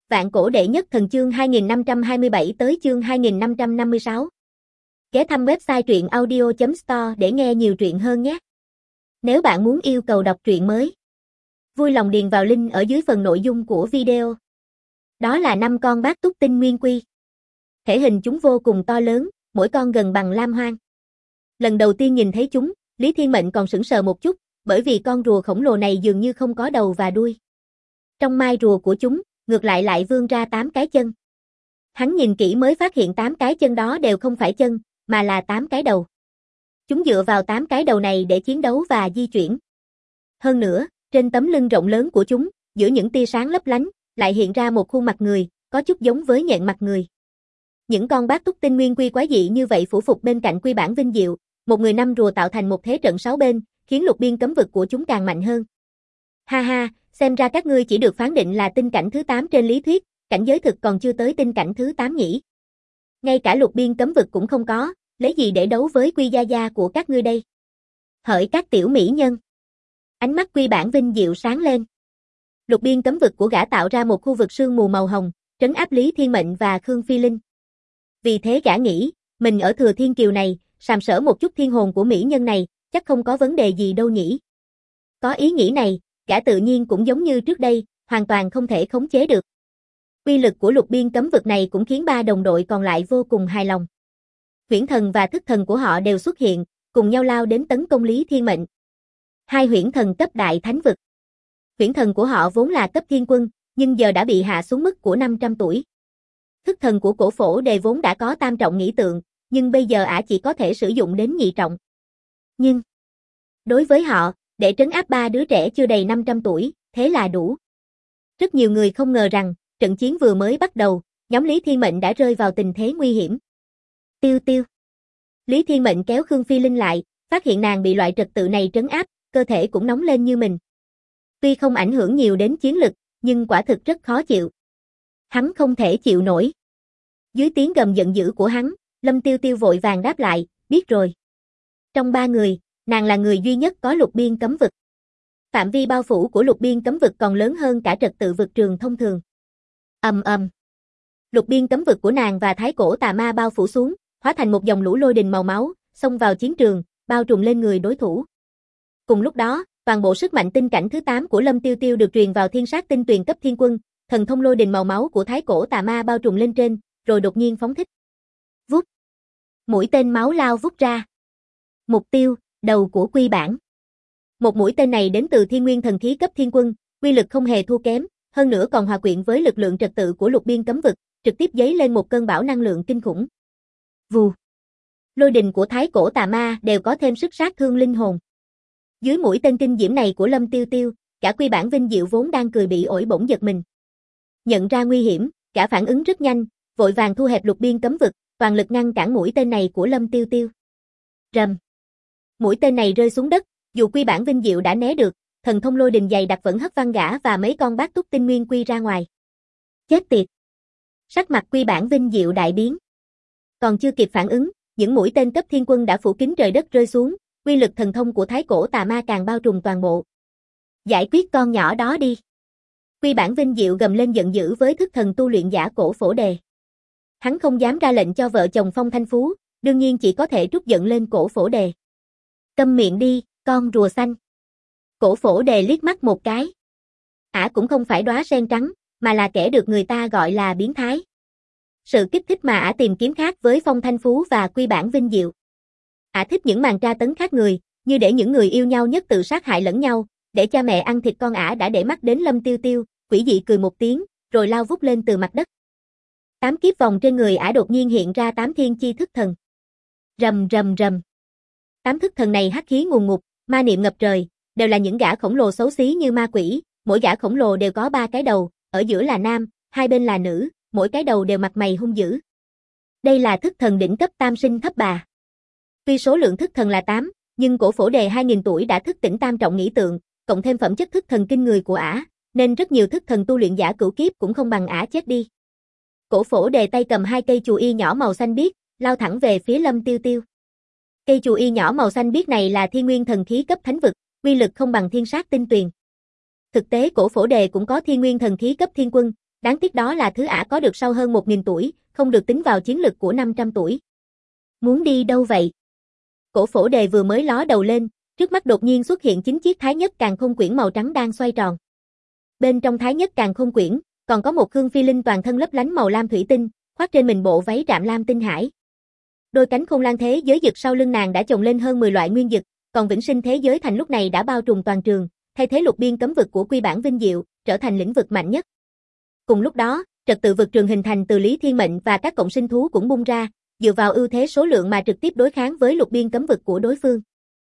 Vạn cổ đệ nhất thần chương 2527 tới chương 2556. Ghé thăm website truyện audio.store để nghe nhiều truyện hơn nhé. Nếu bạn muốn yêu cầu đọc truyện mới, vui lòng điền vào link ở dưới phần nội dung của video. Đó là 5 con bát túc tinh nguyên quy. Thể hình chúng vô cùng to lớn, mỗi con gần bằng lam hoang. Lần đầu tiên nhìn thấy chúng, Lý Thiên Mệnh còn sững sờ một chút, bởi vì con rùa khổng lồ này dường như không có đầu và đuôi. Trong mai rùa của chúng, ngược lại vươn ra 8 cái chân. Hắn nhìn kỹ mới phát hiện 8 cái chân đó đều không phải chân, mà là 8 cái đầu. Chúng dựa vào 8 cái đầu này để chiến đấu và di chuyển. Hơn nữa, trên tấm lưng rộng lớn của chúng, giữa những tia sáng lấp lánh, lại hiện ra một khuôn mặt người, có chút giống với nhện mặt người. Những con bát túc tinh nguyên quy quái dị như vậy phủ phục bên cạnh quy bản vinh diệu, một người năm rùa tạo thành một thế trận 6 bên, khiến lục biên cấm vực của chúng càng mạnh hơn. Ha ha, xem ra các ngươi chỉ được phán định là tinh cảnh thứ 8 trên lý thuyết, cảnh giới thực còn chưa tới tinh cảnh thứ 8 nhỉ. Ngay cả lục biên cấm vực cũng không có, lấy gì để đấu với quy gia gia của các ngươi đây? Hỡi các tiểu mỹ nhân. Ánh mắt quy bản vinh diệu sáng lên. Lục biên cấm vực của gã tạo ra một khu vực sương mù màu hồng, trấn áp Lý Thiên Mệnh và Khương Phi Linh. Vì thế gã nghĩ, mình ở Thừa Thiên Kiều này, sàm sỡ một chút thiên hồn của mỹ nhân này, chắc không có vấn đề gì đâu nhỉ. Có ý nghĩ này, gã tự nhiên cũng giống như trước đây, hoàn toàn không thể khống chế được. Uy lực của lục biên cấm vực này cũng khiến ba đồng đội còn lại vô cùng hài lòng. Huyễn thần và thức thần của họ đều xuất hiện, cùng nhau lao đến tấn công Lý Thiên Mệnh. Hai huyễn thần cấp đại thánh vực. Huyễn thần của họ vốn là cấp thiên quân, nhưng giờ đã bị hạ xuống mức của 500 tuổi. Thức thần của cổ phổ đề vốn đã có tam trọng nghĩ tượng, nhưng bây giờ ả chỉ có thể sử dụng đến nhị trọng. Nhưng, đối với họ, để trấn áp ba đứa trẻ chưa đầy 500 tuổi, thế là đủ. Rất nhiều người không ngờ rằng, trận chiến vừa mới bắt đầu, nhóm Lý Thiên Mệnh đã rơi vào tình thế nguy hiểm. Tiêu tiêu. Lý Thiên Mệnh kéo Khương Phi Linh lại, phát hiện nàng bị loại trật tự này trấn áp, cơ thể cũng nóng lên như mình. Tuy không ảnh hưởng nhiều đến chiến lực, nhưng quả thực rất khó chịu. Hắn không thể chịu nổi. Dưới tiếng gầm giận dữ của hắn, Lâm Tiêu Tiêu vội vàng đáp lại, biết rồi. Trong ba người, nàng là người duy nhất có lục biên cấm vực. Phạm vi bao phủ của lục biên cấm vực còn lớn hơn cả trật tự vực trường thông thường. Lục biên cấm vực của nàng và thái cổ tà ma bao phủ xuống, hóa thành một dòng lũ lôi đình màu máu, xông vào chiến trường, bao trùm lên người đối thủ. Cùng lúc đó, toàn bộ sức mạnh tinh cảnh thứ 8 của Lâm Tiêu Tiêu được truyền vào thiên sát tinh tuyền cấp thiên quân, thần thông lôi đình màu máu của thái cổ tà ma bao trùm lên trên, rồi đột nhiên phóng thích. Vút. Mũi tên máu lao vút ra. Mục tiêu, đầu của quy bản. Một mũi tên này đến từ thiên nguyên thần khí cấp thiên quân, uy lực không hề thua kém, hơn nữa còn hòa quyện với lực lượng trật tự của lục biên cấm vực, trực tiếp dấy lên một cơn bão năng lượng kinh khủng. Vù. Lôi đình của thái cổ tà ma đều có thêm sức sát thương linh hồn. Dưới mũi tên kinh diễm này của Lâm Tiêu Tiêu, cả quy bản vinh diệu vốn đang cười bị ổi bổng giật mình. Nhận ra nguy hiểm, cả phản ứng rất nhanh, vội vàng thu hẹp lục biên cấm vực, toàn lực ngăn cản mũi tên này của Lâm Tiêu Tiêu. Rầm. Mũi tên này rơi xuống đất, dù quy bản vinh diệu đã né được, thần thông lôi đình dày đặc vẫn hất văng gã và mấy con bát túc tinh nguyên quy ra ngoài. Chết tiệt. Sắc mặt quy bản vinh diệu đại biến. Còn chưa kịp phản ứng, những mũi tên cấp thiên quân đã phủ kín trời đất rơi xuống, uy lực thần thông của thái cổ tà ma càng bao trùm toàn bộ. Giải quyết con nhỏ đó đi. Quy bản vinh diệu gầm lên giận dữ với thức thần tu luyện giả cổ phổ đề. Hắn không dám ra lệnh cho vợ chồng Phong Thanh Phú, đương nhiên chỉ có thể trút giận lên cổ phổ đề. Câm miệng đi, con rùa xanh. Cổ phổ đề liếc mắt một cái. Ả cũng không phải đóa sen trắng, mà là kẻ được người ta gọi là biến thái. Sự kích thích mà Ả tìm kiếm khác với Phong Thanh Phú và quy bản vinh diệu. Ả thích những màn tra tấn khác người, như để những người yêu nhau nhất tự sát hại lẫn nhau, để cha mẹ ăn thịt con. Ả đã để mắt đến Lâm Tiêu Tiêu, quỷ dị cười một tiếng, rồi lao vút lên từ mặt đất. 8 kiếp vòng trên người Ả đột nhiên hiện ra 8 thiên chi thức thần. Rầm rầm rầm. 8 thức thần này hắc khí ngùn ngụt, ma niệm ngập trời, đều là những gã khổng lồ xấu xí như ma quỷ, mỗi gã khổng lồ đều có 3 cái đầu, ở giữa là nam, hai bên là nữ, mỗi cái đầu đều mặt mày hung dữ. Đây là thức thần đỉnh cấp tam sinh thấp bà. Tuy số lượng thức thần là 8, nhưng cổ phổ đề 2000 tuổi đã thức tỉnh tam trọng nghĩ tượng, cộng thêm phẩm chất thức thần kinh người của Ả, nên rất nhiều thức thần tu luyện giả cửu kiếp cũng không bằng Ả chết đi. Cổ phổ đề tay cầm 2 cây chù y nhỏ màu xanh biếc, lao thẳng về phía Lâm Tiêu Tiêu. Cây chù y nhỏ màu xanh biếc này là thiên nguyên thần khí cấp thánh vực, uy lực không bằng thiên sát tinh tuyền. Thực tế cổ phổ đề cũng có thiên nguyên thần khí cấp thiên quân, Đáng tiếc đó là thứ ả có được sau hơn 1000 tuổi, không được tính vào chiến lực của 500 tuổi. Muốn đi đâu vậy? Cổ Phổ Đề vừa mới ló đầu lên, trước mắt đột nhiên xuất hiện 9 chiếc Thái Nhất Càn Khôn Quyển màu trắng đang xoay tròn. Bên trong Thái Nhất Càn Khôn Quyển, còn có một Khương Phi Linh toàn thân lấp lánh màu lam thủy tinh, khoác trên mình bộ váy rạm lam tinh hải. Đôi cánh khôn lang thế giới dực sau lưng nàng đã chồng lên hơn 10 loại nguyên dực, còn Vĩnh Sinh thế giới thành lúc này đã bao trùm toàn trường, thay thế lục biên cấm vực của Quy Bản Vinh Diệu, trở thành lĩnh vực mạnh nhất. Cùng lúc đó, trật tự vực trường hình thành từ Lý Thiên Mệnh và các cộng sinh thú cũng bung ra, dựa vào ưu thế số lượng mà trực tiếp đối kháng với lục biên cấm vực của đối phương.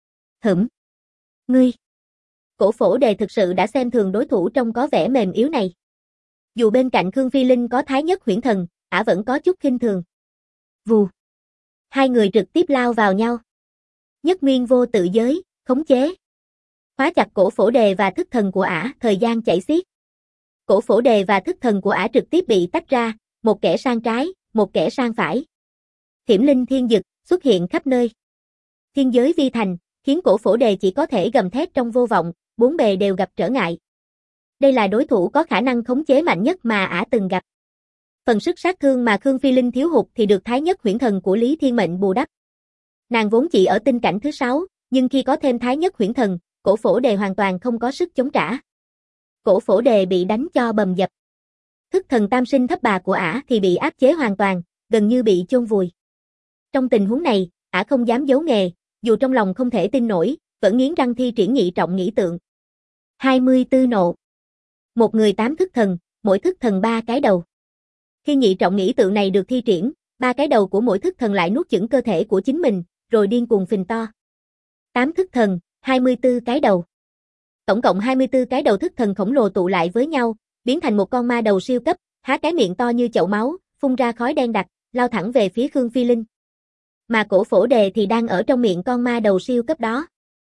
Ngươi. Cổ Phổ Đề thực sự đã xem thường đối thủ trông có vẻ mềm yếu này. Dù bên cạnh Khương Phi Linh có Thái Nhất Huyễn Thần, ả vẫn có chút khinh thường. Vù. Hai người trực tiếp lao vào nhau. Nhất nguyên vô tự giới, khống chế. Khóa chặt Cổ Phổ Đề và thức thần của ả, thời gian chảy xiết. Cổ Phổ Đề và thức thần của ả trực tiếp bị tách ra, một kẻ sang trái, một kẻ sang phải. Thiểm linh thiên dực xuất hiện khắp nơi. Thiên giới vi thành, khiến Cổ Phổ Đề chỉ có thể gầm thét trong vô vọng, bốn bề đều gặp trở ngại. Đây là đối thủ có khả năng khống chế mạnh nhất mà ả từng gặp. Phần sức sát thương mà Khương Phi Linh thiếu hụt thì được Thái Nhất Huyễn Thần của Lý Thiên Mệnh bù đắp. Nàng vốn chỉ ở tinh cảnh thứ 6, nhưng khi có thêm Thái Nhất Huyễn Thần, Cổ Phổ Đề hoàn toàn không có sức chống trả. Cổ Phổ Đề bị đánh cho bầm dập. Thức thần tam sinh thấp bà của ả thì bị áp chế hoàn toàn, gần như bị chôn vùi. Trong tình huống này, ả không dám giấu nghề, dù trong lòng không thể tin nổi, vẫn nghiến răng thi triển nhị trọng nghĩ tượng. 24 nộ. Một người 8 thức thần, mỗi thức thần 3 cái đầu. Khi nhị trọng nghĩ tượng này được thi triển, 3 cái đầu của mỗi thức thần lại nuốt chửng cơ thể của chính mình, rồi điên cuồng phình to. 8 thức thần, 24 cái đầu. Tổng cộng 24 cái đầu thức thần khổng lồ tụ lại với nhau, biến thành một con ma đầu siêu cấp, há cái miệng to như chậu máu, phun ra khói đen đặc, lao thẳng về phía Khương Phi Linh. Mà Cổ Phổ Đề thì đang ở trong miệng con ma đầu siêu cấp đó.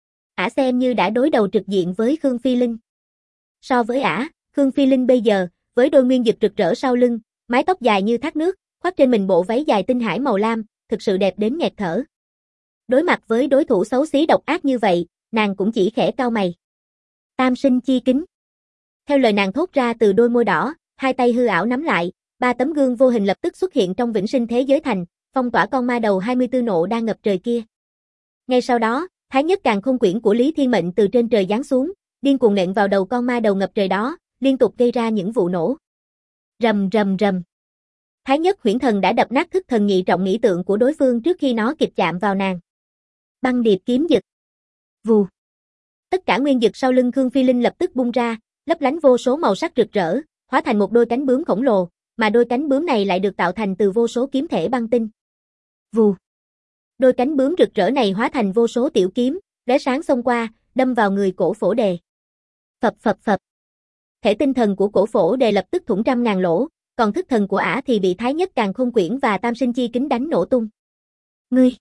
Ả xem như đã đối đầu trực diện với Khương Phi Linh. So với ả, Khương Phi Linh bây giờ, với đôi nguyên dực rực rỡ sau lưng, mái tóc dài như thác nước, khoác trên mình bộ váy dài tinh hải màu lam, thực sự đẹp đến nghẹt thở. Đối mặt với đối thủ xấu xí độc ác như vậy, nàng cũng chỉ khẽ cau mày. Tam sinh chi kính. Theo lời nàng thốt ra từ đôi môi đỏ, hai tay hư ảo nắm lại, 3 tấm gương vô hình lập tức xuất hiện trong Vĩnh Sinh thế giới thành, phong tỏa con ma đầu 24 nộ đang ngập trời kia. Ngay sau đó, Thái Nhất Càn Khôn Quyển của Lý Thiên Mệnh từ trên trời giáng xuống, điên cuồng nện vào đầu con ma đầu ngập trời đó, liên tục gây ra những vụ nổ. Rầm rầm rầm. Thái Nhất Huyễn Thần đã đập nát thức thần nhị trọng nghĩ tượng của đối phương trước khi nó kịp chạm vào nàng. Băng điệp kiếm dực. Vù. Tất cả nguyên dực sau lưng Khương Phi Linh lập tức bung ra, lấp lánh vô số màu sắc rực rỡ, hóa thành một đôi cánh bướm khổng lồ, mà đôi cánh bướm này lại được tạo thành từ vô số kiếm thể băng tinh. Vù. Đôi cánh bướm rực rỡ này hóa thành vô số tiểu kiếm, lóe sáng xông qua, đâm vào người Cổ Phổ Đề. Phập phập phập. Thể tinh thần của Cổ Phổ Đề lập tức thủng trăm ngàn lỗ, còn thức thần của ả thì bị Thái Nhất Càn Khôn Quyển và Tam Sinh Chi Kính đánh nổ tung. Ngươi.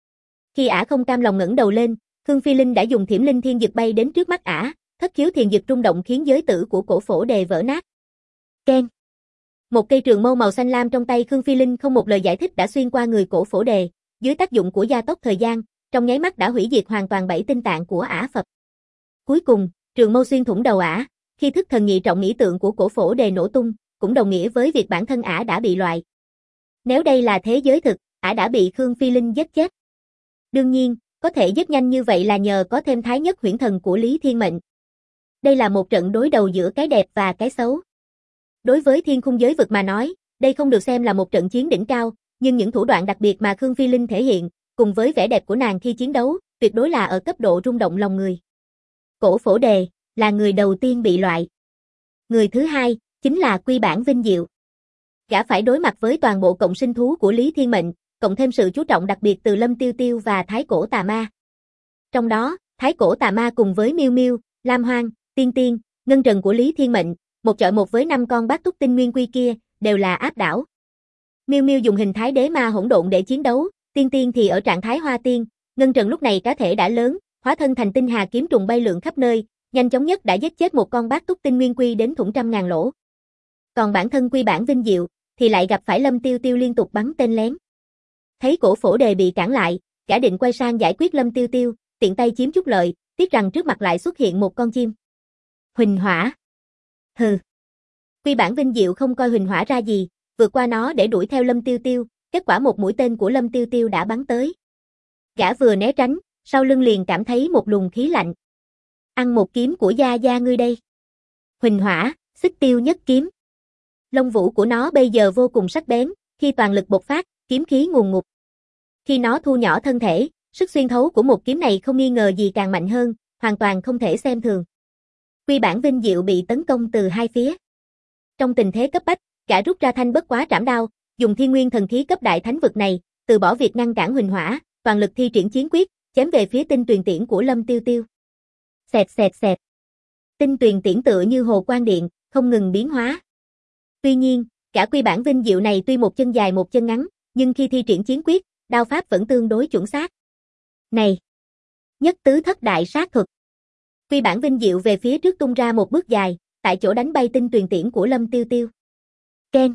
Khi ả không cam lòng ngẩng đầu lên, Khương Phi Linh đã dùng Thiểm Linh Thiên Dực bay đến trước mắt ả, thất khiếu thiền dực rung động khiến giới tử của Cổ Phổ Đề vỡ nát. Keng. Một cây trường mâu màu xanh lam trong tay Khương Phi Linh không một lời giải thích đã xuyên qua người Cổ Phổ Đề, dưới tác dụng của gia tốc thời gian, trong nháy mắt đã hủy diệt hoàn toàn 7 tinh tạng của ả Phật. Cuối cùng, trường mâu xuyên thủng đầu ả, khi thức thần nhị trọng nghĩ tượng của Cổ Phổ Đề nổ tung, cũng đồng nghĩa với việc bản thân ả đã bị loại. Nếu đây là thế giới thực, ả đã bị Khương Phi Linh giết chết. Đương nhiên, có thể giết nhanh như vậy là nhờ có thêm Thái Nhất Huyễn Thần của Lý Thiên Mệnh. Đây là một trận đối đầu giữa cái đẹp và cái xấu. Đối với thiên khung giới vực mà nói, đây không được xem là một trận chiến đỉnh cao, nhưng những thủ đoạn đặc biệt mà Khương Phi Linh thể hiện, cùng với vẻ đẹp của nàng khi chiến đấu, tuyệt đối là ở cấp độ rung động lòng người. Cổ Phổ Đề là người đầu tiên bị loại. Người thứ hai chính là Quy Bản Vinh Diệu. Gã phải đối mặt với toàn bộ cộng sinh thú của Lý Thiên Mệnh, cộng thêm sự chú trọng đặc biệt từ Lâm Tiêu Tiêu và Thái Cổ Tà Ma. Trong đó, Thái Cổ Tà Ma cùng với Miêu Miêu, Lam Hoang, Tiên Tiên, Ngân Trần của Lý Thiên Mệnh, một chọi một với 5 con bát túc tinh nguyên quy kia, đều là áp đảo. Miêu Miêu dùng hình thái đế ma hỗn độn để chiến đấu, Tiên Tiên thì ở trạng thái hoa tiên, Ngân Trần lúc này cá thể đã lớn, hóa thân thành tinh hà kiếm trùng bay lượn khắp nơi, nhanh chóng nhất đã giết chết một con bát túc tinh nguyên quy đến thủng trăm ngàn lỗ. Còn bản thân Quy Bản Vinh Diệu thì lại gặp phải Lâm Tiêu Tiêu liên tục bắn tên lén. Thấy Cổ Phổ Đề bị cản lại, gã định quay sang giải quyết Lâm Tiêu Tiêu, tiện tay chiếm chút lợi, tiếc rằng trước mặt lại xuất hiện một con chim. Huỳnh hỏa. Hừ. Quy Bản Vinh Diệu không coi Huỳnh Hỏa ra gì, vượt qua nó để đuổi theo Lâm Tiêu Tiêu, kết quả một mũi tên của Lâm Tiêu Tiêu đã bắn tới. Gã vừa né tránh, sau lưng liền cảm thấy một luồng khí lạnh. Ăn một kiếm của Gia Gia ngươi đây. Huỳnh Hỏa, Xích Tiêu Nhất Kiếm. Lông vũ của nó bây giờ vô cùng sắc bén, khi toàn lực bộc phát, kiếm khí ngùn ngụt. Khi nó thu nhỏ thân thể, sức xuyên thấu của một kiếm này không nghi ngờ gì càng mạnh hơn, hoàn toàn không thể xem thường. Quy Bản Vinh Diệu bị tấn công từ hai phía. Trong tình thế cấp bách, gã rút ra thanh bất quá trảm đao, dùng thiên nguyên thần khí cấp đại thánh vực này, từ bỏ việc ngăn cản Huỳnh Hỏa, toàn lực thi triển chiến quyết, chém về phía tinh tuyền tiễn của Lâm Tiêu Tiêu. Xẹt xẹt xẹt. Tinh tuyền tiễn tựa như hồ quang điện, không ngừng biến hóa. Tuy nhiên, cả Quy Bản Vinh Diệu này tuy một chân dài một chân ngắn, nhưng khi thi triển chiến quyết, đao pháp vẫn tương đối chuẩn xác. Này! Nhất tứ thất đại sát thuật. Quy Bản Vinh Diệu về phía trước tung ra một bước dài, tại chỗ đánh bay tinh tuyền tiễn của Lâm Tiêu Tiêu. Keng!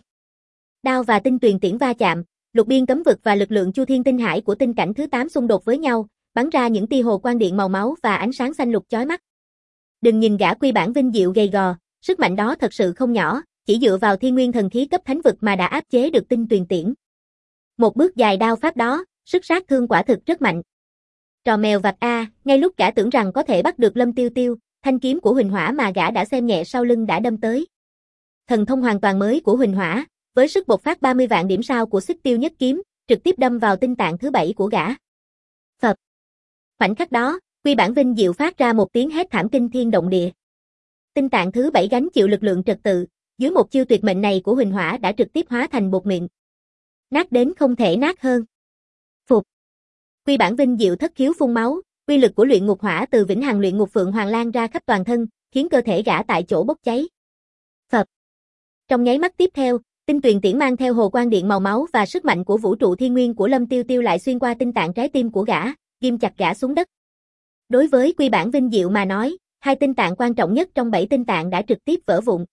Đao và tinh tuyền tiễn va chạm, lục biên cấm vực và lực lượng Chu Thiên Tinh Hải của tinh cảnh thứ 8 xung đột với nhau, bắn ra những tia hồ quang điện màu máu và ánh sáng xanh lục chói mắt. Đừng nhìn gã Quy Bản Vinh Diệu gầy gò, sức mạnh đó thật sự không nhỏ, chỉ dựa vào thiên nguyên thần khí cấp thánh vực mà đã áp chế được tinh tuyền tiễn. Một bước dài đao pháp đó, sức sát thương quả thực rất mạnh. Trò mèo vạch a, ngay lúc gã tưởng rằng có thể bắt được Lâm Tiêu Tiêu, thanh kiếm của Huỳnh Hỏa mà gã đã xem nhẹ sau lưng đã đâm tới. Thần thông hoàn toàn mới của Huỳnh Hỏa, với sức bộc phát 30 vạn điểm sao của Xích Tiêu Nhất Kiếm, trực tiếp đâm vào tinh tạng thứ 7 của gã. Phập. Khoảnh khắc đó, Quy Bản Vinh Diệu phát ra một tiếng hét thảm kinh thiên động địa. Tinh tạng thứ 7 gánh chịu lực lượng trật tự, dưới một chiêu tuyệt mệnh này của Huỳnh Hỏa đã trực tiếp hóa thành bột mịn. Nát đến không thể nát hơn. Phục. Quy Bản Vinh Diệu thất khiếu phun máu, uy lực của luyện ngục hỏa từ Vĩnh Hằng luyện ngục phượng hoàng lan ra khắp toàn thân, khiến cơ thể gã tại chỗ bốc cháy. Phập. Trong nháy mắt tiếp theo, tinh tuyền tiễn mang theo hồ quang điện màu máu và sức mạnh của vũ trụ thiên nguyên của Lâm Tiêu Tiêu lại xuyên qua tinh tạng trái tim của gã, ghim chặt gã xuống đất. Đối với Quy Bản Vinh Diệu mà nói, hai tinh tạng quan trọng nhất trong 7 tinh tạng đã trực tiếp vỡ vụn.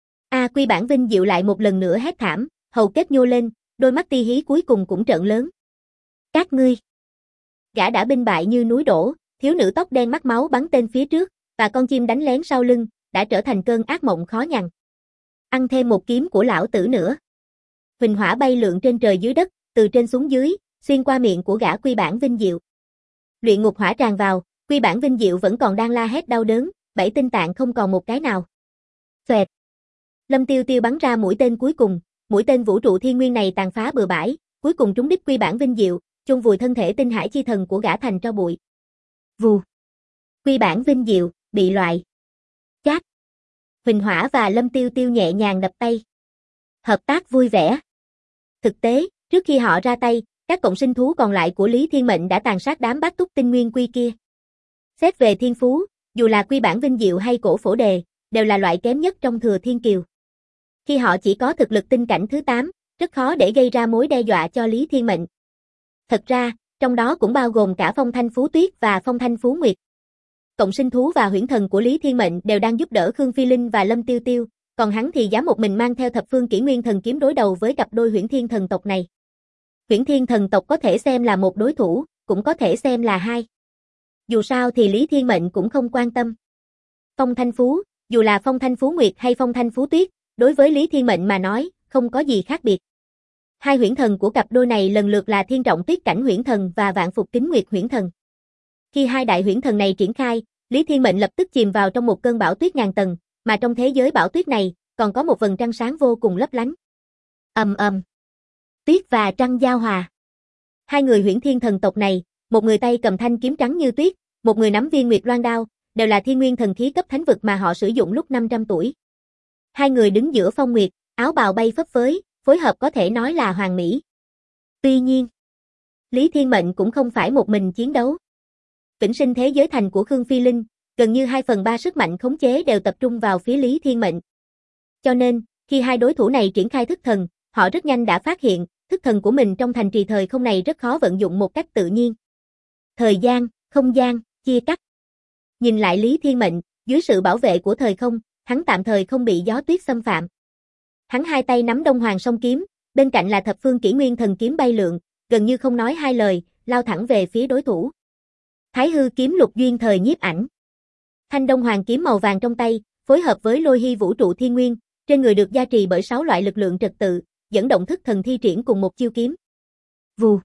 Quy Bản Vinh Diệu lại một lần nữa hét thảm, hầu kết nhô lên, đôi mắt ti hí cuối cùng cũng trợn lớn. Các ngươi! Gã đã binh bại như núi đổ, thiếu nữ tóc đen mắt máu bắn tên phía trước, và con chim đánh lén sau lưng, đã trở thành cơn ác mộng khó nhằn. Ăn thêm một kiếm của lão tử nữa. Huỳnh Hỏa bay lượn trên trời dưới đất, từ trên xuống dưới, xuyên qua miệng của gã Quy Bản Vinh Diệu. Luyện ngục hỏa tràn vào, Quy Bản Vinh Diệu vẫn còn đang la hét đau đớn, 7 tinh tạng không còn một cái nào. Xoẹt. Lâm Tiêu Tiêu bắn ra mũi tên cuối cùng, mũi tên vũ trụ thiên nguyên này tàn phá bừa bãi, cuối cùng trúng đích Quy Bản Vinh Diệu, chôn vùi thân thể tinh hải chi thần của gã thành tro bụi. Vù. Quy Bản Vinh Diệu bị loại. Chát. Huỳnh Hỏa và Lâm Tiêu Tiêu nhẹ nhàng đập tay. Hợp tác vui vẻ. Thực tế, trước khi họ ra tay, các cộng sinh thú còn lại của Lý Thiên Mệnh đã tàn sát đám bát túc tinh nguyên quy kia. Xét về thiên phú, dù là Quy Bản Vinh Diệu hay Cổ Phổ Đề, đều là loại kém nhất trong Thừa Thiên Kiều. Khi họ chỉ có thực lực tinh cảnh thứ 8, rất khó để gây ra mối đe dọa cho Lý Thiên Mệnh. Thật ra, trong đó cũng bao gồm cả Phong Thanh Phú Tuyết và Phong Thanh Phú Nguyệt. Cộng sinh thú và huyễn thần của Lý Thiên Mệnh đều đang giúp đỡ Khương Phi Linh và Lâm Tiêu Tiêu, còn hắn thì dám một mình mang theo thập phương kỷ nguyên thần kiếm đối đầu với cặp đôi huyễn thiên thần tộc này. Huyễn thiên thần tộc có thể xem là một đối thủ, cũng có thể xem là hai. Dù sao thì Lý Thiên Mệnh cũng không quan tâm. Phong Thanh Phú, dù là Phong Thanh Phú Nguyệt hay Phong Thanh Phú Tuyết, đối với Lý Thiên Mệnh mà nói, không có gì khác biệt. Hai huyễn thần của cặp đôi này lần lượt là Thiên Trọng Tuyết Cảnh huyễn thần và Vạn Phục Kính Nguyệt huyễn thần. Khi hai đại huyễn thần này triển khai, Lý Thiên Mệnh lập tức chìm vào trong một cơn bão tuyết ngàn tầng, mà trong thế giới bão tuyết này, còn có một vầng trăng sáng vô cùng lấp lánh. Ầm ầm. Tuyết và trăng giao hòa. Hai người huyễn thiên thần tộc này, một người tay cầm thanh kiếm trắng như tuyết, một người nắm viên nguyệt loan đao, đều là thiên nguyên thần khí cấp thánh vực mà họ sử dụng lúc 500 tuổi. Hai người đứng giữa phong nguyệt, áo bào bay phấp phới, phối hợp có thể nói là hoàn mỹ. Tuy nhiên, Lý Thiên Mệnh cũng không phải một mình chiến đấu. Vĩnh sinh thế giới thành của Khương Phi Linh, gần như 2/3 sức mạnh khống chế đều tập trung vào phía Lý Thiên Mệnh. Cho nên, khi hai đối thủ này triển khai thức thần, họ rất nhanh đã phát hiện, thức thần của mình trong thành trì thời không này rất khó vận dụng một cách tự nhiên. Thời gian, không gian, chia cắt. Nhìn lại Lý Thiên Mệnh, dưới sự bảo vệ của thời không, hắn tạm thời không bị gió tuyết xâm phạm. Hắn hai tay nắm Đông Hoàng song kiếm, bên cạnh là thập phương kỷ nguyên thần kiếm bay lượn, gần như không nói hai lời, lao thẳng về phía đối thủ. Thái hư kiếm lục duyên thời nhiếp ảnh. Thanh Đông Hoàng kiếm màu vàng trong tay, phối hợp với lôi hy vũ trụ thiên nguyên, Trên người được gia trì bởi 6 loại lực lượng trật tự, dẫn động thức thần thi triển cùng một chiêu kiếm. Vù.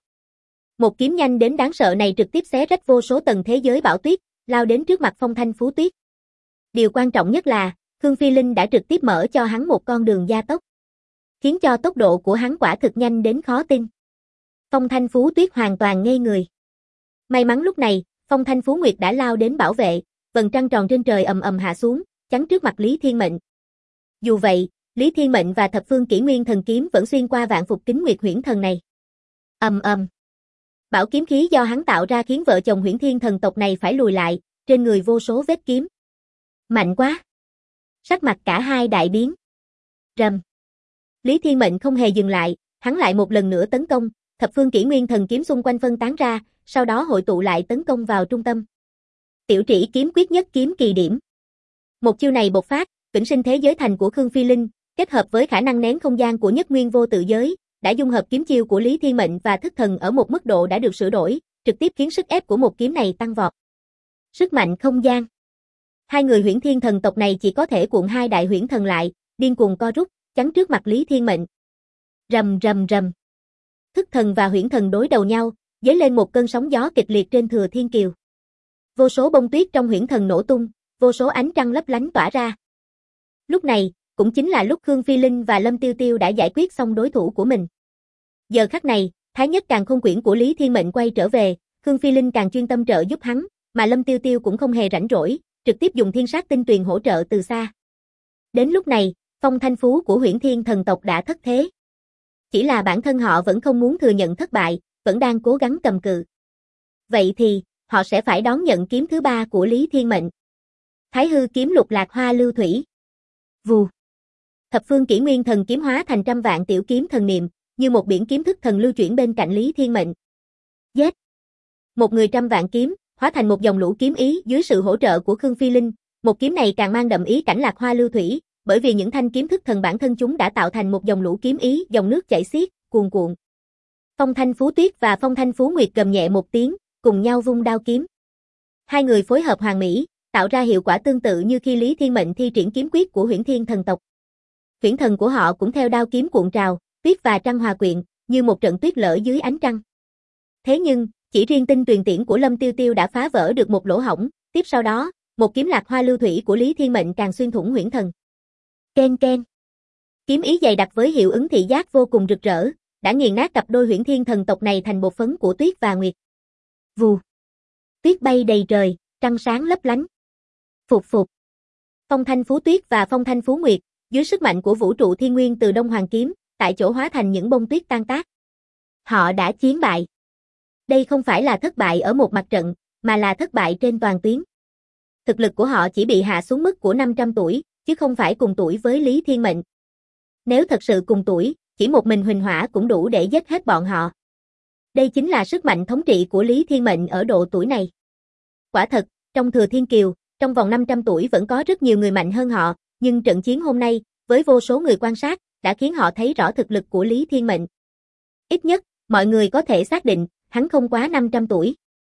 Một kiếm nhanh đến đáng sợ này trực tiếp xé rách vô số tầng thế giới bão tuyết, lao đến trước mặt Phong Thanh Phú Tuyết. Điều quan trọng nhất là, Khương Phi Linh đã trực tiếp mở cho hắn một con đường gia tốc, khiến cho tốc độ của hắn quả thực nhanh đến khó tin. Phong Thanh Phú Tuyết hoàn toàn ngây người. May mắn lúc này, Phong Thanh Phú Nguyệt đã lao đến bảo vệ, vầng trăng tròn trên trời ầm ầm hạ xuống, chắn trước mặt Lý Thiên Mệnh. Dù vậy, Lý Thiên Mệnh và Thập Phương Kỷ Nguyên Thần Kiếm vẫn xuyên qua vạn phục kính nguyệt huyễn thần này. Ầm ầm. Bão kiếm khí do hắn tạo ra khiến vợ chồng Huyễn Thiên thần tộc này phải lùi lại, trên người vô số vết kiếm. Mạnh quá. Sắc mặt cả hai đại biến. Rầm. Lý Thiên Mệnh không hề dừng lại, hắn lại một lần nữa tấn công, Thập Phương Kỷ Nguyên Thần Kiếm xung quanh phân tán ra, sau đó hội tụ lại tấn công vào trung tâm. Tiểu Trĩ kiếm quyết nhất kiếm kỳ điểm. Một chiêu này bộc phát, vĩnh sinh thế giới thành của Khương Phi Linh, kết hợp với khả năng nén không gian của Nhất Nguyên Vô Tự Giới, đã dung hợp kiếm chiêu của Lý Thiên Mệnh và thức thần ở một mức độ đã được sửa đổi, trực tiếp khiến sức ép của một kiếm này tăng vọt. Sức mạnh không gian. Hai người Huyễn Thiên thần tộc này chỉ có thể cuộn hai đại huyễn thần lại, điên cuồng co rút, chắn trước mặt Lý Thiên Mệnh. Rầm rầm rầm. Thức thần và huyễn thần đối đầu nhau, dấy lên một cơn sóng gió kịch liệt trên Thừa Thiên Kiều. Vô số bông tuyết trong huyễn thần nổ tung, vô số ánh trăng lấp lánh tỏa ra. Lúc này, cũng chính là lúc Khương Phi Linh và Lâm Tiêu Tiêu đã giải quyết xong đối thủ của mình. Giờ khắc này, Thái Nhất Càn Khôn Quyển của Lý Thiên Mệnh quay trở về, Khương Phi Linh càng chuyên tâm trợ giúp hắn, mà Lâm Tiêu Tiêu cũng không hề rảnh rỗi, trực tiếp dùng Thiên Sát Tinh Tuyền hỗ trợ từ xa. Đến lúc này, Phong Thanh Phú của Huyễn Thiên thần tộc đã thất thế. Chỉ là bản thân họ vẫn không muốn thừa nhận thất bại, vẫn đang cố gắng cầm cự. Vậy thì, họ sẽ phải đón nhận kiếm thứ ba của Lý Thiên Mệnh. Thái Hư kiếm Lục Lạc Hoa Lưu Thủy. Vù. Thập Phương Kỷ Nguyên Thần Kiếm hóa thành trăm vạn tiểu kiếm thần niệm, như một biển kiếm thức thần lưu chuyển bên cạnh Lý Thiên Mệnh. Giết. Một người trăm vạn kiếm, hóa thành một dòng lũ kiếm ý dưới sự hỗ trợ của Khương Phi Linh, một kiếm này càng mang đậm ý cảnh Lạc Hoa Lưu Thủy, bởi vì những thanh kiếm thức thần bản thân chúng đã tạo thành một dòng lũ kiếm ý, dòng nước chảy xiết, cuồn cuộn. Phong Thanh Phú Tuyết và Phong Thanh Phú Nguyệt gầm nhẹ một tiếng, cùng nhau vung đao kiếm. Hai người phối hợp hoàn mỹ, tạo ra hiệu quả tương tự như khi Lý Thiên Mệnh thi triển kiếm quyết của Huyễn Thiên thần tộc. Huyễn thần của họ cũng theo đao kiếm cuộn trào, tuyết và trăng hòa quyện, như một trận tuyết lở dưới ánh trăng. Thế nhưng, chỉ riêng tinh tuyền tiễn của Lâm Tiêu Tiêu đã phá vỡ được một lỗ hổng, tiếp sau đó, một kiếm Lạc Hoa Lưu Thủy của Lý Thiên Mệnh càng xuyên thủng huyễn thần. Ken ken. Kiếm ý dày đặc với hiệu ứng thị giác vô cùng rực rỡ, đã nghiền nát cặp đôi Huyễn Thiên thần tộc này thành bột phấn của tuyết và nguyệt. Vù. Tuyết bay đầy trời, trăng sáng lấp lánh. Phục phục. Phong Thanh Phú Tuyết và Phong Thanh Phú Nguyệt, dưới sức mạnh của vũ trụ thiên nguyên từ Đông Hoàng kiếm, tại chỗ hóa thành những bông tuyết tan tác. Họ đã chiến bại. Đây không phải là thất bại ở một mặt trận, mà là thất bại trên toàn tuyến. Thực lực của họ chỉ bị hạ xuống mức của 500 tuổi, chứ không phải cùng tuổi với Lý Thiên Mệnh. Nếu thật sự cùng tuổi, chỉ một mình Huỳnh Hỏa cũng đủ để giết hết bọn họ. Đây chính là sức mạnh thống trị của Lý Thiên Mệnh ở độ tuổi này. Quả thật, trong Thừa Thiên Kiều, trong vòng 500 tuổi vẫn có rất nhiều người mạnh hơn họ, nhưng trận chiến hôm nay, với vô số người quan sát, đã khiến họ thấy rõ thực lực của Lý Thiên Mệnh. Ít nhất, mọi người có thể xác định, hắn không quá 500 tuổi.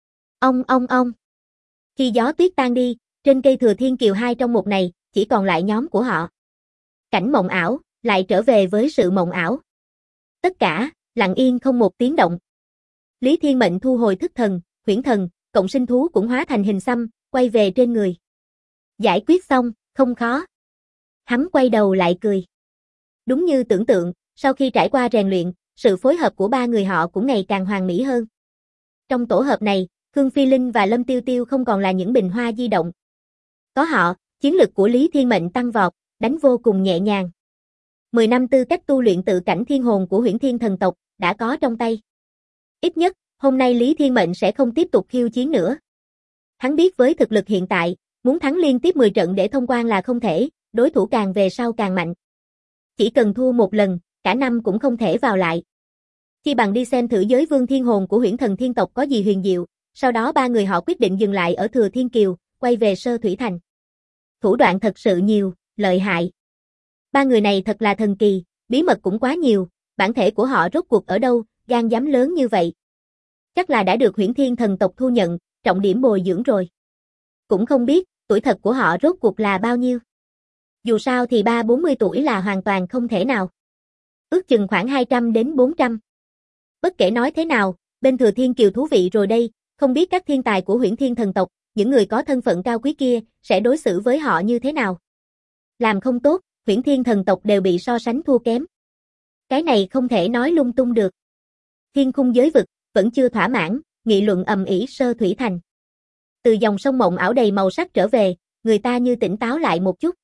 Ông. Khi gió tuyết tan đi, trên cây Thừa Thiên Kiều 2 trong 1 này, chỉ còn lại nhóm của họ. Cảnh mộng ảo, lại trở về với sự mộng ảo. Tất cả, lặng yên không một tiếng động. Lý Thiên Mệnh thu hồi thức thần, huyễn thần, cộng sinh thú cũng hóa thành hình xăm, quay về trên người. Giải quyết xong, không khó. Hắn quay đầu lại cười. Đúng như tưởng tượng, sau khi trải qua rèn luyện, sự phối hợp của ba người họ cũng ngày càng hoàn mỹ hơn. Trong tổ hợp này, Khương Phi Linh và Lâm Tiêu Tiêu không còn là những bình hoa di động. Có họ, chiến lực của Lý Thiên Mệnh tăng vọt, đánh vô cùng nhẹ nhàng. 10 năm tư cách tu luyện tự cảnh thiên hồn của Huyễn Thiên thần tộc, đã có trong tay. Ít nhất, hôm nay Lý Thiên Mệnh sẽ không tiếp tục khiêu chiến nữa. Hắn biết với thực lực hiện tại, muốn thắng liên tiếp 10 trận để thông quan là không thể, đối thủ càng về sau càng mạnh. Chỉ cần thua một lần, cả năm cũng không thể vào lại. Chi bằng đi xem thử giới vương thiên hồn của Huyễn Thần Thiên tộc có gì huyền diệu, sau đó ba người họ quyết định dừng lại ở Thừa Thiên Kiều, quay về Sơ Thủy Thành. Thủ đoạn thật sự nhiều, lợi hại. Ba người này thật là thần kỳ, bí mật cũng quá nhiều, bản thể của họ rốt cuộc ở đâu, gan dám lớn như vậy. Chắc là đã được Huyễn Thiên thần tộc thu nhận, trọng điểm bồi dưỡng rồi. Cũng không biết, tuổi thật của họ rốt cuộc là bao nhiêu. Dù sao thì 30-40 tuổi là hoàn toàn không thể nào. Ước chừng khoảng 200 đến 400. Bất kể nói thế nào, bên Thừa Thiên Kiều thú vị rồi đây, không biết các thiên tài của Huyễn Thiên thần tộc, những người có thân phận cao quý kia, sẽ đối xử với họ như thế nào. Làm không tốt, Huyễn Thiên thần tộc đều bị so sánh thua kém. Cái này không thể nói lung tung được. Thiên khung giới vực, vẫn chưa thỏa mãn, nghị luận ầm ĩ Sơ Thủy Thành. Từ dòng sông mộng ảo đầy màu sắc trở về, người ta như tỉnh táo lại một chút.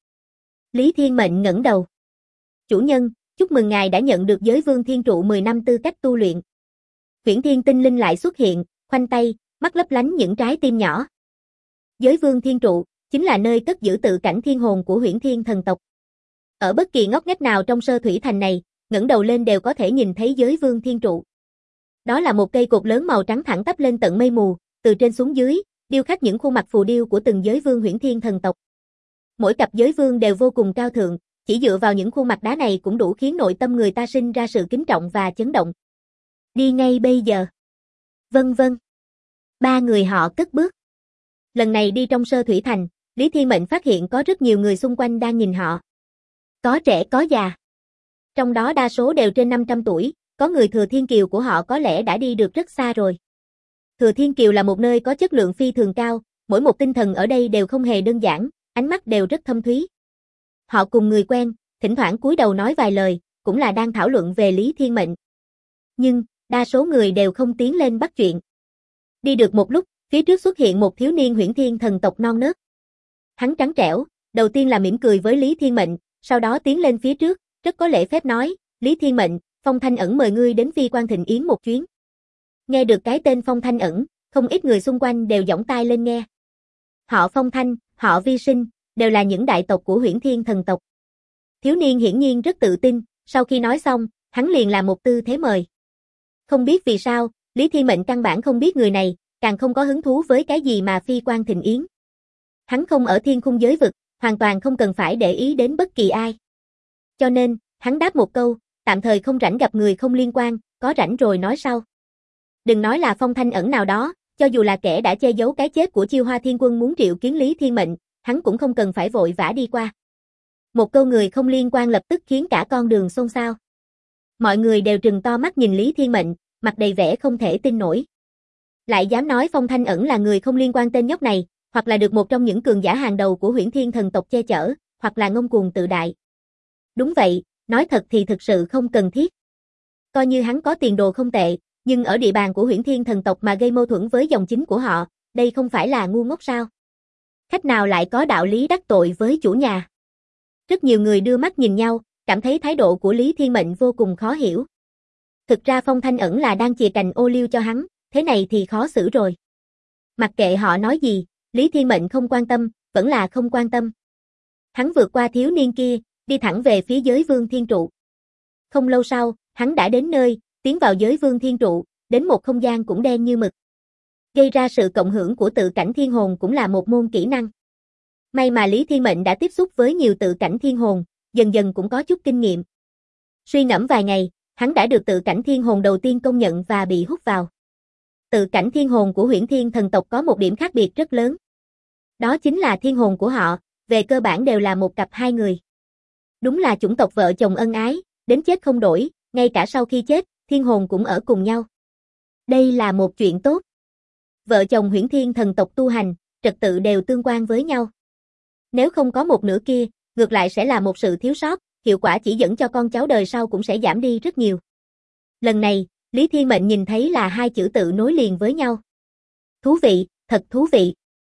Lý Thiên Mệnh ngẩng đầu. Chủ nhân, chúc mừng ngài đã nhận được giới vương thiên trụ 10 năm tư cách tu luyện. Huyễn Thiên tinh linh lại xuất hiện, khoanh tay, mắt lấp lánh những trái tim nhỏ. Giới vương thiên trụ, chính là nơi cất giữ tự cảnh thiên hồn của Huyễn Thiên thần tộc. Ở bất kỳ ngóc ngách nào trong Sơ Thủy Thành này, ngẩng đầu lên đều có thể nhìn thấy giới vương thiên trụ. Đó là một cây cột lớn màu trắng thẳng tắp lên tận mây mù, từ trên xuống dưới, điêu khắc những khuôn mặt phù điêu của từng giới vương Huyễn Thiên thần tộc. Mỗi cặp giới vương đều vô cùng cao thượng, chỉ dựa vào những khuôn mặt đá này cũng đủ khiến nội tâm người ta sinh ra sự kính trọng và chấn động. Đi ngay bây giờ. Vâng vâng. Ba người họ cất bước. Lần này đi trong Sơ Thủy Thành, Lý Thiên Mệnh phát hiện có rất nhiều người xung quanh đang nhìn họ. Có trẻ có già. Trong đó đa số đều trên 500 tuổi, có người Thừa Thiên Kiều của họ có lẽ đã đi được rất xa rồi. Thừa Thiên Kiều là một nơi có chất lượng phi thường cao, mỗi một tinh thần ở đây đều không hề đơn giản, ánh mắt đều rất thâm thúy. Họ cùng người quen, thỉnh thoảng cúi đầu nói vài lời, cũng là đang thảo luận về Lý Thiên Mệnh. Nhưng, đa số người đều không tiến lên bắt chuyện. Đi được một lúc, phía trước xuất hiện một thiếu niên Huyễn Thiên thần tộc non nớt. Hắn trắng trẻo, đầu tiên là mỉm cười với Lý Thiên Mệnh, sau đó tiến lên phía trước, rất có lễ phép nói, Lý Thiên Mệnh, Phong Thanh Ẩn mời ngươi đến Phi Quan Thịnh Yến một chuyến. Nghe được cái tên Phong Thanh Ẩn, không ít người xung quanh đều giỏng tai lên nghe. Họ Phong Thanh, họ Vi Sinh, đều là những đại tộc của Huyễn Thiên thần tộc. Thiếu niên hiển nhiên rất tự tin, sau khi nói xong, hắn liền làm một tư thế mời. Không biết vì sao, Lý Thiên Mệnh căn bản không biết người này, càng không có hứng thú với cái gì mà Phi Quan Thịnh Yến. Hắn không ở thiên khung giới vực, hoàn toàn không cần phải để ý đến bất kỳ ai. Cho nên, hắn đáp một câu, tạm thời không rảnh gặp người không liên quan, có rảnh rồi nói sau. Đừng nói là Phong Thanh Ẩn nào đó, cho dù là kẻ đã che giấu cái chết của Chiêu Hoa Thiên Quân muốn triệu kiến Lý Thiên Mệnh, hắn cũng không cần phải vội vã đi qua. Một câu người không liên quan lập tức khiến cả con đường xôn xao. Mọi người đều trừng to mắt nhìn Lý Thiên Mệnh, mặt đầy vẻ không thể tin nổi. Lại dám nói Phong Thanh Ẩn là người không liên quan tên nhóc này, hoặc là được một trong những cường giả hàng đầu của Huyễn Thiên thần tộc che chở, hoặc là ngông cuồng tự đại. Đúng vậy, nói thật thì thực sự không cần thiết. Coi như hắn có tiền đồ không tệ, nhưng ở địa bàn của Huyễn Thiên thần tộc mà gây mâu thuẫn với dòng chính của họ, đây không phải là ngu ngốc sao? Khách nào lại có đạo lý đắc tội với chủ nhà? Rất nhiều người đưa mắt nhìn nhau, cảm thấy thái độ của Lý Thiên Mệnh vô cùng khó hiểu. Thực ra Phong Thanh Ẩn là đang chìa cành ô liu cho hắn, thế này thì khó xử rồi. Mặc kệ họ nói gì, Lý Thiên Mệnh không quan tâm, vẫn là không quan tâm. Hắn vượt qua thiếu niên kia, đi thẳng về phía giới vương thiên trụ. Không lâu sau, hắn đã đến nơi, tiến vào giới vương thiên trụ, đến một không gian cũng đen như mực. Gây ra sự cộng hưởng của tự cảnh thiên hồn cũng là một môn kỹ năng. May mà Lý Thiên Mệnh đã tiếp xúc với nhiều tự cảnh thiên hồn, dần dần cũng có chút kinh nghiệm. Suy ngẫm vài ngày, hắn đã được tự cảnh thiên hồn đầu tiên công nhận và bị hút vào. Tự cảnh thiên hồn của Huyễn Thiên thần tộc có một điểm khác biệt rất lớn. Đó chính là thiên hồn của họ, về cơ bản đều là một cặp hai người. Đúng là chủng tộc vợ chồng ân ái, đến chết không đổi, ngay cả sau khi chết, thiên hồn cũng ở cùng nhau. Đây là một chuyện tốt. Vợ chồng Huyễn Thiên thần tộc tu hành, trật tự đều tương quan với nhau. Nếu không có một nửa kia, ngược lại sẽ là một sự thiếu sót, hiệu quả chỉ dẫn cho con cháu đời sau cũng sẽ giảm đi rất nhiều. Lần này, Lý Thiên Mệnh nhìn thấy là hai chữ tự nối liền với nhau. Thú vị, thật thú vị.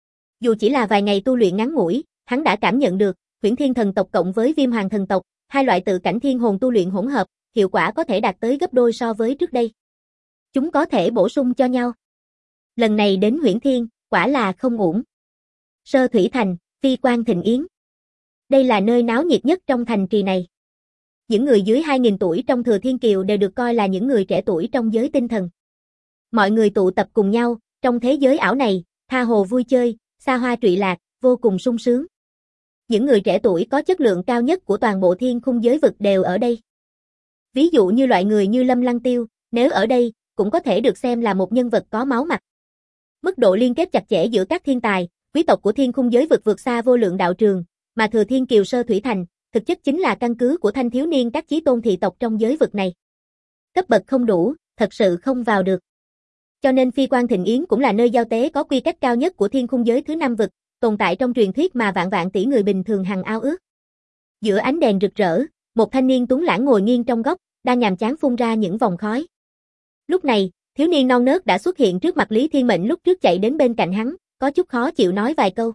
Dù chỉ là vài ngày tu luyện ngắn ngủi, hắn đã cảm nhận được, Huyễn Thiên thần tộc cộng với Viêm Hoàng thần tộc, hai loại tự cảnh thiên hồn tu luyện hỗn hợp, hiệu quả có thể đạt tới gấp đôi so với trước đây. Chúng có thể bổ sung cho nhau. Lần này đến Huyễn Thiên, quả là không uổng. Sơ Thủy Thành, Phi Quan Thịnh Yến. Đây là nơi náo nhiệt nhất trong thành trì này. Những người dưới 2000 tuổi trong Thừa Thiên Kiều đều được coi là những người trẻ tuổi trong giới tinh thần. Mọi người tụ tập cùng nhau, trong thế giới ảo này, tha hồ vui chơi, xa hoa trụy lạc, vô cùng sung sướng. Những người trẻ tuổi có chất lượng cao nhất của toàn bộ thiên khung giới vực đều ở đây. Ví dụ như loại người như Lâm Lăng Tiêu, nếu ở đây, cũng có thể được xem là một nhân vật có máu mặt. Mức độ liên kết chặt chẽ giữa các thiên tài, quý tộc của thiên khung giới vực vượt xa vô lượng đạo trường, mà Thừa Thiên Kiều Sơ Thủy Thành, thực chất chính là căn cứ của thanh thiếu niên các chí tôn thị tộc trong giới vực này. Cấp bậc không đủ, thật sự không vào được. Cho nên Phi Quan Thịnh Yến cũng là nơi giao tế có quy cách cao nhất của thiên khung giới thứ 5 vực, tồn tại trong truyền thuyết mà vạn vạn tỷ người bình thường hằng ao ước. Giữa ánh đèn rực rỡ, một thanh niên tuấn lãng ngồi nghiêng trong góc, đang nhàm chán phun ra những vòng khói. Lúc này, thiếu niên non nớt đã xuất hiện trước mặt Lý Thiên Mệnh lúc trước chạy đến bên cạnh hắn, có chút khó chịu nói vài câu.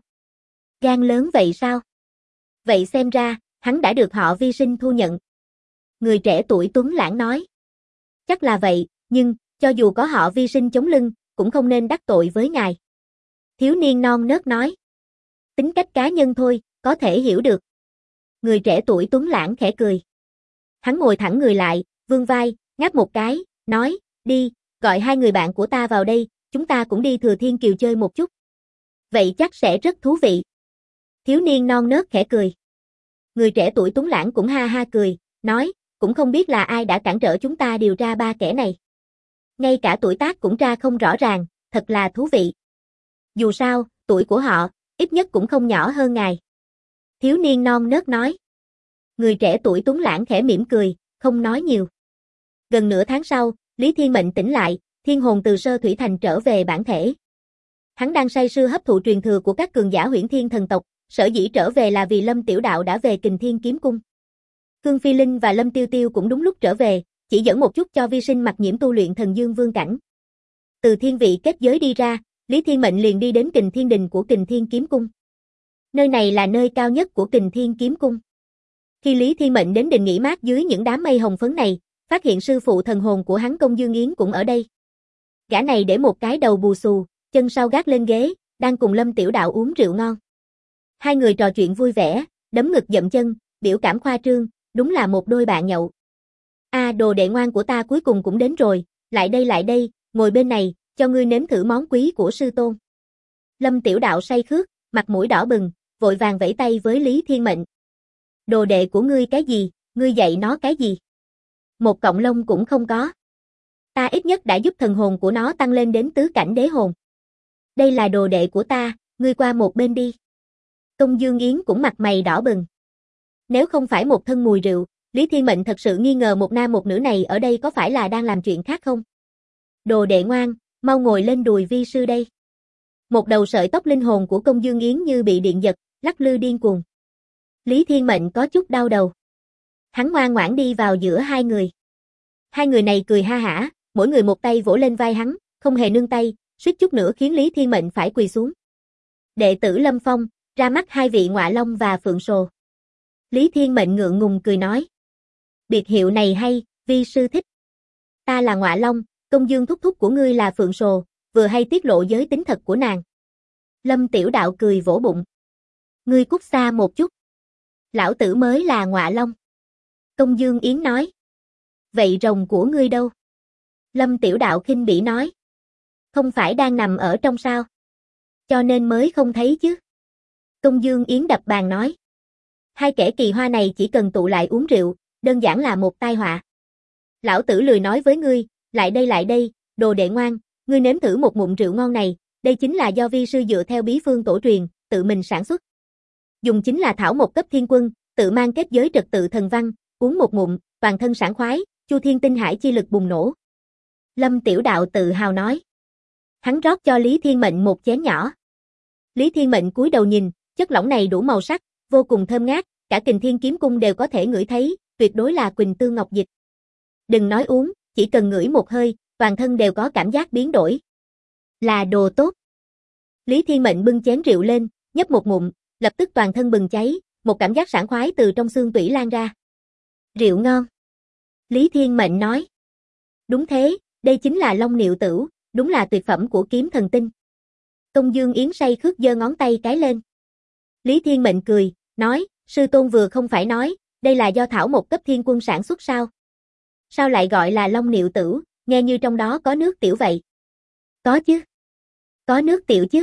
Gan lớn vậy sao? Vậy xem ra, hắn đã được họ Vi Sinh thu nhận. Người trẻ tuổi tuấn lãng nói. Chắc là vậy, nhưng, cho dù có họ Vi Sinh chống lưng, cũng không nên đắc tội với ngài. Thiếu niên non nớt nói. Tính cách cá nhân thôi, có thể hiểu được. Người trẻ tuổi tuấn lãng khẽ cười. Hắn ngồi thẳng người lại, vươn vai, ngáp một cái, nói, đi, gọi 2 người bạn của ta vào đây, chúng ta cũng đi Thừa Thiên Kiều chơi một chút. Vậy chắc sẽ rất thú vị. Thiếu niên non nớt khẽ cười. Người trẻ tuổi tuấn lãng cũng ha ha cười, nói, cũng không biết là ai đã cản trở chúng ta điều tra 3 kẻ này. Ngay cả tuổi tác cũng tra không rõ ràng, thật là thú vị. Dù sao, tuổi của họ, ít nhất cũng không nhỏ hơn ngài. Thiếu niên non nớt nói. Người trẻ tuổi tuấn lãng khẽ mỉm cười, không nói nhiều. Gần nửa tháng sau, Lý Thiên Mệnh tỉnh lại, thiên hồn từ Sơ Thủy Thành trở về bản thể. Hắn đang say sưa hấp thụ truyền thừa của các cường giả Huyễn Thiên thần tộc, sở dĩ trở về là vì Lâm Tiểu Đạo đã về Kình Thiên Kiếm Cung. Khương Phi Linh và Lâm Tiêu Tiêu cũng đúng lúc trở về, chỉ dẫn một chút cho Vi Sinh mặc nhiễm tu luyện thần dương vương cảnh. Từ thiên vị kết giới đi ra, Lý Thiên Mệnh liền đi đến Kình Thiên Đình của Kình Thiên Kiếm Cung. Nơi này là nơi cao nhất của Kình Thiên Kiếm Cung. Khi Lý Thiên Mệnh đến đình nghỉ mát dưới những đám mây hồng phấn này, phát hiện sư phụ thần hồn của hắn Công Dương Yến cũng ở đây. Gã này để một cái đầu bù xù, chân sau gác lên ghế, đang cùng Lâm Tiểu Đạo uống rượu ngon. 2 người trò chuyện vui vẻ, đấm ngực dậm chân, biểu cảm khoa trương, đúng là một đôi bạn nhậu. Đồ đệ ngoan của ta cuối cùng cũng đến rồi, lại đây, ngồi bên này, cho ngươi nếm thử món quý của sư tôn. Lâm Tiểu Đạo say khước, mặt mũi đỏ bừng, vội vàng vẫy tay với Lý Thiên Mệnh. Đồ đệ của ngươi cái gì, ngươi dạy nó cái gì? Một cọng lông cũng không có. Ta ít nhất đã giúp thần hồn của nó tăng lên đến tứ cảnh đế hồn. Đây là đồ đệ của ta, ngươi qua một bên đi. Công Dương Yến cũng mặt mày đỏ bừng. Nếu không phải một thân mùi rượu, Lý Thiên Mệnh thật sự nghi ngờ một nam một nữ này ở đây có phải là đang làm chuyện khác không? Đồ đệ ngoan, mau ngồi lên đùi vi sư đây. Một đầu sợi tóc linh hồn của Công Dương Yến như bị điện giật, lắc lư điên cuồng. Lý Thiên Mệnh có chút đau đầu. Hắn ngoan ngoãn đi vào giữa 2 người. 2 người này cười ha hả, mỗi người một tay vỗ lên vai hắn, không hề nương tay, suýt chút nữa khiến Lý Thiên Mệnh phải quỳ xuống. Đệ tử Lâm Phong, ra mắt 2 vị Ngọa Long và Phượng Sồ. Lý Thiên Mệnh ngượng ngùng cười nói. Biệt hiệu này hay, vi sư thích. Ta là Ngọa Long, Công Dương thúc thúc của ngươi là Phượng Sồ, vừa hay tiết lộ giới tính thật của nàng. Lâm Tiểu Đạo cười vỗ bụng. Ngươi cút xa một chút. Lão tử mới là Ngọa Long. Công Dương Yến nói. Vậy rồng của ngươi đâu? Lâm Tiểu Đạo khinh bỉ nói. Không phải đang nằm ở trong sao? Cho nên mới không thấy chứ. Công Dương Yến đập bàn nói. 2 kẻ kỳ hoa này chỉ cần tụ lại uống rượu, đơn giản là một tai họa. Lão tử lười nói với ngươi, lại đây, đồ đệ ngoan, ngươi nếm thử một ngụm rượu ngon này, đây chính là do vi sư dựa theo bí phương tổ truyền, tự mình sản xuất. Dùng chính là thảo mộc cấp thiên quân, tự mang kết giới trật tự thần văn, uống một ngụm, toàn thân sảng khoái, Chu Thiên Tinh Hải chi lực bùng nổ. Lâm Tiểu Đạo tự hào nói. Hắn rót cho Lý Thiên Mệnh một chén nhỏ. Lý Thiên Mệnh cúi đầu nhìn, chất lỏng này đủ màu sắc, vô cùng thơm ngát, cả Kình Thiên Kiếm Cung đều có thể ngửi thấy, tuyệt đối là Quỳnh Tương Ngọc Dịch. Đừng nói uống, chỉ cần ngửi một hơi, toàn thân đều có cảm giác biến đổi. Là đồ tốt. Lý Thiên Mệnh bưng chén rượu lên, nhấp một ngụm, lập tức toàn thân bừng cháy, một cảm giác sảng khoái từ trong xương tủy lan ra. Rượu ngon. Lý Thiên Mệnh nói. Đúng thế, đây chính là Long Niệu Tửu, đúng là tuyệt phẩm của kiếm thần tinh. Công Dương Yến say khước giơ ngón tay cái lên. Lý Thiên Mệnh cười, nói, sư tôn vừa không phải nói, đây là do thảo mộc cấp thiên quân sản xuất sao? Sao lại gọi là Long Niệu Tửu, nghe như trong đó có nước tiểu vậy? Có chứ. Có nước tiểu chứ.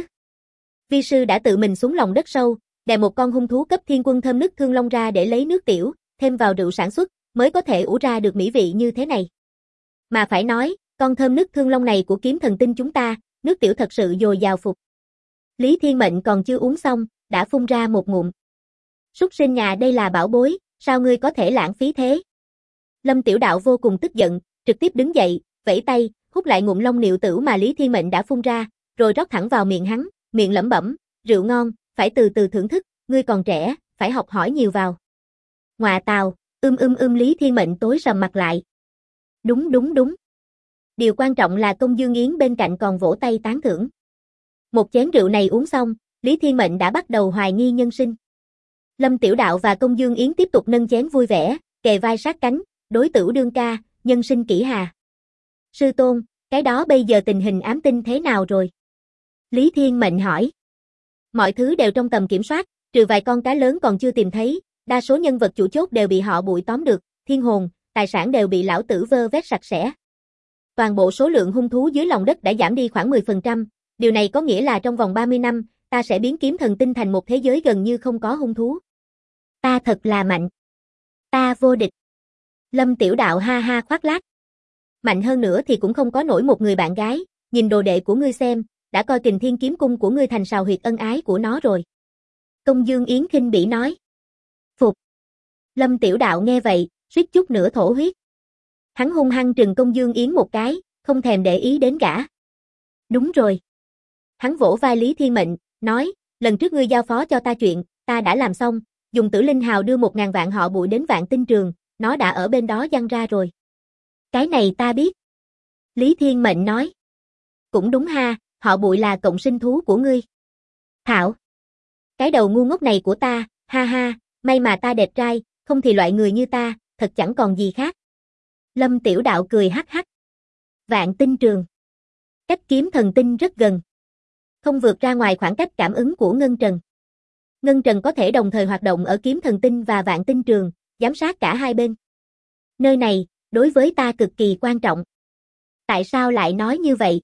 Vi sư đã tự mình xuống lòng đất sâu, đè một con hung thú cấp thiên quân thơm nức thương long ra để lấy nước tiểu, thêm vào rượu sản xuất, mới có thể ủ ra được mỹ vị như thế này. Mà phải nói, con thơm nức thương long này của kiếm thần tinh chúng ta, nước tiểu thật sự dồi dào phục. Lý Thiên Mệnh còn chưa uống xong, đã phun ra một ngụm. Súc sinh nhà, đây là bảo bối, sao ngươi có thể lãng phí thế? Lâm Tiểu Đạo vô cùng tức giận, trực tiếp đứng dậy, vẫy tay, hút lại ngụm long niệu tử mà Lý Thiên Mệnh đã phun ra, rồi rót thẳng vào miệng hắn, miệng lẩm bẩm, rượu ngon, phải từ từ thưởng thức, ngươi còn trẻ, phải học hỏi nhiều vào. Ngọa tào, Lý Thiên Mệnh tối sầm mặt lại. Đúng. Điều quan trọng là Công Dương Yến bên cạnh còn vỗ tay tán thưởng. Một chén rượu này uống xong, Lý Thiên Mệnh đã bắt đầu hoài nghi nhân sinh. Lâm Tiểu Đạo và Công Dương Yến tiếp tục nâng chén vui vẻ, kề vai sát cánh, đối tửu đương ca, nhân sinh kỷ hà. Sư tôn, cái đó bây giờ tình hình ám tinh thế nào rồi? Lý Thiên Mệnh hỏi. Mọi thứ đều trong tầm kiểm soát, trừ vài con cá lớn còn chưa tìm thấy, đa số nhân vật chủ chốt đều bị họ Bụi tóm được, thiên hồn, tài sản đều bị lão tử vơ vét sạch sẽ. Toàn bộ số lượng hung thú dưới lòng đất đã giảm đi khoảng 10%, điều này có nghĩa là trong vòng 30 năm, ta sẽ biến Kiếm Thần Tinh thành một thế giới gần như không có hung thú. Ta thật là mạnh. Ta vô địch. Lâm Tiểu Đạo ha ha khoác lác. Mạnh hơn nữa thì cũng không có nổi một người bạn gái, nhìn đồ đệ của ngươi xem, đã coi Kình Thiên Kiếm Cung của ngươi thành sào huyệt ân ái của nó rồi. Công Dương Yến khinh bỉ nói. Phục. Lâm Tiểu Đạo nghe vậy, suýt chút nữa thổ huyết. Hắn hung hăng trừng Công Dương Yến một cái, không thèm để ý đến gã. Đúng rồi. Hắn vỗ vai Lý Thiên Mệnh, nói, lần trước ngươi giao phó cho ta chuyện, ta đã làm xong, dùng Tử Linh Hào đưa 1000 vạn họ Bụi đến Vạn Tinh Trường, nó đã ở bên đó giăng ra rồi. Cái này ta biết. Lý Thiên Mệnh nói. Cũng đúng ha, họ Bụi là cộng sinh thú của ngươi. Thảo. Cái đầu ngu ngốc này của ta, ha ha, may mà ta đẹp trai, không thì loại người như ta, thật chẳng còn gì khác. Lâm Tiểu Đạo cười hắc hắc. Vạn Tinh Trường. Cách Kiếm Thần Tinh rất gần. Không vượt ra ngoài khoảng cách cảm ứng của Ngân Trần. Ngân Trần có thể đồng thời hoạt động ở Kiếm Thần Tinh và Vạn Tinh Trường, giám sát cả hai bên. Nơi này, đối với ta cực kỳ quan trọng. Tại sao lại nói như vậy?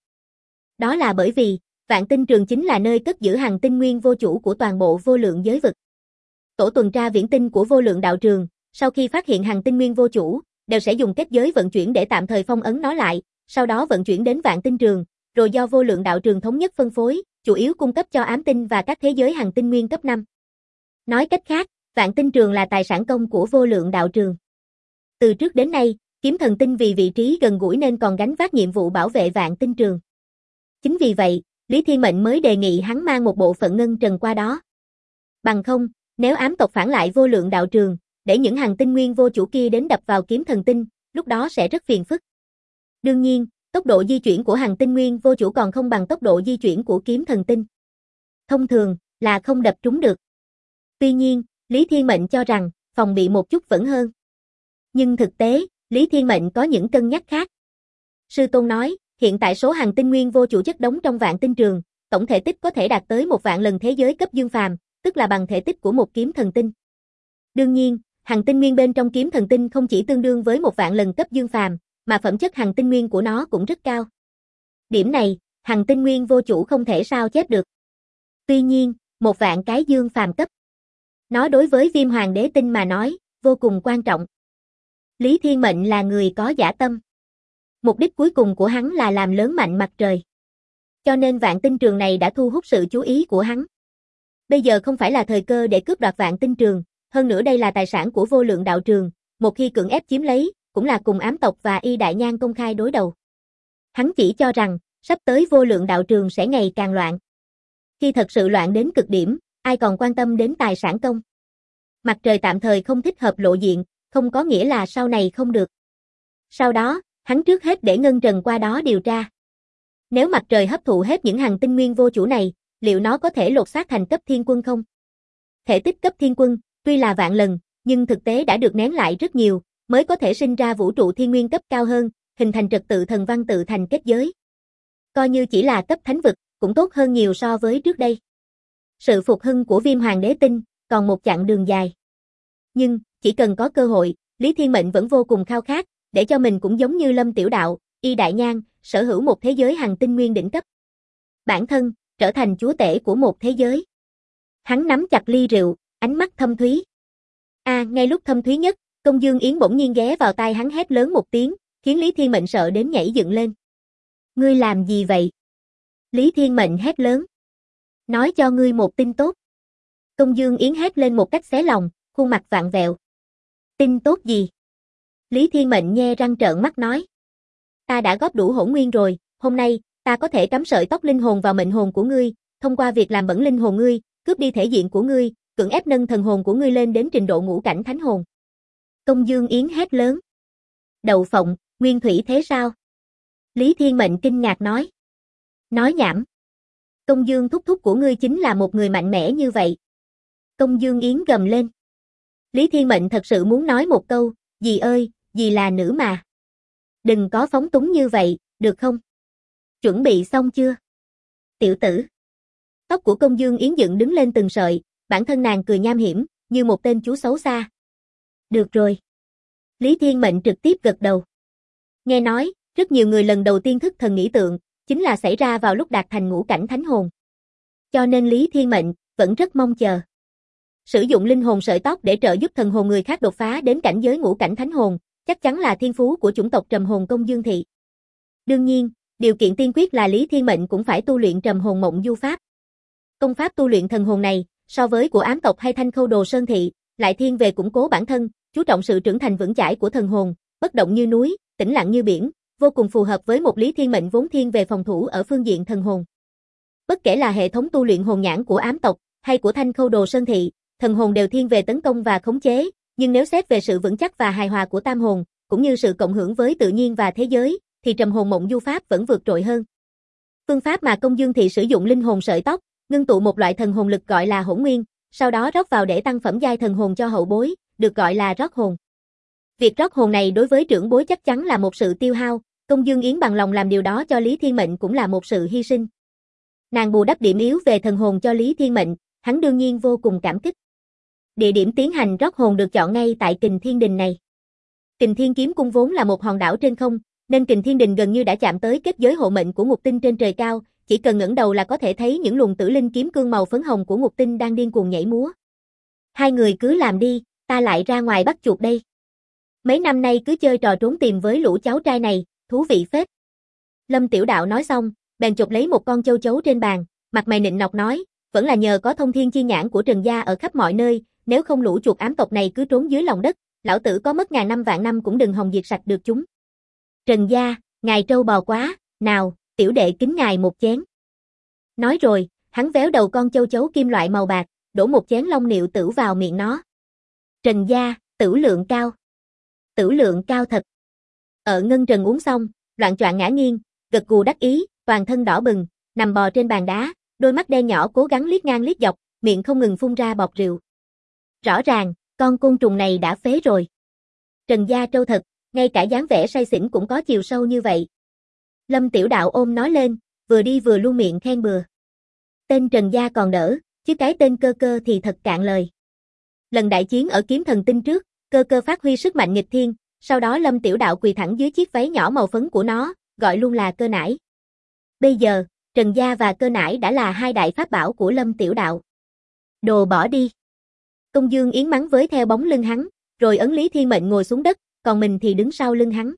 Đó là bởi vì, Vạn Tinh Trường chính là nơi cất giữ hằng tinh nguyên vô chủ của toàn bộ vô lượng giới vực. Tổ tuần tra viễn tinh của vô lượng đạo trường, sau khi phát hiện hằng tinh nguyên vô chủ, đều sẽ dùng kết giới vận chuyển để tạm thời phong ấn nó lại, sau đó vận chuyển đến Vạn Tinh Trường, rồi do vô lượng đạo trường thống nhất phân phối, chủ yếu cung cấp cho ám tinh và các thế giới hằng tinh nguyên cấp 5. Nói cách khác, Vạn Tinh Trường là tài sản công của vô lượng đạo trường. Từ trước đến nay, Kiếm Thần Tinh vì vị trí gần gũi nên còn gánh vác nhiệm vụ bảo vệ Vạn Tinh Trường. Chính vì vậy, Lý Thiên Mệnh mới đề nghị hắn mang một bộ phận Ngân Trần qua đó. Bằng không, nếu ám tộc phản lại vô lượng đạo trường, để những hằng tinh nguyên vô chủ kia đến đập vào Kiếm Thần Tinh, lúc đó sẽ rất phiền phức. Đương nhiên, tốc độ di chuyển của hằng tinh nguyên vô chủ còn không bằng tốc độ di chuyển của Kiếm Thần Tinh. Thông thường, là không đập trúng được. Tuy nhiên, Lý Thiên Mệnh cho rằng, phòng bị một chút vẫn hơn. Nhưng thực tế, Lý Thiên Mệnh có những cân nhắc khác. Sư Tôn nói, hiện tại số hằng tinh nguyên vô chủ chất đống trong Vạn Tinh Trường, tổng thể tích có thể đạt tới 1 vạn lần thế giới cấp dương phàm, tức là bằng thể tích của một Kiếm Thần Tinh. Đương nhiên, hằng tinh nguyên bên trong Kiếm Thần Tinh không chỉ tương đương với 1 vạn lần cấp dương phàm, mà phẩm chất hằng tinh nguyên của nó cũng rất cao. Điểm này, hằng tinh nguyên vô chủ không thể sao chép được. Tuy nhiên, 1 vạn cái dương phàm cấp. Nó đối với Viêm Hoàng Đế Tinh mà nói, vô cùng quan trọng. Lý Thiên Mệnh là người có dã tâm. Mục đích cuối cùng của hắn là làm lớn mạnh mặt trời. Cho nên Vạn Tinh Trường này đã thu hút sự chú ý của hắn. Bây giờ không phải là thời cơ để cướp đoạt Vạn Tinh Trường, hơn nữa đây là tài sản của vô lượng đạo trường, một khi cưỡng ép chiếm lấy, cũng là cùng ám tộc và Y Đại Nhan công khai đối đầu. Hắn chỉ cho rằng, sắp tới vô lượng đạo trường sẽ ngày càng loạn. Khi thật sự loạn đến cực điểm, ai còn quan tâm đến tài sản công. Mặt trời tạm thời không thích hợp lộ diện, không có nghĩa là sau này không được. Sau đó, hắn trước hết để Ngân Trần qua đó điều tra. Nếu mặt trời hấp thụ hết những hằng tinh nguyên vô chủ này, liệu nó có thể lột xác thành cấp thiên quân không? Thể tích cấp thiên quân, tuy là vạn lần, nhưng thực tế đã được nén lại rất nhiều, mới có thể sinh ra vũ trụ thiên nguyên cấp cao hơn, hình thành trật tự thần văn tự thành kết giới. Coi như chỉ là cấp thánh vực, cũng tốt hơn nhiều so với trước đây. Sự phục hưng của Viêm Hoàng Đế Tinh, còn một chặng đường dài. Nhưng, chỉ cần có cơ hội, Lý Thiên Mệnh vẫn vô cùng khao khát, để cho mình cũng giống như Lâm Tiểu Đạo, Y Đại Nhan, sở hữu một thế giới hằng tinh nguyên đỉnh cấp. Bản thân, trở thành chúa tể của một thế giới. Hắn nắm chặt ly rượu, ánh mắt thâm thúy. Ngay lúc thâm thúy nhất, Công Dương Yến bỗng nhiên ghé vào tai hắn hét lớn một tiếng, khiến Lý Thiên Mệnh sợ đến nhảy dựng lên. Ngươi làm gì vậy? Lý Thiên Mệnh hét lớn. Nói cho ngươi một tin tốt. Công Dương Yến hét lên một cách xé lòng, khuôn mặt vặn vẹo. Tin tốt gì? Lý Thiên Mệnh nhe răng trợn mắt nói. Ta đã góp đủ hỗn nguyên rồi, hôm nay, ta có thể cắm sợi tóc linh hồn vào mệnh hồn của ngươi, thông qua việc làm bẩn linh hồn ngươi, cướp đi thể diện của ngươi, cưỡng ép nâng thần hồn của ngươi lên đến trình độ ngũ cảnh thánh hồn. Công Dương Yến hét lớn. Đậu phộng, nguyên thủy thế sao? Lý Thiên Mệnh kinh ngạc nói. Nói nhảm. Công Dương thúc thúc của ngươi chính là một người mạnh mẽ như vậy. Công Dương Yến gầm lên. Lý Thiên Mệnh thật sự muốn nói một câu, dì ơi, dì là nữ mà. Đừng có phóng túng như vậy, được không? Chuẩn bị xong chưa? Tiểu tử. Tóc của Công Dương Yến dựng đứng lên từng sợi, bản thân nàng cười nham hiểm, như một tên chú xấu xa. Được rồi. Lý Thiên Mệnh trực tiếp gật đầu. Nghe nói, rất nhiều người lần đầu tiên thức thần nghĩ tượng, chính là xảy ra vào lúc đạt thành ngũ cảnh thánh hồn. Cho nên Lý Thiên Mệnh vẫn rất mong chờ. Sử dụng linh hồn sợi tóc để trợ giúp thần hồn người khác đột phá đến cảnh giới ngũ cảnh thánh hồn, chắc chắn là thiên phú của chủng tộc Trầm Hồn Công Dương Thị. Đương nhiên, điều kiện tiên quyết là Lý Thiên Mệnh cũng phải tu luyện Trầm Hồn Mộng Du Pháp. Công pháp tu luyện thần hồn này, so với của ám tộc hay Thanh Khâu Đồ Sơn Thị, lại thiên về củng cố bản thân, chú trọng sự trưởng thành vững chãi của thần hồn, bất động như núi, tĩnh lặng như biển, vô cùng phù hợp với một Lý Thiên Mệnh vốn thiên về phòng thủ ở phương diện thần hồn. Bất kể là hệ thống tu luyện hồn nhãn của ám tộc hay của Thanh Khâu Đồ Sơn Thị, thần hồn đều thiên về tấn công và khống chế, nhưng nếu xét về sự vững chắc và hài hòa của tam hồn, cũng như sự cộng hưởng với tự nhiên và thế giới, thì Trầm Hồn Mộng Du Pháp vẫn vượt trội hơn. Phương pháp mà Công Dương Thị sử dụng linh hồn sợi tóc, ngưng tụ một loại thần hồn lực gọi là hỗn nguyên, sau đó rót vào để tăng phẩm giai thần hồn cho hậu bối, được gọi là rót hồn. Việc rót hồn này đối với trưởng bối chắc chắn là một sự tiêu hao, Công Dương Yến bằng lòng làm điều đó cho Lý Thiên Mệnh cũng là một sự hy sinh. Nàng bù đắp điểm yếu về thần hồn cho Lý Thiên Mệnh, hắn đương nhiên vô cùng cảm kích. Địa điểm tiến hành rót hồn được chọn ngay tại Kình Thiên Đình này. Kình Thiên Kiếm Cung vốn là một hòn đảo trên không, nên Kình Thiên Đình gần như đã chạm tới kết giới hộ mệnh của Ngục Tinh trên trời cao, chỉ cần ngẩng đầu là có thể thấy những luồng tử linh kiếm cương màu phấn hồng của Ngục Tinh đang điên cuồng nhảy múa. Hai người cứ làm đi, ta lại ra ngoài bắt chuột đây. Mấy năm nay cứ chơi trò trốn tìm với lũ cháu trai này, thú vị phết. Lâm Tiểu Đạo nói xong, bèn chụp lấy một con châu chấu trên bàn, mặt mày nịnh nọt nói, vẫn là nhờ có thông thiên chi nhãn của Trần gia ở khắp mọi nơi, nếu không lũ chuột ám tộc này cứ trốn dưới lòng đất, lão tử có mất ngàn năm vạn năm cũng đừng hòng diệt sạch được chúng. Trần gia, ngài trâu bò quá, nào, tiểu đệ kính ngài một chén. Nói rồi, hắn véo đầu con châu chấu kim loại màu bạc, đổ một chén long niệu tử vào miệng nó. Trần gia, tử lượng cao. Tử lượng cao thật. Ngân Trần uống xong, loạng choạng ngã nghiêng, gật gù đắc ý, toàn thân đỏ bừng, nằm bò trên bàn đá, đôi mắt đen nhỏ cố gắng liếc ngang liếc dọc, miệng không ngừng phun ra bọt rượu. Rõ ràng, con côn trùng này đã phế rồi. Trần gia trâu thật, ngay cả dáng vẻ say xỉn cũng có chiều sâu như vậy. Lâm Tiểu Đạo ôm nó lên, vừa đi vừa luôn miệng khen bừa. Tên Trần gia còn đỡ, chứ cái tên Cơ Cơ thì thật cạn lời. Lần đại chiến ở Kiếm Thần Tinh trước, Cơ Cơ phát huy sức mạnh nghịch thiên, sau đó Lâm Tiểu Đạo quỳ thẳng dưới chiếc váy nhỏ màu phấn của nó, gọi luôn là Cơ Nải. Bây giờ, Trần gia và Cơ Nải đã là hai đại pháp bảo của Lâm Tiểu Đạo. Đồ bỏ đi. Công Dương Yến mắng với theo bóng lưng hắn, rồi ấn Lý Thiên Mệnh ngồi xuống đất, còn mình thì đứng sau lưng hắn.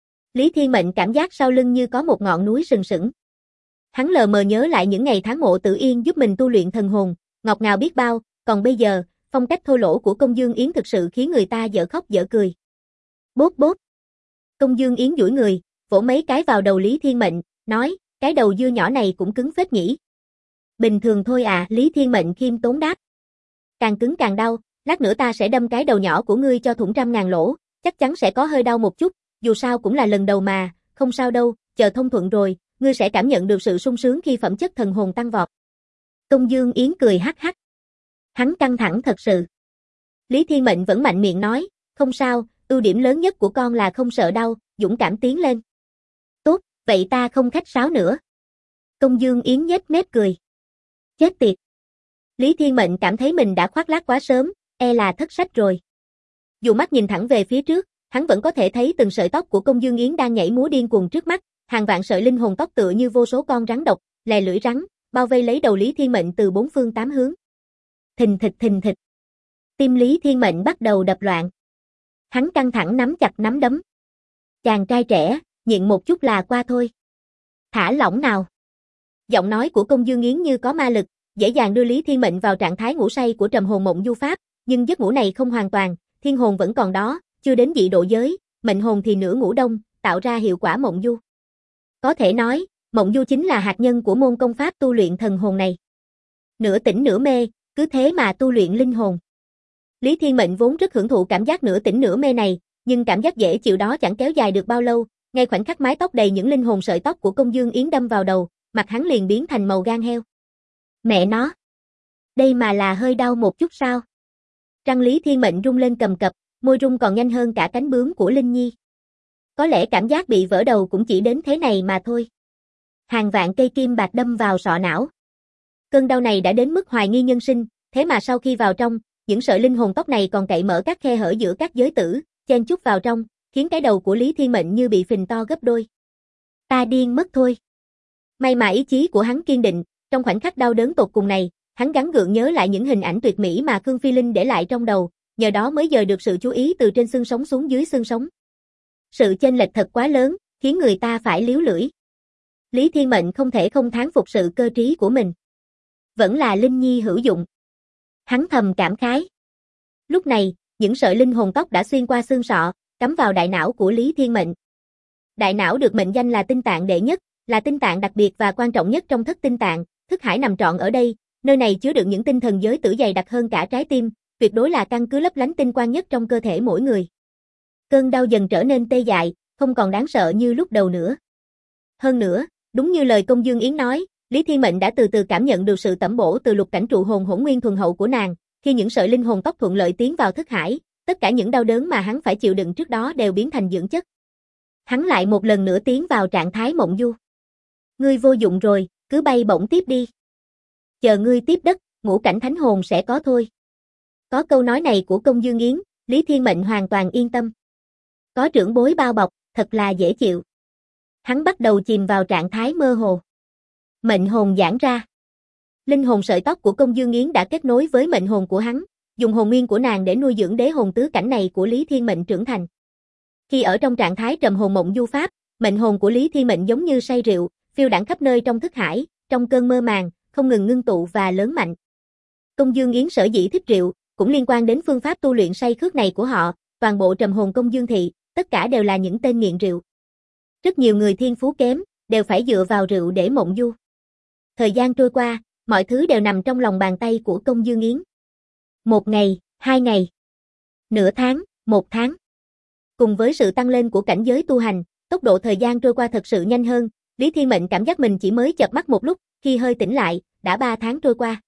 Lý Thiên Mệnh cảm giác sau lưng như có một ngọn núi sừng sững. Hắn lờ mờ nhớ lại những ngày tháng Mộ Tử Yên giúp mình tu luyện thần hồn, ngọt ngào biết bao, còn bây giờ, phong cách thô lỗ của Công Dương Yến thực sự khiến người ta dở khóc dở cười. Bốp bốp. Công Dương Yến duỗi người, vỗ mấy cái vào đầu Lý Thiên Mệnh, nói, cái đầu dưa nhỏ này cũng cứng phết nhỉ. Bình thường thôi à, Lý Thiên Mệnh khiêm tốn đáp. Càng cứng càng đau, lát nữa ta sẽ đâm cái đầu nhỏ của ngươi cho thủng 100.000 lỗ, chắc chắn sẽ có hơi đau một chút, dù sao cũng là lần đầu mà, không sao đâu, chờ thông thuận rồi, ngươi sẽ cảm nhận được sự sung sướng khi phẩm chất thần hồn tăng vọt. Công Dương Yến cười hắc hắc. Hắn căng thẳng thật sự. Lý Thiên Mệnh vẫn mạnh miệng nói, không sao, ưu điểm lớn nhất của con là không sợ đau, dũng cảm tiến lên. Tốt, vậy ta không khách sáo nữa. Công Dương Yến nhếch mép cười. Chết tiệt. Lý Thiên Mệnh cảm thấy mình đã khoác lác quá sớm, e là thất sách rồi. Dù mắt nhìn thẳng về phía trước, hắn vẫn có thể thấy từng sợi tóc của Công Dương Yến đang nhảy múa điên cuồng trước mắt, hàng vạn sợi linh hồn tóc tựa như vô số con rắn độc, lè lưỡi rắn, bao vây lấy đầu Lý Thiên Mệnh từ bốn phương tám hướng. Thình thịch thình thịch. Tim Lý Thiên Mệnh bắt đầu đập loạn. Hắn căng thẳng nắm chặt nắm đấm. Chàng trai trẻ, nhịn một chút là qua thôi. Thả lỏng nào. Giọng nói của Công Dương Yến như có ma lực, dễ dàng đưa Lý Thiên Mệnh vào trạng thái ngủ say của trầm hồn mộng du pháp, nhưng giấc ngủ này không hoàn toàn, thiên hồn vẫn còn đó, chưa đến dị độ giới, mệnh hồn thì nửa ngủ đông, tạo ra hiệu quả mộng du. Có thể nói, mộng du chính là hạt nhân của môn công pháp tu luyện thần hồn này. Nửa tỉnh nửa mê, cứ thế mà tu luyện linh hồn. Lý Thiên Mệnh vốn rất hưởng thụ cảm giác nửa tỉnh nửa mê này, nhưng cảm giác dễ chịu đó chẳng kéo dài được bao lâu, ngay khoảnh khắc mái tóc đầy những linh hồn sợi tóc của Công Dương Yến đâm vào đầu, mặt hắn liền biến thành màu gan heo. Mẹ nó! Đây mà là hơi đau một chút sao? Răng Lý Thiên Mệnh rung lên cầm cập, môi rung còn nhanh hơn cả cánh bướm của Linh Nhi. Có lẽ cảm giác bị vỡ đầu cũng chỉ đến thế này mà thôi. Hàng vạn cây kim bạc đâm vào sọ não. Cơn đau này đã đến mức hoài nghi nhân sinh, thế mà sau khi vào trong, những sợi linh hồn tóc này còn cậy mở các khe hở giữa các giới tử, chen chúc vào trong, khiến cái đầu của Lý Thiên Mệnh như bị phình to gấp đôi. Ta điên mất thôi. May mà ý chí của hắn kiên định, trong khoảnh khắc đau đớn tột cùng này, hắn gắng gượng nhớ lại những hình ảnh tuyệt mỹ mà Khương Phi Linh để lại trong đầu, nhờ đó mới dời được sự chú ý từ trên xương sống xuống dưới xương sống. Sự chênh lệch thật quá lớn, khiến người ta phải líu lưỡi. Lý Thiên Mệnh không thể không thán phục sự cơ trí của mình. Vẫn là Linh Nhi hữu dụng. Hắn thầm cảm khái. Lúc này, những sợi linh hồn tóc đã xuyên qua xương sọ, cắm vào đại não của Lý Thiên Mệnh. Đại não được mệnh danh là tinh tạng đệ nhất, là tinh tạng đặc biệt và quan trọng nhất trong thất tinh tạng, thức hải nằm trọn ở đây, nơi này chứa đựng những tinh thần giới tử dày đặc hơn cả trái tim, tuyệt đối là căn cứ lấp lánh tinh quang nhất trong cơ thể mỗi người. Cơn đau dần trở nên tê dại, không còn đáng sợ như lúc đầu nữa. Hơn nữa, đúng như lời Công Dương Yến nói, Lý Thiên Mệnh đã từ từ cảm nhận được sự tẩm bổ từ lục cảnh trụ hồn hỗn nguyên thuần hậu của nàng, khi những sợi linh hồn tóc thuận lợi tiến vào thức hải, tất cả những đau đớn mà hắn phải chịu đựng trước đó đều biến thành dưỡng chất. Hắn lại một lần nữa tiến vào trạng thái mộng du. Ngươi vô dụng rồi, cứ bay bổng tiếp đi. Chờ ngươi tiếp đất, ngũ cảnh thánh hồn sẽ có thôi. Có câu nói này của Công Dương Yến, Lý Thiên Mệnh hoàn toàn yên tâm. Có trưởng bối bao bọc, thật là dễ chịu. Hắn bắt đầu chìm vào trạng thái mơ hồ. Mệnh hồn giãn ra. Linh hồn sợi tóc của Công Dương Yến đã kết nối với mệnh hồn của hắn, dùng hồn nguyên của nàng để nuôi dưỡng đế hồn tứ cảnh này của Lý Thiên Mệnh trưởng thành. Khi ở trong trạng thái trầm hồn mộng du pháp, mệnh hồn của Lý Thiên Mệnh giống như say rượu, phiêu đãng khắp nơi trong thức hải, trong cơn mơ màng, không ngừng ngưng tụ và lớn mạnh. Công Dương Yến sở dĩ thích rượu, cũng liên quan đến phương pháp tu luyện say khước này của họ, toàn bộ trầm hồn Công Dương thị, tất cả đều là những tên nghiện rượu. Rất nhiều người thiên phú kém, đều phải dựa vào rượu để mộng du. Thời gian trôi qua, mọi thứ đều nằm trong lòng bàn tay của Công Dương Yến. 1 ngày, 2 ngày, nửa tháng, 1 tháng. Cùng với sự tăng lên của cảnh giới tu hành, tốc độ thời gian trôi qua thật sự nhanh hơn, Lý Thiên Mệnh cảm giác mình chỉ mới chợp mắt một lúc, khi hơi tỉnh lại, đã 3 tháng trôi qua.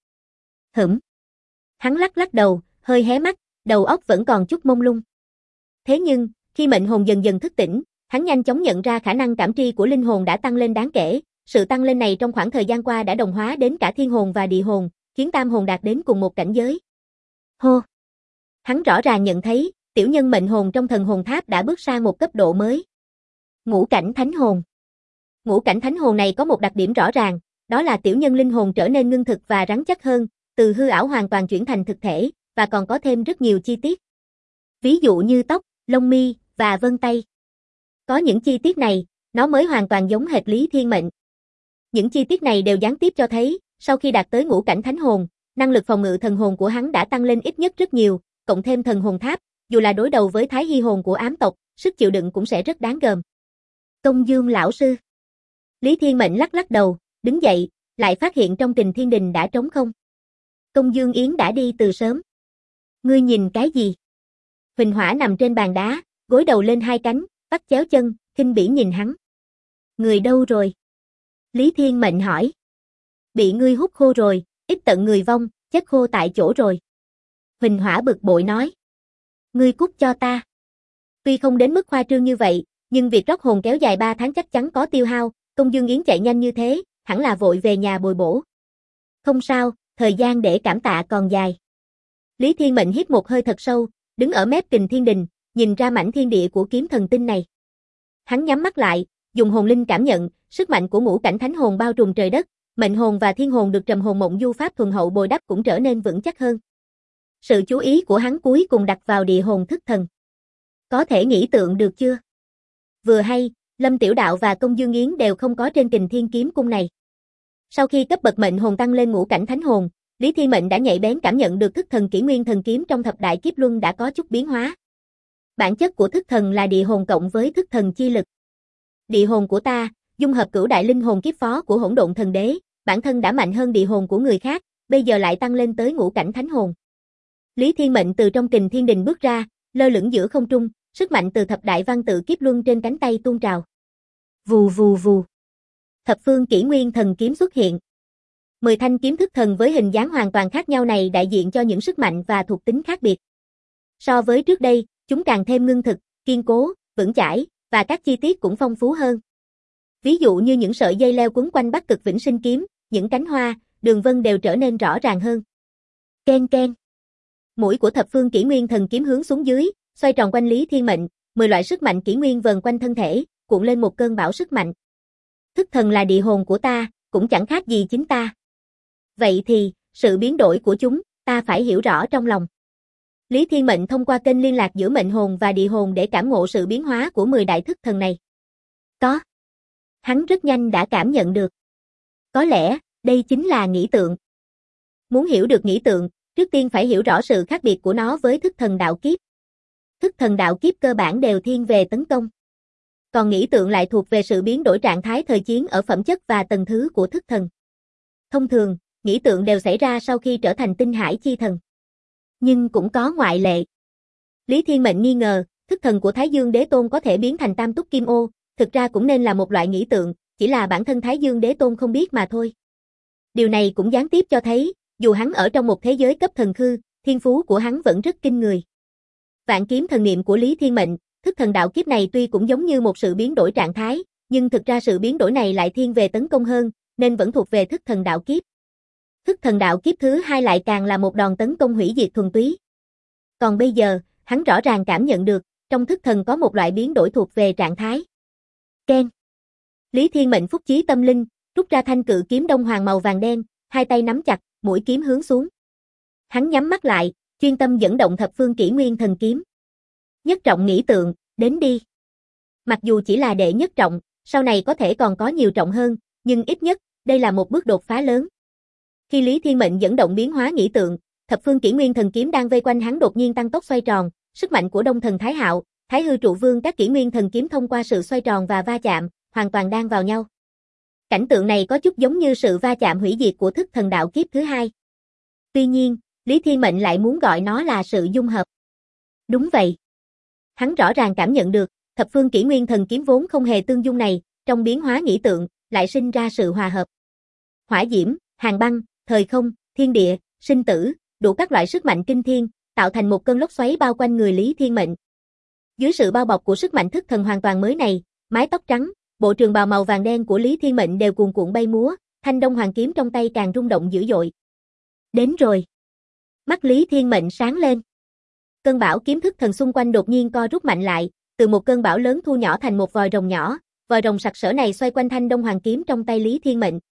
Hắn lắc lắc đầu, hơi hé mắt, đầu óc vẫn còn chút mông lung. Thế nhưng, khi mệnh hồn dần dần thức tỉnh, hắn nhanh chóng nhận ra khả năng cảm tri của linh hồn đã tăng lên đáng kể, sự tăng lên này trong khoảng thời gian qua đã đồng hóa đến cả thiên hồn và địa hồn, khiến tam hồn đạt đến cùng một cảnh giới. Hô! Hắn rõ ràng nhận thấy, tiểu nhân mệnh hồn trong thần hồn tháp đã bước sang một cấp độ mới. Ngũ cảnh thánh hồn. Ngũ cảnh thánh hồn này có một đặc điểm rõ ràng, đó là tiểu nhân linh hồn trở nên ngưng thực và rắn chắc hơn, từ hư ảo hoàn toàn chuyển thành thực thể, và còn có thêm rất nhiều chi tiết. Ví dụ như tóc, lông mi, và vân tay. Có những chi tiết này, nó mới hoàn toàn giống hệt Lý Thiên Mệnh. Những chi tiết này đều gián tiếp cho thấy, sau khi đạt tới ngũ cảnh thánh hồn, năng lực phòng ngự thần hồn của hắn đã tăng lên ít nhất rất nhiều, cộng thêm thần hồn tháp, dù là đối đầu với thái hy hồn của ám tộc, sức chịu đựng cũng sẽ rất đáng gờm. Công Dương lão sư. Lý Thiên Mệnh lắc lắc đầu, đứng dậy, lại phát hiện trong Kình Thiên Đình đã trống không. Công Dương Yến đã đi từ sớm. Ngươi nhìn cái gì? Huỳnh Hỏa nằm trên bàn đá, gối đầu lên hai cánh, vắt chéo chân, khinh bỉ nhìn hắn. Người đâu rồi? Lý Thiên Mệnh hỏi. Bị ngươi hút khô rồi, ít tận người vong, chết khô tại chỗ rồi. Huỳnh Hỏa bực bội nói. Ngươi cút cho ta. Tuy không đến mức khoa trương như vậy, nhưng việc rót hồn kéo dài 3 tháng chắc chắn có tiêu hao, Công Dương Yến chạy nhanh như thế, hẳn là vội về nhà bồi bổ. Không sao, thời gian để cảm tạ còn dài. Lý Thiên Mệnh hít một hơi thật sâu, đứng ở mép Kình Thiên Đình, nhìn ra mảnh thiên địa của kiếm thần tinh này. Hắn nhắm mắt lại, dùng hồn linh cảm nhận, sức mạnh của ngũ cảnh thánh hồn bao trùm trời đất, mệnh hồn và thiên hồn được trầm hồn mộng du pháp thuần hậu bồi đắp cũng trở nên vững chắc hơn. Sự chú ý của hắn cuối cùng đặt vào địa hồn thức thần. Có thể nghĩ tượng được chưa? Vừa hay, Lâm Tiểu Đạo và Công Dương Yến đều không có trên Kình Thiên kiếm cung này. Sau khi cấp bậc mệnh hồn tăng lên ngũ cảnh thánh hồn, Lý Thiên Mệnh đã nhạy bén cảm nhận được thức thần Kỷ Nguyên Thần Kiếm trong thập đại kiếp luân đã có chút biến hóa. Bản chất của thức thần là địa hồn cộng với thức thần chi lực. Địa hồn của ta, dung hợp cửu đại linh hồn kiếp phó của Hỗn Độn Thần Đế, bản thân đã mạnh hơn địa hồn của người khác, bây giờ lại tăng lên tới ngũ cảnh thánh hồn. Lý Thiên Mệnh từ trong Kình Thiên Đình bước ra, lơ lửng giữa không trung, sức mạnh từ thập đại văn tự kiếp luân trên cánh tay tuôn trào. Vù vù vù. Thập phương Kỷ Nguyên Thần Kiếm xuất hiện. 10 thanh kiếm thức thần với hình dáng hoàn toàn khác nhau này đại diện cho những sức mạnh và thuộc tính khác biệt. So với trước đây, chúng càng thêm ngưng thực, kiên cố, vững chãi, và các chi tiết cũng phong phú hơn. Ví dụ như những sợi dây leo quấn quanh Bắc Cực Vĩnh Sinh kiếm, những cánh hoa, đường vân đều trở nên rõ ràng hơn. Ken ken. Mũi của thập phương Kỷ Nguyên Thần Kiếm hướng xuống dưới, xoay tròn quanh Lý Thiên Mệnh, 10 loại sức mạnh kỷ nguyên vần quanh thân thể, cuộn lên một cơn bão sức mạnh. Thức thần là địa hồn của ta, cũng chẳng khác gì chính ta. Vậy thì, sự biến đổi của chúng, ta phải hiểu rõ trong lòng. Lý Thiên Mệnh thông qua kênh liên lạc giữa mệnh hồn và địa hồn để cảm ngộ sự biến hóa của 10 đại thức thần này. Hắn rất nhanh đã cảm nhận được. Có lẽ, đây chính là nghĩ tượng. Muốn hiểu được nghĩ tượng, trước tiên phải hiểu rõ sự khác biệt của nó với thức thần đạo kiếp. Thức thần đạo kiếp cơ bản đều thiên về tấn công. Còn nghĩ tượng lại thuộc về sự biến đổi trạng thái thời chiến ở phẩm chất và tầng thứ của thức thần. Thông thường, nghĩ tượng đều xảy ra sau khi trở thành tinh hải chi thần. Nhưng cũng có ngoại lệ. Lý Thiên Mệnh nghi ngờ, thức thần của Thái Dương Đế Tôn có thể biến thành tam túc kim ô, thực ra cũng nên là một loại nghĩ tượng, chỉ là bản thân Thái Dương Đế Tôn không biết mà thôi. Điều này cũng gián tiếp cho thấy, dù hắn ở trong một thế giới cấp thần khư, thiên phú của hắn vẫn rất kinh người. Vạn kiếm thần niệm của Lý Thiên Mệnh, thức thần đạo kiếp này tuy cũng giống như một sự biến đổi trạng thái, nhưng thực ra sự biến đổi này lại thiên về tấn công hơn, nên vẫn thuộc về thức thần đạo kiếp. Thức thần đạo kiếp thứ hai lại càng là một đòn tấn công hủy diệt thuần túy. Còn bây giờ, hắn rõ ràng cảm nhận được, trong thức thần có một loại biến đổi thuộc về trạng thái. Ken. Lý Thiên Mệnh phúc chí tâm linh, rút ra thanh cự kiếm đông hoàng màu vàng đen, hai tay nắm chặt, mũi kiếm hướng xuống. Hắn nhắm mắt lại, chuyên tâm dẫn động thập phương Kỷ Nguyên Thần Kiếm. Nhất trọng nghĩ tượng, đến đi. Mặc dù chỉ là đệ nhất trọng, sau này có thể còn có nhiều trọng hơn, nhưng ít nhất, đây là một bước đột phá lớn. Khi Lý Thiên Mệnh dẫn động biến hóa nghĩ tượng, thập phương Kỷ Nguyên Thần Kiếm đang vây quanh hắn đột nhiên tăng tốc xoay tròn, sức mạnh của Đông Thần Thái Hạo, Thái Hư Trụ Vương các Kỷ Nguyên Thần Kiếm thông qua sự xoay tròn và va chạm, hoàn toàn đan vào nhau. Cảnh tượng này có chút giống như sự va chạm hủy diệt của thức thần đạo kiếp thứ hai. Tuy nhiên, Lý Thiên Mệnh lại muốn gọi nó là sự dung hợp. Đúng vậy. Hắn rõ ràng cảm nhận được, thập phương Kỷ Nguyên Thần Kiếm vốn không hề tương dung này, trong biến hóa nghĩ tượng, lại sinh ra sự hòa hợp. Hỏa diễm, hàn băng, thời không, thiên địa, sinh tử, đủ các loại sức mạnh kinh thiên, tạo thành một cơn lốc xoáy bao quanh người Lý Thiên Mệnh. Dưới sự bao bọc của sức mạnh thức thần hoàn toàn mới này, mái tóc trắng, bộ trường bào màu vàng đen của Lý Thiên Mệnh đều cuồn cuộn bay múa, thanh đông hoàng kiếm trong tay càng rung động dữ dội. Đến rồi. Mắt Lý Thiên Mệnh sáng lên. Cơn bão kiếm thức thần xung quanh đột nhiên co rút mạnh lại, từ một cơn bão lớn thu nhỏ thành một vòi rồng nhỏ, vòi rồng sặc sỡ này xoay quanh thanh đông hoàng kiếm trong tay Lý Thiên Mệnh.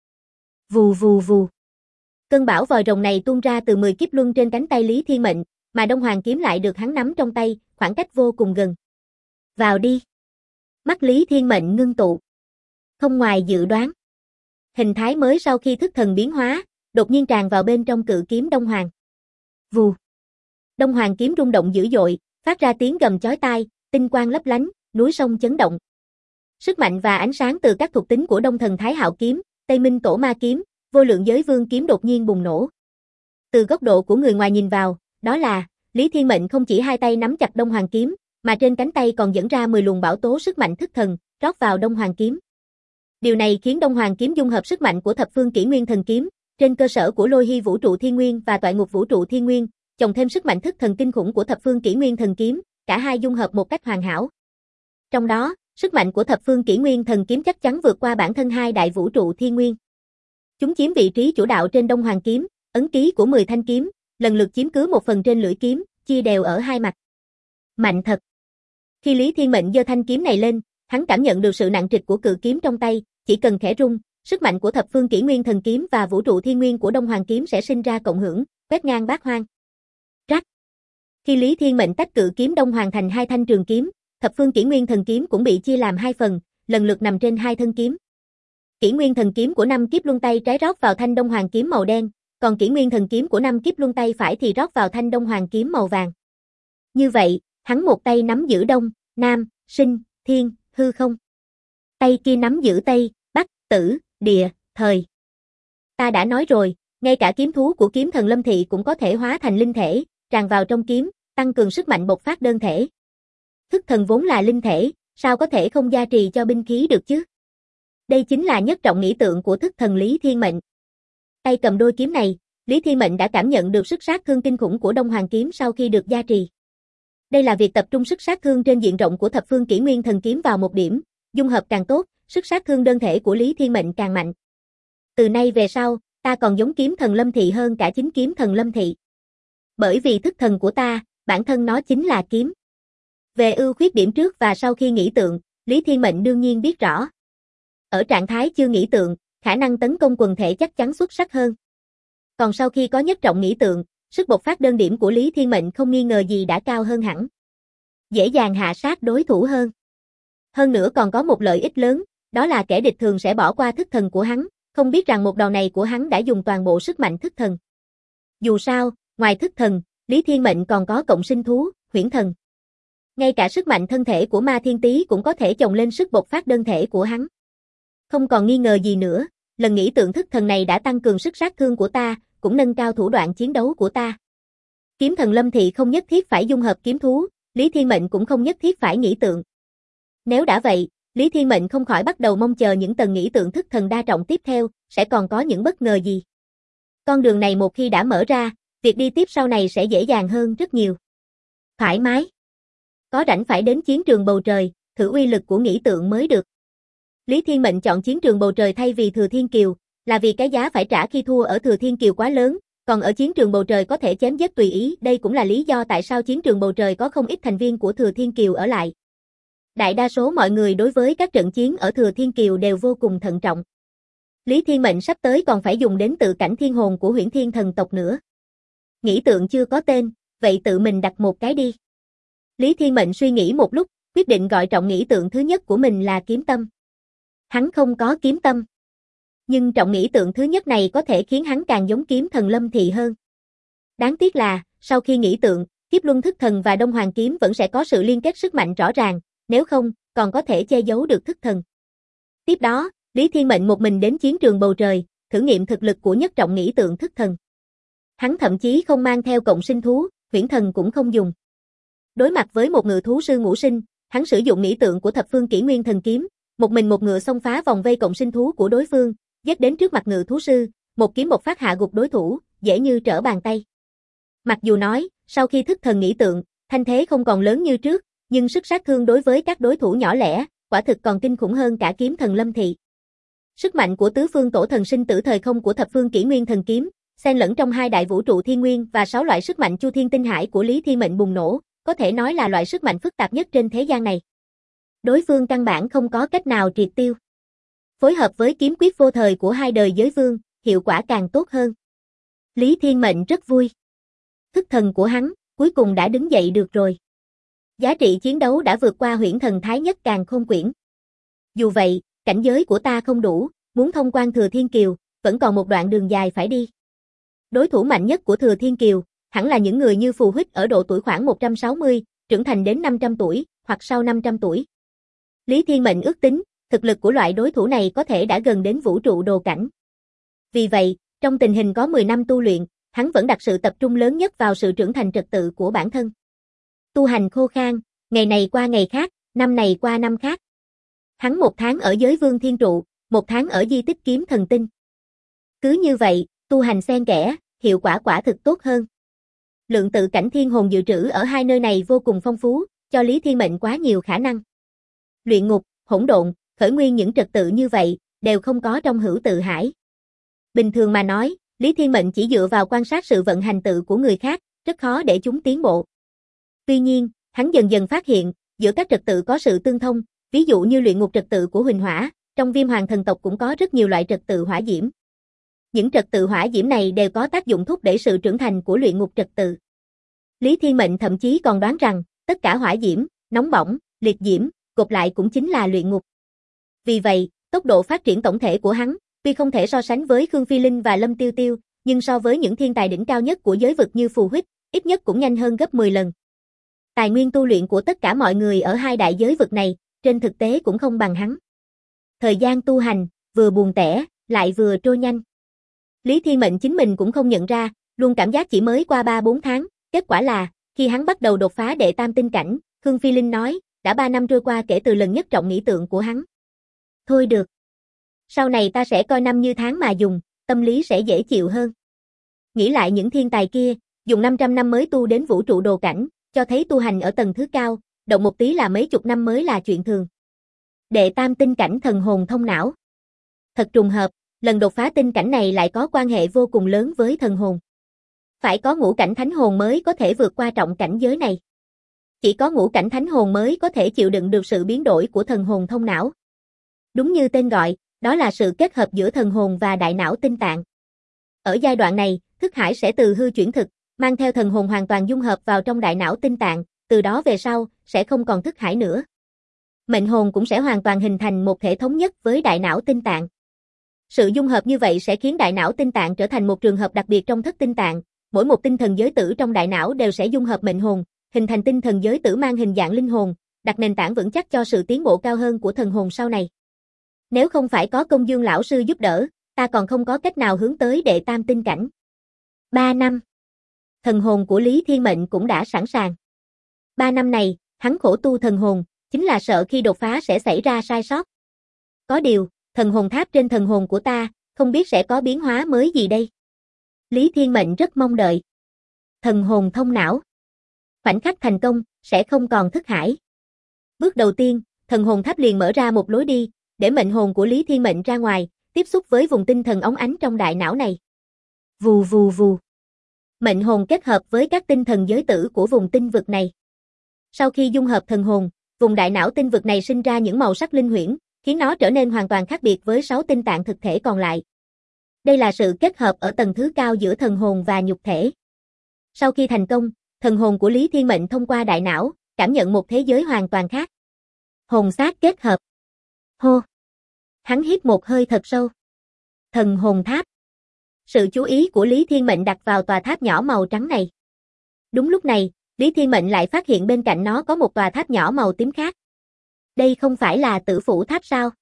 Vù vù vù. Cơn bão vòi rồng này tuôn ra từ 10 kiếp luân trên cánh tay Lý Thiên Mệnh, mà đông hoàng kiếm lại được hắn nắm trong tay, khoảng cách vô cùng gần. Vào đi. Mắt Lý Thiên Mệnh ngưng tụ. Không ngoài dự đoán. Hình thái mới sau khi thức thần biến hóa, đột nhiên tràn vào bên trong cự kiếm Đông Hoàng. Vù. Đông Hoàng kiếm rung động dữ dội, phát ra tiếng gầm chói tai, tinh quang lấp lánh, núi sông chấn động. Sức mạnh và ánh sáng từ các thuộc tính của Đông Thần Thái Hạo kiếm, Tây Minh Tổ Ma kiếm, Vô Lượng Giới Vương kiếm đột nhiên bùng nổ. Từ góc độ của người ngoài nhìn vào, đó là Lý Thiên Mệnh không chỉ hai tay nắm chặt Đông Hoàng kiếm, mà trên cánh tay còn dẫn ra 10 luồng bão tố sức mạnh thức thần, rót vào Đông Hoàng kiếm. Điều này khiến Đông Hoàng kiếm dung hợp sức mạnh của thập phương Kỷ Nguyên Thần kiếm, trên cơ sở của Lôi Hy Vũ Trụ Thiên Nguyên và Toại Ngục Vũ Trụ Thiên Nguyên, chồng thêm sức mạnh thức thần kinh khủng của thập phương Kỷ Nguyên Thần kiếm, cả hai dung hợp một cách hoàn hảo. Trong đó, sức mạnh của thập phương Kỷ Nguyên Thần kiếm chắc chắn vượt qua bản thân hai đại vũ trụ thiên nguyên. Chúng chiếm vị trí chủ đạo trên Đông Hoàng kiếm, ấn ký của 10 thanh kiếm, lần lượt chiếm cứ một phần trên lưỡi kiếm, chia đều ở hai mặt. Mạnh thật. Khi Lý Thiên Mệnh giơ thanh kiếm này lên, hắn cảm nhận được sự nặng trịch của cự kiếm trong tay, chỉ cần khẽ rung, sức mạnh của thập phương Kỷ Nguyên Thần kiếm và vũ trụ thiên nguyên của Đông Hoàng kiếm sẽ sinh ra cộng hưởng, quét ngang bát hoang. Rắc. Khi Lý Thiên Mệnh tách cự kiếm Đông Hoàng thành hai thanh trường kiếm, thập phương Kỷ Nguyên Thần kiếm cũng bị chia làm hai phần, lần lượt nằm trên hai thân kiếm. Kỷ Nguyên Thần Kiếm của 5 kiếp luân tay trái rót vào thanh Đông Hoàng kiếm màu đen, còn Kỷ Nguyên Thần Kiếm của 5 kiếp luân tay phải thì rót vào thanh Đông Hoàng kiếm màu vàng. Như vậy, hắn một tay nắm giữ Đông, Nam, Sinh, Thiên, Hư không. Tay kia nắm giữ Tây, Bắc, Tử, Địa, Thời. Ta đã nói rồi, ngay cả kiếm thú của kiếm thần Lâm Thị cũng có thể hóa thành linh thể, tràn vào trong kiếm, tăng cường sức mạnh bộc phát đơn thể. Thức thần vốn là linh thể, sao có thể không gia trì cho binh khí được chứ? Đây chính là nhất trọng nghĩ tượng của thức thần Lý Thiên Mệnh. Tay cầm đôi kiếm này, Lý Thiên Mệnh đã cảm nhận được sức sát thương kinh khủng của Đông Hoàng kiếm sau khi được gia trì. Đây là việc tập trung sức sát thương trên diện rộng của thập phương Kỷ Nguyên Thần Kiếm vào một điểm, dung hợp càng tốt, sức sát thương đơn thể của Lý Thiên Mệnh càng mạnh. Từ nay về sau, ta còn giống kiếm thần Lâm Thị hơn cả chính kiếm thần Lâm Thị. Bởi vì thức thần của ta, bản thân nó chính là kiếm. Về ưu khuyết điểm trước và sau khi nghĩ tượng, Lý Thiên Mệnh đương nhiên biết rõ. Ở trạng thái chưa nghĩ tượng, khả năng tấn công quần thể chắc chắn xuất sắc hơn. Còn sau khi có nhất trọng nghĩ tượng, sức bộc phát đơn điểm của Lý Thiên Mệnh không nghi ngờ gì đã cao hơn hẳn. Dễ dàng hạ sát đối thủ hơn. Hơn nữa còn có một lợi ích lớn, đó là kẻ địch thường sẽ bỏ qua thức thần của hắn, không biết rằng một đòn này của hắn đã dùng toàn bộ sức mạnh thức thần. Dù sao, ngoài thức thần, Lý Thiên Mệnh còn có cộng sinh thú, huyễn thần. Ngay cả sức mạnh thân thể của Ma Thiên Tý cũng có thể chồng lên sức bộc phát đơn thể của hắn. Không còn nghi ngờ gì nữa, lần nghĩ tượng thức thần này đã tăng cường sức sát thương của ta, cũng nâng cao thủ đoạn chiến đấu của ta. Kiếm thần Lâm Thị không nhất thiết phải dung hợp kiếm thú, Lý Thiên Mệnh cũng không nhất thiết phải nghĩ tượng. Nếu đã vậy, Lý Thiên Mệnh không khỏi bắt đầu mong chờ những tầng nghĩ tượng thức thần đa trọng tiếp theo, sẽ còn có những bất ngờ gì. Con đường này một khi đã mở ra, việc đi tiếp sau này sẽ dễ dàng hơn rất nhiều. Thoải mái. Có rảnh phải đến chiến trường bầu trời, thử uy lực của nghĩ tượng mới được. Lý Thiên Mệnh chọn chiến trường bầu trời thay vì Thừa Thiên Kiều, là vì cái giá phải trả khi thua ở Thừa Thiên Kiều quá lớn, còn ở chiến trường bầu trời có thể chém giết tùy ý, đây cũng là lý do tại sao chiến trường bầu trời có không ít thành viên của Thừa Thiên Kiều ở lại. Đại đa số mọi người đối với các trận chiến ở Thừa Thiên Kiều đều vô cùng thận trọng. Lý Thiên Mệnh sắp tới còn phải dùng đến tự cảnh thiên hồn của Huyễn Thiên thần tộc nữa. Nghĩ tượng chưa có tên, vậy tự mình đặt một cái đi. Lý Thiên Mệnh suy nghĩ một lúc, quyết định gọi trọng nghĩ tượng thứ nhất của mình là kiếm tâm. Hắn không có kiếm tâm. Nhưng trọng nghĩ tượng thứ nhất này có thể khiến hắn càng giống kiếm thần Lâm Thị hơn. Đáng tiếc là, sau khi nghĩ tượng, Kiếp Luân Thức Thần và Đông Hoàng Kiếm vẫn sẽ có sự liên kết sức mạnh rõ ràng, nếu không, còn có thể che giấu được thức thần. Tiếp đó, Lý Thiên Mệnh một mình đến chiến trường bầu trời, thử nghiệm thực lực của nhất trọng nghĩ tượng thức thần. Hắn thậm chí không mang theo cộng sinh thú, huyễn thần cũng không dùng. Đối mặt với một ngự thú sư ngũ sinh, hắn sử dụng nghĩ tượng của thập phương Kỷ Nguyên Thần Kiếm, một mình một ngựa xông phá vòng vây cộng sinh thú của đối phương, giết đến trước mặt ngự thú sư, một kiếm một phát hạ gục đối thủ, dễ như trở bàn tay. Mặc dù nói, sau khi thức thần nghĩ tượng, thanh thế không còn lớn như trước, nhưng sức sát thương đối với các đối thủ nhỏ lẻ, quả thực còn kinh khủng hơn cả kiếm thần Lâm Thị. Sức mạnh của tứ phương tổ thần sinh tử thời không của thập phương Kỷ Nguyên Thần Kiếm, xen lẫn trong hai đại vũ trụ thiên nguyên và 6 loại sức mạnh chu thiên tinh hải của Lý Thiên Mệnh bùng nổ, có thể nói là loại sức mạnh phức tạp nhất trên thế gian này. Đối phương căn bản không có cách nào triệt tiêu. Phối hợp với kiếm quyết vô thời của hai đời giới vương, hiệu quả càng tốt hơn. Lý Thiên Mệnh rất vui. Thức thần của hắn, cuối cùng đã đứng dậy được rồi. Giá trị chiến đấu đã vượt qua huyễn thần Thái Nhất Càn Khôn Quyển. Dù vậy, cảnh giới của ta không đủ, muốn thông quan Thừa Thiên Kiều, vẫn còn một đoạn đường dài phải đi. Đối thủ mạnh nhất của Thừa Thiên Kiều, hẳn là những người như Phù Huyết ở độ tuổi khoảng 160, trưởng thành đến 500 tuổi, hoặc sau 500 tuổi. Lý Thiên Mệnh ước tính, thực lực của loại đối thủ này có thể đã gần đến vũ trụ đồ cảnh. Vì vậy, trong tình hình có 10 năm tu luyện, hắn vẫn đặt sự tập trung lớn nhất vào sự trưởng thành trật tự của bản thân. Tu hành khô khan, ngày này qua ngày khác, năm này qua năm khác. Hắn 1 tháng ở giới vương thiên trụ, 1 tháng ở di tích kiếm thần tinh. Cứ như vậy, tu hành xen kẽ, hiệu quả quả thực tốt hơn. Lượng tự cảnh thiên hồn dự trữ ở hai nơi này vô cùng phong phú, cho Lý Thiên Mệnh quá nhiều khả năng. Luyện ngục, hỗn độn, khởi nguyên những trật tự như vậy, đều không có trong Hữu Tự Hải. Bình thường mà nói, Lý Thiên Mệnh chỉ dựa vào quan sát sự vận hành tự của người khác, rất khó để chúng tiến bộ. Tuy nhiên, hắn dần dần phát hiện, giữa các trật tự có sự tương thông, ví dụ như luyện ngục trật tự của Huỳnh Hỏa, trong Viêm Hoàng thần tộc cũng có rất nhiều loại trật tự hỏa diễm. Những trật tự hỏa diễm này đều có tác dụng thúc đẩy sự trưởng thành của luyện ngục trật tự. Lý Thiên Mệnh thậm chí còn đoán rằng, tất cả hỏa diễm, nóng bỏng, liệt diễm, gộp lại cũng chính là luyện ngục. Vì vậy, Tốc độ phát triển tổng thể của hắn, tuy không thể so sánh với Khương Phi Linh và Lâm Tiêu Tiêu, nhưng so với những thiên tài đỉnh cao nhất của giới vực như Phù Huyết, ít nhất cũng nhanh hơn gấp 10 lần. Tài nguyên tu luyện của tất cả mọi người ở hai đại giới vực này, trên thực tế cũng không bằng hắn. Thời gian tu hành, vừa buồn tẻ, lại vừa trôi nhanh. Lý Thiên Mệnh chính mình cũng không nhận ra, luôn cảm giác chỉ mới qua 3-4 tháng, kết quả là, khi hắn bắt đầu đột phá đệ tam tinh cảnh, Khương Phi Linh nói, đã 3 năm trôi qua kể từ lần nhất trọng nghĩ tượng của hắn. Thôi được. Sau này ta sẽ coi năm như tháng mà dùng, tâm lý sẽ dễ chịu hơn. Nghĩ lại những thiên tài kia, dùng 500 năm mới tu đến vũ trụ đồ cảnh, cho thấy tu hành ở tầng thứ cao, động một tí là mấy chục năm mới là chuyện thường. Đệ tam tinh cảnh thần hồn thông não. Thật trùng hợp, lần đột phá tinh cảnh này lại có quan hệ vô cùng lớn với thần hồn. Phải có ngũ cảnh thánh hồn mới có thể vượt qua trọng cảnh giới này. Chỉ có ngũ cảnh thánh hồn mới có thể chịu đựng được sự biến đổi của thần hồn thông não. Đúng như tên gọi, đó là sự kết hợp giữa thần hồn và đại não tinh tạng. Ở giai đoạn này, thức hải sẽ từ hư chuyển thực, mang theo thần hồn hoàn toàn dung hợp vào trong đại não tinh tạng, từ đó về sau, sẽ không còn thức hải nữa. Mệnh hồn cũng sẽ hoàn toàn hình thành một thể thống nhất với đại não tinh tạng. Sự dung hợp như vậy sẽ khiến đại não tinh tạng trở thành một trường hợp đặc biệt trong thất tinh tạng, mỗi một tinh thần giới tử trong đại não đều sẽ dung hợp mệnh hồn, hình thành tinh thần giới tử mang hình dạng linh hồn, đặt nền tảng vững chắc cho sự tiến bộ cao hơn của thần hồn sau này. Nếu không phải có Công Dương lão sư giúp đỡ, ta còn không có cách nào hướng tới đệ tam tinh cảnh. 3 năm. Thần hồn của Lý Thiên Mệnh cũng đã sẵn sàng. 3 năm này, hắn khổ tu thần hồn, chính là sợ khi đột phá sẽ xảy ra sai sót. Có điều, thần hồn tháp trên thần hồn của ta, không biết sẽ có biến hóa mới gì đây. Lý Thiên Mệnh rất mong đợi. Thần hồn thông não. Khoảnh khắc thành công, sẽ không còn thức hải. Bước đầu tiên, thần hồn tháp liền mở ra một lối đi, để mệnh hồn của Lý Thiên Mệnh ra ngoài, tiếp xúc với vùng tinh thần óng ánh trong đại não này. Vù vù vù. Mệnh hồn kết hợp với các tinh thần giới tử của vùng tinh vực này. Sau khi dung hợp thần hồn, vùng đại não tinh vực này sinh ra những màu sắc linh huyễn, khiến nó trở nên hoàn toàn khác biệt với 6 tinh tạng thực thể còn lại. Đây là sự kết hợp ở tầng thứ cao giữa thần hồn và nhục thể. Sau khi thành công, thần hồn của Lý Thiên Mệnh thông qua đại não, cảm nhận một thế giới hoàn toàn khác. Hồn xác kết hợp. Hô. Hắn hít một hơi thật sâu. Thần hồn tháp. Sự chú ý của Lý Thiên Mệnh đặt vào tòa tháp nhỏ màu trắng này. Đúng lúc này, Lý Thiên Mệnh lại phát hiện bên cạnh nó có một tòa tháp nhỏ màu tím khác. Đây không phải là Tử Phủ tháp sao?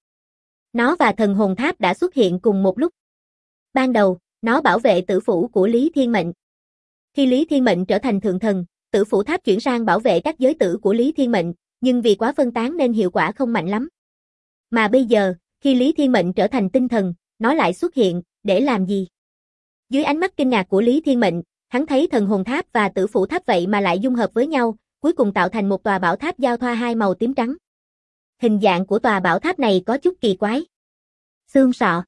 Nó và thần hồn tháp đã xuất hiện cùng một lúc. Ban đầu, nó bảo vệ Tử Phủ của Lý Thiên Mệnh. Khi Lý Thiên Mệnh trở thành thượng thần, Tử Phủ tháp chuyển sang bảo vệ các giới tử của Lý Thiên Mệnh, nhưng vì quá phân tán nên hiệu quả không mạnh lắm. Mà bây giờ, khi Lý Thiên Mệnh trở thành tinh thần, nó lại xuất hiện, để làm gì? Dưới ánh mắt kinh ngạc của Lý Thiên Mệnh, hắn thấy thần hồn tháp và Tử Phủ tháp vậy mà lại dung hợp với nhau, cuối cùng tạo thành một tòa bảo tháp giao thoa hai màu tím trắng. Hình dạng của tòa bảo tháp này có chút kỳ quái. Xương sọ.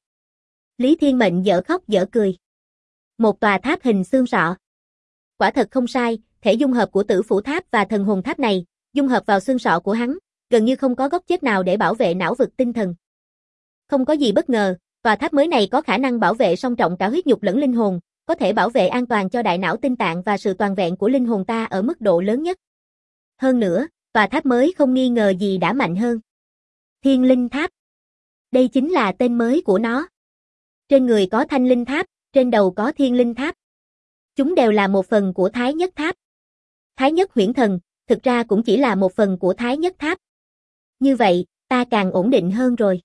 Lý Thiên Mệnh dở khóc dở cười. Một tòa tháp hình xương sọ. Quả thật không sai, thể dung hợp của Tử Phủ tháp và thần hồn tháp này, dung hợp vào xương sọ của hắn, gần như không có gốc chết nào để bảo vệ não vực tinh thần. Không có gì bất ngờ, tòa tháp mới này có khả năng bảo vệ song trọng cả huyết nhục lẫn linh hồn, có thể bảo vệ an toàn cho đại não tinh tạng và sự toàn vẹn của linh hồn ta ở mức độ lớn nhất. Hơn nữa, tòa tháp mới không nghi ngờ gì đã mạnh hơn. Thiên Linh Tháp. Đây chính là tên mới của nó. Trên người có Thanh Linh Tháp, trên đầu có Thiên Linh Tháp. Chúng đều là một phần của Thái Nhất Tháp. Thái Nhất Huyễn Thần, thực ra cũng chỉ là một phần của Thái Nhất Tháp. Như vậy, ta càng ổn định hơn rồi.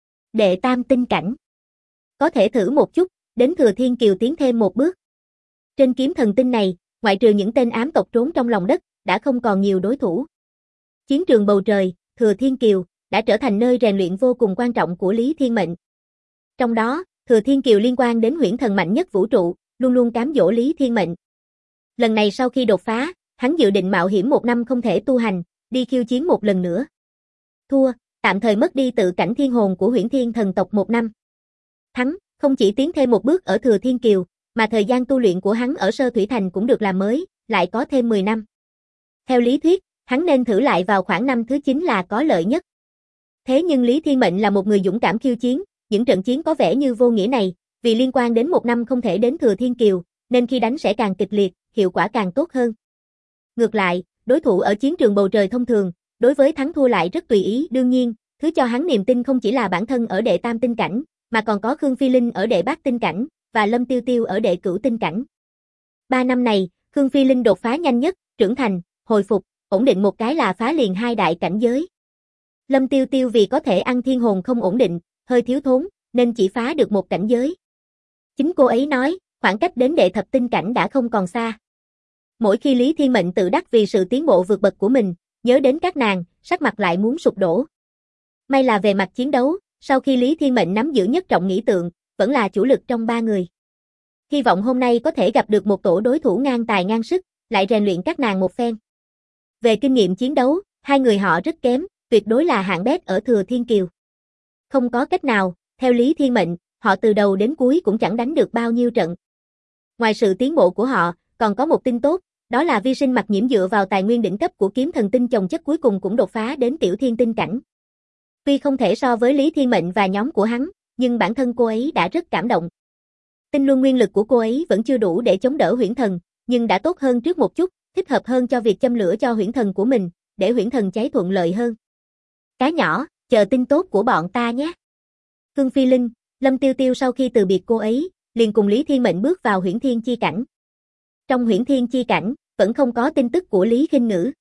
Đệ tam tinh cảnh. Có thể thử một chút, đến Thừa Thiên Kiều tiến thêm một bước. Trên kiếm thần tinh này, ngoại trừ những tên ám tộc trốn trong lòng đất, đã không còn nhiều đối thủ. Chiến trường bầu trời, Thừa Thiên Kiều, đã trở thành nơi rèn luyện vô cùng quan trọng của Lý Thiên Mệnh. Trong đó, Thừa Thiên Kiều liên quan đến huyễn thần mạnh nhất vũ trụ, luôn luôn cám dỗ Lý Thiên Mệnh. Lần này sau khi đột phá, hắn dự định mạo hiểm 1 năm không thể tu hành, đi khiêu chiến một lần nữa. Thua, tạm thời mất đi tự cảnh thiên hồn của huyễn thiên thần tộc 1 năm. Thắng, không chỉ tiến thêm một bước ở Thừa Thiên Kiều, mà thời gian tu luyện của hắn ở Sơ Thủy Thành cũng được làm mới, lại có thêm 10 năm. Theo lý thuyết, hắn nên thử lại vào khoảng năm thứ 9 là có lợi nhất. Thế nhưng Lý Thiên Mệnh là một người dũng cảm khiêu chiến, những trận chiến có vẻ như vô nghĩa này, vì liên quan đến 1 năm không thể đến Thừa Thiên Kiều, nên khi đánh sẽ càng kịch liệt, hiệu quả càng tốt hơn. Ngược lại, đối thủ ở chiến trường bầu trời thông thường, đối với thắng thua lại rất tùy ý, đương nhiên, Thứ cho hắn niềm tin không chỉ là bản thân ở đệ tam tinh cảnh, mà còn có Khương Phi Linh ở đệ bát tinh cảnh, và Lâm Tiêu Tiêu ở đệ cửu tinh cảnh. 3 năm này, Khương Phi Linh đột phá nhanh nhất, trưởng thành, hồi phục, ổn định một cái là phá liền 2 đại cảnh giới. Lâm Tiêu Tiêu vì có thể ăn thiên hồn không ổn định, hơi thiếu thốn, nên chỉ phá được một cảnh giới. Chính cô ấy nói, khoảng cách đến đệ thập tinh cảnh đã không còn xa. Mỗi khi Lý Thiên Mệnh tự đắc vì sự tiến bộ vượt bậc của mình, nhớ đến các nàng, sắc mặt lại muốn sụp đổ. May là về mặt chiến đấu, sau khi Lý Thiên Mệnh nắm giữ nhất trọng nghĩ tượng, vẫn là chủ lực trong 3 người. Hy vọng hôm nay có thể gặp được một tổ đối thủ ngang tài ngang sức, lại rèn luyện các nàng một phen. Về kinh nghiệm chiến đấu, 2 người họ rất kém, tuyệt đối là hạng bét ở Thừa Thiên Kiều. Không có cách nào, theo Lý Thiên Mệnh, họ từ đầu đến cuối cũng chẳng đánh được bao nhiêu trận. Ngoài sự tiến bộ của họ, còn có một tin tốt, đó là Vi Sinh Mặc Nhiễm dựa vào tài nguyên đỉnh cấp của kiếm thần tinh chồng chất cuối cùng cũng đột phá đến tiểu thiên tinh cảnh. Tuy không thể so với Lý Thiên Mệnh và nhóm của hắn, nhưng bản thân cô ấy đã rất cảm động. Tinh luân nguyên lực của cô ấy vẫn chưa đủ để chống đỡ huyễn thần, nhưng đã tốt hơn trước một chút, thích hợp hơn cho việc châm lửa cho huyễn thần của mình, để huyễn thần cháy thuận lợi hơn. Cá nhỏ, chờ tin tốt của bọn ta nhé. Khương Phi Linh, Lâm Tiêu Tiêu sau khi từ biệt cô ấy, liền cùng Lý Thiên Mệnh bước vào huyễn thiên chi cảnh. Trong huyễn thiên chi cảnh, vẫn không có tin tức của Lý Khinh Ngữ.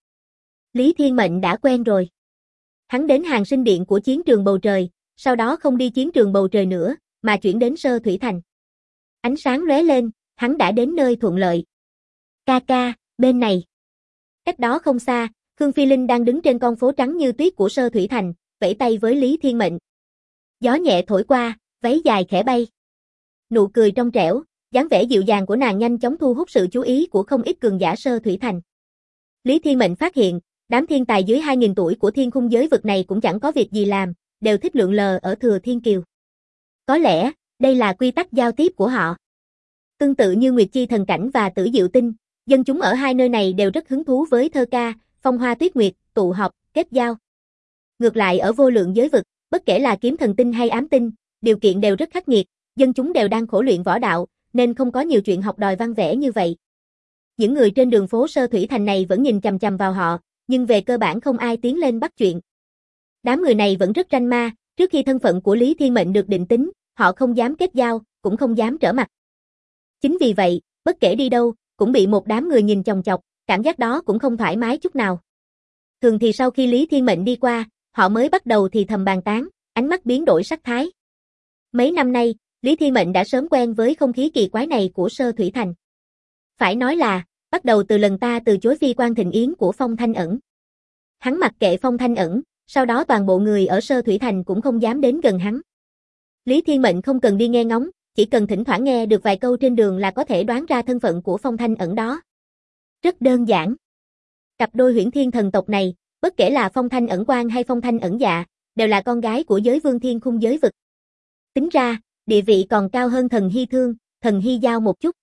Lý Thiên Mệnh đã quen rồi. Hắn đến hàng sinh điện của chiến trường bầu trời, sau đó không đi chiến trường bầu trời nữa, mà chuyển đến Sơ Thủy Thành. Ánh sáng lóe lên, hắn đã đến nơi thuận lợi. Ca ca, bên này. Cách đó không xa, Khương Phi Linh đang đứng trên con phố trắng như tuyết của Sơ Thủy Thành, vẫy tay với Lý Thiên Mệnh. Gió nhẹ thổi qua, váy dài khẽ bay. Nụ cười trong trẻo, dáng vẻ dịu dàng của nàng nhanh chóng thu hút sự chú ý của không ít cường giả Sơ Thủy Thành. Lý Thiên Mệnh phát hiện, đám thiên tài dưới 2.000 tuổi của thiên khung giới vực này cũng chẳng có việc gì làm, đều thích lượn lờ ở Thừa Thiên Kiều. Có lẽ, đây là quy tắc giao tiếp của họ. Tương tự như Nguyệt Chi Thần Cảnh và Tử Diệu Tinh, dân chúng ở hai nơi này đều rất hứng thú với thơ ca, phong hoa tuyết nguyệt, tụ họp, kết giao. Ngược lại ở vô lượng giới vực, bất kể là kiếm thần tinh hay ám tinh, điều kiện đều rất khắc nghiệt, dân chúng đều đang khổ luyện võ đạo, nên không có nhiều chuyện học đòi văn vẽ như vậy. Những người trên đường phố Sơ Thủy Thành này vẫn nhìn chằm chằm vào họ, nhưng về cơ bản không ai tiến lên bắt chuyện. Đám người này vẫn rất ranh ma, trước khi thân phận của Lý Thiên Mệnh được định tính, họ không dám kết giao, cũng không dám trở mặt. Chính vì vậy, bất kể đi đâu, cũng bị một đám người nhìn chòng chọc, cảm giác đó cũng không thoải mái chút nào. Thường thì sau khi Lý Thiên Mệnh đi qua, họ mới bắt đầu thì thầm bàn tán, ánh mắt biến đổi sắc thái. Mấy năm nay, Lý Thiên Mệnh đã sớm quen với không khí kỳ quái này của Sơ Thủy Thành. Phải nói là, bắt đầu từ lần ta từ chối phi quan thịnh yến của Phong Thanh Ẩn. Hắn mặc kệ Phong Thanh Ẩn, sau đó toàn bộ người ở Sơ Thủy Thành cũng không dám đến gần hắn. Lý Thiên Mệnh không cần đi nghe ngóng, chỉ cần thỉnh thoảng nghe được vài câu trên đường là có thể đoán ra thân phận của Phong Thanh Ẩn đó. Rất đơn giản. Cặp đôi huyễn thiên thần tộc này, bất kể là Phong Thanh Ẩn Quang hay Phong Thanh Ẩn Dạ, đều là con gái của giới vương thiên khung giới vực. Tính ra, địa vị còn cao hơn thần Hy Thương, thần Hy Giao một chút.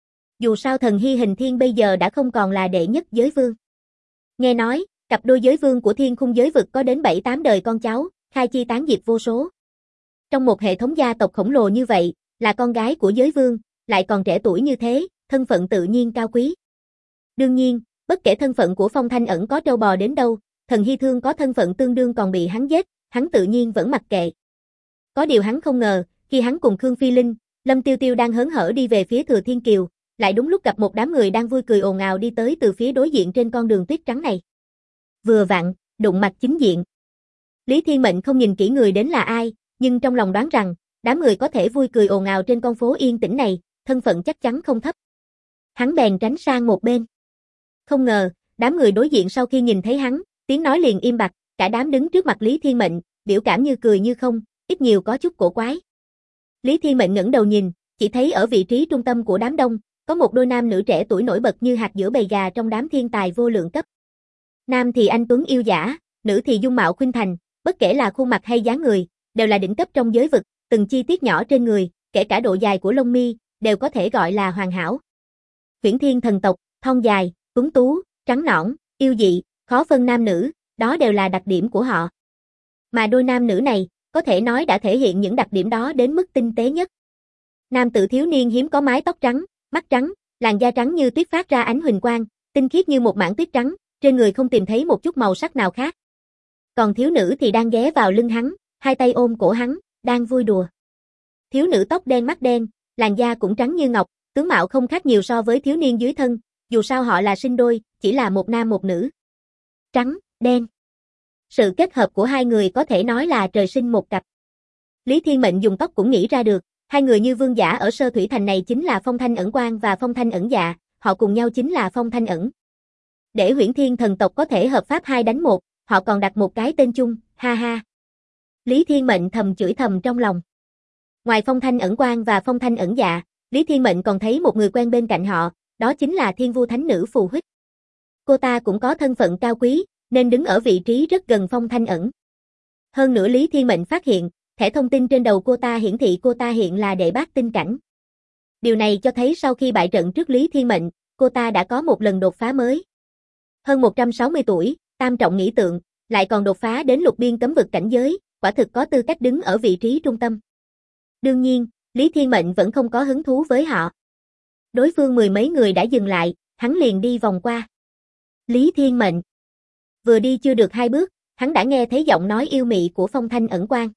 Dù sao thần Hy Hình Thiên bây giờ đã không còn là đệ nhất giới vương. Nghe nói, cặp đôi giới vương của thiên khung giới vực có đến 7-8 đời con cháu, khai chi tán diệp vô số. Trong một hệ thống gia tộc khổng lồ như vậy, là con gái của giới vương, lại còn trẻ tuổi như thế, thân phận tự nhiên cao quý. Đương nhiên, bất kể thân phận của Phong Thanh Ẩn có trâu bò đến đâu, thần Hy Thương có thân phận tương đương còn bị hắn giết, hắn tự nhiên vẫn mặc kệ. Có điều hắn không ngờ, khi hắn cùng Khương Phi Linh, Lâm Tiêu Tiêu đang hớn hở đi về phía Thừa Thiên Kiều, lại đúng lúc gặp một đám người đang vui cười ồn ào đi tới từ phía đối diện trên con đường tuyết trắng này. Vừa vặn, đụng mặt chính diện. Lý Thiên Mệnh không nhìn kỹ người đến là ai, nhưng trong lòng đoán rằng, đám người có thể vui cười ồn ào trên con phố yên tĩnh này, thân phận chắc chắn không thấp. Hắn bèn tránh sang một bên. Không ngờ, đám người đối diện sau khi nhìn thấy hắn, tiếng nói liền im bặt, cả đám đứng trước mặt Lý Thiên Mệnh, biểu cảm như cười như không, ít nhiều có chút cổ quái. Lý Thiên Mệnh ngẩng đầu nhìn, chỉ thấy ở vị trí trung tâm của đám đông, có một đôi nam nữ trẻ tuổi nổi bật như hạt giữa bầy gà trong đám thiên tài vô lượng cấp. Nam thì anh tuấn yêu dã, nữ thì dung mạo khuynh thành, bất kể là khuôn mặt hay dáng người, đều là đỉnh cấp trong giới vực, từng chi tiết nhỏ trên người, kể cả độ dài của lông mi, đều có thể gọi là hoàn hảo. Huyễn thiên thần tộc, thon dài, tuấn tú, trắng nõn, yêu dị, khó phân nam nữ, đó đều là đặc điểm của họ. Mà đôi nam nữ này, có thể nói đã thể hiện những đặc điểm đó đến mức tinh tế nhất. Nam tử thiếu niên hiếm có mái tóc trắng, mắt trắng, làn da trắng như tuyết phát ra ánh huỳnh quang, tinh khiết như một mảng tuyết trắng, trên người không tìm thấy một chút màu sắc nào khác. Còn thiếu nữ thì đang ghé vào lưng hắn, hai tay ôm cổ hắn, đang vui đùa. Thiếu nữ tóc đen mắt đen, làn da cũng trắng như ngọc, tướng mạo không khác nhiều so với thiếu niên dưới thân, dù sao họ là sinh đôi, chỉ là một nam một nữ. Trắng, đen. Sự kết hợp của hai người có thể nói là trời sinh một cặp. Lý Thiên Mệnh dùng tóc cũng nghĩ ra được, hai người như vương giả ở Sơ Thủy Thành này chính là Phong Thanh Ẩn Quang và Phong Thanh Ẩn Dạ, họ cùng nhau chính là Phong Thanh Ẩn. Để Huyễn Thiên thần tộc có thể hợp pháp 2 đánh 1, họ còn đặt một cái tên chung, ha ha. Lý Thiên Mệnh thầm chửi thầm trong lòng. Ngoài Phong Thanh Ẩn Quang và Phong Thanh Ẩn Dạ, Lý Thiên Mệnh còn thấy một người quen bên cạnh họ, đó chính là Thiên Vu Thánh Nữ Phù Huyết. Cô ta cũng có thân phận cao quý, nên đứng ở vị trí rất gần Phong Thanh Ẩn. Hơn nữa Lý Thiên Mệnh phát hiện, thẻ thông tin trên đầu cô ta hiển thị cô ta hiện là đệ bát tinh cảnh. Điều này cho thấy sau khi bại trận trước Lý Thiên Mệnh, cô ta đã có một lần đột phá mới. Hơn 160 tuổi, tam trọng nghĩ tượng, lại còn đột phá đến lục biên cấm vực cảnh giới, quả thực có tư cách đứng ở vị trí trung tâm. Đương nhiên, Lý Thiên Mệnh vẫn không có hứng thú với họ. Đối phương 10 mấy người đã dừng lại, hắn liền đi vòng qua. Lý Thiên Mệnh. Vừa đi chưa được 2 bước, hắn đã nghe thấy giọng nói yêu mị của Phong Thanh Ẩn Quang.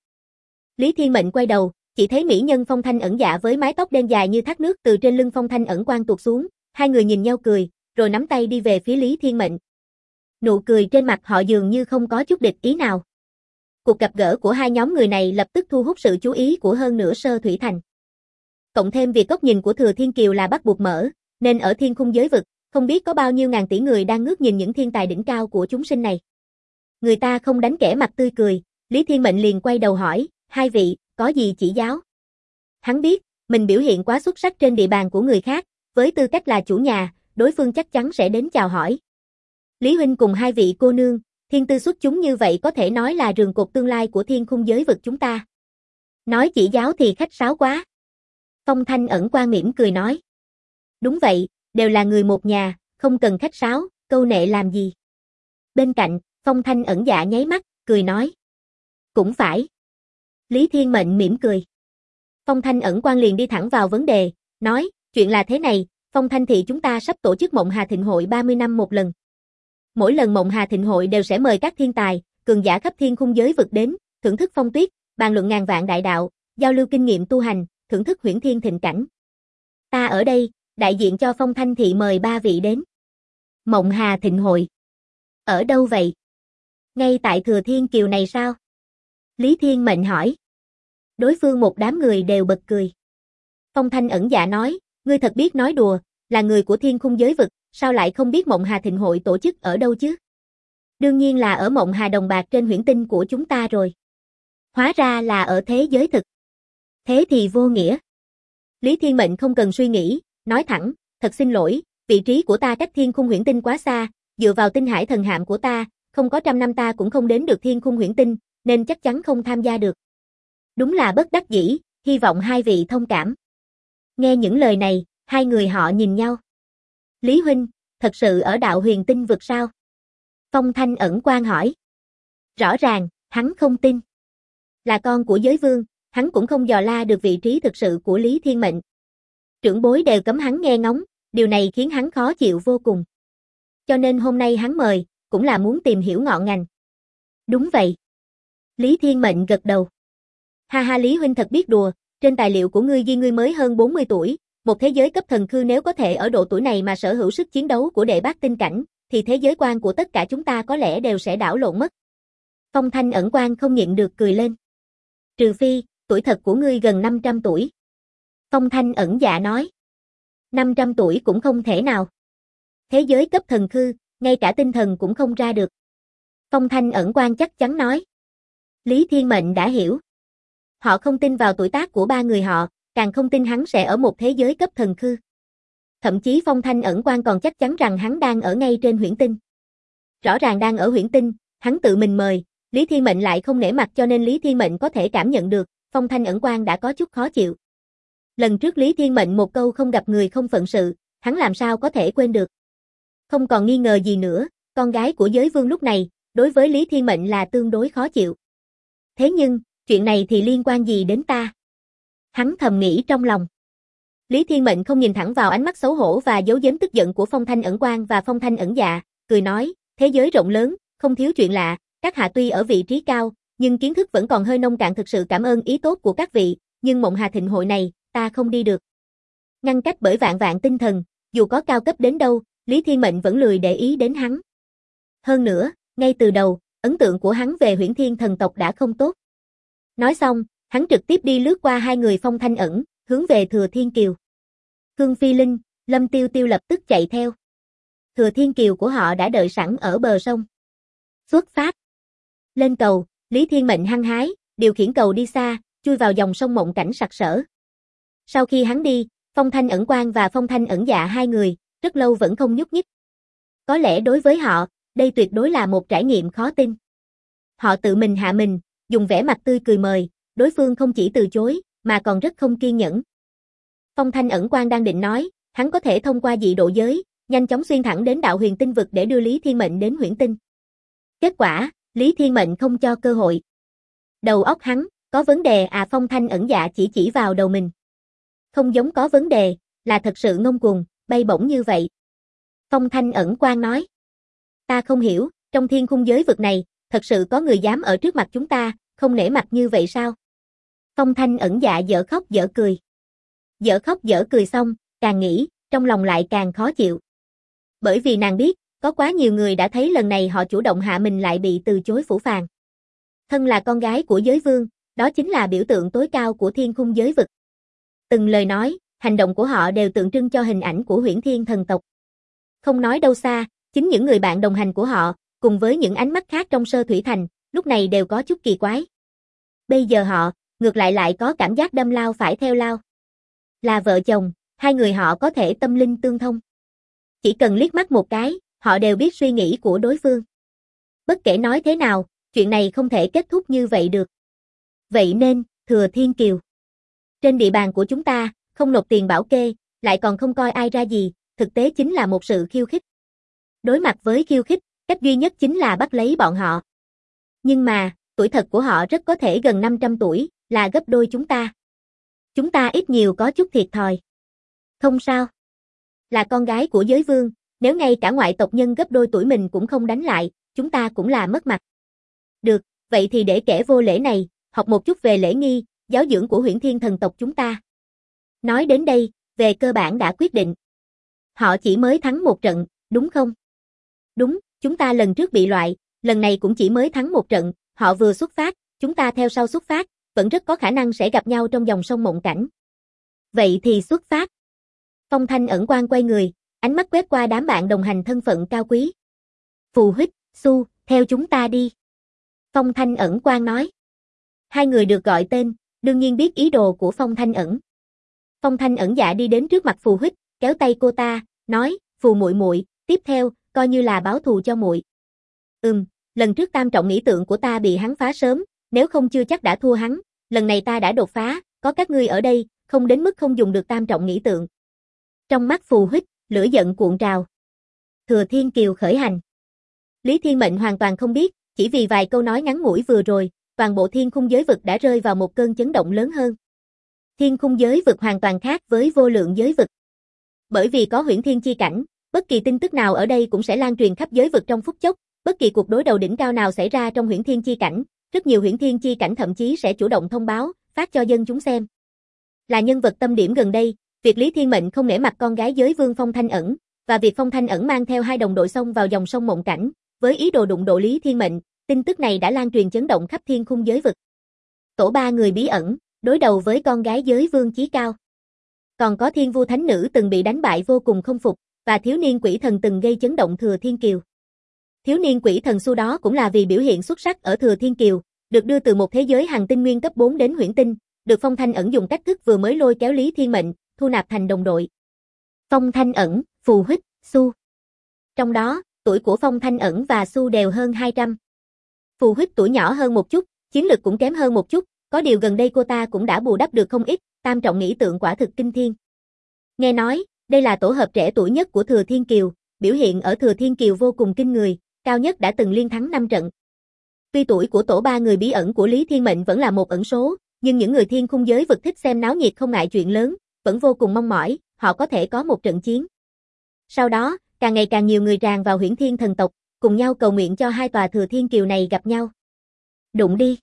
Lý Thiên Mệnh quay đầu, chỉ thấy mỹ nhân Phong Thanh Ẩn Dạ với mái tóc đen dài như thác nước từ trên lưng Phong Thanh Ẩn Quang tuột xuống, hai người nhìn nhau cười, rồi nắm tay đi về phía Lý Thiên Mệnh. Nụ cười trên mặt họ dường như không có chút địch ý nào. Cuộc gặp gỡ của hai nhóm người này lập tức thu hút sự chú ý của hơn nửa Sơ Thủy Thành. Cộng thêm việc góc nhìn của Thừa Thiên Kiều là bắt buộc mở, nên ở thiên khung giới vực, không biết có bao nhiêu ngàn tỷ người đang ngước nhìn những thiên tài đỉnh cao của chúng sinh này. Người ta không đánh kẻ mặt tươi cười, Lý Thiên Mệnh liền quay đầu hỏi, hai vị, có gì chỉ giáo? Hắn biết, mình biểu hiện quá xuất sắc trên địa bàn của người khác, với tư cách là chủ nhà, đối phương chắc chắn sẽ đến chào hỏi. Lý huynh cùng hai vị cô nương, thiên tư xuất chúng như vậy có thể nói là rường cột tương lai của thiên khung giới vực chúng ta. Nói chỉ giáo thì khách sáo quá. Phong Thanh Ẩn Quang mỉm cười nói. Đúng vậy, đều là người một nhà, không cần khách sáo, câu nệ làm gì. Bên cạnh, Phong Thanh Ẩn Dạ nháy mắt, cười nói. Cũng phải. Lý Thiên Mệnh mỉm cười. Phong Thanh Ẩn Quang liền đi thẳng vào vấn đề, nói, chuyện là thế này, Phong Thanh thị chúng ta sắp tổ chức Mộng Hà Thịnh Hội 30 năm một lần. Mỗi lần Mộng Hà Thịnh Hội đều sẽ mời các thiên tài, cường giả khắp thiên khung giới vực đến, thưởng thức phong tuyết, bàn luận ngàn vạn đại đạo, giao lưu kinh nghiệm tu hành, thưởng thức huyễn thiên thịnh cảnh. Ta ở đây, đại diện cho Phong Thanh thị mời 3 vị đến. Mộng Hà Thịnh Hội. Ở đâu vậy? Ngay tại Thừa Thiên Kiều này sao? Lý Thiên Mệnh hỏi. Đối phương một đám người đều bật cười. Phong Thanh Ẩn Dạ nói, ngươi thật biết nói đùa, là người của thiên khung giới vực, sao lại không biết Mộng Hà Thịnh Hội tổ chức ở đâu chứ? Đương nhiên là ở Mộng Hà Đồng Bạc trên huyễn tinh của chúng ta rồi. Hóa ra là ở thế giới thực. Thế thì vô nghĩa. Lý Thiên Mệnh không cần suy nghĩ, nói thẳng, thật xin lỗi, vị trí của ta cách thiên khung huyễn tinh quá xa, dựa vào tinh hải thần hạm của ta, không có 100 năm ta cũng không đến được thiên khung huyễn tinh, nên chắc chắn không tham gia được. Đúng là bất đắc dĩ, hy vọng hai vị thông cảm. Nghe những lời này, hai người họ nhìn nhau. Lý huynh, thật sự ở đạo huyền tinh vực sao? Phong Thanh Ẩn Quang hỏi. Rõ ràng, hắn không tin. Là con của giới vương, hắn cũng không dò la được vị trí thực sự của Lý Thiên Mệnh. Trưởng bối đều cấm hắn nghe ngóng, điều này khiến hắn khó chịu vô cùng. Cho nên hôm nay hắn mời, cũng là muốn tìm hiểu ngọn ngành. Đúng vậy. Lý Thiên Mệnh gật đầu. Ha ha, Lý huynh thật biết đùa, trên tài liệu của ngươi ghi ngươi mới hơn 40 tuổi, một thế giới cấp thần khư nếu có thể ở độ tuổi này mà sở hữu sức chiến đấu của đệ bát tinh cảnh, thì thế giới quan của tất cả chúng ta có lẽ đều sẽ đảo lộn mất. Phong Thanh Ẩn Quang không nhịn được cười lên. Trừ phi, tuổi thật của ngươi gần 500 tuổi. Phong Thanh Ẩn Dạ nói. 500 tuổi cũng không thể nào. Thế giới cấp thần khư, ngay cả tinh thần cũng không ra được. Phong Thanh Ẩn Quang chắc chắn nói. Lý Thiên Mệnh đã hiểu. Họ không tin vào tuổi tác của ba người họ, càng không tin hắn sẽ ở một thế giới cấp thần khư. Thậm chí Phong Thanh Ẩn Quang còn chắc chắn rằng hắn đang ở ngay trên huyễn tinh. Rõ ràng đang ở huyễn tinh, hắn tự mình mời, Lý Thiên Mệnh lại không nể mặt cho nên Lý Thiên Mệnh có thể cảm nhận được, Phong Thanh Ẩn Quang đã có chút khó chịu. Lần trước Lý Thiên Mệnh một câu không gặp người không phận sự, hắn làm sao có thể quên được. Không còn nghi ngờ gì nữa, con gái của giới vương lúc này, đối với Lý Thiên Mệnh là tương đối khó chịu. Thế nhưng, chuyện này thì liên quan gì đến ta? Hắn thầm nghĩ trong lòng. Lý Thiên Mệnh không nhìn thẳng vào ánh mắt xấu hổ và giấu giếm tức giận của Phong Thanh Ẩn Quang và Phong Thanh Ẩn Dạ, cười nói, thế giới rộng lớn, không thiếu chuyện lạ, các hạ tuy ở vị trí cao, nhưng kiến thức vẫn còn hơi nông cạn, thực sự cảm ơn ý tốt của các vị, nhưng Mộng Hà Thịnh hội này, ta không đi được. Ngăn cách bởi vạn vạn tinh thần, dù có cao cấp đến đâu, Lý Thiên Mệnh vẫn lười để ý đến hắn. Hơn nữa, ngay từ đầu, ấn tượng của hắn về Huyễn Thiên thần tộc đã không tốt. Nói xong, hắn trực tiếp đi lướt qua hai người Phong Thanh Ẩn, hướng về Thừa Thiên Kiều. Khương Phi Linh, Lâm Tiêu Tiêu lập tức chạy theo. Thừa Thiên Kiều của họ đã đợi sẵn ở bờ sông. Xuất phát. Lên cầu, Lý Thiên Mệnh hăng hái, điều khiển cầu đi xa, chui vào dòng sông mộng cảnh sặc sỡ. Sau khi hắn đi, Phong Thanh Ẩn Quang và Phong Thanh Ẩn Dạ hai người, rất lâu vẫn không nhúc nhích. Có lẽ đối với họ, đây tuyệt đối là một trải nghiệm khó tin. Họ tự mình hạ mình, dùng vẻ mặt tươi cười mời, đối phương không chỉ từ chối, mà còn rất không kiên nhẫn. Phong Thanh Ẩn Quang đang định nói, hắn có thể thông qua dị độ giới, nhanh chóng xuyên thẳng đến đạo huyền tinh vực để đưa Lý Thiên Mệnh đến huyễn tinh. Kết quả, Lý Thiên Mệnh không cho cơ hội. Đầu óc hắn, có vấn đề à? Phong Thanh Ẩn Dạ chỉ vào đầu mình. Không giống có vấn đề, là thật sự ngông cuồng, bay bổng như vậy. Phong Thanh Ẩn Quang nói. Ta không hiểu, trong thiên khung giới vực này, thật sự có người dám ở trước mặt chúng ta, không nể mặt như vậy sao? Phong Thanh Ẩn Dạ dở khóc dở cười. Dở khóc dở cười xong, càng nghĩ, trong lòng lại càng khó chịu. Bởi vì nàng biết, có quá nhiều người đã thấy lần này họ chủ động hạ mình lại bị từ chối phũ phàng. Thân là con gái của giới vương, đó chính là biểu tượng tối cao của thiên khung giới vực. Từng lời nói, hành động của họ đều tượng trưng cho hình ảnh của Huyễn Thiên thần tộc. Không nói đâu xa, chính những người bạn đồng hành của họ, cùng với những ánh mắt khác trong Sơ Thủy Thành, lúc này đều có chút kỳ quái. Bây giờ họ, ngược lại có cảm giác đâm lao phải theo lao. Là vợ chồng, hai người họ có thể tâm linh tương thông. Chỉ cần liếc mắt một cái, họ đều biết suy nghĩ của đối phương. Bất kể nói thế nào, chuyện này không thể kết thúc như vậy được. Vậy nên, Thừa Thiên Kiều. Trên địa bàn của chúng ta, không nộp tiền bảo kê, lại còn không coi ai ra gì, thực tế chính là một sự khiêu khích. Đối mặt với khiêu khích, cách duy nhất chính là bắt lấy bọn họ. Nhưng mà, tuổi thật của họ rất có thể gần 500 tuổi, là gấp đôi chúng ta. Chúng ta ít nhiều có chút thiệt thòi. Không sao. Là con gái của giới vương, nếu ngay cả ngoại tộc nhân gấp đôi tuổi mình cũng không đánh lại, chúng ta cũng là mất mặt. Được, vậy thì để kẻ vô lễ này, học một chút về lễ nghi, giáo dưỡng của Huyễn Thiên thần tộc chúng ta. Nói đến đây, về cơ bản đã quyết định. Họ chỉ mới thắng một trận, đúng không? Đúng, chúng ta lần trước bị loại, lần này cũng chỉ mới thắng một trận, họ vừa xuất phát, chúng ta theo sau xuất phát, vẫn rất có khả năng sẽ gặp nhau trong dòng sông mộng cảnh. Vậy thì xuất phát. Phong Thanh Ẩn Quang quay người, ánh mắt quét qua đám bạn đồng hành thân phận cao quý. Phù Huyết, Su, theo chúng ta đi. Phong Thanh Ẩn Quang nói. Hai người được gọi tên, đương nhiên biết ý đồ của Phong Thanh Ẩn. Phong Thanh Ẩn Dạ đi đến trước mặt Phù Huyết, kéo tay cô ta, nói, Phù muội muội, tiếp theo, coi như là báo thù cho muội. Lần trước tam trọng nghĩ tượng của ta bị hắn phá sớm, nếu không chưa chắc đã thua hắn, lần này ta đã đột phá, có các ngươi ở đây, không đến mức không dùng được tam trọng nghĩ tượng. Trong mắt Phù Huyết, lửa giận cuộn trào. Thừa Thiên Kiều khởi hành. Lý Thiên Mệnh hoàn toàn không biết, chỉ vì vài câu nói ngắn ngủi vừa rồi, toàn bộ thiên khung giới vực đã rơi vào một cơn chấn động lớn hơn. Thiên khung giới vực hoàn toàn khác với vô lượng giới vực. Bởi vì có Huyễn Thiên chi cảnh, bất kỳ tin tức nào ở đây cũng sẽ lan truyền khắp giới vực trong phút chốc, bất kỳ cuộc đối đầu đỉnh cao nào xảy ra trong Huyễn Thiên chi cảnh, rất nhiều Huyễn Thiên chi cảnh thậm chí sẽ chủ động thông báo, phát cho dân chúng xem. Là nhân vật tâm điểm gần đây, việc Lý Thiên Mệnh không nể mặt con gái giới vương Phong Thanh Ẩn, và việc Phong Thanh Ẩn mang theo hai đồng đội xông vào dòng sông mộng cảnh, với ý đồ đụng độ Lý Thiên Mệnh, tin tức này đã lan truyền chấn động khắp thiên khung giới vực. Tổ ba người bí ẩn, đối đầu với con gái giới vương chí cao. Còn có Thiên Vu Thánh Nữ từng bị đánh bại vô cùng không phục, và thiếu niên quỷ thần từng gây chấn động Thừa Thiên Kiều. Thiếu niên quỷ thần Su đó cũng là vì biểu hiện xuất sắc ở Thừa Thiên Kiều, được đưa từ một thế giới hành tinh nguyên cấp 4 đến huyễn tinh, được Phong Thanh Ẩn dùng cách thức vừa mới lôi kéo Lý Thiên Mệnh, thu nạp thành đồng đội. Phong Thanh Ẩn, Phù Huyết, Su. Trong đó, tuổi của Phong Thanh Ẩn và Su đều hơn 200. Phù Huyết tuổi nhỏ hơn một chút, chiến lực cũng kém hơn một chút, có điều gần đây cô ta cũng đã bù đắp được không ít, tam trọng nghĩ tượng quả thực kinh thiên. Nghe nói, đây là tổ hợp trẻ tuổi nhất của Thừa Thiên Kiều, biểu hiện ở Thừa Thiên Kiều vô cùng kinh người, cao nhất đã từng liên thắng 5 trận. Tuy tuổi của tổ ba người bí ẩn của Lý Thiên Mệnh vẫn là một ẩn số, nhưng những người thiên khung giới vực thích xem náo nhiệt không ngại chuyện lớn, vẫn vô cùng mong mỏi, họ có thể có một trận chiến. Sau đó, càng ngày càng nhiều người tràn vào Huyễn Thiên thần tộc, cùng nhau cầu nguyện cho hai tòa thừa thiên kiều này gặp nhau. Đụng đi.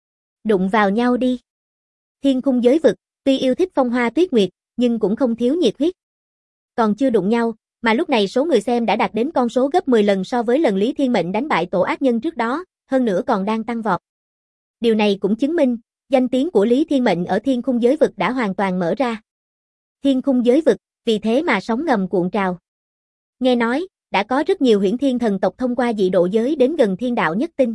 Đụng vào nhau đi. Thiên khung giới vực, tuy yêu thích phong hoa tuyết nguyệt, nhưng cũng không thiếu nhiệt huyết. Còn chưa đụng nhau, mà lúc này số người xem đã đạt đến con số gấp 10 lần so với lần Lý Thiên Mệnh đánh bại tổ ác nhân trước đó, hơn nữa còn đang tăng vọt. Điều này cũng chứng minh, danh tiếng của Lý Thiên Mệnh ở thiên khung giới vực đã hoàn toàn mở ra. Thiên khung giới vực, vì thế mà sóng ngầm cuộn trào. Nghe nói, đã có rất nhiều huyễn thiên thần tộc thông qua dị độ giới đến gần thiên đạo nhất tinh.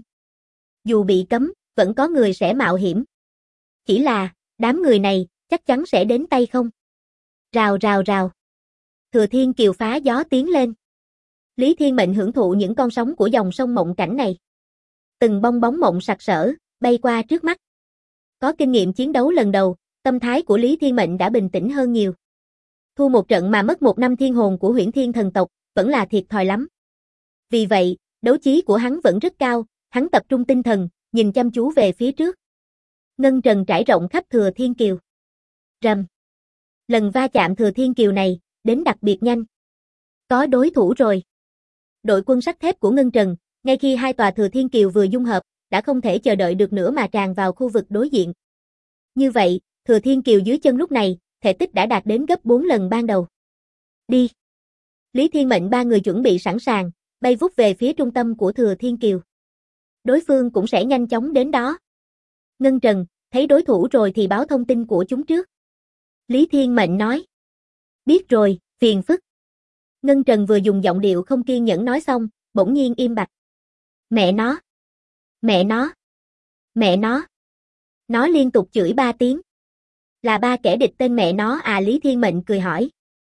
Dù bị cấm, vẫn có người sẽ mạo hiểm. Chỉ là, đám người này, chắc chắn sẽ đến tay không? Rào rào rào. Thừa thiên kiều phá gió tiến lên. Lý Thiên Mệnh hưởng thụ những con sóng của dòng sông mộng cảnh này. Từng bong bóng mộng sặc sỡ, bay qua trước mắt. Có kinh nghiệm chiến đấu lần đầu, tâm thái của Lý Thiên Mệnh đã bình tĩnh hơn nhiều. Thua một trận mà mất 1 năm thiên hồn của huyễn thiên thần tộc, vẫn là thiệt thòi lắm. Vì vậy, đấu chí của hắn vẫn rất cao, hắn tập trung tinh thần, nhìn chăm chú về phía trước. Ngân trần trải rộng khắp thừa thiên kiều. Rầm. Lần va chạm thừa thiên kiều này, đến đặc biệt nhanh. Có đối thủ rồi. Đội quân sắt thép của Ngân Trần, ngay khi hai tòa thừa thiên kiều vừa dung hợp, đã không thể chờ đợi được nữa mà tràn vào khu vực đối diện. Như vậy, thừa thiên kiều dưới chân lúc này, thể tích đã đạt đến gấp 4 lần ban đầu. Đi. Lý Thiên Mệnh ba người chuẩn bị sẵn sàng, bay vút về phía trung tâm của thừa thiên kiều. Đối phương cũng sẽ nhanh chóng đến đó. Ngân Trần, thấy đối thủ rồi thì báo thông tin của chúng trước. Lý Thiên Mệnh nói. Biết rồi, phiền phức. Ngân Trần vừa dùng giọng điệu không kiên nhẫn nói xong, bỗng nhiên im bặt. Mẹ nó. Mẹ nó. Mẹ nó. Nó liên tục chửi 3 tiếng. Là 3 kẻ địch tên mẹ nó à? Lý Thiên Mệnh cười hỏi.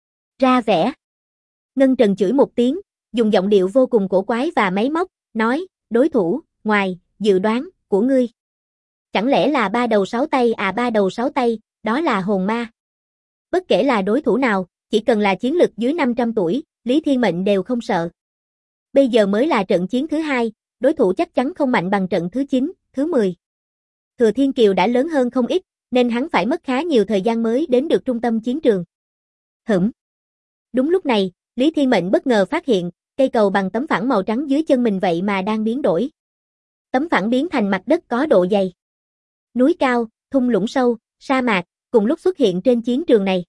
Ra vẻ. Ngân Trần chửi một tiếng, dùng giọng điệu vô cùng cổ quái và máy móc, nói, đối thủ, ngoài, dự đoán, của ngươi. Chẳng lẽ là 3 đầu 6 tay à? 3 đầu 6 tay, đó là hồn ma. Bất kể là đối thủ nào, chỉ cần là chiến lực dưới 500 tuổi, Lý Thiên Mệnh đều không sợ. Bây giờ mới là trận chiến thứ 2, đối thủ chắc chắn không mạnh bằng trận thứ 9, thứ 10. Thừa Thiên Kiều đã lớn hơn không ít, nên hắn phải mất khá nhiều thời gian mới đến được trung tâm chiến trường. Đúng lúc này, Lý Thiên Mệnh bất ngờ phát hiện, cây cầu bằng tấm phẳng màu trắng dưới chân mình vậy mà đang biến đổi. Tấm phẳng biến thành mặt đất có độ dày. Núi cao, thung lũng sâu, sa mạc, cùng lúc xuất hiện trên chiến trường này.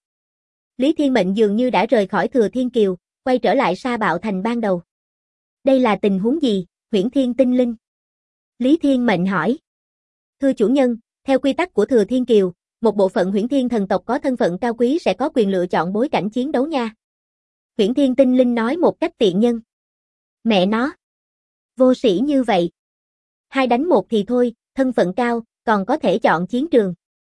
Lý Thiên Mệnh dường như đã rời khỏi Thừa Thiên Kiều, quay trở lại Sa Bạo Thành ban đầu. Đây là tình huống gì, Huyễn Thiên Tinh Linh? Lý Thiên Mệnh hỏi. Thưa chủ nhân, theo quy tắc của Thừa Thiên Kiều, một bộ phận Huyễn Thiên thần tộc có thân phận cao quý sẽ có quyền lựa chọn bối cảnh chiến đấu nha. Huyễn Thiên Tinh Linh nói một cách tiện nhân. Mẹ nó. Vô sĩ như vậy. 2 đánh 1 thì thôi, thân phận cao, còn có thể chọn chiến trường.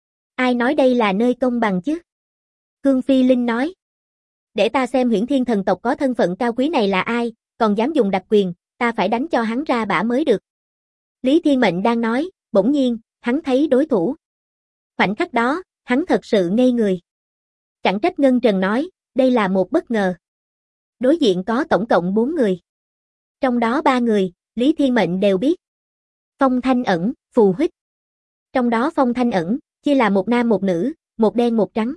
Ai nói đây là nơi công bằng chứ? Cương Phi Linh nói. Để ta xem Huyễn Thiên thần tộc có thân phận cao quý này là ai, còn dám dùng đặc quyền, ta phải đánh cho hắn ra bả mới được. Lý Thiên Mệnh đang nói, bỗng nhiên, hắn thấy đối thủ. Khoảnh khắc đó, hắn thật sự ngây người. Chẳng trách Ngân Trần nói, đây là một bất ngờ. Đối diện có tổng cộng 4 người. Trong đó 3 người, Lý Thiên Mệnh đều biết. Phong Thanh Ẩn, Phù Huyết. Trong đó Phong Thanh Ẩn, chia là một nam một nữ, một đen một trắng.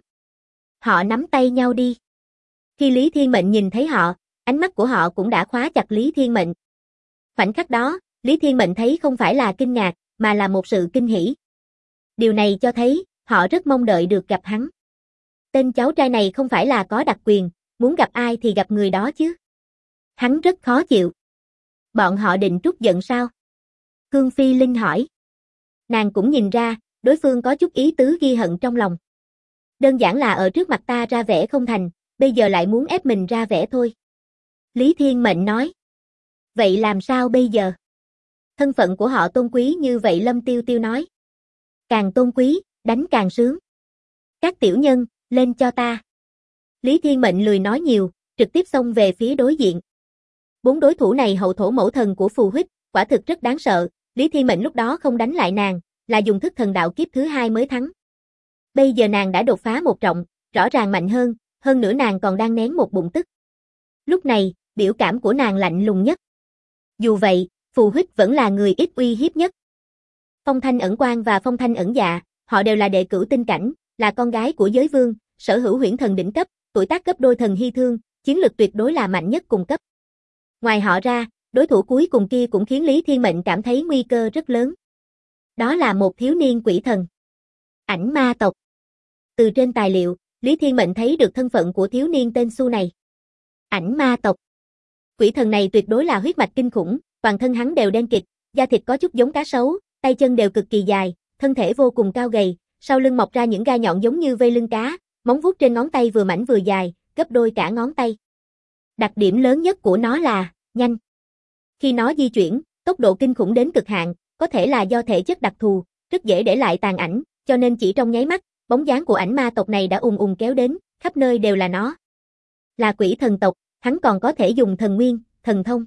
Họ nắm tay nhau đi. Khi Lý Thiên Mệnh nhìn thấy họ, ánh mắt của họ cũng đã khóa chặt Lý Thiên Mệnh. Khoảnh khắc đó, Lý Thiên Mệnh thấy không phải là kinh ngạc, mà là một sự kinh hỉ. Điều này cho thấy, họ rất mong đợi được gặp hắn. Tên cháu trai này không phải là có đặc quyền, muốn gặp ai thì gặp người đó chứ. Hắn rất khó chịu. Bọn họ định trút giận sao? Cương Phi Linh hỏi. Nàng cũng nhìn ra, đối phương có chút ý tứ ghi hận trong lòng. Đơn giản là ở trước mặt ta ra vẻ không thành, bây giờ lại muốn ép mình ra vẻ thôi. Lý Thiên Mệnh nói. Vậy làm sao bây giờ? Thân phận của họ tôn quý như vậy, Lâm Tiêu Tiêu nói. Càng tôn quý, đánh càng sướng. Các tiểu nhân, lên cho ta. Lý Thiên Mệnh lười nói nhiều, trực tiếp xông về phía đối diện. 4 đối thủ này hậu thổ mẫu thần của Phù Huyết, quả thực rất đáng sợ. Lý Thiên Mệnh lúc đó không đánh lại nàng, là dùng thức thần đạo kiếp thứ 2 mới thắng. Bây giờ nàng đã đột phá một trọng, rõ ràng mạnh hơn nữa nàng còn đang nén một bụng tức. Lúc này, biểu cảm của nàng lạnh lùng nhất. Dù vậy, Phù Huyết vẫn là người ít uy hiếp nhất. Phong Thanh Ẩn Quang và Phong Thanh Ẩn Dạ, họ đều là đệ cửu tinh cảnh, là con gái của giới vương, sở hữu huyễn thần đỉnh cấp, tuổi tác gấp đôi thần hy thương, chiến lực tuyệt đối là mạnh nhất cùng cấp. Ngoài họ ra, Đối thủ cuối cùng kia cũng khiến Lý Thiên Mệnh cảm thấy nguy cơ rất lớn. Đó là một thiếu niên quỷ thần. Ảnh ma tộc. Từ trên tài liệu, Lý Thiên Mệnh thấy được thân phận của thiếu niên tên Su này. Ảnh ma tộc. Quỷ thần này tuyệt đối là huyết mạch kinh khủng, toàn thân hắn đều đen kịt, da thịt có chút giống cá sấu, tay chân đều cực kỳ dài, thân thể vô cùng cao gầy, sau lưng mọc ra những gai nhọn giống như vây lưng cá, móng vuốt trên ngón tay vừa mảnh vừa dài, gấp đôi cả ngón tay. Đặc điểm lớn nhất của nó là nhanh. Khi nó di chuyển, tốc độ kinh khủng đến cực hạn, có thể là do thể chất đặc thù, rất dễ để lại tàn ảnh, cho nên chỉ trong nháy mắt, bóng dáng của ảnh ma tộc này đã ùn ùn kéo đến, khắp nơi đều là nó. Là quỷ thần tộc, hắn còn có thể dùng thần nguyên, thần thông.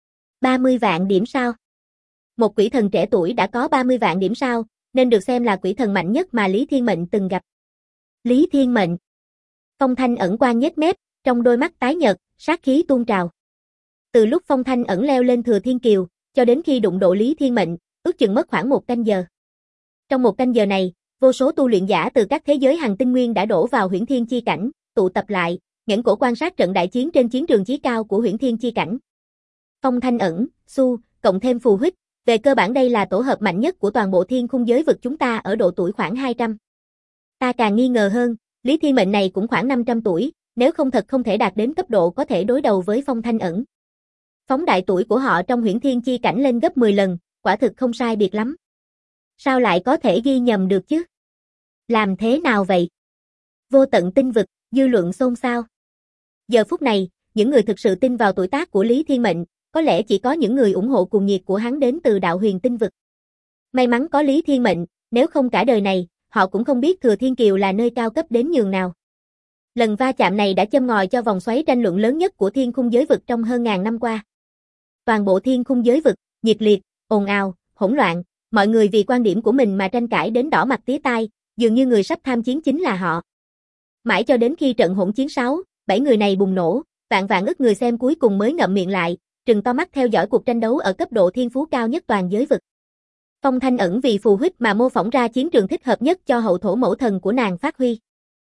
30 vạn điểm sao? Một quỷ thần trẻ tuổi đã có 30 vạn điểm sao, nên được xem là quỷ thần mạnh nhất mà Lý Thiên Mệnh từng gặp. Lý Thiên Mệnh. Phong Thanh Ẩn quan nhếch mép, trong đôi mắt tái nhợt, sát khí tuôn trào. Từ lúc Phong Thanh Ẩn leo lên Thừa Thiên Kiều, cho đến khi đụng độ Lý Thiên Mệnh, ước chừng mất khoảng 1 canh giờ. Trong 1 canh giờ này, vô số tu luyện giả từ các thế giới hành tinh nguyên đã đổ vào Huyễn Thiên chi cảnh, tụ tập lại, nghển cổ quan sát trận đại chiến trên chiến trường chí cao của Huyễn Thiên chi cảnh. Phong Thanh Ẩn, Su, cộng thêm Phù Huyết, về cơ bản đây là tổ hợp mạnh nhất của toàn bộ thiên khung giới vực chúng ta ở độ tuổi khoảng 200. Ta càng nghi ngờ hơn, Lý Thiên Mệnh này cũng khoảng 500 tuổi, nếu không thật không thể đạt đến cấp độ có thể đối đầu với Phong Thanh Ẩn. Phóng đại tuổi của họ trong Huyễn Thiên chi cảnh lên gấp 10 lần, quả thực không sai biệt lắm. Sao lại có thể ghi nhầm được chứ? Làm thế nào vậy? Vô tận tinh vực, dư luận xôn xao. Giờ phút này, những người thực sự tin vào tuổi tác của Lý Thiên Mệnh, có lẽ chỉ có những người ủng hộ cuồng nhiệt của hắn đến từ đạo huyền tinh vực. May mắn có Lý Thiên Mệnh, nếu không cả đời này, họ cũng không biết Thừa Thiên Kiều là nơi cao cấp đến nhường nào. Lần va chạm này đã châm ngòi cho vòng xoáy tranh luận lớn nhất của thiên khung giới vực trong hơn ngàn năm qua. Toàn bộ thiên khung giới vực, nhiệt liệt, ồn ào, hỗn loạn, mọi người vì quan điểm của mình mà tranh cãi đến đỏ mặt tía tai, dường như người sắp tham chiến chính là họ. Mãi cho đến khi trận hỗn chiến 6-7 người này bùng nổ, vạn vạn ức người xem cuối cùng mới ngậm miệng lại, trừng to mắt theo dõi cuộc tranh đấu ở cấp độ thiên phú cao nhất toàn giới vực. Phong Thanh Ẩn vì Phù Huyết mà mô phỏng ra chiến trường thích hợp nhất cho hậu thổ mẫu thần của nàng phát huy.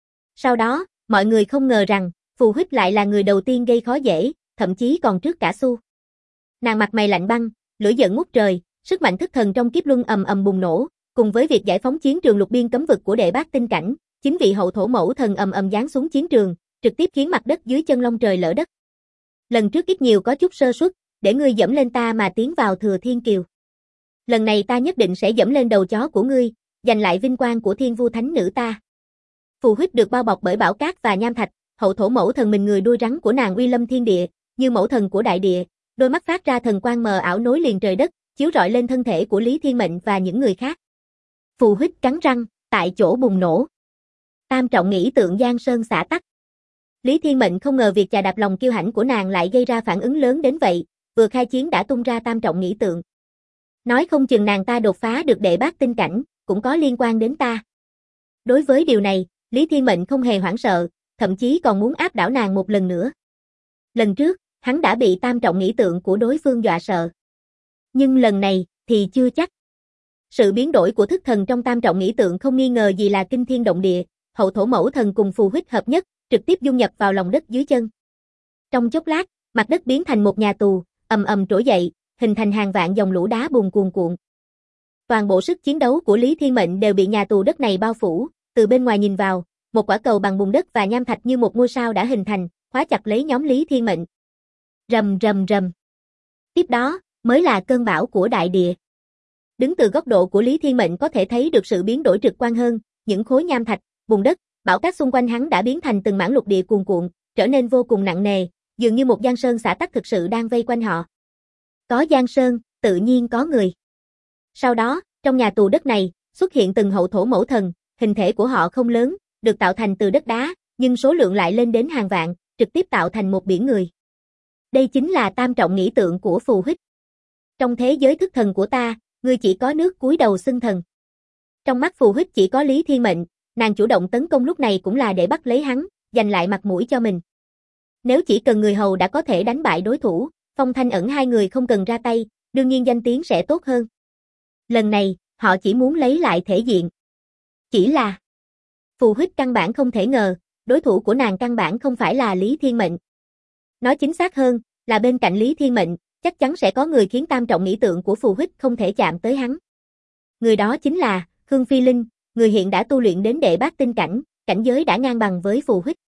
Sau đó, mọi người không ngờ rằng, Phù Huyết lại là người đầu tiên gây khó dễ, thậm chí còn trước cả Su. Nàng mặt mày lạnh băng, lửa giận ngút trời, sức mạnh thức thần trong kiếp luân ầm ầm bùng nổ, cùng với việc giải phóng chiến trường lục biên cấm vực của đệ bát tinh cảnh, chính vị hậu thổ mẫu thần ầm ầm giáng xuống chiến trường, trực tiếp khiến mặt đất dưới chân long trời lở đất. Lần trước ít nhiều có chút sơ suất, để ngươi dẫm lên ta mà tiến vào Thừa Thiên Kiều. Lần này ta nhất định sẽ dẫm lên đầu chó của ngươi, giành lại vinh quang của Thiên Vu Thánh Nữ ta. Phù Huyết được bao bọc bởi bảo cát và nham thạch, hậu thổ mẫu thần mình người đuôi rắn của nàng uy lâm thiên địa, như mẫu thần của đại địa, đôi mắt phát ra thần quang mờ ảo nối liền trời đất, chiếu rọi lên thân thể của Lý Thiên Mệnh và những người khác. Phù Huyết cắn răng, tại chỗ bùng nổ. Tam trọng nghĩ tượng Giang Sơn xả tắc. Lý Thiên Mệnh không ngờ việc chà đạp lòng kiêu hãnh của nàng lại gây ra phản ứng lớn đến vậy, vừa khai chiến đã tung ra tam trọng nghĩ tượng. Nói không chừng nàng ta đột phá được đệ bát tinh cảnh, cũng có liên quan đến ta. Đối với điều này, Lý Thiên Mệnh không hề hoảng sợ, thậm chí còn muốn áp đảo nàng một lần nữa. Lần trước, hắn đã bị tam trọng nghĩ tượng của đối phương dọa sợ. Nhưng lần này, thì chưa chắc. Sự biến đổi của thức thần trong tam trọng nghĩ tượng không nghi ngờ gì là kinh thiên động địa, hậu thổ mẫu thần cùng Phù Huyết hợp nhất, trực tiếp dung nhập vào lòng đất dưới chân. Trong chốc lát, mặt đất biến thành một nhà tù, ầm ầm trỗi dậy, hình thành hàng vạn dòng lũ đá bùn cuồn cuộn. Toàn bộ sức chiến đấu của Lý Thiên Mệnh đều bị nhà tù đất này bao phủ, từ bên ngoài nhìn vào, một quả cầu bằng bùn đất và nham thạch như một ngôi sao đã hình thành, khóa chặt lấy nhóm Lý Thiên Mệnh. Rầm rầm rầm. Tiếp đó, mới là cơn bão của đại địa. Đứng từ góc độ của Lý Thiên Mệnh có thể thấy được sự biến đổi trực quan hơn, những khối nham thạch, bùn đất, bão cát xung quanh hắn đã biến thành từng mảng lục địa cuồn cuộn, trở nên vô cùng nặng nề, dường như một giang sơn xả tắc thực sự đang vây quanh họ. Có giang sơn, tự nhiên có người. Sau đó, trong nhà tù đất này, xuất hiện từng hậu thổ mẫu thần, hình thể của họ không lớn, được tạo thành từ đất đá, nhưng số lượng lại lên đến hàng vạn, trực tiếp tạo thành một biển người. Đây chính là tam trọng nghĩ tượng của Phù Huyết. Trong thế giới thức thần của ta, ngươi chỉ có nước cúi đầu xưng thần. Trong mắt Phù Huyết chỉ có Lý Thiên Mệnh, nàng chủ động tấn công lúc này cũng là để bắt lấy hắn, giành lại mặt mũi cho mình. Nếu chỉ cần người hầu đã có thể đánh bại đối thủ, Phong Thanh Ẩn hai người không cần ra tay, đương nhiên danh tiếng sẽ tốt hơn. Lần này, họ chỉ muốn lấy lại thể diện. Chỉ là Phù Huyết căn bản không thể ngờ, đối thủ của nàng căn bản không phải là Lý Thiên Mệnh. Nói chính xác hơn, là bên cạnh Lý Thiên Mệnh, chắc chắn sẽ có người khiến tam trọng nghĩ tượng của phù huyết không thể chạm tới hắn. Người đó chính là Khương Phi Linh, người hiện đã tu luyện đến đệ bát tinh cảnh, cảnh giới đã ngang bằng với phù huyết.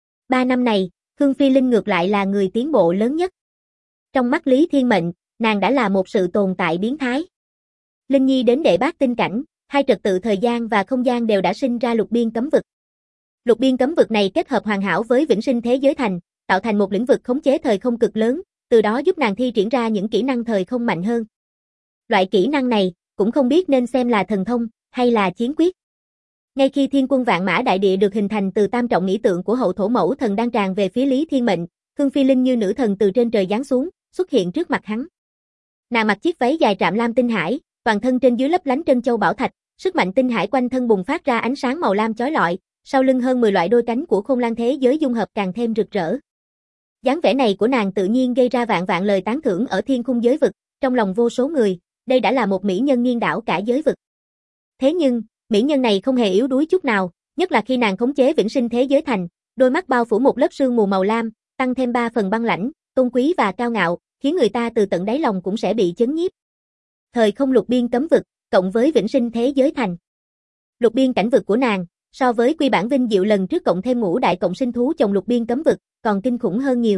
3 năm này, Khương Phi Linh ngược lại là người tiến bộ lớn nhất. Trong mắt Lý Thiên Mệnh, nàng đã là một sự tồn tại biến thái. Linh Nhi đến đệ bát tinh cảnh, hai trật tự thời gian và không gian đều đã sinh ra lục biên cấm vực. Lục biên cấm vực này kết hợp hoàn hảo với vĩnh sinh thế giới thành, tạo thành một lĩnh vực khống chế thời không cực lớn, từ đó giúp nàng thi triển ra những kỹ năng thời không mạnh hơn. Loại kỹ năng này, cũng không biết nên xem là thần thông, hay là chiến quyết. Ngay khi thiên quân vạn mã đại địa được hình thành từ tam trọng nghĩ tượng của hậu thổ mẫu thần đang tràn về phía Lý Thiên Mệnh, Khương Phi Linh như nữ thần từ trên trời giáng xuống, xuất hiện trước mặt hắn. Nàng mặc chiếc váy dài trạm lam tinh hải, toàn thân trên dưới lấp lánh trân châu bảo thạch, sức mạnh tinh hải quanh thân bùng phát ra ánh sáng màu lam chói lọi, sau lưng hơn 10 loại đôi cánh của Khôn Lang thế giới dung hợp càng thêm rực rỡ. Dáng vẻ này của nàng tự nhiên gây ra vạn vạn lời tán thưởng ở thiên khung giới vực, trong lòng vô số người, đây đã là một mỹ nhân nghiêng đảo cả giới vực. Thế nhưng, mỹ nhân này không hề yếu đuối chút nào, nhất là khi nàng khống chế vĩnh sinh thế giới thành, đôi mắt bao phủ một lớp sương mù màu lam, tăng thêm 3 phần băng lãnh, tôn quý và cao ngạo, khiến người ta từ tận đáy lòng cũng sẽ bị chấn nhiếp. Thời không lục biên cấm vực, cộng với vĩnh sinh thế giới thành. Lục biên cảnh vực của nàng, so với quy bản vinh diệu lần trước cộng thêm ngũ đại cộng sinh thú chồng lục biên cấm vực, còn kinh khủng hơn nhiều.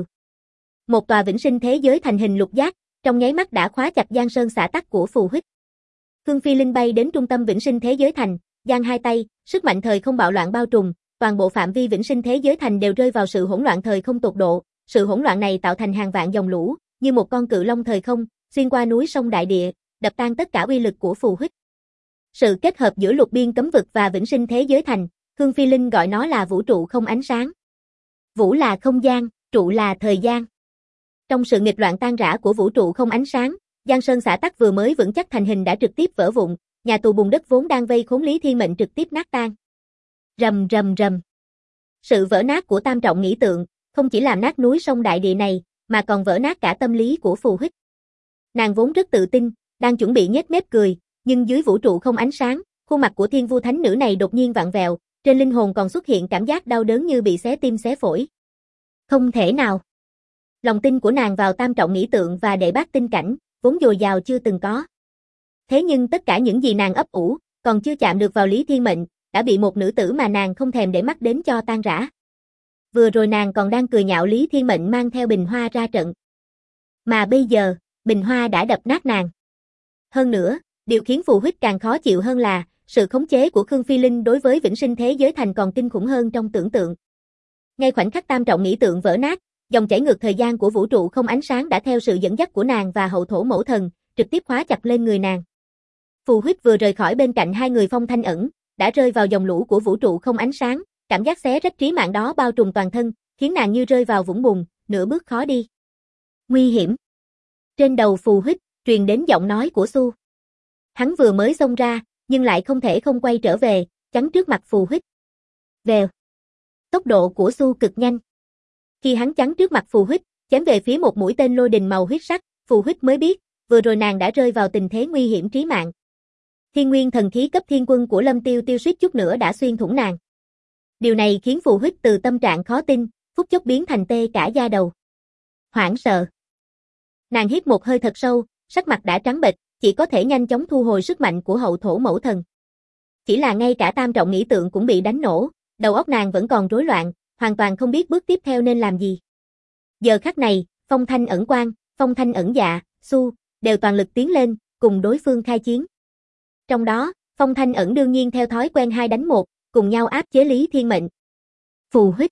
Một tòa vĩnh sinh thế giới thành hình lục giác, trong nháy mắt đã khóa chặt giang sơn xã tắc của phù huyết. Khương Phi Linh bay đến trung tâm vĩnh sinh thế giới thành, giang hai tay, sức mạnh thời không bạo loạn bao trùm, toàn bộ phạm vi vĩnh sinh thế giới thành đều rơi vào sự hỗn loạn thời không tột độ, sự hỗn loạn này tạo thành hàng vạn dòng lũ, như một con cự long thời không, xuyên qua núi sông đại địa, đập tan tất cả uy lực của phù huyết. Sự kết hợp giữa lục biên cấm vực và vĩnh sinh thế giới thành, Khương Phi Linh gọi nó là vũ trụ không ánh sáng. Vũ là không gian, trụ là thời gian. Trong sự nghịch loạn tan rã của vũ trụ không ánh sáng, giang sơn xã tắc vừa mới vững chắc thành hình đã trực tiếp vỡ vụn, nhà tù bùn đất vốn đang vây khốn Lý Thiên Mệnh trực tiếp nát tan. Rầm rầm rầm. Sự vỡ nát của tam trọng nghĩ tượng, không chỉ làm nát núi sông đại địa này, mà còn vỡ nát cả tâm lý của phù huyết. Nàng vốn rất tự tin, đang chuẩn bị nhếch mép cười, nhưng dưới vũ trụ không ánh sáng, khuôn mặt của Thiên Vu Thánh Nữ này đột nhiên vặn vẹo, trên linh hồn còn xuất hiện cảm giác đau đớn như bị xé tim xé phổi. Không thể nào. Lòng tin của nàng vào tam trọng nghĩ tượng và đệ bát tinh cảnh, vốn dồi dào chưa từng có. Thế nhưng tất cả những gì nàng ấp ủ, còn chưa chạm được vào Lý Thiên Mệnh, đã bị một nữ tử mà nàng không thèm để mắt đến cho tan rã. Vừa rồi nàng còn đang cười nhạo Lý Thiên Mệnh mang theo bình hoa ra trận. Mà bây giờ, bình hoa đã đập nát nàng. Hơn nữa, điều khiến phù huyết càng khó chịu hơn là, sự khống chế của Khương Phi Linh đối với vĩnh sinh thế giới thành còn kinh khủng hơn trong tưởng tượng. Ngay khoảnh khắc tam trọng nghĩ tượng vỡ nát, dòng chảy ngược thời gian của vũ trụ không ánh sáng đã theo sự dẫn dắt của nàng và hậu thổ mẫu thần, trực tiếp khóa chặt lên người nàng. Phù huyết vừa rời khỏi bên cạnh hai người Phong Thanh Ẩn, đã rơi vào dòng lũ của vũ trụ không ánh sáng, cảm giác xé rách trí mạng đó bao trùm toàn thân, khiến nàng như rơi vào vũng bùn, nửa bước khó đi. Nguy hiểm. Trên đầu phù huyết, truyền đến giọng nói của Xu. Hắn vừa mới xông ra, nhưng lại không thể không quay trở về, chắn trước mặt phù huyết. Vèo. Tốc độ của Xu cực nhanh. Khi hắn chắn trước mặt phù huyết, chém về phía một mũi tên lôi đình màu huyết sắc, phù huyết mới biết, vừa rồi nàng đã rơi vào tình thế nguy hiểm trí mạng. Thiên nguyên thần khí cấp thiên quân của Lâm Tiêu Tiêu suýt chút nữa đã xuyên thủng nàng. Điều này khiến phù huyết từ tâm trạng khó tin, phút chốc biến thành tê cả da đầu. Hoảng sợ. Nàng hít một hơi thật sâu, sắc mặt đã trắng bệch, chỉ có thể nhanh chóng thu hồi sức mạnh của hậu thổ mẫu thần. Chỉ là ngay cả tam trọng nghĩ tượng cũng bị đánh nổ, đầu óc nàng vẫn còn rối loạn, hoàn toàn không biết bước tiếp theo nên làm gì. Giờ khắc này, Phong Thanh Ẩn Quang, Phong Thanh Ẩn Dạ, Xu, đều toàn lực tiến lên, cùng đối phương khai chiến. Trong đó, Phong Thanh Ẩn đương nhiên theo thói quen 2 đánh 1, cùng nhau áp chế Lý Thiên Mệnh. Phù huyết.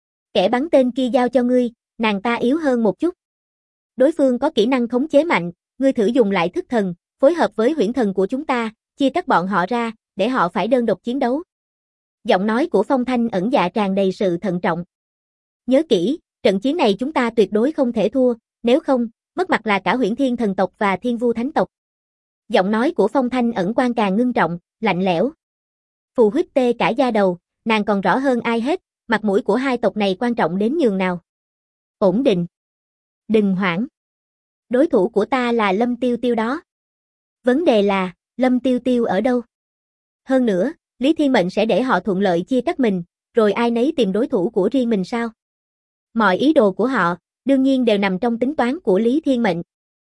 Kẻ bắn tên kia giao cho ngươi, nàng ta yếu hơn một chút. Đối phương có kỹ năng khống chế mạnh, ngươi thử dùng lại thức thần, phối hợp với huyễn thần của chúng ta, chia cắt bọn họ ra, để họ phải đơn độc chiến đấu. Giọng nói của Phong Thanh Ẩn Dạ tràn đầy sự thận trọng. Nhớ kỹ, trận chiến này chúng ta tuyệt đối không thể thua, nếu không, mất mặt là cả Huyễn Thiên thần tộc và Thiên Vu thánh tộc. Giọng nói của Phong Thanh Ẩn Quang càng ngưng trọng, lạnh lẽo. Phù huyết tê cả da đầu, nàng còn rõ hơn ai hết, mặt mũi của hai tộc này quan trọng đến nhường nào. Ổn định. Đừng hoảng. Đối thủ của ta là Lâm Tiêu Tiêu đó. Vấn đề là, Lâm Tiêu Tiêu ở đâu? Hơn nữa, Lý Thiên Mệnh sẽ để họ thuận lợi chia cắt mình, rồi ai nấy tìm đối thủ của riêng mình sao? Mọi ý đồ của họ, đương nhiên đều nằm trong tính toán của Lý Thiên Mệnh.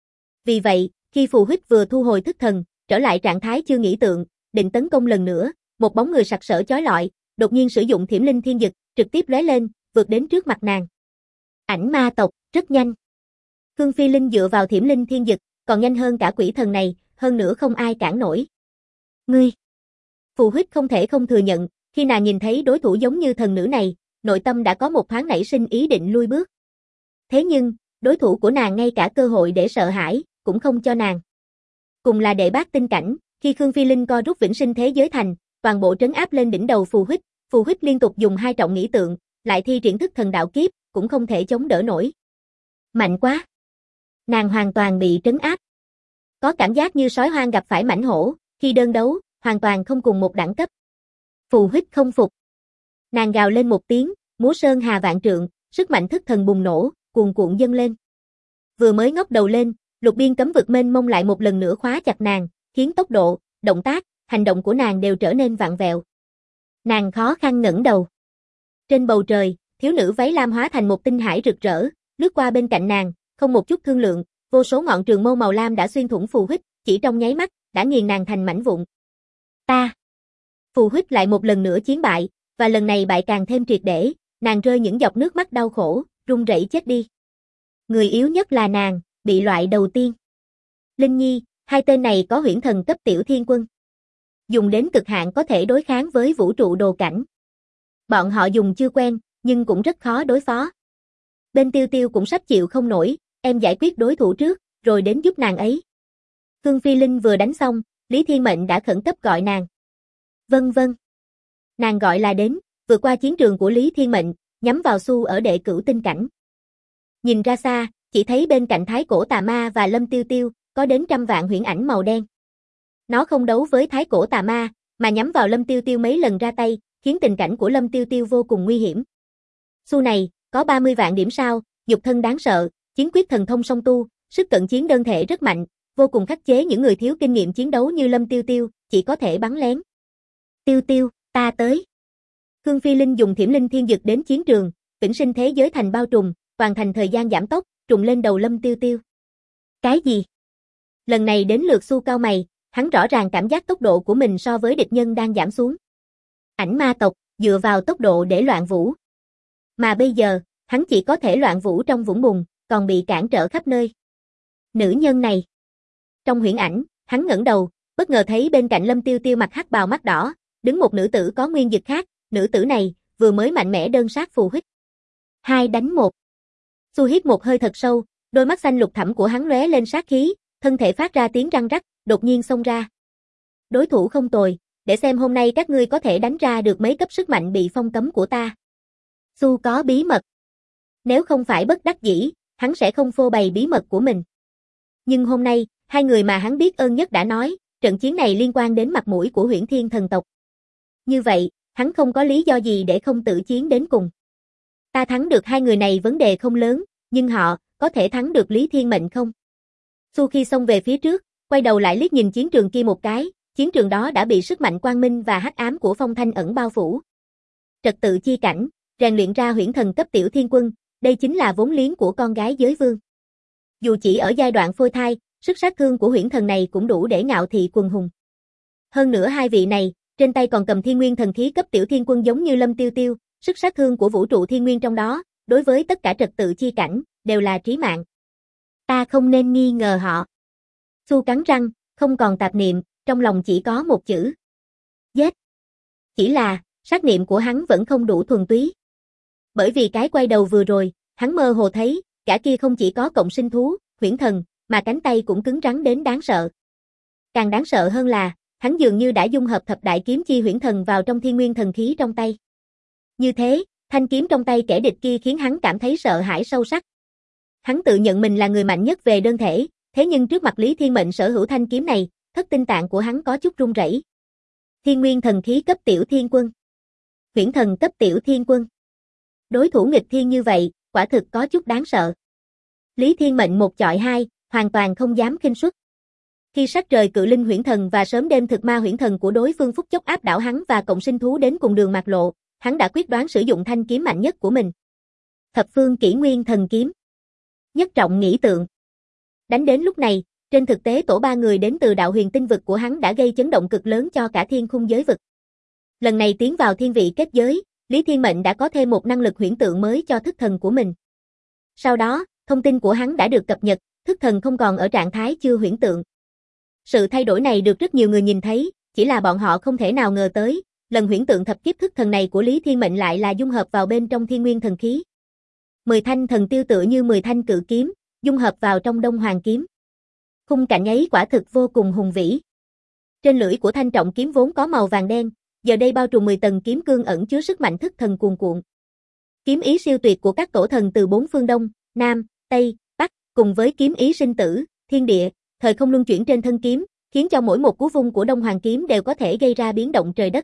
Vì vậy, khi phù huyết vừa thu hồi thức thần, trở lại trạng thái chưa nghĩ tượng, định tấn công lần nữa, một bóng người sặc sỡ chói lọi, đột nhiên sử dụng Thiểm Linh Thiên Dực, trực tiếp lóe lên, vượt đến trước mặt nàng. Ảnh ma tộc, rất nhanh. Khương Phi Linh dựa vào Thiểm Linh Thiên Dực, còn nhanh hơn cả quỷ thần này, hơn nữa không ai cản nổi. Ngươi! Phù huyết không thể không thừa nhận, khi nàng nhìn thấy đối thủ giống như thần nữ này, nội tâm đã có một thoáng nảy sinh ý định lui bước. Thế nhưng, đối thủ của nàng ngay cả cơ hội để sợ hãi, cũng không cho nàng. Cùng là đệ bát tinh cảnh, khi Khương Phi Linh co rút Vĩnh Sinh Thế Giới Thành, toàn bộ trấn áp lên đỉnh đầu Phù huyết liên tục dùng 2 trọng nghĩ tượng, lại thi triển thức thần đạo kiếp, cũng không thể chống đỡ nổi. Mạnh quá! Nàng hoàn toàn bị trấn áp. Có cảm giác như sói hoang gặp phải mãnh hổ, khi đơn đấu, hoàn toàn không cùng một đẳng cấp. Phù huyết không phục. Nàng gào lên một tiếng, múa sơn hà vạn trượng, sức mạnh thức thần bùng nổ, cuồn cuộn dâng lên. Vừa mới ngóc đầu lên, lục biên cấm vực mênh mông lại một lần nữa khóa chặt nàng, khiến tốc độ, động tác, hành động của nàng đều trở nên vặn vẹo. Nàng khó khăn ngẩng đầu. Trên bầu trời, thiếu nữ váy lam hóa thành một tinh hải rực rỡ, lướt qua bên cạnh nàng, không một chút thương lượng, vô số ngọn trường mâu màu lam đã xuyên thủng phù huyết, chỉ trong nháy mắt, đã nghiền nàng thành mảnh vụn. Ta! Phù huyết lại một lần nữa chiến bại, và lần này bại càng thêm triệt để, nàng rơi những giọt nước mắt đau khổ, run rẩy chết đi. Người yếu nhất là nàng, bị loại đầu tiên. Linh Nhi, 2 tên này có huyễn thần cấp tiểu thiên quân. Dùng đến cực hạn có thể đối kháng với vũ trụ đồ cảnh. Bọn họ dùng chưa quen, nhưng cũng rất khó đối phó. Bên Tiêu Tiêu cũng sắp chịu không nổi, em giải quyết đối thủ trước, rồi đến giúp nàng ấy. Khương Phi Linh vừa đánh xong, Lý Thiên Mệnh đã khẩn cấp gọi nàng. Vâng vâng. Nàng gọi là đến, vượt qua chiến trường của Lý Thiên Mệnh, nhắm vào Xu ở đệ cửu tinh cảnh. Nhìn ra xa, chỉ thấy bên cạnh Thái Cổ Tà Ma và Lâm Tiêu Tiêu, có đến trăm vạn huyễn ảnh màu đen. Nó không đấu với Thái Cổ Tà Ma, mà nhắm vào Lâm Tiêu Tiêu mấy lần ra tay, khiến tình cảnh của Lâm Tiêu Tiêu vô cùng nguy hiểm. Xu này, có 30 vạn điểm sao, nhục thân đáng sợ, chiến quyết thần thông song tu, sức cận chiến đơn thể rất mạnh, vô cùng khắc chế những người thiếu kinh nghiệm chiến đấu như Lâm Tiêu Tiêu, chỉ có thể bắn lén. Tiêu Tiêu, ta tới. Khương Phi Linh dùng Thiểm Linh Thiên Dực đến chiến trường, Vĩnh Sinh Thế Giới Thành bao trùm, hoàn thành thời gian giảm tốc, trùng lên đầu Lâm Tiêu Tiêu. Cái gì? Lần này đến lượt Xu cao mày, hắn rõ ràng cảm giác tốc độ của mình so với địch nhân đang giảm xuống. Ảnh ma tộc, dựa vào tốc độ để loạn vũ. Mà bây giờ, hắn chỉ có thể loạn vũ trong vũng bùn, còn bị cản trở khắp nơi. Nữ nhân này. Trong huyễn ảnh, hắn ngẩng đầu, bất ngờ thấy bên cạnh Lâm Tiêu Tiêu mặc hắc bào mắt đỏ, đứng một nữ tử có nguyên dực khác, nữ tử này vừa mới mạnh mẽ đơn sát phù huyết. 2 đánh 1. Xu hít một hơi thật sâu, đôi mắt xanh lục thẳm của hắn lóe lên sát khí, thân thể phát ra tiếng răng rắc, đột nhiên xông ra. Đối thủ không tồi, để xem hôm nay các ngươi có thể đánh ra được mấy cấp sức mạnh bị phong cấm của ta. Xu có bí mật. Nếu không phải bất đắc dĩ, hắn sẽ không phô bày bí mật của mình. Nhưng hôm nay, 2 người mà hắn biết ơn nhất đã nói, trận chiến này liên quan đến mặt mũi của Huyễn Thiên thần tộc. Như vậy, hắn không có lý do gì để không tự chiến đến cùng. Ta thắng được 2 người này vấn đề không lớn, nhưng họ, có thể thắng được Lý Thiên Mệnh không? Xu khi xông về phía trước, quay đầu lại liếc nhìn chiến trường kia một cái, chiến trường đó đã bị sức mạnh quang minh và hắc ám của phong thanh ẩn bao phủ. Trật tự chi cảnh, rèn luyện ra huyễn thần cấp tiểu thiên quân, đây chính là vốn liếng của con gái giới vương. Dù chỉ ở giai đoạn phôi thai, sức sát thương của huyễn thần này cũng đủ để ngạo thị quần hùng. Hơn nữa 2 vị này, trên tay còn cầm thiên nguyên thần khí cấp tiểu thiên quân giống như Lâm Tiêu Tiêu, sức sát thương của vũ trụ thiên nguyên trong đó, đối với tất cả trật tự chi cảnh, đều là trí mạng. Ta không nên nghi ngờ họ. Xu cắn răng, không còn tạp niệm, trong lòng chỉ có một chữ. Giết. Chỉ là, sát niệm của hắn vẫn không đủ thuần túy. Bởi vì cái quay đầu vừa rồi, hắn mơ hồ thấy, cả kia không chỉ có cộng sinh thú, huyễn thần, mà cánh tay cũng cứng rắn đến đáng sợ. Càng đáng sợ hơn là, hắn dường như đã dung hợp thập đại kiếm chi huyễn thần vào trong thiên nguyên thần khí trong tay. Như thế, thanh kiếm trong tay kẻ địch kia khiến hắn cảm thấy sợ hãi sâu sắc. Hắn tự nhận mình là người mạnh nhất về đơn thể, thế nhưng trước mặt Lý Thiên Mệnh sở hữu thanh kiếm này, thất tinh tạng của hắn có chút run rẩy. Thiên nguyên thần khí cấp tiểu thiên quân. Huyễn thần cấp tiểu thiên quân. Đối thủ nghịch thiên như vậy, quả thực có chút đáng sợ. Lý Thiên Mệnh một chọi 2, hoàn toàn không dám khinh suất. Khi sắc trời cự linh huyễn thần và sớm đêm thực ma huyễn thần của đối phương phút chốc áp đảo hắn và cộng sinh thú đến cùng đường mạt lộ, hắn đã quyết đoán sử dụng thanh kiếm mạnh nhất của mình. Thập phương kỷ nguyên thần kiếm. Nhất trọng nghĩ tượng. Đánh đến lúc này, Trên thực tế tổ ba người đến từ đạo huyền tinh vực của hắn đã gây chấn động cực lớn cho cả thiên khung giới vực. Lần này tiến vào thiên vị kết giới, Lý Thiên Mệnh đã có thêm một năng lực huyễn tượng mới cho thức thần của mình. Sau đó, thông tin của hắn đã được cập nhật, thức thần không còn ở trạng thái chưa huyễn tượng. Sự thay đổi này được rất nhiều người nhìn thấy, chỉ là bọn họ không thể nào ngờ tới, lần huyễn tượng thập kiếp thức thần này của Lý Thiên Mệnh lại là dung hợp vào bên trong thiên nguyên thần khí. 10 thanh thần tiêu tựa như 10 thanh cự kiếm, dung hợp vào trong Đông Hoàng kiếm. Khung cảnh ấy quả thực vô cùng hùng vĩ. Trên lưỡi của thanh trọng kiếm vốn có màu vàng đen, giờ đây bao trùm 10 tầng kiếm cương ẩn chứa sức mạnh thức thần cuồn cuộn. Kiếm ý siêu tuyệt của các tổ thần từ bốn phương Đông, Nam, Tây, Bắc, cùng với kiếm ý sinh tử, thiên địa, thời không luân chuyển trên thân kiếm, khiến cho mỗi một cú vung của Đông Hoàng kiếm đều có thể gây ra biến động trời đất.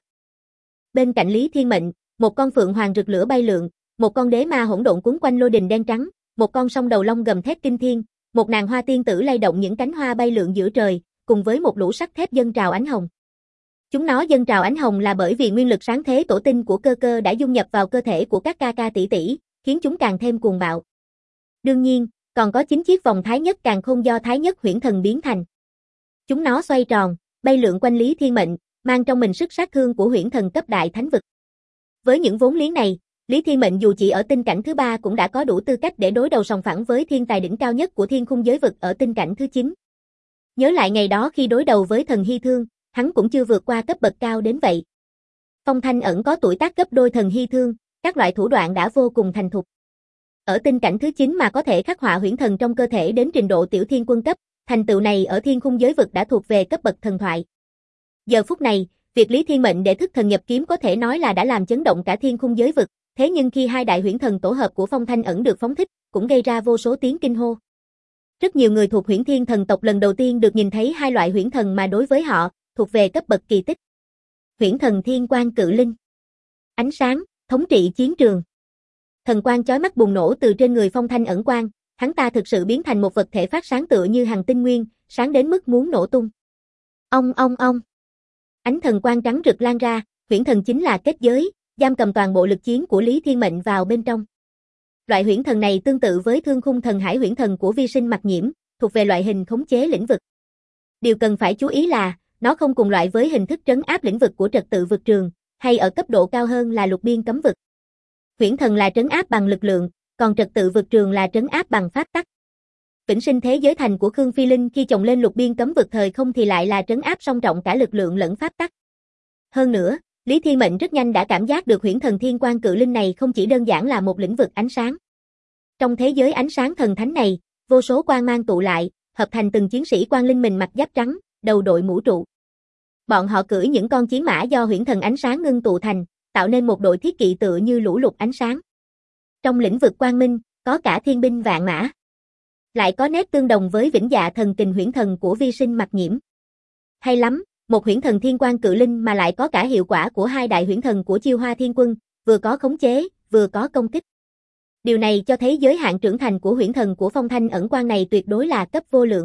Bên cạnh Lý Thiên Mệnh, một con phượng hoàng rực lửa bay lượn, một con đế ma hỗn độn cuốn quanh lôi đình đen trắng, một con song đầu long gầm thét kinh thiên, một nàng hoa tiên tử lay động những cánh hoa bay lượn giữa trời, cùng với một lũ sắt thép dâng trào ánh hồng. Chúng nó dâng trào ánh hồng là bởi vì nguyên lực sáng thế tổ tinh của cơ cơ đã dung nhập vào cơ thể của các ca ca tỷ tỷ, khiến chúng càng thêm cuồng bạo. Đương nhiên, còn có 9 chiếc vòng thái nhất càn khôn do thái nhất huyễn thần biến thành. Chúng nó xoay tròn, bay lượn quanh Lý Thiên Mệnh, mang trong mình sức sát thương của huyễn thần cấp đại thánh vực. Với những vốn liếng này, Lý Thiên Mệnh dù chỉ ở tinh cảnh thứ 3 cũng đã có đủ tư cách để đối đầu sòng phẳng với thiên tài đỉnh cao nhất của thiên khung giới vực ở tinh cảnh thứ 9. Nhớ lại ngày đó khi đối đầu với thần Hy Thương, hắn cũng chưa vượt qua cấp bậc cao đến vậy. Phong Thanh Ẩn có tuổi tác gấp đôi thần Hy Thương, các loại thủ đoạn đã vô cùng thành thục. Ở tinh cảnh thứ 9 mà có thể khắc họa huyễn thần trong cơ thể đến trình độ tiểu thiên quân cấp, thành tựu này ở thiên khung giới vực đã thuộc về cấp bậc thần thoại. Giờ phút này, việc Lý Thiên Mệnh để thức thần nhập kiếm có thể nói là đã làm chấn động cả thiên khung giới vực, thế nhưng khi hai đại huyễn thần tổ hợp của Phong Thanh Ẩn được phóng thích, cũng gây ra vô số tiếng kinh hô. Rất nhiều người thuộc Huyễn Thiên thần tộc lần đầu tiên được nhìn thấy hai loại huyễn thần mà đối với họ, thuộc về cấp bậc kỳ tích. Huyễn thần Thiên Quang Cự Linh. Ánh sáng, thống trị chiến trường. Thần quang chói mắt bùng nổ từ trên người Phong Thanh Ẩn quang, hắn ta thực sự biến thành một vật thể phát sáng tựa như hằng tinh nguyên, sáng đến mức muốn nổ tung. Ong ong ong. Ánh thần quang trắng rực lan ra, huyễn thần chính là kết giới, giam cầm toàn bộ lực chiến của Lý Thiên Mệnh vào bên trong. Loại huyễn thần này tương tự với Thương Khung Thần Hải huyễn thần của Vi Sinh Mặc Nhiễm, thuộc về loại hình khống chế lĩnh vực. Điều cần phải chú ý là, nó không cùng loại với hình thức trấn áp lĩnh vực của trật tự vực trường, hay ở cấp độ cao hơn là lục biên cấm vực. Huyễn thần là trấn áp bằng lực lượng, còn trật tự vực trường là trấn áp bằng pháp tắc. Vĩnh Sinh Thế Giới Thành của Khương Phi Linh khi chồng lên lục biên cấm vực thời không thì lại là trấn áp song trọng cả lực lượng lẫn pháp tắc. Hơn nữa, Lý Thiên Mệnh rất nhanh đã cảm giác được huyễn thần Thiên Quang Cự Linh này không chỉ đơn giản là một lĩnh vực ánh sáng. Trong thế giới ánh sáng thần thánh này, vô số quang mang tụ lại, hợp thành từng chiến sĩ quang linh mình mặc giáp trắng, đầu đội mũ trụ. Bọn họ cưỡi những con chiến mã do huyễn thần ánh sáng ngưng tụ thành, tạo nên một đội thiết kỵ tựa như lũ lụt ánh sáng. Trong lĩnh vực quang minh, có cả thiên binh vạn mã. Lại có nét tương đồng với Vĩnh Dạ Thần Kình huyễn thần của Vi Sinh Mặc Nhiễm. Hay lắm, một huyễn thần Thiên Quang Cự Linh mà lại có cả hiệu quả của hai đại huyễn thần của Chiêu Hoa Thiên Quân, vừa có khống chế, vừa có công kích. Điều này cho thấy giới hạn trưởng thành của huyễn thần của Phong Thanh Ẩn quang này tuyệt đối là cấp vô lượng.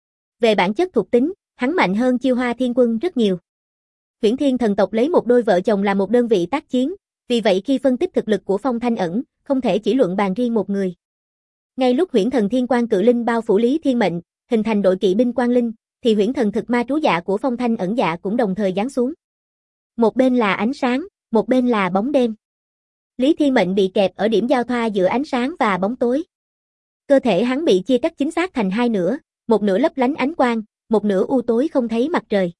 Về bản chất thuộc tính, hắn mạnh hơn Chiêu Hoa Thiên Quân rất nhiều. Huyễn Thiên thần tộc lấy một đôi vợ chồng là một đơn vị tác chiến, vì vậy khi phân tích thực lực của Phong Thanh Ẩn, không thể chỉ luận bàn riêng một người. Ngay lúc huyễn thần Thiên Quang Cự Linh bao phủ Lý Thiên Mệnh, hình thành đội kỵ binh quang linh, thì huyễn thần thực ma trú dạ của Phong Thanh Ẩn dạ cũng đồng thời giáng xuống. Một bên là ánh sáng, một bên là bóng đêm. Lý Thiên Mệnh bị kẹp ở điểm giao thoa giữa ánh sáng và bóng tối. Cơ thể hắn bị chia cắt chính xác thành hai nửa, một nửa lấp lánh ánh quang, một nửa u tối không thấy mặt trời.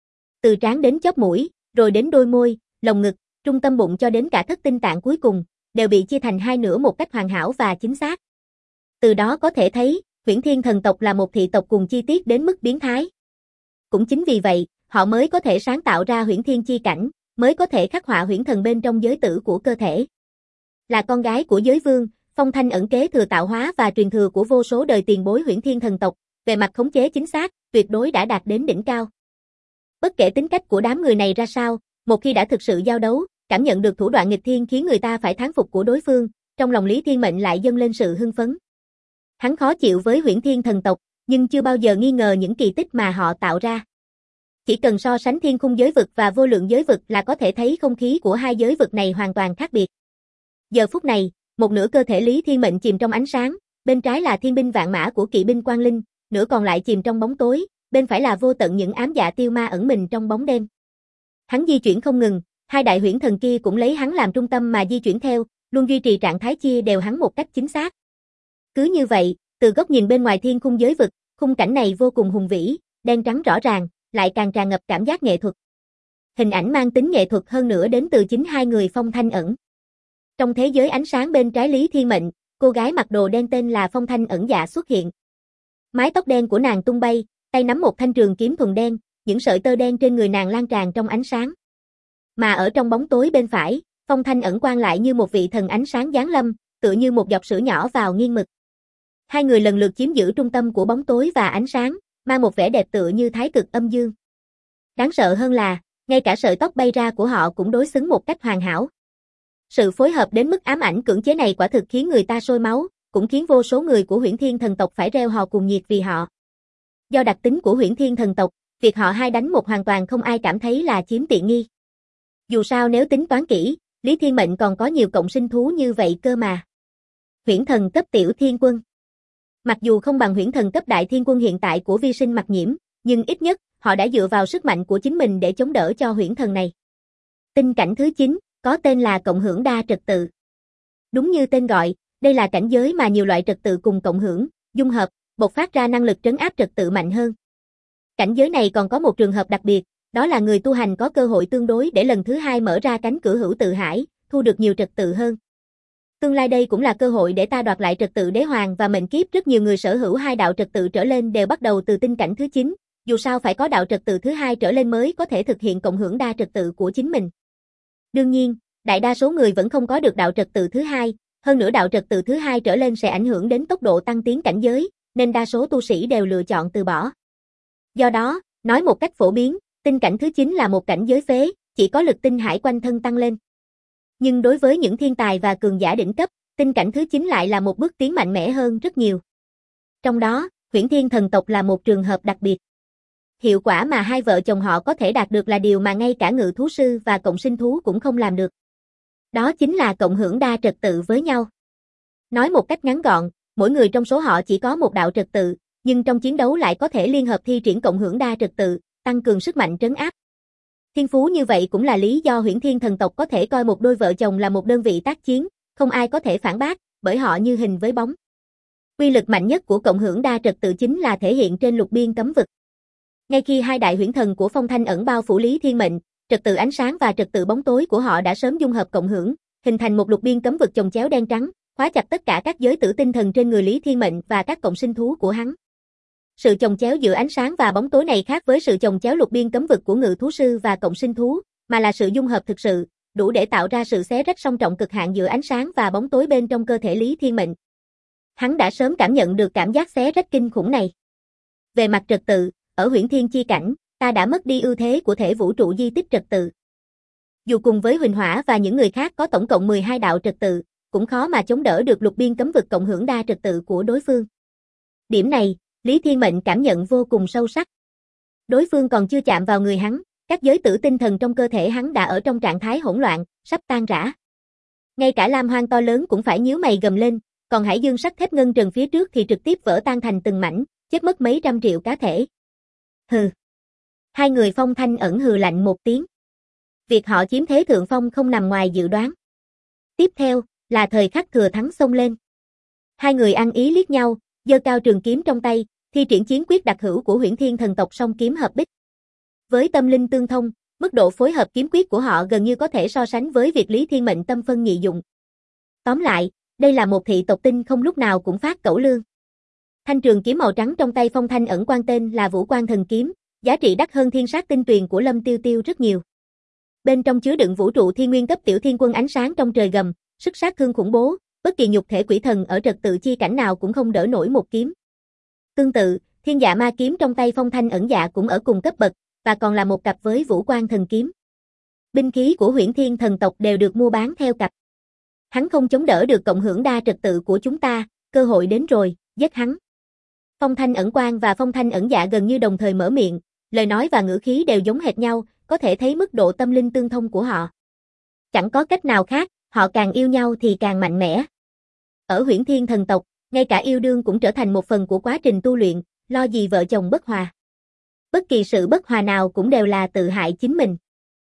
Từ trán đến chóp mũi, rồi đến đôi môi, lồng ngực, trung tâm bụng cho đến cả thất tinh tạng cuối cùng, đều bị chia thành hai nửa một cách hoàn hảo và chính xác. Từ đó có thể thấy, Huyễn Thiên thần tộc là một thị tộc cùng chi tiết đến mức biến thái. Cũng chính vì vậy, họ mới có thể sáng tạo ra Huyễn Thiên chi cảnh, mới có thể khắc họa huyễn thần bên trong giới tử của cơ thể. Là con gái của giới vương, Phong Thanh Ẩn kế thừa tạo hóa và truyền thừa của vô số đời tiền bối Huyễn Thiên thần tộc, về mặt khống chế chính xác, tuyệt đối đã đạt đến đỉnh cao. Bất kể tính cách của đám người này ra sao, một khi đã thực sự giao đấu, cảm nhận được thủ đoạn nghịch thiên khiến người ta phải thán phục của đối phương, trong lòng Lý Thiên Mệnh lại dâng lên sự hưng phấn. Hắn khó chịu với Huyễn Thiên thần tộc, nhưng chưa bao giờ nghi ngờ những kỳ tích mà họ tạo ra. Chỉ cần so sánh thiên khung giới vực và vô lượng giới vực là có thể thấy không khí của hai giới vực này hoàn toàn khác biệt. Giờ phút này, một nửa cơ thể Lý Thiên Mệnh chìm trong ánh sáng, bên trái là thiên binh vạn mã của kỵ binh quang linh, nửa còn lại chìm trong bóng tối, bên phải là vô tận những ám dạ tiêu ma ẩn mình trong bóng đêm. Hắn di chuyển không ngừng, hai đại huyễn thần kia cũng lấy hắn làm trung tâm mà di chuyển theo, luôn duy trì trạng thái chia đều hắn một cách chính xác. Cứ như vậy, từ góc nhìn bên ngoài thiên khung giới vực, khung cảnh này vô cùng hùng vĩ, đen trắng rõ ràng, lại càng tràn ngập cảm giác nghệ thuật. Hình ảnh mang tính nghệ thuật hơn nữa đến từ chính hai người Phong Thanh Ẩn. Trong thế giới ánh sáng bên trái Lý Thiên Mệnh, cô gái mặc đồ đen tên là Phong Thanh Ẩn Dạ xuất hiện. Mái tóc đen của nàng tung bay, tay nắm một thanh trường kiếm thuần đen, những sợi tơ đen trên người nàng lan tràn trong ánh sáng. Mà ở trong bóng tối bên phải, Phong Thanh Ẩn quang lại như một vị thần ánh sáng giáng lâm, tựa như một giọt sữa nhỏ vào nghiêng mực. Hai người lần lượt chiếm giữ trung tâm của bóng tối và ánh sáng, mang một vẻ đẹp tựa như thái cực âm dương. Đáng sợ hơn là, ngay cả sợi tóc bay ra của họ cũng đối xứng một cách hoàn hảo. Sự phối hợp đến mức ám ảnh cưỡng chế này quả thực khiến người ta sôi máu, cũng khiến vô số người của Huyễn Thiên thần tộc phải reo hò cuồng nhiệt vì họ. Do đặc tính của Huyễn Thiên thần tộc, việc họ hai đánh một hoàn toàn không ai cảm thấy là chiếm tiện nghi. Dù sao nếu tính toán kỹ, Lý Thiên Mệnh còn có nhiều cộng sinh thú như vậy cơ mà. Huyễn thần cấp tiểu thiên quân. Mặc dù không bằng huyễn thần cấp đại thiên quân hiện tại của vi sinh Mặc Nhiễm, nhưng ít nhất, họ đã dựa vào sức mạnh của chính mình để chống đỡ cho huyễn thần này. Tinh cảnh thứ 9, có tên là cộng hưởng đa trật tự. Đúng như tên gọi, đây là cảnh giới mà nhiều loại trật tự cùng cộng hưởng, dung hợp, bộc phát ra năng lực trấn áp trật tự mạnh hơn. Cảnh giới này còn có một trường hợp đặc biệt, đó là người tu hành có cơ hội tương đối để lần thứ hai mở ra cánh cửa hữu tự hải, thu được nhiều trật tự hơn. Tương lai đây cũng là cơ hội để ta đoạt lại trật tự đế hoàng và mệnh kiếp. Rất nhiều người sở hữu hai đạo trật tự trở lên đều bắt đầu từ tinh cảnh thứ 9, dù sao phải có đạo trật tự thứ hai trở lên mới có thể thực hiện cộng hưởng đa trật tự của chính mình. Đương nhiên, đại đa số người vẫn không có được đạo trật tự thứ hai, hơn nữa đạo trật tự thứ hai trở lên sẽ ảnh hưởng đến tốc độ tăng tiến cảnh giới, nên đa số tu sĩ đều lựa chọn từ bỏ. Do đó, nói một cách phổ biến, tinh cảnh thứ 9 là một cảnh giới phế, chỉ có lực tinh hải quanh thân tăng lên. Nhưng đối với những thiên tài và cường giả đỉnh cấp, tinh cảnh thứ 9 lại là một bước tiến mạnh mẽ hơn rất nhiều. Trong đó, Huyễn Thiên thần tộc là một trường hợp đặc biệt. Hiệu quả mà hai vợ chồng họ có thể đạt được là điều mà ngay cả ngự thú sư và cộng sinh thú cũng không làm được. Đó chính là cộng hưởng đa trật tự với nhau. Nói một cách ngắn gọn, mỗi người trong số họ chỉ có một đạo trật tự, nhưng trong chiến đấu lại có thể liên hợp thi triển cộng hưởng đa trật tự, tăng cường sức mạnh trấn áp. Thiên phú như vậy cũng là lý do Huyễn Thiên thần tộc có thể coi một đôi vợ chồng là một đơn vị tác chiến, không ai có thể phản bác, bởi họ như hình với bóng. Uy lực mạnh nhất của cộng hưởng đa trật tự chính là thể hiện trên lục biên cấm vực. Ngay khi hai đại huyễn thần của Phong Thanh Ẩn bao phủ Lý Thiên Mệnh, trật tự ánh sáng và trật tự bóng tối của họ đã sớm dung hợp cộng hưởng, hình thành một lục biên cấm vực chồng chéo đen trắng, khóa chặt tất cả các giới tử tinh thần trên người Lý Thiên Mệnh và các cộng sinh thú của hắn. Sự chồng chéo giữa ánh sáng và bóng tối này khác với sự chồng chéo lục biên cấm vực của ngự thú sư và cộng sinh thú, mà là sự dung hợp thực sự, đủ để tạo ra sự xé rách song trọng cực hạn giữa ánh sáng và bóng tối bên trong cơ thể Lý Thiên Mệnh. Hắn đã sớm cảm nhận được cảm giác xé rách kinh khủng này. Về mặt trật tự, ở Huyễn Thiên chi cảnh, ta đã mất đi ưu thế của thể vũ trụ di tích trật tự. Dù cùng với Huỳnh Hỏa và những người khác có tổng cộng 12 đạo trật tự, cũng khó mà chống đỡ được lục biên cấm vực cộng hưởng đa trật tự của đối phương. Điểm này, Lý Thiên Mệnh cảm nhận vô cùng sâu sắc. Đối phương còn chưa chạm vào người hắn, các giới tử tinh thần trong cơ thể hắn đã ở trong trạng thái hỗn loạn, sắp tan rã. Ngay cả Lam Hoang to lớn cũng phải nhíu mày gầm lên, còn Hải Dương sắt thép ngân trần phía trước thì trực tiếp vỡ tan thành từng mảnh, chết mất mấy trăm triệu cá thể. Hừ. Hai người Phong Thanh Ẩn hừ lạnh một tiếng. Việc họ chiếm thế thượng phong không nằm ngoài dự đoán. Tiếp theo, là thời khắc thừa thắng xông lên. Hai người ăn ý liếc nhau, giơ cao trường kiếm trong tay, thi triển chiến quyết đặc hữu của Huyễn Thiên thần tộc song kiếm hợp bích. Với tâm linh tương thông, mức độ phối hợp kiếm quyết của họ gần như có thể so sánh với việc Lý Thiên Mệnh tâm phân nhị dụng. Tóm lại, đây là một thị tộc tinh không lúc nào cũng phát cẩu lương. Thanh trường kiếm màu trắng trong tay Phong Thanh Ẩn Quang tên là Vũ Quang Thần Kiếm, giá trị đắt hơn thiên sát tinh tuyền của Lâm Tiêu Tiêu rất nhiều. Bên trong chứa đựng vũ trụ thiên nguyên cấp tiểu thiên quân ánh sáng trong trời gầm, sức sát thương khủng bố, bất kỳ nhục thể quỷ thần ở trật tự chi cảnh nào cũng không đỡ nổi một kiếm. Tương tự, thiên dạ ma kiếm trong tay Phong Thanh Ẩn Dạ cũng ở cùng cấp bậc, và còn là một cặp với Vũ Quang Thần Kiếm. Binh khí của Huyễn Thiên thần tộc đều được mua bán theo cặp. Hắn không chống đỡ được cộng hưởng đa trật tự của chúng ta, cơ hội đến rồi, giết hắn. Phong Thanh Ẩn Quang và Phong Thanh Ẩn Dạ gần như đồng thời mở miệng, lời nói và ngữ khí đều giống hệt nhau, có thể thấy mức độ tâm linh tương thông của họ. Chẳng có cách nào khác, họ càng yêu nhau thì càng mạnh mẽ. Ở Huyễn Thiên thần tộc, ngay cả yêu đương cũng trở thành một phần của quá trình tu luyện, lo gì vợ chồng bất hòa. Bất kỳ sự bất hòa nào cũng đều là tự hại chính mình.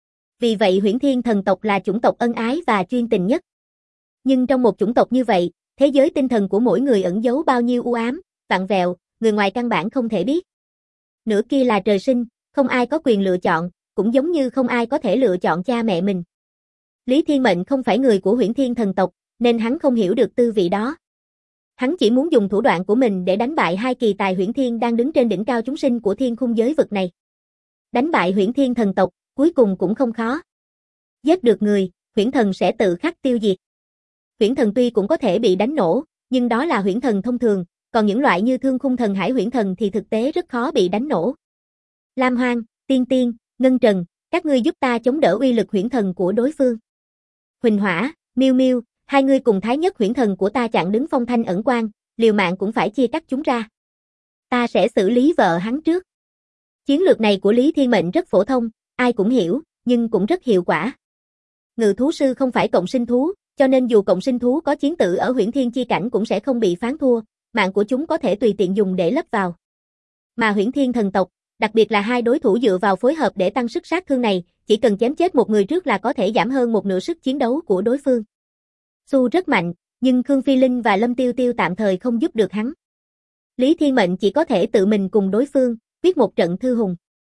Vì vậy Huyễn Thiên thần tộc là chủng tộc ân ái và chuyên tình nhất. Nhưng trong một chủng tộc như vậy, thế giới tinh thần của mỗi người ẩn giấu bao nhiêu u ám, vặn vẹo, người ngoài căn bản không thể biết. Nửa kia là trời sinh, không ai có quyền lựa chọn, cũng giống như không ai có thể lựa chọn cha mẹ mình. Lý Thiên Mệnh không phải người của Huyễn Thiên thần tộc, nên hắn không hiểu được tư vị đó. Hắn chỉ muốn dùng thủ đoạn của mình để đánh bại hai kỳ tài Huyễn Thiên đang đứng trên đỉnh cao chúng sinh của thiên khung giới vực này. Đánh bại Huyễn Thiên thần tộc, cuối cùng cũng không khó. Giết được người, Huyễn Thần sẽ tự khắc tiêu diệt. Huyễn Thần tuy cũng có thể bị đánh nổ, nhưng đó là Huyễn Thần thông thường, còn những loại như Thương Khung Thần Hải Huyễn Thần thì thực tế rất khó bị đánh nổ. Lam Hoang, Tiên Tiên, Ngân Trần, các ngươi giúp ta chống đỡ uy lực Huyễn Thần của đối phương. Huỳnh Hỏa, Miêu Miêu, hai ngươi cùng Thái Nhất Huyễn Thần của ta chặn đứng Phong Thanh ẩn quang, liều mạng cũng phải chia cắt chúng ra. Ta sẽ xử lý vợ hắn trước. Chiến lược này của Lý Thiên Mệnh rất phổ thông, ai cũng hiểu, nhưng cũng rất hiệu quả. Ngự thú sư không phải cộng sinh thú, cho nên dù cộng sinh thú có chiến tử ở Huyễn Thiên chi cảnh cũng sẽ không bị phán thua, mạng của chúng có thể tùy tiện dùng để lấp vào. Mà Huyễn Thiên thần tộc, đặc biệt là hai đối thủ dựa vào phối hợp để tăng sức sát thương này, chỉ cần chém chết một người trước là có thể giảm hơn một nửa sức chiến đấu của đối phương. Su rất mạnh, nhưng Khương Phi Linh và Lâm Tiêu Tiêu tạm thời không giúp được hắn. Lý Thiên Mệnh chỉ có thể tự mình cùng đối phương, viết một trận thư hùng.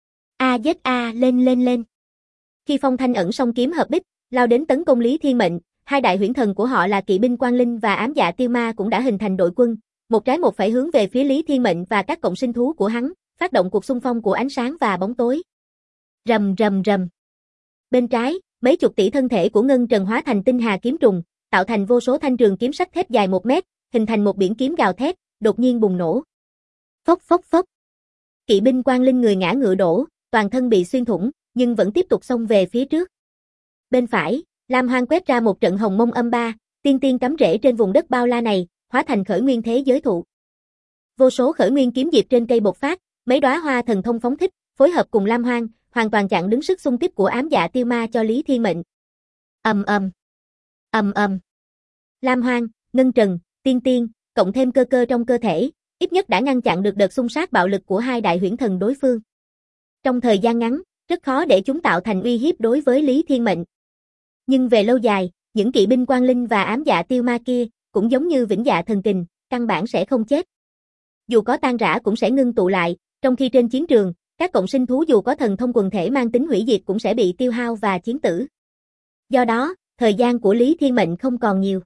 Giết lên lên lên. Khi Phong Thanh ẩn song kiếm hợp bích, lao đến tấn công Lý Thiên Mệnh, hai đại huyễn thần của họ là Kỵ binh Quang Linh và Ám Dạ Tiêu Ma cũng đã hình thành đội quân, một trái một phải hướng về phía Lý Thiên Mệnh và các cộng sinh thú của hắn, phát động cuộc xung phong của ánh sáng và bóng tối. Rầm rầm rầm. Bên trái, mấy chục tỷ thân thể của Ngân Trần hóa thành tinh hà kiếm trùng, tạo thành vô số thanh trường kiếm sắt thép dài 1 mét, hình thành một biển kiếm gào thét, đột nhiên bùng nổ. Phốc phốc phốc. Kỵ binh Quang Linh người ngã ngựa đổ, toàn thân bị xuyên thủng, nhưng vẫn tiếp tục xông về phía trước. Bên phải, Lam Hoang quét ra một trận hồng mông âm ba, tiên tiên cắm rễ trên vùng đất bao la này, hóa thành khởi nguyên thế giới thụ. Vô số khởi nguyên kiếm diệp trên cây bộc phát, mấy đóa hoa thần thông phóng thích, phối hợp cùng Lam Hoang, hoàn toàn chặn đứng sức xung kích của Ám Dạ Tiêu Ma cho Lý Thiên Mệnh. Ầm ầm. Ầm ầm. Lam Hoang, Ngân Trần, Tiên Tiên, cộng thêm cơ cơ trong cơ thể, ít nhất đã ngăn chặn được đợt xung sát bạo lực của hai đại huyễn thần đối phương. Trong thời gian ngắn, rất khó để chúng tạo thành uy hiếp đối với Lý Thiên Mệnh. Nhưng về lâu dài, những kỵ binh Quang Linh và Ám Dạ Tiêu Ma kia, cũng giống như Vĩnh Dạ Thần Kình, căn bản sẽ không chết. Dù có tan rã cũng sẽ ngưng tụ lại, trong khi trên chiến trường, các cộng sinh thú dù có thần thông quần thể mang tính hủy diệt cũng sẽ bị tiêu hao và chiến tử. Do đó, thời gian của Lý Thiên Mệnh không còn nhiều.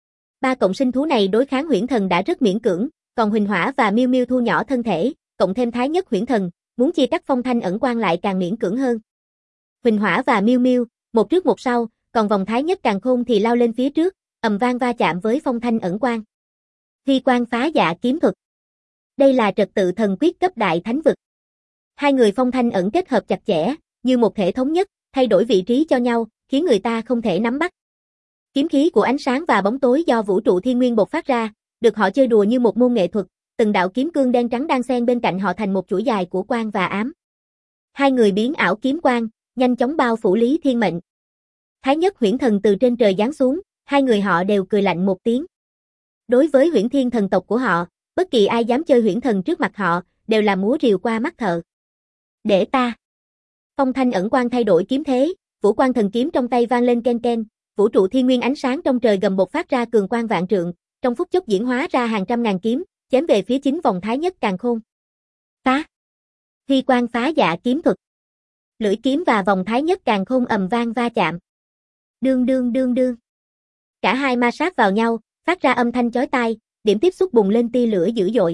Ba cộng sinh thú này đối kháng huyễn thần đã rất miễn cưỡng, còn Huỳnh Hỏa và Miêu Miêu thu nhỏ thân thể, cộng thêm Thái Nhất huyễn thần, muốn chia cắt Phong Thanh ẩn quang lại càng miễn cưỡng hơn. Huỳnh Hỏa và Miêu Miêu, một trước một sau, còn vòng Thái Nhất Càn Khôn thì lao lên phía trước, ầm vang va chạm với Phong Thanh ẩn quang. Huy quang phá dạ kiếm thuật. Đây là trật tự thần quyết cấp đại thánh vực. Hai người Phong Thanh ẩn kết hợp chặt chẽ, như một thể thống nhất, thay đổi vị trí cho nhau, khiến người ta không thể nắm bắt. Kiếm khí của ánh sáng và bóng tối do vũ trụ thiên nguyên bộc phát ra, được họ chơi đùa như một môn nghệ thuật, từng đạo kiếm cương đen trắng đan xen bên cạnh họ thành một chuỗi dài của quang và ám. Hai người biến ảo kiếm quang, nhanh chóng bao phủ Lý Thiên Mệnh. Thái Nhất huyễn thần từ trên trời giáng xuống, hai người họ đều cười lạnh một tiếng. Đối với huyễn thiên thần tộc của họ, bất kỳ ai dám chơi huyễn thần trước mặt họ, đều là múa rìu qua mắt thợ. Để ta. Phong Thanh ẩn quang thay đổi kiếm thế, vũ quang thần kiếm trong tay vang lên ken ken, vũ trụ thiên nguyên ánh sáng trong trời gầm bộc phát ra cường quang vạn trượng, trong phút chốc diễn hóa ra hàng trăm ngàn kiếm, chém về phía chính vòng Thái Nhất Càn Khôn. Phá. Huy quang phá dạ kiếm thuật. Lưỡi kiếm và vòng Thái Nhất Càn Khôn ầm vang va chạm. Đương đương đương đương. Cả hai ma sát vào nhau, phát ra âm thanh chói tai, điểm tiếp xúc bùng lên tia lửa dữ dội.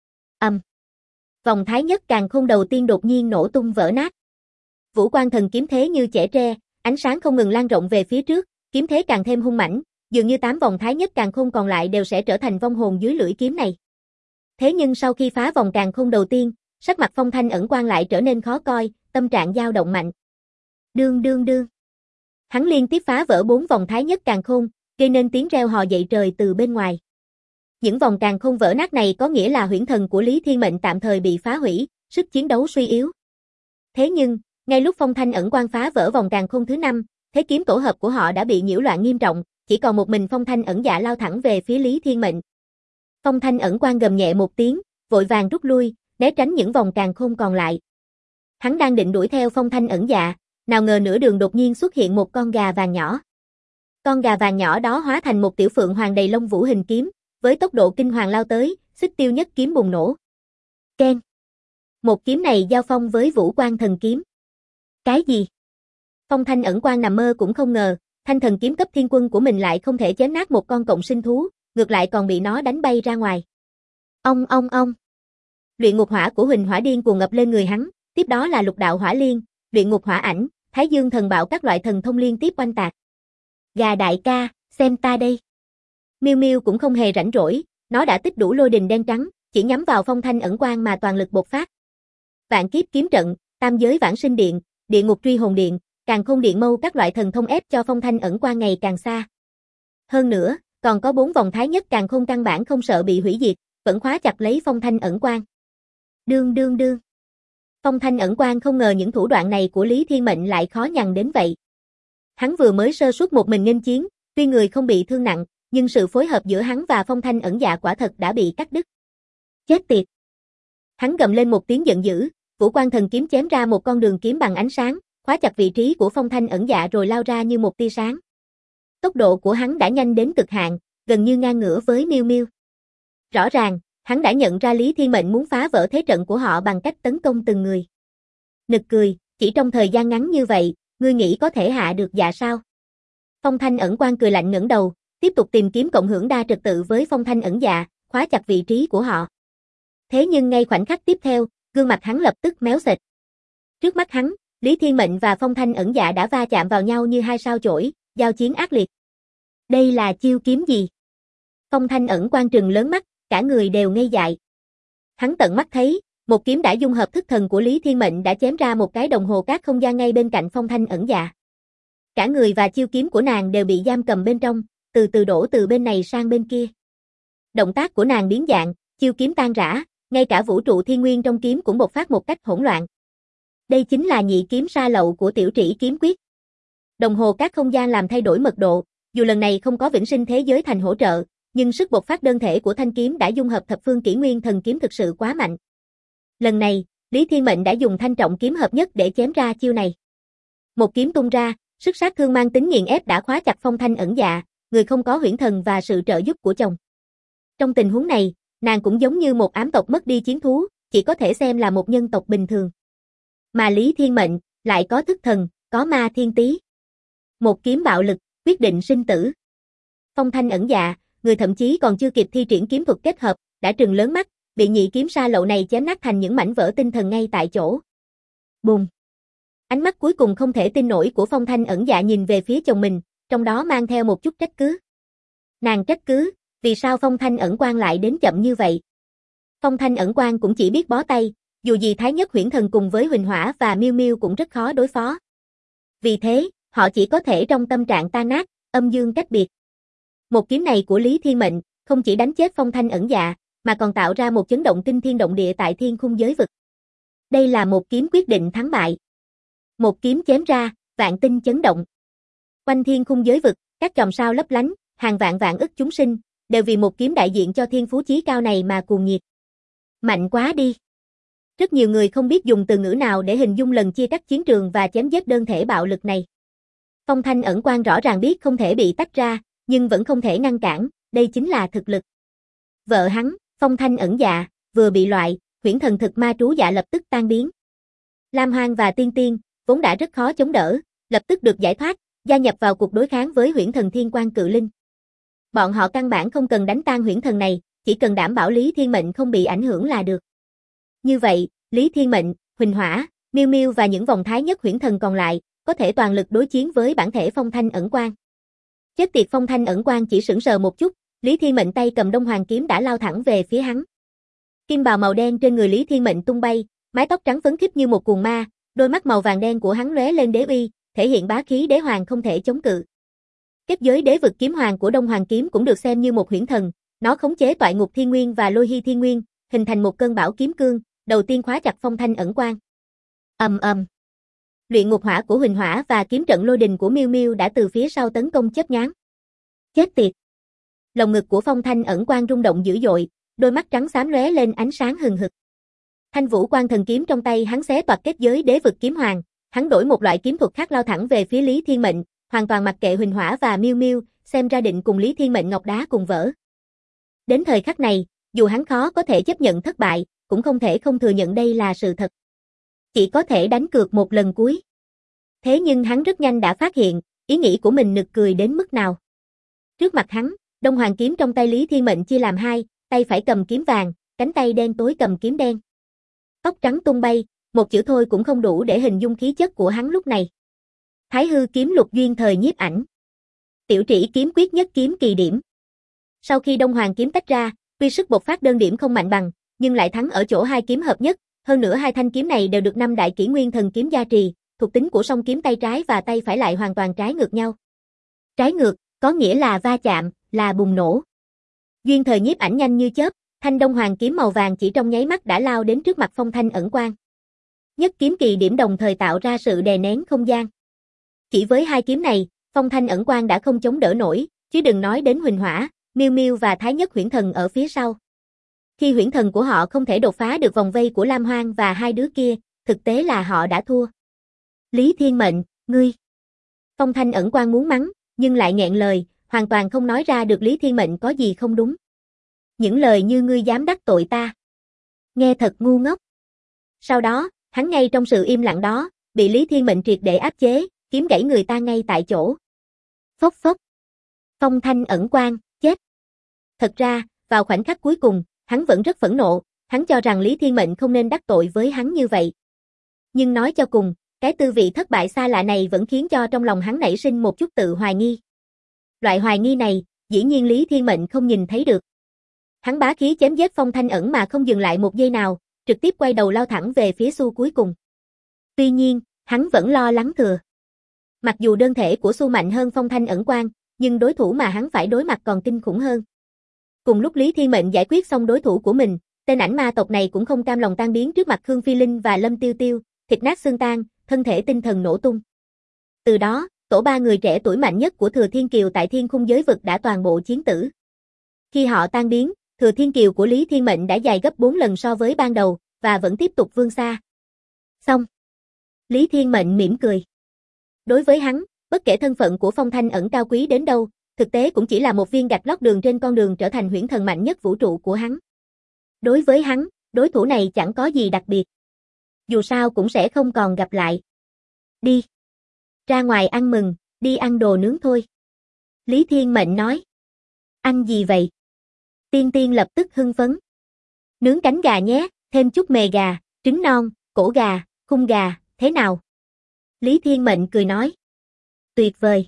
Vòng Thái Nhất Càn Khôn đầu tiên đột nhiên nổ tung vỡ nát. Vũ quang thần kiếm thế như chẻ tre, ánh sáng không ngừng lan rộng về phía trước, kiếm thế càng thêm hung mãnh, dường như 8 vòng Thái Nhất Càn Khôn còn lại đều sẽ trở thành vong hồn dưới lưỡi kiếm này. Thế nhưng sau khi phá vòng Càn Khôn đầu tiên, sắc mặt Phong Thanh ẩn quang lại trở nên khó coi, tâm trạng dao động mạnh. Đương đương đương. Hắn liên tiếp phá vỡ 4 vòng Thái Nhất Càn Khôn, gây nên tiếng reo hò dậy trời từ bên ngoài. Những vòng Càn Khôn vỡ nát này có nghĩa là huyễn thần của Lý Thiên Mệnh tạm thời bị phá hủy, sức chiến đấu suy yếu. Thế nhưng, ngay lúc Phong Thanh ẩn quang phá vỡ vòng Càn Khôn thứ 5, thế kiếm tổ hợp của họ đã bị nhiễu loạn nghiêm trọng, chỉ còn một mình Phong Thanh ẩn dạ lao thẳng về phía Lý Thiên Mệnh. Phong Thanh ẩn quang gầm nhẹ một tiếng, vội vàng rút lui, né tránh những vòng càn khôn còn lại. Hắn đang định đuổi theo Phong Thanh ẩn dạ, nào ngờ nửa đường đột nhiên xuất hiện một con gà vàng nhỏ. Con gà vàng nhỏ đó hóa thành một tiểu phượng hoàng đầy lông vũ hình kiếm, với tốc độ kinh hoàng lao tới, xích tiêu nhất kiếm bùng nổ. Keng. Một kiếm này giao phong với Vũ Quang Thần Kiếm. Cái gì? Phong Thanh ẩn quang nằm mơ cũng không ngờ, thanh thần kiếm cấp thiên quân của mình lại không thể chém nát một con cộng sinh thú, ngược lại còn bị nó đánh bay ra ngoài. Ông. Luyện ngục hỏa của Huỳnh Hỏa điên cuồng ngập lên người hắn, tiếp đó là lục đạo hỏa liên, luyện ngục hỏa ảnh, Thái Dương thần bạo các loại thần thông liên tiếp oanh tạc. Gà đại ca, xem ta đây. Miu Miu cũng không hề rảnh rỗi, nó đã tích đủ lôi đình đen trắng, chỉ nhắm vào Phong Thanh ẩn quang mà toàn lực bộc phát. Vạn kiếp kiếm trận, tam giới vãng sinh điện, địa ngục truy hồn điện, càn khôn điện mâu các loại thần thông ép cho Phong Thanh ẩn quang ngày càng xa. Hơn nữa, còn có 4 vòng thái nhất càn khôn căn bản không sợ bị hủy diệt, vẫn khóa chặt lấy Phong Thanh ẩn quang. Đương. Phong Thanh ẩn quang không ngờ những thủ đoạn này của Lý Thiên Mệnh lại khó nhằn đến vậy. Hắn vừa mới sơ suất một mình nghênh chiến, tuy người không bị thương nặng, nhưng sự phối hợp giữa hắn và Phong Thanh ẩn dạ quả thật đã bị cắt đứt. Chết tiệt! Hắn gầm lên một tiếng giận dữ, Vũ Quang Thần Kiếm chém ra một con đường kiếm bằng ánh sáng, khóa chặt vị trí của Phong Thanh ẩn dạ rồi lao ra như một tia sáng. Tốc độ của hắn đã nhanh đến cực hạn, gần như ngang ngửa với Miu Miu. Rõ ràng, hắn đã nhận ra Lý Thiên Mệnh muốn phá vỡ thế trận của họ bằng cách tấn công từng người. Nực cười, chỉ trong thời gian ngắn như vậy, ngươi nghĩ có thể hạ được dạ sao? Phong Thanh ẩn quang cười lạnh ngẩng đầu, tiếp tục tìm kiếm cộng hưởng đa trật tự với Phong Thanh ẩn dạ, khóa chặt vị trí của họ. Thế nhưng ngay khoảnh khắc tiếp theo, gương mặt hắn lập tức méo xệch. Trước mắt hắn, Lý Thiên Mệnh và Phong Thanh ẩn dạ đã va chạm vào nhau như hai sao chổi, giao chiến ác liệt. Đây là chiêu kiếm gì? Phong Thanh ẩn quang trừng lớn mắt, cả người đều ngây dại. Hắn tận mắt thấy, một kiếm đã dung hợp thức thần của Lý Thiên Mệnh đã chém ra một cái đồng hồ cát không gian ngay bên cạnh Phong Thanh ẩn dạ. Cả người và chiêu kiếm của nàng đều bị giam cầm bên trong, từ từ đổ từ bên này sang bên kia. Động tác của nàng biến dạng, chiêu kiếm tan rã, ngay cả vũ trụ thiên nguyên trong kiếm cũng bộc phát một cách hỗn loạn. Đây chính là nhị kiếm sa lậu của Tiểu Trĩ kiếm quyết. Đồng hồ cát không gian làm thay đổi mật độ, dù lần này không có Vĩnh Sinh Thế Giới Thành hỗ trợ, nhưng sức bộc phát đơn thể của thanh kiếm đã dung hợp thập phương kỷ nguyên thần kiếm thực sự quá mạnh. Lần này, Lý Thiên Mệnh đã dùng thanh trọng kiếm hợp nhất để chém ra chiêu này. Một kiếm tung ra, sức sát thương mang tính nghiền ép đã khóa chặt Phong Thanh ẩn dạ, người không có huyễn thần và sự trợ giúp của chồng. Trong tình huống này, nàng cũng giống như một ám tộc mất đi chiến thú, chỉ có thể xem là một nhân tộc bình thường. Mà Lý Thiên Mệnh lại có thức thần, có ma thiên tý. Một kiếm bạo lực, quyết định sinh tử. Phong Thanh ẩn dạ, người thậm chí còn chưa kịp thi triển kiếm thuật kết hợp, đã trừng lớn mắt, bị nhị kiếm sa lậu này chém nát thành những mảnh vỡ tinh thần ngay tại chỗ. Bùng! Ánh mắt cuối cùng không thể tin nổi của Phong Thanh ẩn dạ nhìn về phía chồng mình, trong đó mang theo một chút trách cứ. Nàng trách cứ, vì sao Phong Thanh ẩn quang lại đến chậm như vậy? Phong Thanh ẩn quang cũng chỉ biết bó tay, dù gì Thái Nhất Huyễn Thần cùng với Huỳnh Hỏa và Miu Miu cũng rất khó đối phó. Vì thế, họ chỉ có thể trong tâm trạng tan nát, âm dương cách biệt. Một kiếm này của Lý Thiên Mệnh, không chỉ đánh chết Phong Thanh ẩn dạ, mà còn tạo ra một chấn động kinh thiên động địa tại thiên khung giới vực. Đây là một kiếm quyết định thắng bại. Một kiếm chém ra, vạn tinh chấn động. Quanh thiên khung giới vực, các chòm sao lấp lánh, hàng vạn vạn ức chúng sinh, đều vì một kiếm đại diện cho thiên phú chí cao này mà cuồng nhiệt. Mạnh quá đi. Rất nhiều người không biết dùng từ ngữ nào để hình dung lần chia cắt chiến trường và chém giết đơn thể bạo lực này. Phong Thanh ẩn quang rõ ràng biết không thể bị tách ra, nhưng vẫn không thể ngăn cản, đây chính là thực lực. Vợ hắn, Phong Thanh ẩn dạ, vừa bị loại, huyễn thần thực ma trú dạ lập tức tan biến. Lam Hoang và Tiên Tiên, vốn đã rất khó chống đỡ, lập tức được giải thoát, gia nhập vào cuộc đối kháng với huyễn thần Thiên Quang Cự Linh. Bọn họ căn bản không cần đánh tan huyễn thần này, chỉ cần đảm bảo Lý Thiên Mệnh không bị ảnh hưởng là được. Như vậy, Lý Thiên Mệnh, Huỳnh Hỏa, Miu Miu và những vòng thái nhất huyễn thần còn lại, có thể toàn lực đối chiến với bản thể Phong Thanh ẩn quang. Chết tiệt, Phong Thanh ẩn quang chỉ sững sờ một chút, Lý Thiên Mệnh tay cầm Đông Hoàng kiếm đã lao thẳng về phía hắn. Kim bào màu đen trên người Lý Thiên Mệnh tung bay, mái tóc trắng phấn khích như một cuồng ma, đôi mắt màu vàng đen của hắn lóe lên đế uy, thể hiện bá khí đế hoàng không thể chống cự. Kết giới đế vực kiếm hoàng của Đông Hoàng kiếm cũng được xem như một huyễn thần, nó khống chế toại ngục thiên nguyên và lôi hy thiên nguyên, hình thành một cơn bão kiếm cương, đầu tiên khóa chặt Phong Thanh ẩn quang. Luyện ngục hỏa của Huỳnh Hỏa và kiếm trận lôi đình của Miu Miu đã từ phía sau tấn công chớp nhoáng. Chết tiệt. Lồng ngực của Phong Thanh ẩn quang rung động dữ dội, đôi mắt trắng xám lóe lên ánh sáng hừng hực. Thanh Vũ Quan thần kiếm trong tay hắn xé toạc kết giới đế vực kiếm hoàng, hắn đổi một loại kiếm thuật khác lao thẳng về phía Lý Thiên Mệnh, hoàn toàn mặc kệ Huỳnh Hỏa và Miêu Miêu, xem ra định cùng Lý Thiên Mệnh ngọc đá cùng vỡ. Đến thời khắc này, dù hắn khó có thể chấp nhận thất bại, cũng không thể không thừa nhận đây là sự thật. Chỉ có thể đánh cược một lần cuối. Thế nhưng hắn rất nhanh đã phát hiện, ý nghĩ của mình nực cười đến mức nào. Trước mặt hắn, Đông Hoàng kiếm trong tay Lý Thiên Mệnh chia làm hai, tay phải cầm kiếm vàng, cánh tay đen tối cầm kiếm đen. Tóc trắng tung bay, một chữ thôi cũng không đủ để hình dung khí chất của hắn lúc này. Thái hư kiếm lục duyên thời nhiếp ảnh. Tiểu trĩ kiếm quyết nhất kiếm kỳ điểm. Sau khi Đông Hoàng kiếm tách ra, tuy sức bộc phát đơn điểm không mạnh bằng, nhưng lại thắng ở chỗ hai kiếm hợp nhất, hơn nữa hai thanh kiếm này đều được 5 đại kỷ nguyên thần kiếm gia trì, thuộc tính của song kiếm tay trái và tay phải lại hoàn toàn trái ngược nhau. Trái ngược, có nghĩa là va chạm, là bùng nổ. Duyên thời nhiếp ảnh nhanh như chớp, thanh Đông Hoàng kiếm màu vàng chỉ trong nháy mắt đã lao đến trước mặt Phong Thanh ẩn quang. Nhất kiếm kỳ điểm đồng thời tạo ra sự đè nén không gian. Chỉ với hai kiếm này, Phong Thanh ẩn quang đã không chống đỡ nổi, chứ đừng nói đến Huỳnh Hỏa, Miêu Miêu và Thái Nhất Huyễn Thần ở phía sau. Khi huyễn thần của họ không thể đột phá được vòng vây của Lam Hoang và hai đứa kia, thực tế là họ đã thua. Lý Thiên Mệnh, ngươi. Phong Thanh ẩn quang muốn mắng, nhưng lại nghẹn lời, hoàn toàn không nói ra được Lý Thiên Mệnh có gì không đúng. Những lời như ngươi dám đắc tội ta. Nghe thật ngu ngốc. Sau đó, hắn ngay trong sự im lặng đó, bị Lý Thiên Mệnh triệt để áp chế, kiếm gãy người ta ngay tại chỗ. Phốc phốc. Phong Thanh ẩn quang, chết. Thật ra, vào khoảnh khắc cuối cùng, hắn vẫn rất phẫn nộ, hắn cho rằng Lý Thiên Mệnh không nên đắc tội với hắn như vậy. Nhưng nói cho cùng, cái tư vị thất bại xa lạ này vẫn khiến cho trong lòng hắn nảy sinh một chút tự hoài nghi. Loại hoài nghi này, dĩ nhiên Lý Thiên Mệnh không nhìn thấy được. Hắn bá khí chém giết Phong Thanh ẩn mà không dừng lại một giây nào, trực tiếp quay đầu lao thẳng về phía Xu cuối cùng. Tuy nhiên, hắn vẫn lo lắng thừa. Mặc dù đơn thể của Xu mạnh hơn Phong Thanh ẩn quang, nhưng đối thủ mà hắn phải đối mặt còn kinh khủng hơn. Cùng lúc Lý Thiên Mệnh giải quyết xong đối thủ của mình, tên ảnh ma tộc này cũng không cam lòng tan biến trước mặt Khương Phi Linh và Lâm Tiêu Tiêu, thịt nát xương tan, thân thể tinh thần nổ tung. Từ đó, tổ ba người trẻ tuổi mạnh nhất của Thừa Thiên Kiều tại Thiên Khung giới vực đã toàn bộ chiến tử. Khi họ tan biến, Thừa Thiên Kiều của Lý Thiên Mệnh đã dài gấp 4 lần so với ban đầu, và vẫn tiếp tục vươn xa. Xong. Lý Thiên Mệnh mỉm cười. Đối với hắn, bất kể thân phận của Phong Thanh ẩn cao quý đến đâu, thực tế cũng chỉ là một viên gạch lót đường trên con đường trở thành huyễn thần mạnh nhất vũ trụ của hắn. Đối với hắn, đối thủ này chẳng có gì đặc biệt. Dù sao cũng sẽ không còn gặp lại. Đi. Ra ngoài ăn mừng, đi ăn đồ nướng thôi. Lý Thiên Mệnh nói. Ăn gì vậy? Tiên Tiên lập tức hưng phấn. Nướng cánh gà nhé, thêm chút mề gà, trứng non, cổ gà, khung gà, thế nào? Lý Thiên Mệnh cười nói. Tuyệt vời.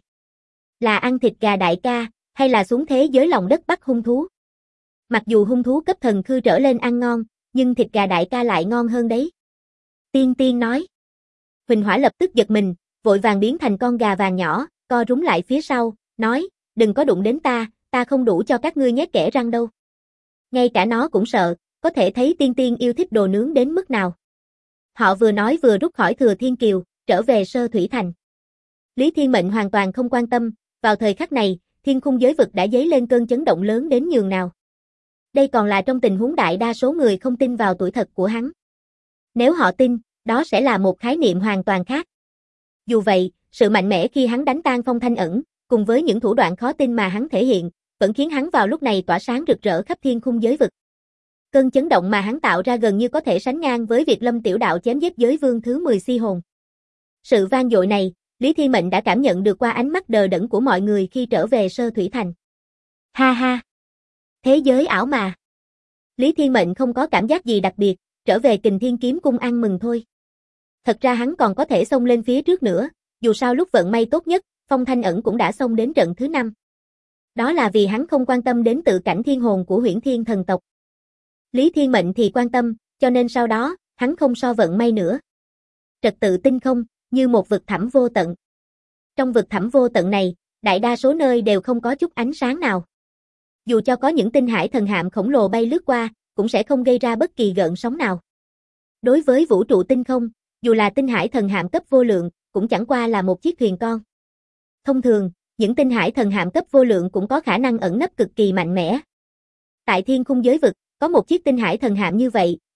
Là ăn thịt gà đại ca, hay là xuống thế giới lòng đất bắt hung thú? Mặc dù hung thú cấp thần khư trở lên ăn ngon, nhưng thịt gà đại ca lại ngon hơn đấy. Tiên Tiên nói. Huỳnh Hỏa lập tức giật mình, vội vàng biến thành con gà vàng nhỏ, co rúm lại phía sau, nói, đừng có đụng đến ta không đủ cho các ngươi nhét kẽ răng đâu. Ngay cả nó cũng sợ, có thể thấy Tiên Tiên yêu thích đồ nướng đến mức nào. Họ vừa nói vừa rút khỏi Thừa Thiên Kiều, trở về Sơ Thủy Thành. Lý Thiên Mệnh hoàn toàn không quan tâm, vào thời khắc này, Thiên Khung giới vực đã dấy lên cơn chấn động lớn đến nhường nào. Đây còn là trong tình huống đại đa số người không tin vào tuổi thật của hắn. Nếu họ tin, đó sẽ là một khái niệm hoàn toàn khác. Dù vậy, sự mạnh mẽ khi hắn đánh tan Phong Thanh ẩn, cùng với những thủ đoạn khó tin mà hắn thể hiện, vẫn khiến hắn vào lúc này tỏa sáng rực rỡ khắp Thiên Khung giới vực. Cơn chấn động mà hắn tạo ra gần như có thể sánh ngang với việc Lâm Tiểu Đạo chém giết giới vương thứ 10 Si hồn. Sự vang dội này, Lý Thiên Mệnh đã cảm nhận được qua ánh mắt đờ đẫn của mọi người khi trở về Sơ Thủy Thành. Ha ha! Thế giới ảo mà! Lý Thiên Mệnh không có cảm giác gì đặc biệt, trở về Kình Thiên Kiếm Cung ăn mừng thôi. Thật ra hắn còn có thể xông lên phía trước nữa, dù sao lúc vận may tốt nhất, Phong Thanh ẩn cũng đã xông đến trận thứ 5. Đó là vì hắn không quan tâm đến tự cảnh thiên hồn của Huyễn Thiên thần tộc. Lý Thiên Mệnh thì quan tâm, cho nên sau đó, hắn không so vận may nữa. Trật tự tinh không, như một vực thẳm vô tận. Trong vực thẳm vô tận này, đại đa số nơi đều không có chút ánh sáng nào. Dù cho có những tinh hải thần hạm khổng lồ bay lướt qua, cũng sẽ không gây ra bất kỳ gợn sóng nào. Đối với vũ trụ tinh không, dù là tinh hải thần hạm cấp vô lượng, cũng chẳng qua là một chiếc thuyền con. Thông thường, những tinh hải thần hạm cấp vô lượng cũng có khả năng ẩn nấp cực kỳ mạnh mẽ. Tại Thiên Khung giới vực, có một chiếc tinh hải thần hạm như vậy,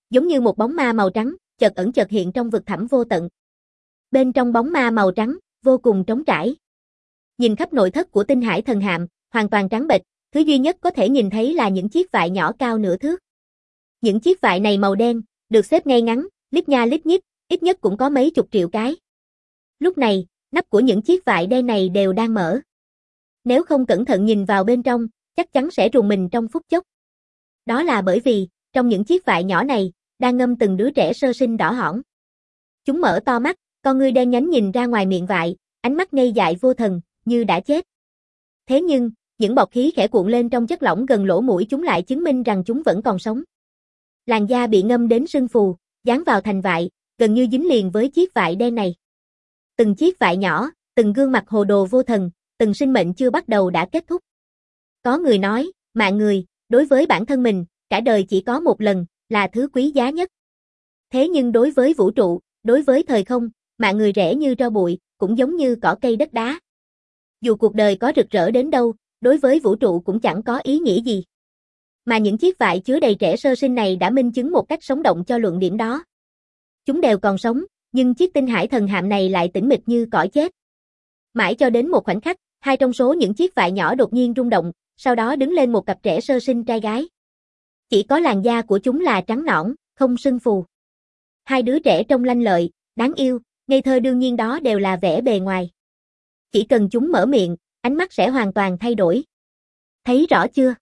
giống như một bóng ma màu trắng, chợt ẩn chợt hiện trong vực thẳm vô tận. Bên trong bóng ma màu trắng, vô cùng trống trải. Nhìn khắp nội thất của Tinh Hải Thần Hạm, hoàn toàn trắng bệch, thứ duy nhất có thể nhìn thấy là những chiếc vại nhỏ cao nửa thước. Những chiếc vại này màu đen, được xếp ngay ngắn, lít nha lít nhít, ít nhất cũng có mấy chục triệu cái. Lúc này, nắp của những chiếc vại đen này đều đang mở. Nếu không cẩn thận nhìn vào bên trong, chắc chắn sẽ rùng mình trong phút chốc. Đó là bởi vì, trong những chiếc vại nhỏ này, đang ngâm từng đứa trẻ sơ sinh đỏ hỏn. Chúng mở to mắt, con ngươi đen nhánh nhìn ra ngoài miệng vại, ánh mắt ngây dại vô thần, như đã chết. Thế nhưng, những bọt khí khẽ cuộn lên trong chất lỏng gần lỗ mũi chúng lại chứng minh rằng chúng vẫn còn sống. Làn da bị ngâm đến sưng phù, dán vào thành vại, gần như dính liền với chiếc vại đen này. Từng chiếc vại nhỏ, từng gương mặt hồ đồ vô thần, từng sinh mệnh chưa bắt đầu đã kết thúc. Có người nói, mạng người, đối với bản thân mình, cả đời chỉ có một lần, là thứ quý giá nhất. Thế nhưng đối với vũ trụ, đối với thời không, mạng người rẻ như tro bụi, cũng giống như cỏ cây đất đá. Dù cuộc đời có rực rỡ đến đâu, đối với vũ trụ cũng chẳng có ý nghĩa gì. Mà những chiếc vại chứa đầy trẻ sơ sinh này đã minh chứng một cách sống động cho luận điểm đó. Chúng đều còn sống, nhưng chiếc Tinh Hải Thần Hạm này lại tĩnh mịch như cõi chết. Mãi cho đến một khoảnh khắc, hai trong số những chiếc vại nhỏ đột nhiên rung động, sau đó đứng lên một cặp trẻ sơ sinh trai gái. Chỉ có làn da của chúng là trắng nõn, không sưng phù. Hai đứa trẻ trông lanh lợi, đáng yêu, ngây thơ đương nhiên đó đều là vẻ bề ngoài. Chỉ cần chúng mở miệng, ánh mắt sẽ hoàn toàn thay đổi. Thấy rõ chưa?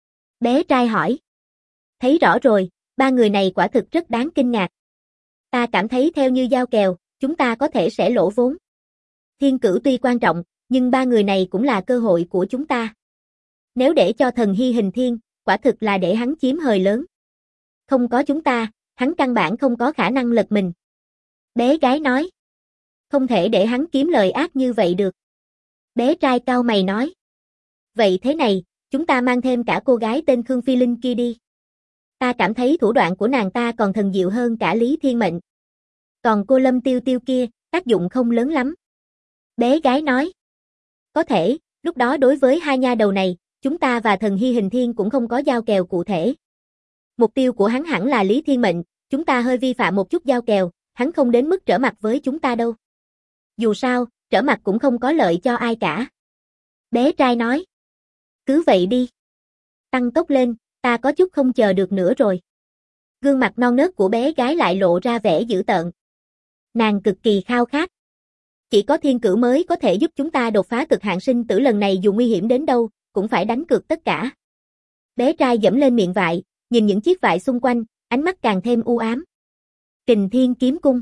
Bé trai hỏi. Thấy rõ rồi, ba người này quả thực rất đáng kinh ngạc. Ta cảm thấy theo như giao kèo, chúng ta có thể sẽ lỗ vốn. Thiên cử tuy quan trọng, nhưng ba người này cũng là cơ hội của chúng ta. Nếu để cho thần Hy Hình Thiên, quả thực là để hắn chiếm hời lớn. Không có chúng ta, hắn căn bản không có khả năng lật mình. Bé gái nói. Không thể để hắn kiếm lời ác như vậy được. Bé trai cau mày nói. Vậy thế này, chúng ta mang thêm cả cô gái tên Khương Phi Linh kia đi. Ta cảm thấy thủ đoạn của nàng ta còn thần diệu hơn cả Lý Thiên Mệnh. Còn cô Lâm Tiêu Tiêu kia, tác dụng không lớn lắm. Bé gái nói. Có thể, lúc đó đối với hai nha đầu này, chúng ta và thần Hy Hình Thiên cũng không có giao kèo cụ thể. Mục tiêu của hắn hẳn là Lý Thiên Mệnh, chúng ta hơi vi phạm một chút giao kèo, hắn không đến mức trở mặt với chúng ta đâu. Dù sao, trở mặt cũng không có lợi cho ai cả. Bé trai nói. Cứ vậy đi. Tăng tốc lên, ta có chút không chờ được nữa rồi. Gương mặt non nớt của bé gái lại lộ ra vẻ dữ tợn. Nàng cực kỳ khao khát. Chỉ có thiên cử mới có thể giúp chúng ta đột phá cực hạn sinh tử lần này dù nguy hiểm đến đâu, cũng phải đánh cược tất cả. Bé trai dẫm lên miệng vại, nhìn những chiếc vại xung quanh, ánh mắt càng thêm u ám. Kình Thiên Kiếm Cung.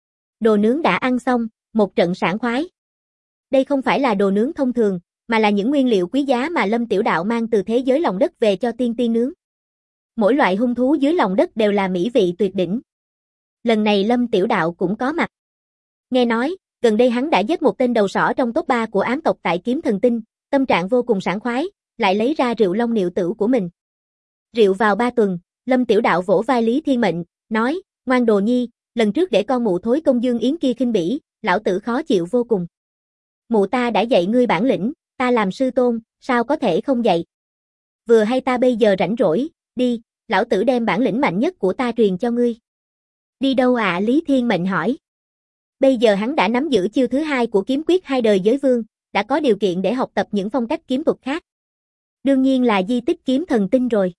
Đồ nướng đã ăn xong, một trận sảng khoái. Đây không phải là đồ nướng thông thường, mà là những nguyên liệu quý giá mà Lâm Tiểu Đạo mang từ thế giới lòng đất về cho tiên tiên nướng. Mỗi loại hung thú dưới lòng đất đều là mỹ vị tuyệt đỉnh. Lần này Lâm Tiểu Đạo cũng có mặt. Nghe nói, gần đây hắn đã giết một tên đầu sỏ trong top 3 của ám tộc tại Kiếm Thần Tinh, tâm trạng vô cùng sảng khoái, lại lấy ra rượu long niệu tử của mình. Rượu vào 3 tuần, Lâm Tiểu Đạo vỗ vai Lý Thiên Mệnh, nói, ngoan đồ nhi, lần trước để con mụ thối công dương yến kia khinh bỉ, lão tử khó chịu vô cùng. Mụ ta đã dạy ngươi bản lĩnh, ta làm sư tôn, sao có thể không dạy. Vừa hay ta bây giờ rảnh rỗi, đi, lão tử đem bản lĩnh mạnh nhất của ta truyền cho ngươi. Đi đâu ạ? Lý Thiên Mệnh hỏi. Bây giờ hắn đã nắm giữ chiêu thứ hai của kiếm quyết hai đời giới vương, đã có điều kiện để học tập những phong cách kiếm thuật khác. Đương nhiên là di tích Kiếm Thần Tinh rồi.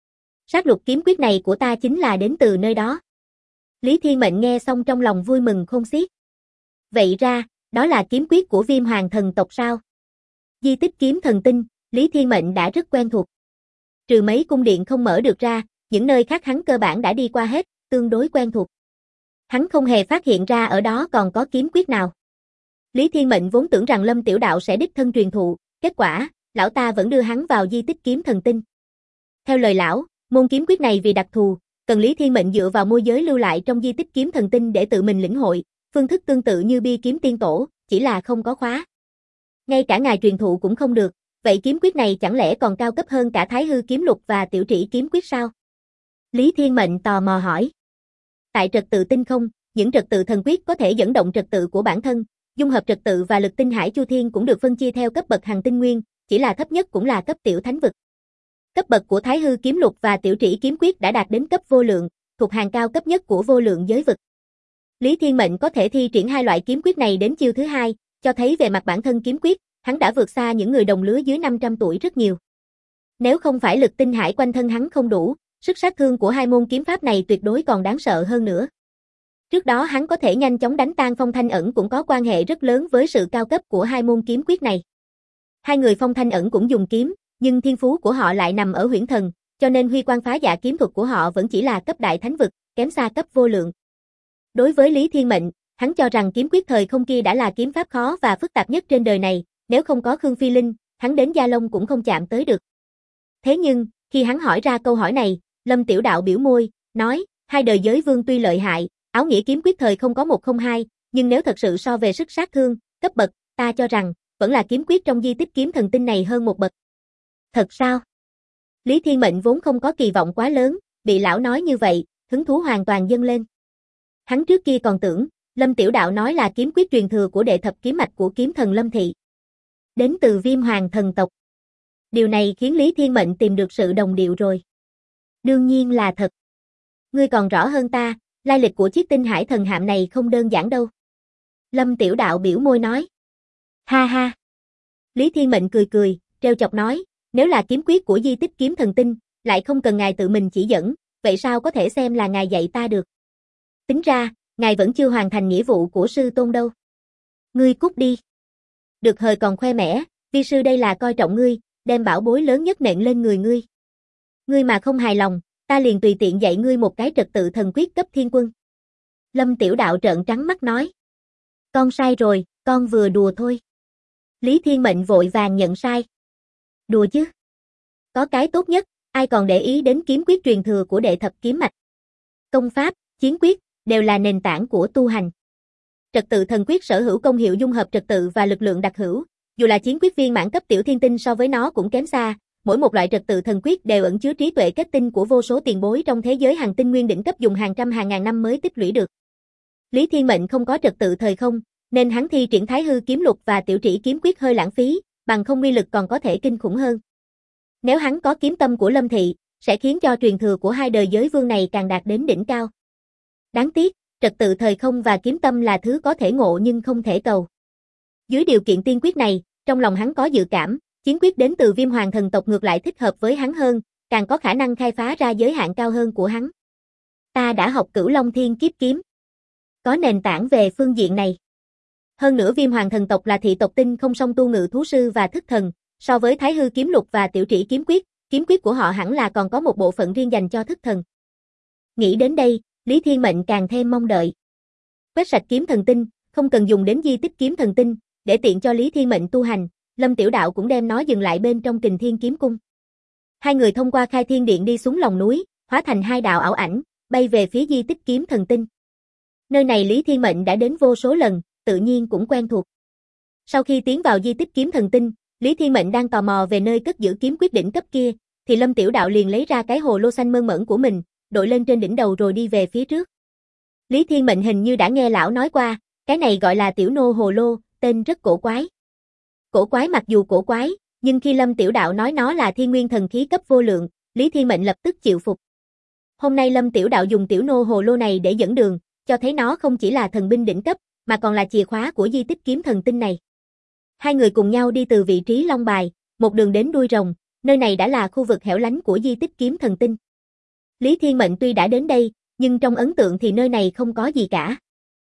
Sát lục kiếm quyết này của ta chính là đến từ nơi đó. Lý Thiên Mệnh nghe xong trong lòng vui mừng khôn xiết. Vậy ra, đó là kiếm quyết của Viêm Hoàng thần tộc sao? Di tích Kiếm Thần Tinh, Lý Thiên Mệnh đã rất quen thuộc. Trừ mấy cung điện không mở được ra, những nơi khác hắn cơ bản đã đi qua hết, tương đối quen thuộc. Hắn không hề phát hiện ra ở đó còn có kiếm quyết nào. Lý Thiên Mệnh vốn tưởng rằng Lâm Tiểu Đạo sẽ đích thân truyền thụ, kết quả, lão ta vẫn đưa hắn vào di tích Kiếm Thần Tinh. Theo lời lão, môn kiếm quyết này vì đặc thù, cần Lý Thiên Mệnh dựa vào môi giới lưu lại trong di tích Kiếm Thần Tinh để tự mình lĩnh hội, phương thức tương tự như bi kiếm tiên tổ, chỉ là không có khóa. Ngay cả ngài truyền thụ cũng không được, vậy kiếm quyết này chẳng lẽ còn cao cấp hơn cả Thái Hư kiếm lục và Tiểu Trĩ kiếm quyết sao? Lý Thiên Mệnh tò mò hỏi. Tại trật tự tinh không, những trật tự thần quyết có thể dẫn động trật tự của bản thân, dung hợp trật tự và lực tinh hải chu thiên cũng được phân chia theo cấp bậc hành tinh nguyên, chỉ là thấp nhất cũng là cấp tiểu thánh vực. Cấp bậc của Thái Hư kiếm lục và Tiểu Trĩ kiếm quyết đã đạt đến cấp vô lượng, thuộc hàng cao cấp nhất của vô lượng giới vực. Lý Thiên Mệnh có thể thi triển hai loại kiếm quyết này đến chiêu thứ hai, cho thấy về mặt bản thân kiếm quyết, hắn đã vượt xa những người đồng lứa dưới 500 tuổi rất nhiều. Nếu không phải lực tinh hải quanh thân hắn không đủ, sức sát thương của hai môn kiếm pháp này tuyệt đối còn đáng sợ hơn nữa. Trước đó hắn có thể nhanh chóng đánh tan Phong Thanh Ẩn cũng có quan hệ rất lớn với sự cao cấp của hai môn kiếm quyết này. Hai người Phong Thanh Ẩn cũng dùng kiếm, nhưng thiên phú của họ lại nằm ở huyễn thần, cho nên huy quang phá dạ kiếm thuật của họ vẫn chỉ là cấp đại thánh vực, kém xa cấp vô lượng. Đối với Lý Thiên Mệnh, hắn cho rằng kiếm quyết thời không kia đã là kiếm pháp khó và phức tạp nhất trên đời này, nếu không có Khương Phi Linh, hắn đến Gia Long cũng không chạm tới được. Thế nhưng, khi hắn hỏi ra câu hỏi này, Lâm Tiểu Đạo biểu môi, nói, hai đời giới vương tuy lợi hại, áo nghĩa kiếm quyết thời không có 102, nhưng nếu thật sự so về sức sát thương, cấp bậc, ta cho rằng, vẫn là kiếm quyết trong di tích kiếm thần tinh này hơn một bậc. Thật sao? Lý Thiên Mệnh vốn không có kỳ vọng quá lớn, bị lão nói như vậy, hứng thú hoàn toàn dâng lên. Hắn trước kia còn tưởng, Lâm Tiểu Đạo nói là kiếm quyết truyền thừa của đệ thập kiếm mạch của kiếm thần Lâm Thị. Đến từ Viêm Hoàng thần tộc. Điều này khiến Lý Thiên Mệnh tìm được sự đồng điệu rồi. Đương nhiên là thật. Ngươi còn rõ hơn ta, lai lịch của chiếc tinh hải thần hạm này không đơn giản đâu. Lâm Tiểu Đạo biểu môi nói. Ha ha. Lý Thiên Mệnh cười cười, trêu chọc nói, nếu là kiếm quyết của di tích kiếm thần tinh, lại không cần ngài tự mình chỉ dẫn, vậy sao có thể xem là ngài dạy ta được? Tính ra, ngài vẫn chưa hoàn thành nghĩa vụ của sư tôn đâu. Ngươi cút đi. Được hời còn khoe mẽ, vi sư đây là coi trọng ngươi, đem bảo bối lớn nhất nện lên người ngươi. Ngươi mà không hài lòng, ta liền tùy tiện dạy ngươi một cái trật tự thần quyết cấp thiên quân. Lâm Tiểu Đạo trợn trắng mắt nói. Con sai rồi, con vừa đùa thôi. Lý Thiên Mệnh vội vàng nhận sai. Đùa chứ. Có cái tốt nhất, ai còn để ý đến kiếm quyết truyền thừa của đệ thập kiếm mạch. Công pháp, chiến quyết, đều là nền tảng của tu hành. Trật tự thần quyết sở hữu công hiệu dung hợp trật tự và lực lượng đặc hữu, dù là chiến quyết viên mãn cấp tiểu thiên tinh so với nó cũng kém xa, mỗi một loại trật tự thần quyết đều ẩn chứa trí tuệ kết tinh của vô số tiền bối trong thế giới hàng tinh nguyên đỉnh cấp dùng hàng trăm hàng ngàn năm mới tích lũy được. Lý Thiên Mệnh không có trật tự thời không, nên hắn thi triển Thái Hư kiếm lục và tiểu trĩ kiếm quyết hơi lãng phí, bằng không uy lực còn có thể kinh khủng hơn. Nếu hắn có kiếm tâm của Lâm Thị, sẽ khiến cho truyền thừa của hai đời giới vương này càng đạt đến đỉnh cao. Đáng tiếc, trật tự thời không và kiếm tâm là thứ có thể ngộ nhưng không thể cầu. Dưới điều kiện tiên quyết này, trong lòng hắn có dự cảm, chiến quyết đến từ Viêm Hoàng thần tộc ngược lại thích hợp với hắn hơn, càng có khả năng khai phá ra giới hạn cao hơn của hắn. Ta đã học Cửu Long Thiên Kiếp Kiếm, có nền tảng về phương diện này. Hơn nữa Viêm Hoàng thần tộc là thị tộc tinh không song tu ngự thú sư và thức thần, so với Thái Hư kiếm lục và tiểu trĩ kiếm quyết của họ hẳn là còn có một bộ phận riêng dành cho thức thần. Nghĩ đến đây, Lý Thiên Mệnh càng thêm mong đợi. Quét sạch kiếm thần tinh, không cần dùng đến di tích kiếm thần tinh, để tiện cho Lý Thiên Mệnh tu hành, Lâm Tiểu Đạo cũng đem nó dừng lại bên trong Kình Thiên kiếm cung. Hai người thông qua Khai Thiên Điện đi xuống lòng núi, hóa thành hai đạo ảo ảnh, bay về phía di tích kiếm thần tinh. Nơi này Lý Thiên Mệnh đã đến vô số lần, tự nhiên cũng quen thuộc. Sau khi tiến vào di tích kiếm thần tinh, Lý Thiên Mệnh đang tò mò về nơi cất giữ kiếm quyết đỉnh cấp kia, thì Lâm Tiểu Đạo liền lấy ra cái hồ lô xanh mơn mởn của mình, đội lên trên đỉnh đầu rồi đi về phía trước. Lý Thiên Mệnh hình như đã nghe lão nói qua, cái này gọi là Tiểu Nô Hồ Lô, tên rất cổ quái. Cổ quái mặc dù cổ quái, nhưng khi Lâm Tiểu Đạo nói nó là thiên nguyên thần khí cấp vô lượng, Lý Thiên Mệnh lập tức chịu phục. Hôm nay Lâm Tiểu Đạo dùng Tiểu Nô Hồ Lô này để dẫn đường, cho thấy nó không chỉ là thần binh đỉnh cấp, mà còn là chìa khóa của di tích kiếm thần tinh này. Hai người cùng nhau đi từ vị trí Long Bài, một đường đến đuôi rồng, nơi này đã là khu vực hẻo lánh của di tích kiếm thần tinh. Lý Thiên Mệnh tuy đã đến đây, nhưng trong ấn tượng thì nơi này không có gì cả.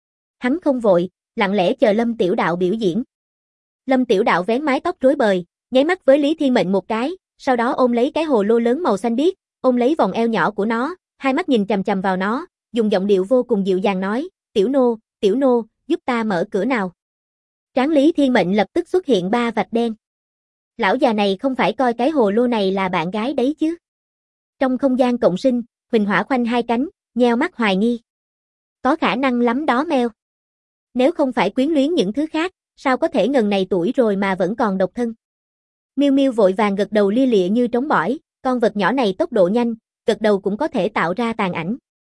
Hắn không vội, lặng lẽ chờ Lâm Tiểu Đạo biểu diễn. Lâm Tiểu Đạo vén mái tóc rối bời, nháy mắt với Lý Thiên Mệnh một cái, sau đó ôm lấy cái hồ lô lớn màu xanh biếc, ôm lấy vòng eo nhỏ của nó, hai mắt nhìn chằm chằm vào nó, dùng giọng điệu vô cùng dịu dàng nói, Tiểu Nô, giúp ta mở cửa nào. Trán Lý Thiên Mệnh lập tức xuất hiện 3 vạch đen. Lão già này không phải coi cái hồ lô này là bạn gái đấy chứ. Trong không gian cộng sinh, Huỳnh Hỏa khoanh hai cánh, nheo mắt hoài nghi. Có khả năng lắm đó Meo. Nếu không phải quyến luyến những thứ khác, sao có thể ngần này tuổi rồi mà vẫn còn độc thân. Miu Miu vội vàng gật đầu lia lịa như trống bỏi, con vật nhỏ này tốc độ nhanh, gật đầu cũng có thể tạo ra tàn ảnh.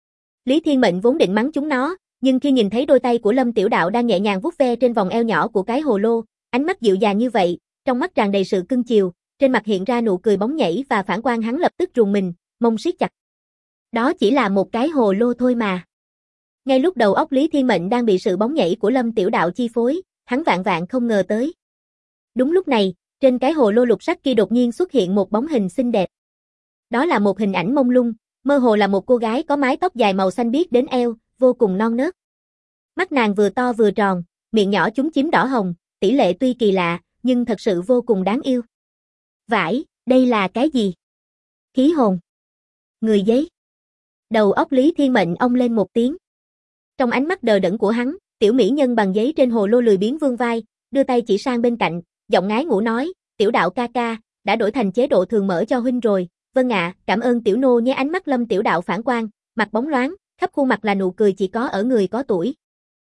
Lý Thiên Mệnh vốn định mắng chúng nó, nhưng khi nhìn thấy đôi tay của Lâm Tiểu Đạo đang nhẹ nhàng vuốt ve trên vòng eo nhỏ của cái hồ lô, ánh mắt dịu dàng như vậy, trong mắt tràn đầy sự cưng chiều, trên mặt hiện ra nụ cười bóng nhảy và phản quang hắn lập tức rùng mình, mông siết chặt. Đó chỉ là một cái hồ lô thôi mà. Ngay lúc đầu óc Lý Thiên Mệnh đang bị sự bóng nhảy của Lâm Tiểu Đạo chi phối, hắn vạn vạn không ngờ tới. Đúng lúc này, trên cái hồ lô lục sắc kia đột nhiên xuất hiện một bóng hình xinh đẹp. Đó là một hình ảnh mông lung, mơ hồ là một cô gái có mái tóc dài màu xanh biếc đến eo, vô cùng non nớt. Mắt nàng vừa to vừa tròn, miệng nhỏ chúm chím đỏ hồng, tỷ lệ tuy kỳ lạ, nhưng thật sự vô cùng đáng yêu. Vãi, đây là cái gì? Khí hồn. Người giấy. Đầu óc Lý Thiên Mệnh ong lên một tiếng. Trong ánh mắt đờ đẫn của hắn, tiểu mỹ nhân bằng giấy trên hồ lô lười biếng vươn vai, đưa tay chỉ sang bên cạnh, giọng ngái ngủ nói, Tiểu Đạo ca ca, đã đổi thành chế độ thường mở cho huynh rồi. Vâng ạ, cảm ơn tiểu nô nhé. Ánh mắt Lâm Tiểu Đạo phản quang, mặt bóng loáng, khắp khuôn mặt là nụ cười chỉ có ở người có tuổi.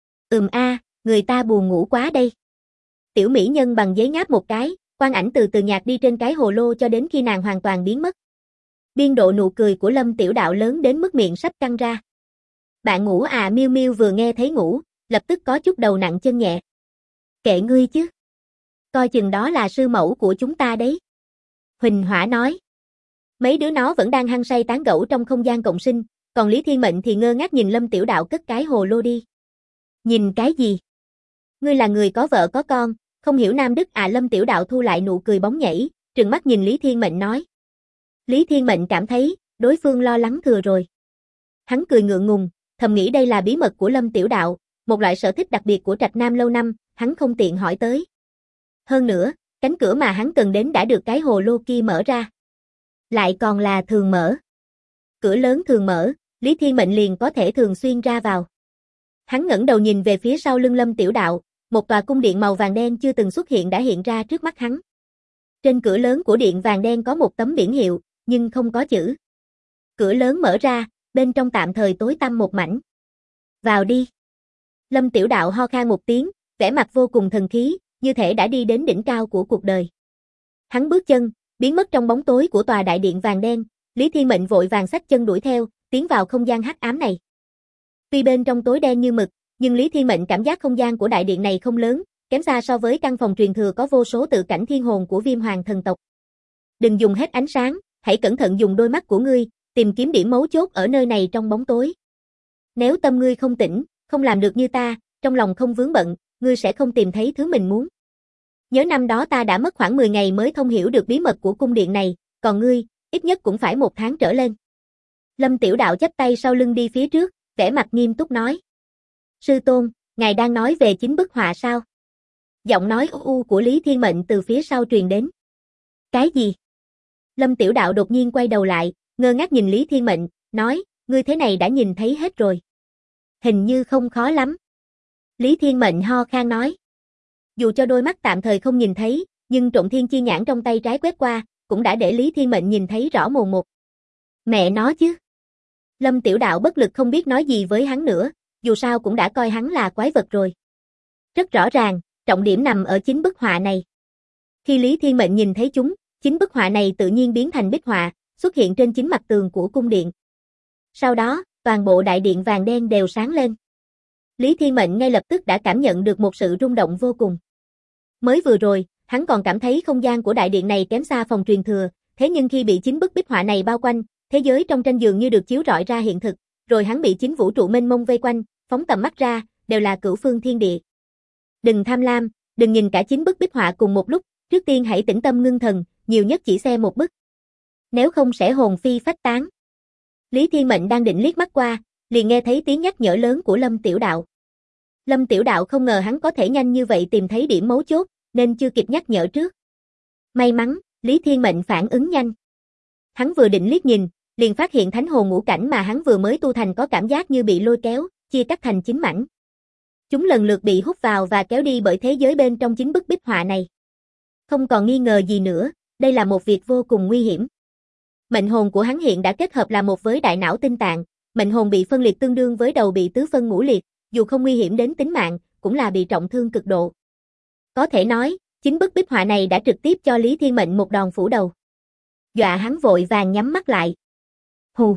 Người ta buồn ngủ quá đây. Tiểu mỹ nhân bằng giấy ngáp một cái, quang ảnh từ từ nhạt đi trên cái hồ lô cho đến khi nàng hoàn toàn biến mất. Biên độ nụ cười của Lâm Tiểu Đạo lớn đến mức miệng sắp căng ra. Bạn ngủ à? Miêu Miêu vừa nghe thấy ngủ, lập tức có chút đầu nặng chân nhẹ. Kệ ngươi chứ. Coi chừng đó là sư mẫu của chúng ta đấy. Huỳnh Hỏa nói. Mấy đứa nó vẫn đang hăng say tán gẫu trong không gian cộng sinh, còn Lý Thiên Mệnh thì ngơ ngác nhìn Lâm Tiểu Đạo cất cái hồ lô đi. Nhìn cái gì? Ngươi là người có vợ có con, không hiểu nam đức à? Lâm Tiểu Đạo thu lại nụ cười bóng nhảy, trừng mắt nhìn Lý Thiên Mệnh nói. Lý Thiên Mệnh cảm thấy, đối phương lo lắng thừa rồi. Hắn cười ngượng ngùng, thầm nghĩ đây là bí mật của Lâm Tiểu Đạo, một loại sở thích đặc biệt của Trạch Nam lâu năm, hắn không tiện hỏi tới. Hơn nữa, cánh cửa mà hắn cần đến đã được cái hồ lô kia mở ra. Lại còn là thường mở. Cửa lớn thường mở, Lý Thiên Mệnh liền có thể thường xuyên ra vào. Hắn ngẩng đầu nhìn về phía sau lưng Lâm Tiểu Đạo, một tòa cung điện màu vàng đen chưa từng xuất hiện đã hiện ra trước mắt hắn. Trên cửa lớn của điện vàng đen có một tấm biển hiệu, nhưng không có chữ. Cửa lớn mở ra, bên trong tạm thời tối tăm một mảnh. Vào đi. Lâm Tiểu Đạo ho khan một tiếng, vẻ mặt vô cùng thần khí, như thể đã đi đến đỉnh cao của cuộc đời. Hắn bước chân, biến mất trong bóng tối của tòa đại điện vàng đen, Lý Thiên Mệnh vội vàng xách chân đuổi theo, tiến vào không gian hắc ám này. Tuy bên trong tối đen như mực, nhưng Lý Thiên Mệnh cảm giác không gian của đại điện này không lớn, kém xa so với căn phòng truyền thừa có vô số tự cảnh thiên hồn của Viêm Hoàng thần tộc. Đừng dùng hết ánh sáng, hãy cẩn thận dùng đôi mắt của ngươi, tìm kiếm điểm mấu chốt ở nơi này trong bóng tối. Nếu tâm ngươi không tỉnh, không làm được như ta, trong lòng không vướng bận, ngươi sẽ không tìm thấy thứ mình muốn. Nhớ năm đó ta đã mất khoảng 10 ngày mới thông hiểu được bí mật của cung điện này, còn ngươi, ít nhất cũng phải 1 tháng trở lên. Lâm Tiểu Đạo chắp tay sau lưng đi phía trước, vẻ mặt nghiêm túc nói. Sư tôn, ngài đang nói về chính bức họa sao? Giọng nói u của Lý Thiên Mệnh từ phía sau truyền đến. Cái gì? Lâm Tiểu Đạo đột nhiên quay đầu lại, ngơ ngác nhìn Lý Thiên Mệnh, nói, ngươi thế này đã nhìn thấy hết rồi. Hình như không khó lắm. Lý Thiên Mệnh ho khan nói. Dù cho đôi mắt tạm thời không nhìn thấy, nhưng trộn thiên chi nhãn trong tay trái quét qua, cũng đã để Lý Thiên Mệnh nhìn thấy rõ mồn một. Mẹ nó chứ. Lâm Tiểu Đạo bất lực không biết nói gì với hắn nữa, dù sao cũng đã coi hắn là quái vật rồi. Rất rõ ràng, trọng điểm nằm ở chính bức họa này. Khi Lý Thiên Mệnh nhìn thấy chúng, chính bức họa này tự nhiên biến thành bích họa, xuất hiện trên chính mặt tường của cung điện. Sau đó, toàn bộ đại điện vàng đen đều sáng lên. Lý Thiên Mệnh ngay lập tức đã cảm nhận được một sự rung động vô cùng. Mới vừa rồi, hắn còn cảm thấy không gian của đại điện này kém xa phòng truyền thừa, thế nhưng khi bị chính bức bích họa này bao quanh, thế giới trong tranh dường như được chiếu rọi ra hiện thực, rồi hắn bị chính vũ trụ mênh mông vây quanh, phóng tầm mắt ra, đều là cửu phương thiên địa. Đừng tham lam, đừng nhìn cả chính bức bích họa cùng một lúc, trước tiên hãy tĩnh tâm ngưng thần, nhiều nhất chỉ xem một bức. Nếu không sẽ hồn phi phách tán. Lý Thiên Mệnh đang định liếc mắt qua, liền nghe thấy tiếng nhắc nhở lớn của Lâm Tiểu Đạo. Lâm Tiểu Đạo không ngờ hắn có thể nhanh như vậy tìm thấy điểm mấu chốt, nên chưa kịp nhắc nhở trước. May mắn, Lý Thiên Mệnh phản ứng nhanh. Hắn vừa định liếc nhìn, liền phát hiện thánh hồn ngũ cảnh mà hắn vừa mới tu thành có cảm giác như bị lôi kéo, chia cắt thành 9 mảnh. Chúng lần lượt bị hút vào và kéo đi bởi thế giới bên trong chính bức bích họa này. Không còn nghi ngờ gì nữa, đây là một việc vô cùng nguy hiểm. Mệnh hồn của hắn hiện đã kết hợp là một với đại não tinh tạng, mệnh hồn bị phân liệt tương đương với đầu bị tứ phân ngũ liệt, dù không nguy hiểm đến tính mạng, cũng là bị trọng thương cực độ. Có thể nói, chính bức bích họa này đã trực tiếp cho Lý Thiên Mệnh một đòn phủ đầu. Dọa hắn vội vàng nhắm mắt lại. Hù.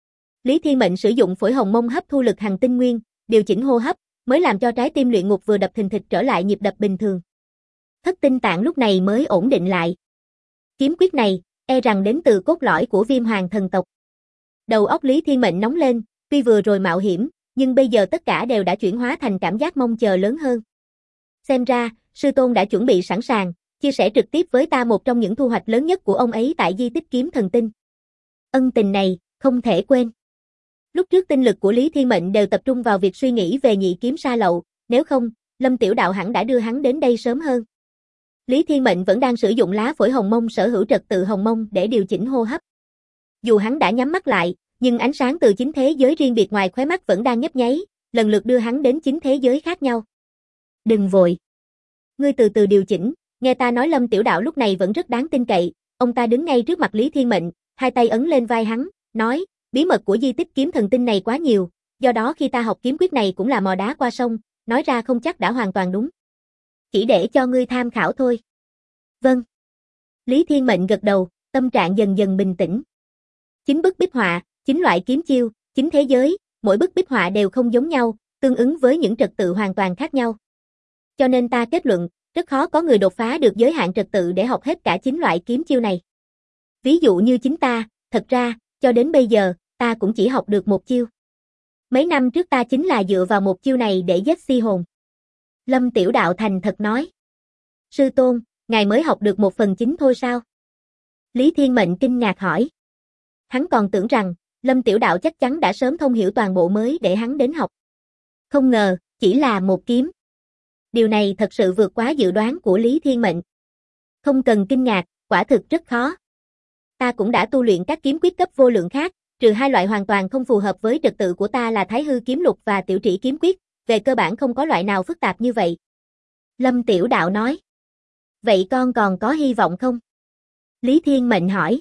Lý Thiên Mệnh sử dụng phổi hồng mông hấp thu lực hành tinh nguyên, điều chỉnh hô hấp, mới làm cho trái tim luyện ngục vừa đập thình thịch trở lại nhịp đập bình thường. Thất tinh tạng lúc này mới ổn định lại. Kiếm quyết này, e rằng đến từ cốt lõi của Viêm Hoàng thần tộc. Đầu óc Lý Thiên Mệnh nóng lên, tuy vừa rồi mạo hiểm, nhưng bây giờ tất cả đều đã chuyển hóa thành cảm giác mong chờ lớn hơn. Xem ra, sư tôn đã chuẩn bị sẵn sàng, chia sẻ trực tiếp với ta một trong những thu hoạch lớn nhất của ông ấy tại di tích kiếm thần tinh. Ân tình này, không thể quên. Lúc trước tinh lực của Lý Thiên Mệnh đều tập trung vào việc suy nghĩ về nhị kiếm sa lậu, nếu không, Lâm Tiểu Đạo hẳn đã đưa hắn đến đây sớm hơn. Lý Thiên Mệnh vẫn đang sử dụng lá phổi hồng mông sở hữu trật tự hồng mông để điều chỉnh hô hấp. Dù hắn đã nhắm mắt lại, nhưng ánh sáng từ chính thế giới riêng biệt ngoài khóe mắt vẫn đang nhấp nháy, lần lượt đưa hắn đến chính thế giới khác nhau. Đừng vội. Ngươi từ từ điều chỉnh, nghe ta nói. Lâm Tiểu Đạo lúc này vẫn rất đáng tin cậy, ông ta đứng ngay trước mặt Lý Thiên Mệnh, hai tay ấn lên vai hắn, nói, bí mật của di tích kiếm thần tinh này quá nhiều, do đó khi ta học kiếm quyết này cũng là mò đá qua sông, nói ra không chắc đã hoàn toàn đúng. Chỉ để cho ngươi tham khảo thôi. Vâng. Lý Thiên Mệnh gật đầu, tâm trạng dần dần bình tĩnh. 9 bức bích họa, 9 loại kiếm chiêu, 9 thế giới, mỗi bức bích họa đều không giống nhau, tương ứng với những trật tự hoàn toàn khác nhau. Cho nên ta kết luận, rất khó có người đột phá được giới hạn trật tự để học hết cả 9 loại kiếm chiêu này. Ví dụ như chính ta, thật ra, cho đến bây giờ, ta cũng chỉ học được một chiêu. Mấy năm trước ta chính là dựa vào một chiêu này để giết si hồn. Lâm Tiểu Đạo thành thật nói. Sư tôn, ngài mới học được 1/9 thôi sao? Lý Thiên Mệnh kinh ngạc hỏi. Hắn còn tưởng rằng, Lâm Tiểu Đạo chắc chắn đã sớm thông hiểu toàn bộ mới để hắn đến học. Không ngờ, chỉ là một kiếm. Điều này thật sự vượt quá dự đoán của Lý Thiên Mệnh. Không cần kinh ngạc, quả thực rất khó. Ta cũng đã tu luyện các kiếm quyết cấp vô lượng khác, trừ hai loại hoàn toàn không phù hợp với trật tự của ta là Thái Hư kiếm lục và Tiểu Trĩ kiếm quyết, về cơ bản không có loại nào phức tạp như vậy. Lâm Tiểu Đạo nói. Vậy con còn có hy vọng không? Lý Thiên Mệnh hỏi.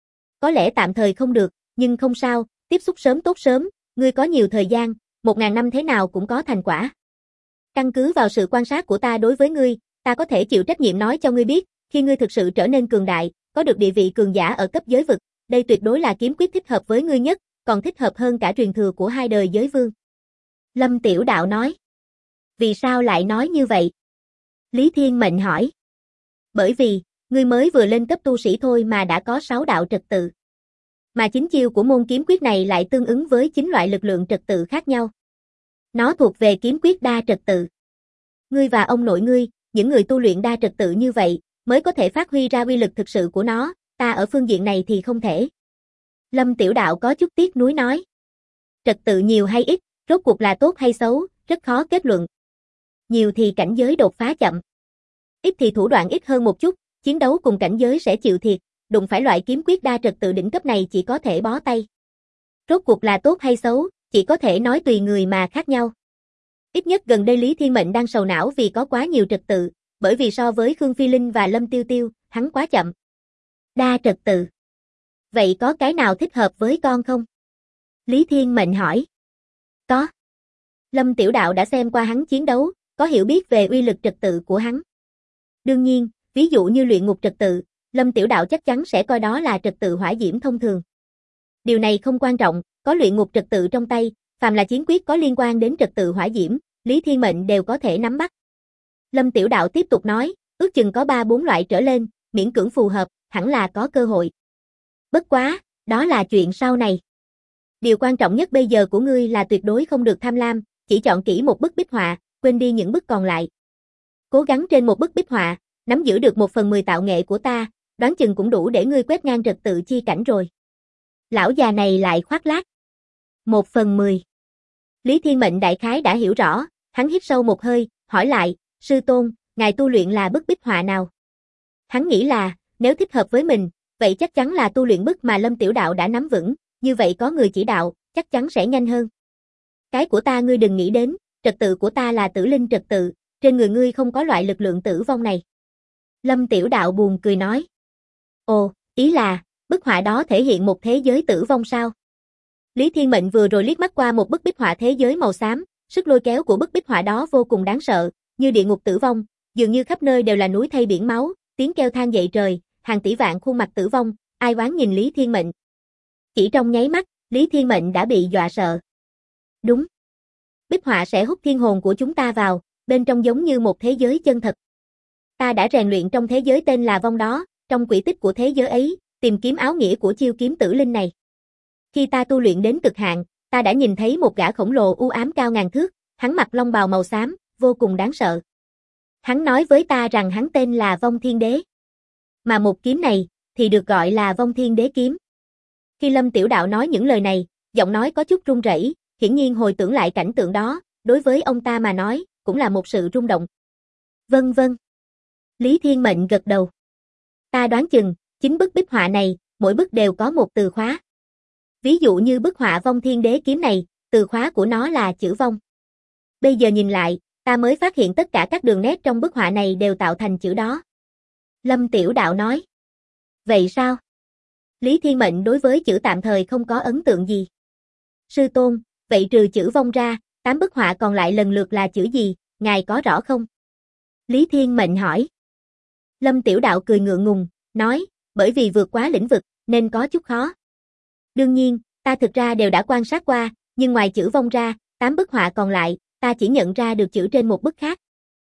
Có lẽ tạm thời không được, nhưng không sao, tiếp xúc sớm tốt sớm, ngươi có nhiều thời gian, 1000 năm thế nào cũng có thành quả. Căn cứ vào sự quan sát của ta đối với ngươi, ta có thể chịu trách nhiệm nói cho ngươi biết, khi ngươi thực sự trở nên cường đại, có được địa vị cường giả ở cấp giới vực, đây tuyệt đối là kiếm quyết thích hợp với ngươi nhất, còn thích hợp hơn cả truyền thừa của hai đời giới vương. Lâm Tiểu Đạo nói. Vì sao lại nói như vậy? Lý Thiên Mệnh hỏi. Bởi vì, ngươi mới vừa lên cấp tu sĩ thôi mà đã có 6 đạo trật tự. Mà chính chiêu của môn kiếm quyết này lại tương ứng với 9 loại lực lượng trật tự khác nhau. Nó thuộc về kiếm quyết đa trật tự. Ngươi và ông nội ngươi, những người tu luyện đa trật tự như vậy, mới có thể phát huy ra uy lực thực sự của nó, ta ở phương diện này thì không thể. Lâm Tiểu Đạo có chút tiếc nuối nói. Trật tự nhiều hay ít, rốt cuộc là tốt hay xấu, rất khó kết luận. Nhiều thì cảnh giới đột phá chậm. Ít thì thủ đoạn ít hơn một chút, chiến đấu cùng cảnh giới sẽ chịu thiệt, đụng phải loại kiếm quyết đa trật tự đỉnh cấp này chỉ có thể bó tay. Rốt cuộc là tốt hay xấu, chỉ có thể nói tùy người mà khác nhau. Ít nhất gần đây Lý Thiên Mệnh đang sầu não vì có quá nhiều trật tự, bởi vì so với Khương Phi Linh và Lâm Tiêu Tiêu, hắn quá chậm. Đa trật tự. Vậy có cái nào thích hợp với con không? Lý Thiên Mệnh hỏi. Có. Lâm Tiểu Đạo đã xem qua hắn chiến đấu, có hiểu biết về uy lực trật tự của hắn. Đương nhiên, ví dụ như luyện ngục trật tự, Lâm Tiểu Đạo chắc chắn sẽ coi đó là trật tự hỏa diễm thông thường. Điều này không quan trọng, có luyện ngục trật tự trong tay, phàm là chiến quyết có liên quan đến trật tự hỏa diễm, Lý Thiên Mệnh đều có thể nắm bắt. Lâm Tiểu Đạo tiếp tục nói, ước chừng có 3-4 loại trở lên, miễn cưỡng phù hợp, hẳn là có cơ hội. Bất quá, đó là chuyện sau này. Điều quan trọng nhất bây giờ của ngươi là tuyệt đối không được tham lam, chỉ chọn kỹ một bức bích họa, quên đi những bức còn lại. Cố gắng trên một bức bích họa, nắm giữ được 1/10 tạo nghệ của ta, đoán chừng cũng đủ để ngươi quét ngang trật tự chi cảnh rồi. Lão già này lại khoác lác. 1/10. Lý Thiên Mệnh đại khái đã hiểu rõ, hắn hít sâu một hơi, hỏi lại, sư tôn, ngài tu luyện là bức bích họa nào? Hắn nghĩ là, nếu thích hợp với mình, vậy chắc chắn là tu luyện bức mà Lâm Tiểu Đạo đã nắm vững, như vậy có người chỉ đạo, chắc chắn sẽ nhanh hơn. Cái của ta ngươi đừng nghĩ đến, trật tự của ta là tử linh trật tự, trên người ngươi không có loại lực lượng tử vong này. Lâm Tiểu Đạo buồn cười nói. Ồ, ý là, bức họa đó thể hiện một thế giới tử vong sao? Lý Thiên Mệnh vừa rồi liếc mắt qua một bức bích họa thế giới màu xám, sức lôi kéo của bức bích họa đó vô cùng đáng sợ, như địa ngục tử vong, dường như khắp nơi đều là núi thây biển máu, tiếng kêu than dậy trời, hàng tỷ vạn khuôn mặt tử vong, ai oán nhìn Lý Thiên Mệnh. Chỉ trong nháy mắt, Lý Thiên Mệnh đã bị dọa sợ. Đúng. Bích họa sẽ hút thiên hồn của chúng ta vào, bên trong giống như một thế giới chân thật. Ta đã rèn luyện trong thế giới tên là vong đó, trong quỹ tích của thế giới ấy, tìm kiếm áo nghĩa của chiêu kiếm tử linh này. Khi ta tu luyện đến cực hạn, ta đã nhìn thấy một gã khổng lồ u ám cao ngàn thước, hắn mặc long bào màu xám, vô cùng đáng sợ. Hắn nói với ta rằng hắn tên là Vong Thiên Đế. Mà một kiếm này, thì được gọi là Vong Thiên Đế kiếm. Khi Lâm Tiểu Đạo nói những lời này, giọng nói có chút run rẩy, hiển nhiên hồi tưởng lại cảnh tượng đó, đối với ông ta mà nói, cũng là một sự rung động. Vâng vâng. Lý Thiên Mệnh gật đầu. Ta đoán chừng, chính bức bích họa này, mỗi bức đều có một từ khóa. Ví dụ như bức họa Vong Thiên Đế kiếm này, từ khóa của nó là chữ vong. Bây giờ nhìn lại, ta mới phát hiện tất cả các đường nét trong bức họa này đều tạo thành chữ đó. Lâm Tiểu Đạo nói. Vậy sao? Lý Thiên Mệnh đối với chữ tạm thời không có ấn tượng gì. Sư tôn, vậy trừ chữ vong ra, 8 bức họa còn lại lần lượt là chữ gì, ngài có rõ không? Lý Thiên Mệnh hỏi. Lâm Tiểu Đạo cười ngượng ngùng, nói, bởi vì vượt quá lĩnh vực, nên có chút khó. Đương nhiên, ta thực ra đều đã quan sát qua, nhưng ngoài chữ vong ra, 8 bức họa còn lại, ta chỉ nhận ra được chữ trên một bức khác.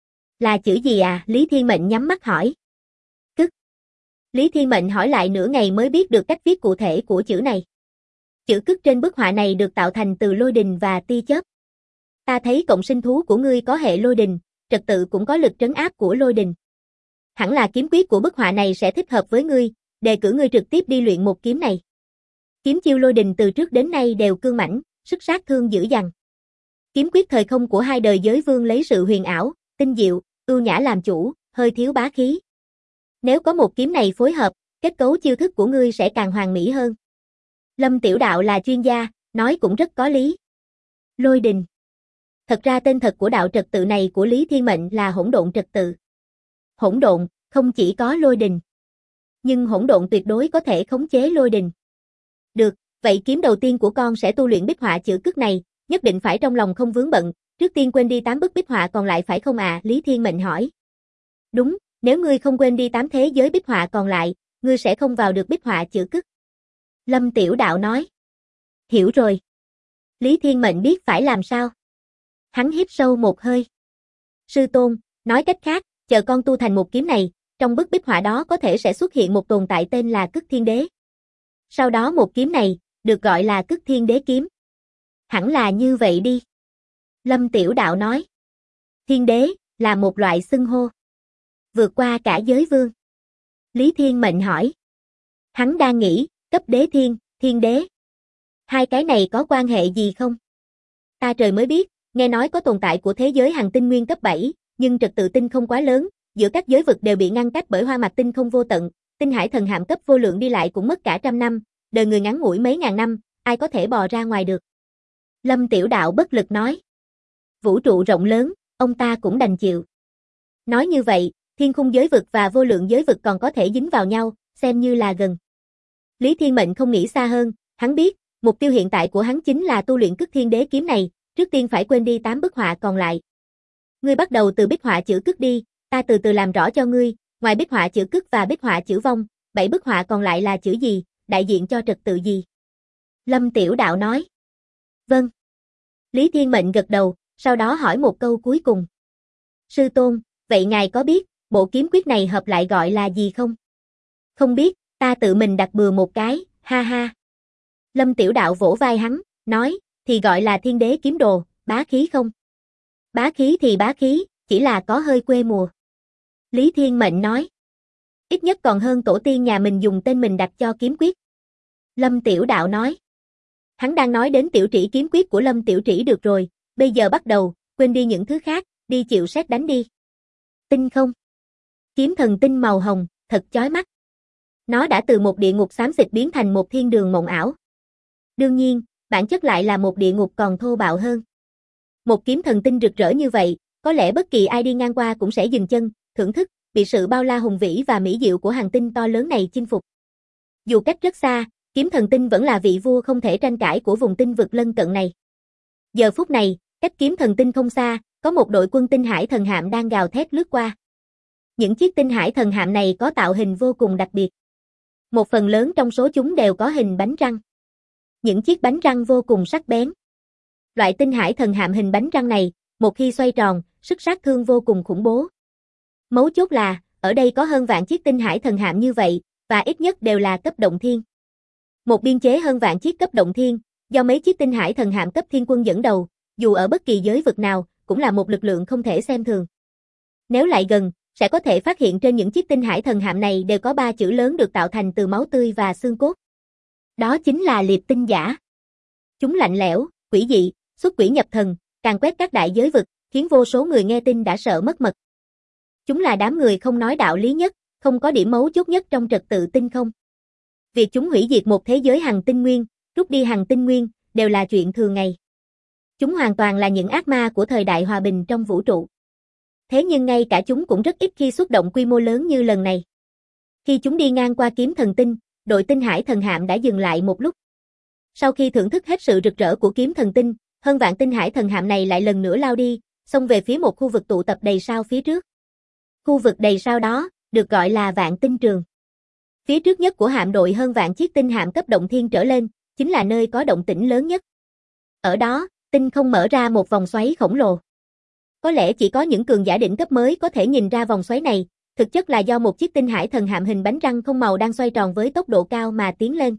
Là chữ gì à? Lý Thiên Mệnh nhắm mắt hỏi. Cức. Lý Thiên Mệnh hỏi lại nửa ngày mới biết được cách viết cụ thể của chữ này. Chữ cức trên bức họa này được tạo thành từ lôi đình và tia chớp. Ta thấy cộng sinh thú của ngươi có hệ lôi đình, trật tự cũng có lực trấn áp của lôi đình. Hẳn là kiếm quyết của bức họa này sẽ thích hợp với ngươi, đề cử ngươi trực tiếp đi luyện một kiếm này. Kiếm chiêu lôi đình từ trước đến nay đều cương mãnh, sức sát thương dữ dằn. Kiếm quyết thời không của hai đời giới vương lấy sự huyền ảo, tinh diệu, ưu nhã làm chủ, hơi thiếu bá khí. Nếu có một kiếm này phối hợp, kết cấu chiêu thức của ngươi sẽ càng hoàn mỹ hơn. Lâm Tiểu Đạo là chuyên gia, nói cũng rất có lý. Lôi đình. Thật ra tên thật của đạo trật tự này của Lý Thiên Mệnh là hỗn độn trật tự. Hỗn độn, không chỉ có lôi đình. Nhưng hỗn độn tuyệt đối có thể khống chế lôi đình. Được, vậy kiếm đầu tiên của con sẽ tu luyện bích họa chữ cức này, nhất định phải trong lòng không vướng bận, trước tiên quên đi 8 bức bích họa còn lại phải không à? Lý Thiên Mệnh hỏi. Đúng, nếu ngươi không quên đi 8 thế giới bích họa còn lại, ngươi sẽ không vào được bích họa chữ cức. Lâm Tiểu Đạo nói. Hiểu rồi. Lý Thiên Mệnh biết phải làm sao. Hắn hít sâu một hơi. Sư tôn, nói cách khác, chờ con tu thành một kiếm này, trong bức bích họa đó có thể sẽ xuất hiện một tồn tại tên là Cức Thiên Đế. Sau đó một kiếm này, được gọi là Cức Thiên Đế kiếm. Hẳn là như vậy đi. Lâm Tiểu Đạo nói. Thiên Đế, là một loại xưng hô. Vượt qua cả giới vương. Lý Thiên Mệnh hỏi. Hắn đang nghĩ, cấp đế thiên, thiên đế. Hai cái này có quan hệ gì không? Ta trời mới biết, nghe nói có tồn tại của thế giới hành tinh nguyên cấp 7, nhưng trật tự tinh không quá lớn, giữa các giới vực đều bị ngăn cách bởi hoa mạch tinh không vô tận, tinh hải thần hạm cấp vô lượng đi lại cũng mất cả trăm năm, đời người ngắn ngủi mấy ngàn năm, ai có thể bò ra ngoài được. Lâm Tiểu Đạo bất lực nói. Vũ trụ rộng lớn, ông ta cũng đành chịu. Nói như vậy, thiên khung giới vực và vô lượng giới vực còn có thể dính vào nhau, xem như là gần. Lý Thiên Mệnh không nghĩ xa hơn, hắn biết, mục tiêu hiện tại của hắn chính là tu luyện Cức Thiên Đế kiếm này, trước tiên phải quên đi 8 bức họa còn lại. Ngươi bắt đầu từ bích họa chữ cức đi, ta từ từ làm rõ cho ngươi, ngoài bích họa chữ cức và bích họa chữ vong, 7 bức họa còn lại là chữ gì, đại diện cho trật tự gì? Lâm Tiểu Đạo nói. Vâng. Lý Thiên Mệnh gật đầu, sau đó hỏi một câu cuối cùng. Sư tôn, vậy ngài có biết, bộ kiếm quyết này hợp lại gọi là gì không? Không biết, ta tự mình đặt bừa một cái, ha ha. Lâm Tiểu Đạo vỗ vai hắn, nói, thì gọi là Thiên Đế kiếm đồ, bá khí không? Bá khí thì bá khí, chỉ là có hơi quê mùa. Lý Thiên Mệnh nói. Ít nhất còn hơn tổ tiên nhà mình dùng tên mình đặt cho kiếm quyết. Lâm Tiểu Đạo nói. Hắn đang nói đến tiểu trĩ kiếm quyết của Lâm Tiểu Trĩ được rồi, bây giờ bắt đầu, quên đi những thứ khác, đi chịu sét đánh đi. Tinh không? Kiếm thần tinh màu hồng, thật chói mắt. Nó đã từ một địa ngục xám xịt biến thành một thiên đường mộng ảo. Đương nhiên, bản chất lại là một địa ngục còn thô bạo hơn. Một kiếm thần tinh rực rỡ như vậy, có lẽ bất kỳ ai đi ngang qua cũng sẽ dừng chân, thưởng thức, bị sự bao la hùng vĩ và mỹ diệu của hành tinh to lớn này chinh phục. Dù cách rất xa, kiếm thần tinh vẫn là vị vua không thể tranh cãi của vùng tinh vực lân cận này. Giờ phút này, cách kiếm thần tinh không xa, có một đội quân tinh hải thần hạm đang gào thét lướt qua. Những chiếc tinh hải thần hạm này có tạo hình vô cùng đặc biệt. Một phần lớn trong số chúng đều có hình bánh răng. Những chiếc bánh răng vô cùng sắc bén. Loại tinh hải thần hạm hình bánh răng này, một khi xoay tròn, sức sát thương vô cùng khủng bố. Mấu chốt là, ở đây có hơn vạn chiếc tinh hải thần hạm như vậy, và ít nhất đều là cấp động thiên. Một biên chế hơn vạn chiếc cấp động thiên, do mấy chiếc tinh hải thần hạm cấp thiên quân dẫn đầu, dù ở bất kỳ giới vực nào, cũng là một lực lượng không thể xem thường. Nếu lại gần, sẽ có thể phát hiện trên những chiếc tinh hải thần hạm này đều có 3 chữ lớn được tạo thành từ máu tươi và xương cốt. Đó chính là liệp tinh giả. Chúng lạnh lẽo, quỷ dị, xuất quỷ nhập thần, càn quét các đại giới vực, khiến vô số người nghe tin đã sợ mất mật. Chúng là đám người không nói đạo lý nhất, không có điểm mấu chốt nhất trong trật tự tinh không. Việc chúng hủy diệt một thế giới hằng tinh nguyên, rút đi hằng tinh nguyên, đều là chuyện thường ngày. Chúng hoàn toàn là những ác ma của thời đại hòa bình trong vũ trụ. Thế nhưng ngay cả chúng cũng rất ít khi xuất động quy mô lớn như lần này. Khi chúng đi ngang qua kiếm thần tinh, đội tinh hải thần hạm đã dừng lại một lúc. Sau khi thưởng thức hết sự rực rỡ của kiếm thần tinh, hơn vạn tinh hải thần hạm này lại lần nữa lao đi, xông về phía một khu vực tụ tập đầy sao phía trước. Khu vực đầy sao đó, được gọi là vạn tinh trường. Phía trước nhất của hạm đội hơn vạn chiếc tinh hạm cấp động thiên trở lên, chính là nơi có động tĩnh lớn nhất. Ở đó, tinh không mở ra một vòng xoáy khổng lồ. Có lẽ chỉ có những cường giả đỉnh cấp mới có thể nhìn ra vòng xoáy này, thực chất là do một chiếc tinh hải thần hạm hình bánh răng không màu đang xoay tròn với tốc độ cao mà tiến lên.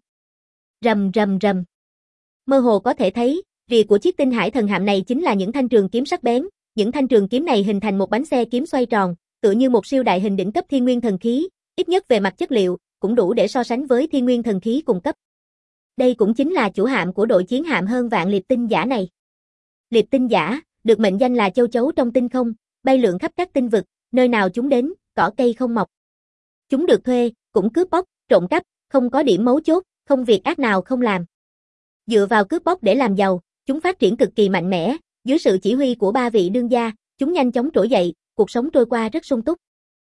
Rầm rầm rầm. Mơ hồ có thể thấy, rìa của chiếc tinh hải thần hạm này chính là những thanh trường kiếm sắc bén, những thanh trường kiếm này hình thành một bánh xe kiếm xoay tròn, tựa như một siêu đại hình đỉnh cấp thiên nguyên thần khí, ít nhất về mặt chất liệu, cũng đủ để so sánh với thiên nguyên thần khí cùng cấp. Đây cũng chính là chủ hạm của đội chiến hạm hơn vạn liệp tinh giả này. Liệp tinh giả, được mệnh danh là châu chấu trong tinh không, bay lượn khắp các tinh vực, nơi nào chúng đến, cỏ cây không mọc. Chúng được thuê, cũng cướp bóc, trộm cắp, không có điểm mấu chốt, không việc ác nào không làm. Dựa vào cướp bóc để làm giàu, chúng phát triển cực kỳ mạnh mẽ, dưới sự chỉ huy của 3 vị đương gia, chúng nhanh chóng trỗi dậy, cuộc sống trôi qua rất sung túc.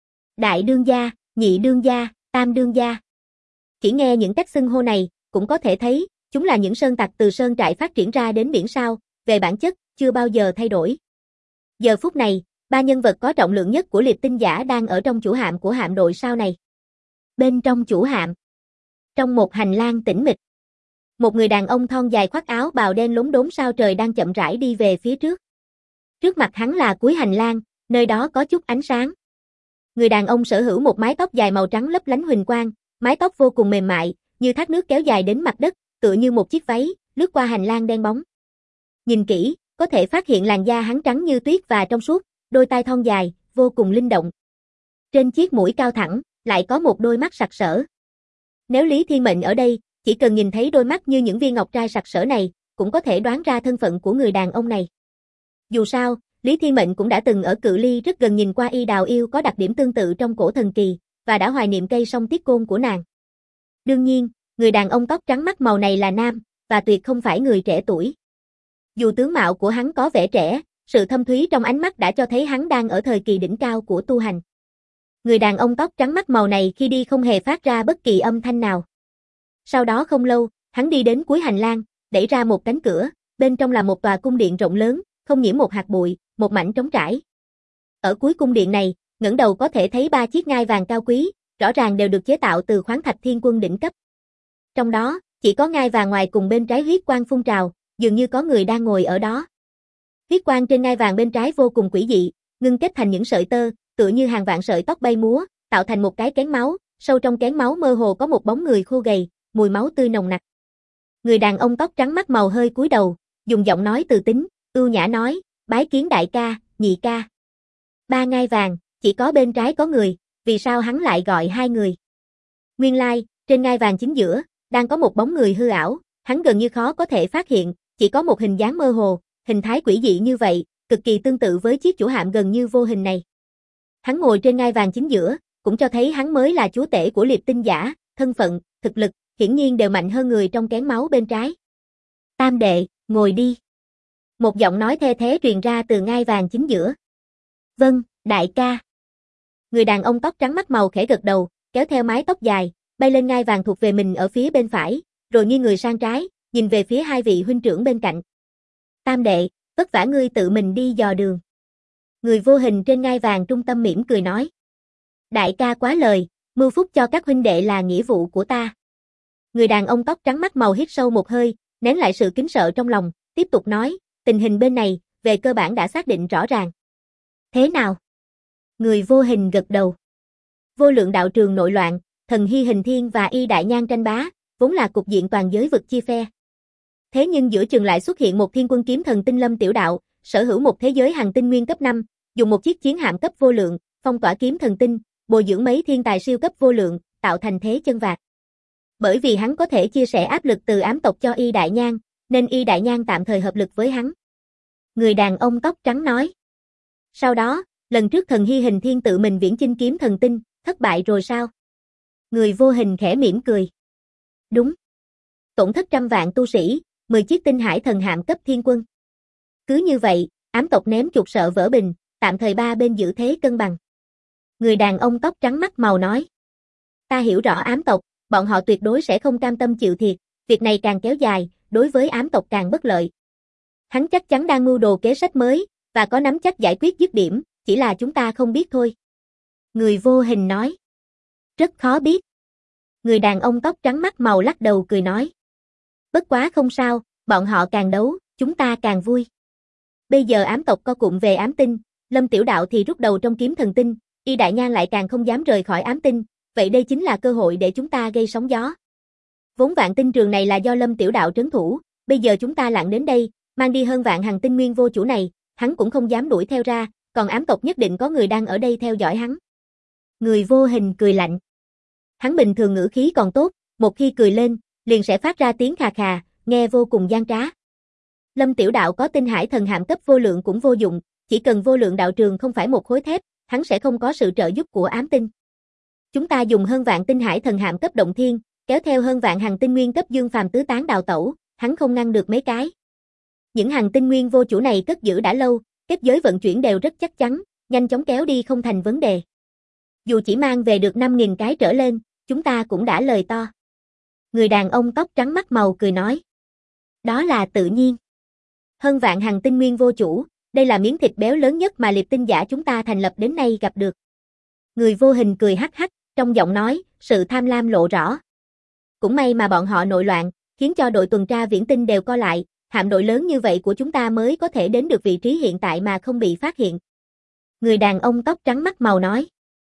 Đại đương gia, nhị đương gia, tam đương gia. Chỉ nghe những cách xưng hô này, cũng có thể thấy, chúng là những sơn tặc từ sơn trại phát triển ra đến biển sao, về bản chất, chưa bao giờ thay đổi. Giờ phút này, 3 nhân vật có trọng lượng nhất của liệp tinh giả đang ở trong chủ hạm của hạm đội sao này. Bên trong chủ hạm, trong một hành lang tĩnh mịch, một người đàn ông thon dài khoác áo bào đen lốm đốm sao trời đang chậm rãi đi về phía trước. Trước mặt hắn là cuối hành lang, nơi đó có chút ánh sáng. Người đàn ông sở hữu một mái tóc dài màu trắng lấp lánh huỳnh quang, mái tóc vô cùng mềm mại, như thác nước kéo dài đến mặt đất, tựa như một chiếc váy, lướt qua hành lang đen bóng. Nhìn kỹ, có thể phát hiện làn da hắn trắng như tuyết và trong suốt, đôi tai thon dài, vô cùng linh động. Trên chiếc mũi cao thẳng, lại có một đôi mắt sặc sỡ. Nếu Lý Thiên Mệnh ở đây, chỉ cần nhìn thấy đôi mắt như những viên ngọc trai sặc sỡ này, cũng có thể đoán ra thân phận của người đàn ông này. Dù sao, Lý Thiên Mệnh cũng đã từng ở cự ly rất gần nhìn qua y đào yêu có đặc điểm tương tự trong cổ thần kỳ, và đã hoài niệm cây song tiết côn của nàng. Đương nhiên, người đàn ông tóc trắng mắt màu này là nam, và tuyệt không phải người trẻ tuổi. Dù tướng mạo của hắn có vẻ trẻ, sự thâm thúy trong ánh mắt đã cho thấy hắn đang ở thời kỳ đỉnh cao của tu hành. Người đàn ông tóc trắng mắt màu này khi đi không hề phát ra bất kỳ âm thanh nào. Sau đó không lâu, hắn đi đến cuối hành lang, đẩy ra một cánh cửa, bên trong là một tòa cung điện rộng lớn, không nhiễm một hạt bụi, một mảnh trống trải. Ở cuối cung điện này, ngẩng đầu có thể thấy 3 chiếc ngai vàng cao quý, rõ ràng đều được chế tạo từ khoáng thạch thiên quân đỉnh cấp. Trong đó, chỉ có ngai vàng ngoài cùng bên trái huyết quang phun trào, dường như có người đang ngồi ở đó. Huyết quang trên ngai vàng bên trái vô cùng quỷ dị, ngưng kết thành những sợi tơ, tựa như hàng vạn sợi tóc bay múa, tạo thành một cái kén máu, sâu trong kén máu mơ hồ có một bóng người khô gầy, mùi máu tươi nồng nặc. Người đàn ông tóc trắng mắt màu hơi cúi đầu, dùng giọng nói từ tính, ưu nhã nói, bái kiến đại ca, nhị ca. 3 ngai vàng, chỉ có bên trái có người, vì sao hắn lại gọi 2 người? Nguyên lai, trên ngai vàng chính giữa, đang có một bóng người hư ảo, hắn gần như khó có thể phát hiện, chỉ có một hình dáng mơ hồ, hình thái quỷ dị như vậy, cực kỳ tương tự với chiếc chủ hạm gần như vô hình này. Hắn ngồi trên ngai vàng chính giữa, cũng cho thấy hắn mới là chúa tể của liệp tinh giả, thân phận, thực lực, hiển nhiên đều mạnh hơn người trong kén máu bên trái. Tam đệ, ngồi đi. Một giọng nói the thế truyền ra từ ngai vàng chính giữa. Vâng, đại ca. Người đàn ông tóc trắng mắt màu khẽ gật đầu, kéo theo mái tóc dài, bay lên ngai vàng thuộc về mình ở phía bên phải, rồi nghiêng người sang trái, nhìn về phía 2 vị huynh trưởng bên cạnh. Tam đệ, vất vả ngươi tự mình đi dò đường. Người vô hình trên ngai vàng trung tâm mỉm cười nói. Đại ca quá lời, mưu phúc cho các huynh đệ là nghĩa vụ của ta. Người đàn ông tóc trắng mắt màu hít sâu một hơi, nén lại sự kính sợ trong lòng, tiếp tục nói, tình hình bên này, về cơ bản đã xác định rõ ràng. Thế nào? Người vô hình gật đầu. Vô lượng đạo trường nội loạn, thần hy hình thiên và y đại nhan tranh bá, vốn là cục diện toàn giới vực chia phe. Thế nhưng giữa chừng lại xuất hiện một thiên quân kiếm thần tinh Lâm Tiểu Đạo, sở hữu một thế giới hành tinh nguyên cấp 5, dùng một chiếc chiến hạm cấp vô lượng, phong tỏa kiếm thần tinh, bồi dưỡng mấy thiên tài siêu cấp vô lượng, tạo thành thế chân vạc. Bởi vì hắn có thể chia sẻ áp lực từ ám tộc cho Y Đại Nhan, nên Y Đại Nhan tạm thời hợp lực với hắn. Người đàn ông tóc trắng nói. Sau đó, lần trước thần Hy Hình Thiên tự mình viễn chinh kiếm thần tinh, thất bại rồi sao? Người vô hình khẽ mỉm cười. Đúng. Tổn thất trăm vạn tu sĩ, 10 chiếc tinh hải thần hạm cấp thiên quân. Cứ như vậy, ám tộc ném chuột sợ vỡ bình, tạm thời ba bên giữ thế cân bằng. Người đàn ông tóc trắng mắt màu nói. Ta hiểu rõ ám tộc, bọn họ tuyệt đối sẽ không cam tâm chịu thiệt, việc này càng kéo dài, đối với ám tộc càng bất lợi. Hắn chắc chắn đang mưu đồ kế sách mới, và có nắm chắc giải quyết dứt điểm, chỉ là chúng ta không biết thôi. Người vô hình nói. Rất khó biết. Người đàn ông tóc trắng mắt màu lắc đầu cười nói. Bất quá không sao, bọn họ càng đấu, chúng ta càng vui. Bây giờ ám tộc co cụm về ám tinh, Lâm Tiểu Đạo thì rút đầu trong kiếm thần tinh, Y Đại Nhan lại càng không dám rời khỏi ám tinh, vậy đây chính là cơ hội để chúng ta gây sóng gió. Vốn vạn tinh trường này là do Lâm Tiểu Đạo trấn thủ, bây giờ chúng ta lặn đến đây, mang đi hơn vạn hành tinh nguyên vô chủ này, hắn cũng không dám đuổi theo ra, còn ám tộc nhất định có người đang ở đây theo dõi hắn. Người vô hình cười lạnh. Hắn bình thường ngữ khí còn tốt, một khi cười lên, liền sẽ phát ra tiếng khà khà, nghe vô cùng gian trá. Lâm Tiểu Đạo có tinh hải thần hạm cấp vô lượng cũng vô dụng, chỉ cần vô lượng đạo trường không phải một khối thép, hắn sẽ không có sự trợ giúp của ám tinh. Chúng ta dùng hơn vạn tinh hải thần hạm cấp động thiên, kéo theo hơn vạn hành tinh nguyên cấp dương phàm tứ tán đào tẩu, hắn không ngăn được mấy cái. Những hành tinh nguyên vô chủ này cất giữ đã lâu, kết giới vận chuyển đều rất chắc chắn, nhanh chóng kéo đi không thành vấn đề. Dù chỉ mang về được 5.000 cái trở lên, chúng ta cũng đã lời to. Người đàn ông tóc trắng mắt màu cười nói. Đó là tự nhiên. Hơn vạn hành tinh nguyên vô chủ, đây là miếng thịt béo lớn nhất mà liệp tinh giả chúng ta thành lập đến nay gặp được. Người vô hình cười hắc hắc, trong giọng nói, sự tham lam lộ rõ. Cũng may mà bọn họ nội loạn, khiến cho đội tuần tra viễn tinh đều co lại, hạm đội lớn như vậy của chúng ta mới có thể đến được vị trí hiện tại mà không bị phát hiện. Người đàn ông tóc trắng mắt màu nói.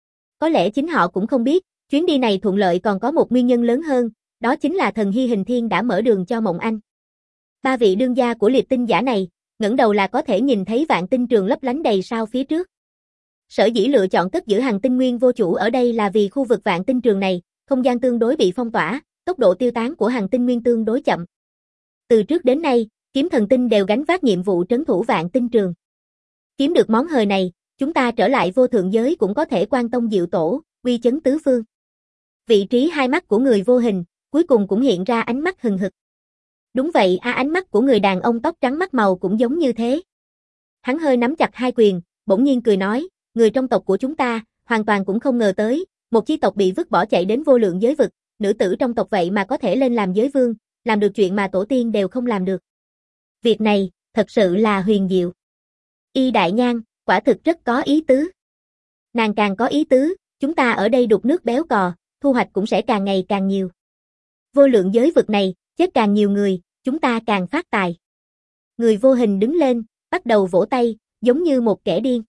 Có lẽ chính họ cũng không biết, chuyến đi này thuận lợi còn có một nguyên nhân lớn hơn, đó chính là thần Hy Hình Thiên đã mở đường cho Mộng Anh. Ba vị đương gia của liệt tinh giả này, ngẩng đầu là có thể nhìn thấy vạn tinh trường lấp lánh đầy sao phía trước. Sở dĩ lựa chọn cất giữ hành tinh nguyên vô chủ ở đây là vì khu vực vạn tinh trường này, không gian tương đối bị phong tỏa, tốc độ tiêu tán của hành tinh nguyên tương đối chậm. Từ trước đến nay, kiếm thần tinh đều gánh vác nhiệm vụ trấn thủ vạn tinh trường. Kiếm được món hời này, chúng ta trở lại vô thượng giới cũng có thể quan tông diệu tổ, uy chấn tứ phương. Vị trí hai mắt của người vô hình, cuối cùng cũng hiện ra ánh mắt hừng hực. Đúng vậy, ánh mắt của người đàn ông tóc trắng mắt màu cũng giống như thế. Hắn hơi nắm chặt hai quyền, bỗng nhiên cười nói, người trong tộc của chúng ta, hoàn toàn cũng không ngờ tới, một chi tộc bị vứt bỏ chạy đến vô lượng giới vực, nữ tử trong tộc vậy mà có thể lên làm giới vương, làm được chuyện mà tổ tiên đều không làm được. Việc này, thật sự là huyền diệu. Y Đại Nhan, quả thực rất có ý tứ. Nàng càng có ý tứ, chúng ta ở đây đục nước béo cò, thu hoạch cũng sẽ càng ngày càng nhiều. Vô lượng giới vực này, chết càng nhiều người, chúng ta càng phát tài. Người vô hình đứng lên, bắt đầu vỗ tay, giống như một kẻ điên.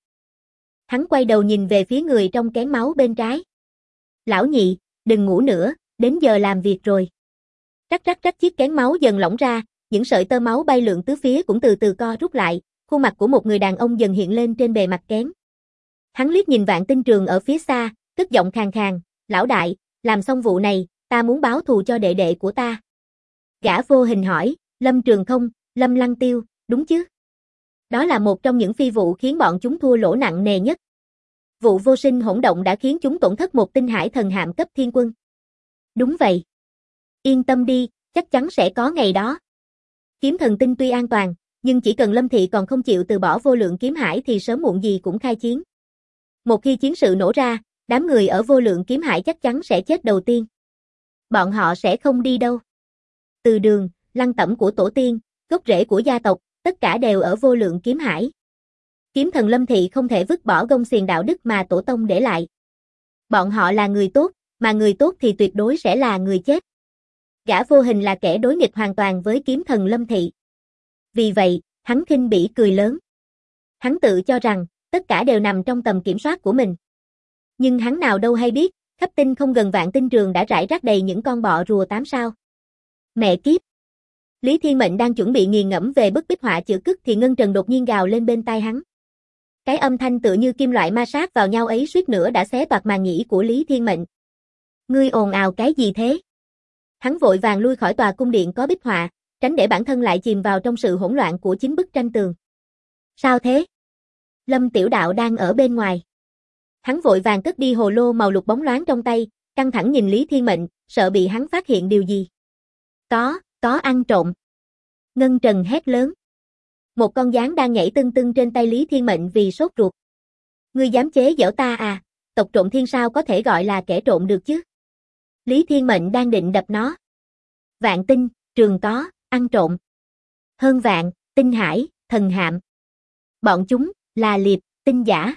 Hắn quay đầu nhìn về phía người trong kén máu bên trái. Lão nhị, đừng ngủ nữa, đến giờ làm việc rồi. Rắc rắc rắc chiếc kén máu dần lỏng ra, những sợi tơ máu bay lượn tứ phía cũng từ từ co rút lại, khuôn mặt của một người đàn ông dần hiện lên trên bề mặt kén. Hắn liếc nhìn vạn tinh trường ở phía xa, cất giọng khàn khàn, lão đại, làm xong vụ này, ta muốn báo thù cho đệ đệ của ta. Gã vô hình hỏi, Lâm Trường không, Lâm Lăng Tiêu, đúng chứ? Đó là một trong những phi vụ khiến bọn chúng thua lỗ nặng nề nhất. Vụ vô sinh hỗn động đã khiến chúng tổn thất một tinh hải thần hạm cấp thiên quân. Đúng vậy. Yên tâm đi, chắc chắn sẽ có ngày đó. Kiếm thần tinh tuy an toàn, nhưng chỉ cần Lâm Thị còn không chịu từ bỏ vô lượng kiếm hải thì sớm muộn gì cũng khai chiến. Một khi chiến sự nổ ra, đám người ở vô lượng kiếm hải chắc chắn sẽ chết đầu tiên. Bọn họ sẽ không đi đâu. Từ đường, lăng tẩm của tổ tiên, gốc rễ của gia tộc, tất cả đều ở vô lượng kiếm hải. Kiếm thần Lâm Thị không thể vứt bỏ gông xiềng đạo đức mà tổ tông để lại. Bọn họ là người tốt, mà người tốt thì tuyệt đối sẽ là người chết. Gã vô hình là kẻ đối nghịch hoàn toàn với kiếm thần Lâm Thị. Vì vậy, hắn khinh bỉ cười lớn. Hắn tự cho rằng, tất cả đều nằm trong tầm kiểm soát của mình. Nhưng hắn nào đâu hay biết, khắp tinh không gần vạn tinh trường đã rải rác đầy những con bọ rùa 8 sao. Mẹ kiếp! Lý Thiên Mệnh đang chuẩn bị nghiền ngẫm về bức bích họa chữ cức thì Ngân Trần đột nhiên gào lên bên tai hắn. Cái âm thanh tựa như kim loại ma sát vào nhau ấy suýt nữa đã xé toạc màng nhĩ của Lý Thiên Mệnh. Ngươi ồn ào cái gì thế? Hắn vội vàng lui khỏi tòa cung điện có bích họa, tránh để bản thân lại chìm vào trong sự hỗn loạn của chính bức tranh tường. Sao thế? Lâm Tiểu Đạo đang ở bên ngoài. Hắn vội vàng cất đi hồ lô màu lục bóng loáng trong tay, căng thẳng nhìn Lý Thiên Mệnh, sợ bị hắn phát hiện điều gì. Có ăn trộm. Ngân Trần hét lớn. Một con gián đang nhảy tưng tưng trên tay Lý Thiên Mệnh vì sốt ruột. Ngươi dám chế giễu ta à, tộc trộm thiên sao có thể gọi là kẻ trộm được chứ? Lý Thiên Mệnh đang định đập nó. Vạn Tinh, Trường Có, ăn trộm. Hơn Vạn, Tinh Hải, Thần Hạm. Bọn chúng là liệp, tinh giả.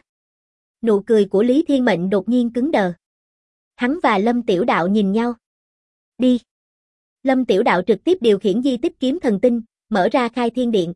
Nụ cười của Lý Thiên Mệnh đột nhiên cứng đờ. Hắn và Lâm Tiểu Đạo nhìn nhau. Đi. Lâm Tiểu Đạo trực tiếp điều khiển di tích kiếm thần tinh, mở ra khai thiên điện.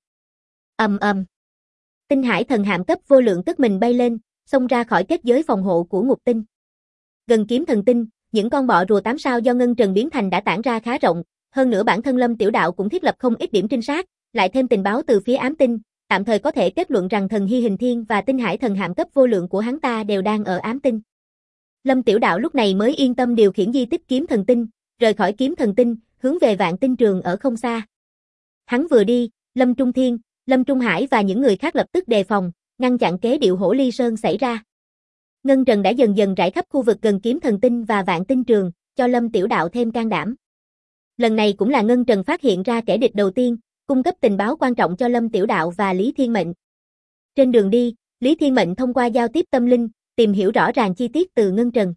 Ầm ầm. Tinh Hải thần hạm cấp vô lượng cất mình bay lên, xông ra khỏi kết giới phòng hộ của ngục tinh. Gần kiếm thần tinh, những con bọ rùa 8 sao do Ngân Trần biến thành đã tản ra khá rộng, hơn nữa bản thân Lâm Tiểu Đạo cũng thiết lập không ít điểm trinh sát, lại thêm tình báo từ phía ám tinh, tạm thời có thể kết luận rằng thần Hy Hình Thiên và Tinh Hải thần hạm cấp vô lượng của hắn ta đều đang ở ám tinh. Lâm Tiểu Đạo lúc này mới yên tâm điều khiển di tích kiếm thần tinh, rời khỏi kiếm thần tinh, hướng về Vạn Tinh Trường ở không xa. Hắn vừa đi, Lâm Trung Thiên, Lâm Trung Hải và những người khác lập tức đề phòng, ngăn chặn kế điệu Hổ Ly Sơn xảy ra. Ngân Trần đã dần dần rải khắp khu vực gần kiếm thần tinh và Vạn Tinh Trường, cho Lâm Tiểu Đạo thêm can đảm. Lần này cũng là Ngân Trần phát hiện ra kẻ địch đầu tiên, cung cấp tình báo quan trọng cho Lâm Tiểu Đạo và Lý Thiên Mệnh. Trên đường đi, Lý Thiên Mệnh thông qua giao tiếp tâm linh, tìm hiểu rõ ràng chi tiết từ Ngân Trần.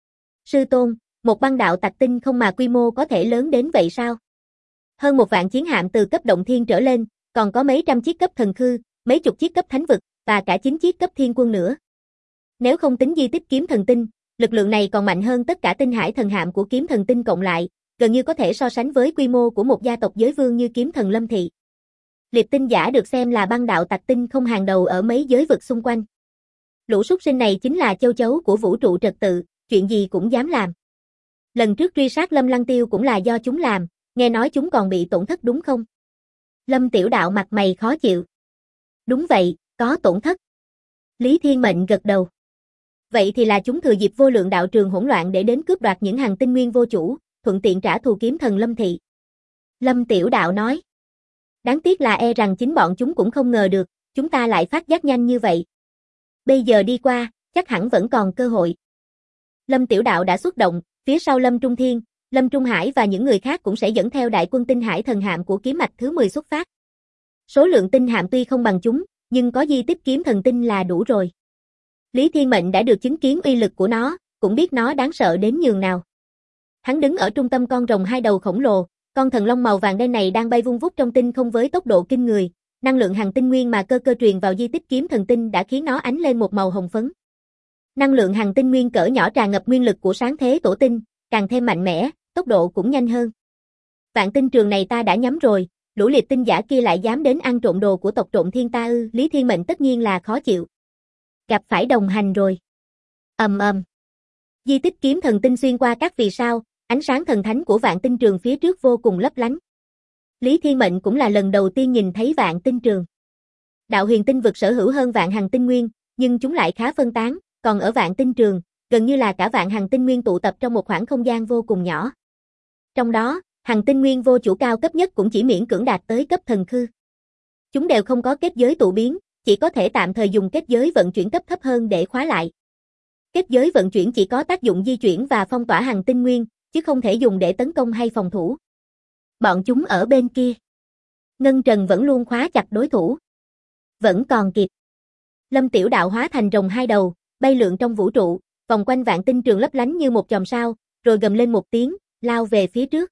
Sư tôn, một băng đạo tặc tinh không mà quy mô có thể lớn đến vậy sao? Hơn 1 vạn chiến hạm từ cấp động thiên trở lên, còn có mấy trăm chiếc cấp thần khư, mấy chục chiếc cấp thánh vực, và cả 9 chiếc cấp thiên quân nữa. Nếu không tính di tích kiếm thần tinh, lực lượng này còn mạnh hơn tất cả Tinh Hải thần hạm của kiếm thần tinh cộng lại, gần như có thể so sánh với quy mô của một gia tộc giới vương như kiếm thần Lâm Thị. Liệp tinh giả được xem là băng đạo tặc tinh không hàng đầu ở mấy giới vực xung quanh. Lũ súc sinh này chính là châu chấu của vũ trụ trật tự, chuyện gì cũng dám làm. Lần trước truy sát Lâm Lăng Tiêu cũng là do chúng làm, nghe nói chúng còn bị tổn thất đúng không? Lâm Tiểu Đạo mặt mày khó chịu. Đúng vậy, có tổn thất. Lý Thiên Mệnh gật đầu. Vậy thì là chúng thừa dịp vô lượng đạo trường hỗn loạn để đến cướp đoạt những hàng tinh nguyên vô chủ, thuận tiện trả thù kiếm thần Lâm Thị. Lâm Tiểu Đạo nói. Đáng tiếc là e rằng chính bọn chúng cũng không ngờ được, chúng ta lại phát giác nhanh như vậy. Bây giờ đi qua, chắc hẳn vẫn còn cơ hội. Lâm Tiểu Đạo đã xuất động, phía sau Lâm Trung Thiên, Lâm Trung Hải và những người khác cũng sẽ dẫn theo đại quân Tinh Hải thần hạm của kiếm mạch thứ 10 xuất phát. Số lượng tinh hạm tuy không bằng chúng, nhưng có di tích kiếm thần tinh là đủ rồi. Lý Thiên Mệnh đã được chứng kiến uy lực của nó, cũng biết nó đáng sợ đến nhường nào. Hắn đứng ở trung tâm con rồng 2 đầu khổng lồ, con thần long màu vàng đen này đang bay vung vút trong tinh không với tốc độ kinh người, năng lượng hằng tinh nguyên mà cơ truyền vào di tích kiếm thần tinh đã khiến nó ánh lên một màu hồng phấn. Năng lượng hằng tinh nguyên cỡ nhỏ tràn ngập nguyên lực của sáng thế tổ tinh, càng thêm mạnh mẽ, tốc độ cũng nhanh hơn. Vạn Tinh Trường này ta đã nhắm rồi, lũ liệt tinh giả kia lại dám đến ăn trộm đồ của tộc trộm thiên ta ư? Lý Thiên Mệnh tất nhiên là khó chịu. Gặp phải đồng hành rồi. Ầm ầm. Di tích kiếm thần tinh xuyên qua các vì sao, ánh sáng thần thánh của Vạn Tinh Trường phía trước vô cùng lấp lánh. Lý Thiên Mệnh cũng là lần đầu tiên nhìn thấy Vạn Tinh Trường. Đạo huyền tinh vực sở hữu hơn vạn hằng tinh nguyên, nhưng chúng lại khá phân tán, còn ở Vạn Tinh Trường, gần như là cả vạn hằng tinh nguyên tụ tập trong một khoảng không gian vô cùng nhỏ. Trong đó, hằng tinh nguyên vô chủ cao cấp nhất cũng chỉ miễn cưỡng đạt tới cấp thần khư. Chúng đều không có kết giới tụ biến, chỉ có thể tạm thời dùng kết giới vận chuyển cấp thấp hơn để khóa lại. Kết giới vận chuyển chỉ có tác dụng di chuyển và phong tỏa hằng tinh nguyên, chứ không thể dùng để tấn công hay phòng thủ. Bọn chúng ở bên kia. Ngân Trần vẫn luôn khóa chặt đối thủ. Vẫn còn kịp. Lâm Tiểu Đạo hóa thành rồng 2 đầu, bay lượn trong vũ trụ, vòng quanh Vạn Tinh Trường lấp lánh như một chòm sao, rồi gầm lên một tiếng, lao về phía trước.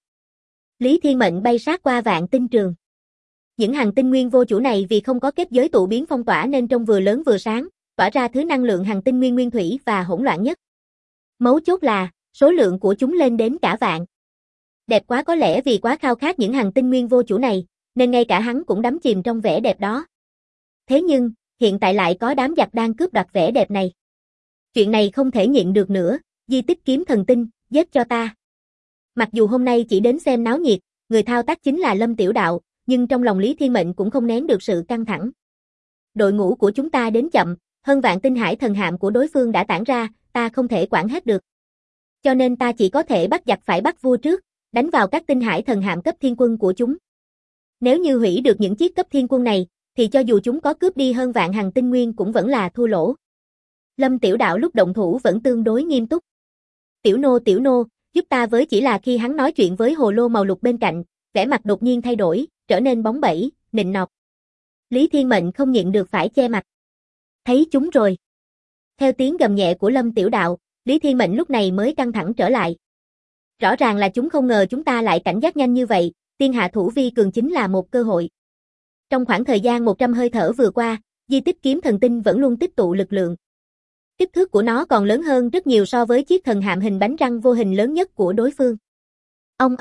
Lý Thiên Mệnh bay sát qua Vạn Tinh Trường. Những hằng tinh nguyên vô chủ này vì không có kết giới tụ biến phong tỏa nên trông vừa lớn vừa sáng, tỏa ra thứ năng lượng hằng tinh nguyên nguyên thủy và hỗn loạn nhất. Mấu chốt là, số lượng của chúng lên đến cả vạn. Đẹp quá, có lẽ vì quá khao khát những hằng tinh nguyên vô chủ này, nên ngay cả hắn cũng đắm chìm trong vẻ đẹp đó. Thế nhưng, hiện tại lại có đám giặc đang cướp đoạt vẻ đẹp này. Chuyện này không thể nhịn được nữa, di tích kiếm thần tinh, giết cho ta. Mặc dù hôm nay chỉ đến xem náo nhiệt, người thao tác chính là Lâm Tiểu Đạo, nhưng trong lòng Lý Thiên Mệnh cũng không nén được sự căng thẳng. Đội ngũ của chúng ta đến chậm, hơn vạn tinh hải thần hạm của đối phương đã tản ra, ta không thể quản hết được. Cho nên ta chỉ có thể bắt giặc phải bắt vua trước, đánh vào các tinh hải thần hạm cấp thiên quân của chúng. Nếu như hủy được những chiếc cấp thiên quân này, thì cho dù chúng có cướp đi hơn vạn hằng tinh nguyên cũng vẫn là thua lỗ. Lâm Tiểu Đạo lúc động thủ vẫn tương đối nghiêm túc. Tiểu nô, giúp ta với, chỉ là khi hắn nói chuyện với hồ lô màu lục bên cạnh, vẻ mặt đột nhiên thay đổi, trở nên bóng bẩy, nịnh nọt. Lý Thiên Mệnh không nhịn được phải che mặt. Thấy chúng rồi. Theo tiếng gầm nhẹ của Lâm Tiểu Đạo, Lý Thiên Mệnh lúc này mới căng thẳng trở lại. Rõ ràng là chúng không ngờ chúng ta lại cảnh giác nhanh như vậy, tiên hạ thủ vi cường chính là một cơ hội. Trong khoảng thời gian 100 hơi thở vừa qua, di tích kiếm thần tinh vẫn luôn tích tụ lực lượng. Kích thước của nó còn lớn hơn rất nhiều so với chiếc thần hạm hình bánh răng vô hình lớn nhất của đối phương. Ông.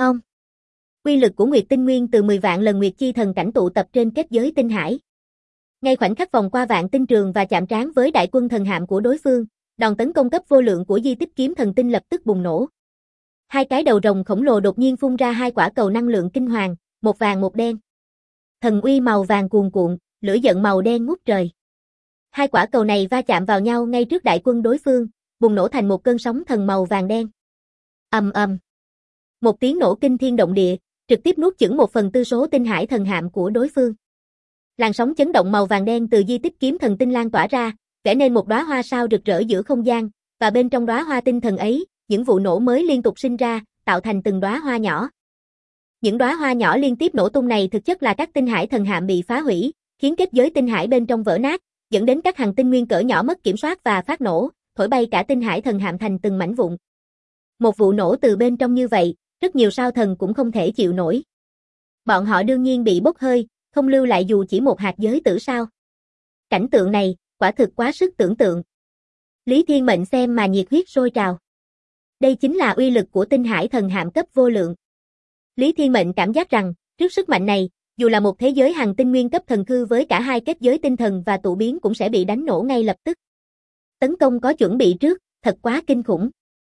Uy lực của Nguyệt Tinh Nguyên từ 10 vạn lần Nguyệt Chi thần cảnh tụ tập trên kết giới tinh hải. Ngay khoảnh khắc vòng qua vạn tinh trường và chạm trán với đại quân thần hạm của đối phương, đòn tấn công cấp vô lượng của di tích kiếm thần tinh lập tức bùng nổ. Hai cái đầu rồng khổng lồ đột nhiên phun ra hai quả cầu năng lượng kinh hoàng, một vàng một đen. Thần uy màu vàng cuồn cuộn, lửa giận màu đen ngút trời. Hai quả cầu này va chạm vào nhau ngay trước đại quân đối phương, bùng nổ thành một cơn sóng thần màu vàng đen. Ầm. Một tiếng nổ kinh thiên động địa, trực tiếp nuốt chửng 1/4 số tinh hải thần hạm của đối phương. Làn sóng chấn động màu vàng đen từ di tích kiếm thần tinh lan tỏa ra, vẽ nên một đóa hoa sao rực rỡ giữa không gian, và bên trong đóa hoa tinh thần ấy, những vụ nổ mới liên tục sinh ra, tạo thành từng đóa hoa nhỏ. Những đóa hoa nhỏ liên tiếp nổ tung này thực chất là các tinh hải thần hạm bị phá hủy, khiến kết giới tinh hải bên trong vỡ nát, dẫn đến các hằng tinh nguyên cỡ nhỏ mất kiểm soát và phát nổ, thổi bay cả tinh hải thần hạm thành từng mảnh vụn. Một vụ nổ từ bên trong như vậy, rất nhiều sao thần cũng không thể chịu nổi. Bọn họ đương nhiên bị bốc hơi, không lưu lại dù chỉ một hạt giới tử sao. Cảnh tượng này, quả thực quá sức tưởng tượng. Lý Thiên Mệnh xem mà nhiệt huyết sôi trào. Đây chính là uy lực của tinh hải thần hạm cấp vô lượng. Lý Thiên Mệnh cảm giác rằng, trước sức mạnh này, dù là một thế giới hằng tinh nguyên cấp thần khư với cả hai kết giới tinh thần và tụ biến cũng sẽ bị đánh nổ ngay lập tức. Tấn công có chuẩn bị trước, thật quá kinh khủng.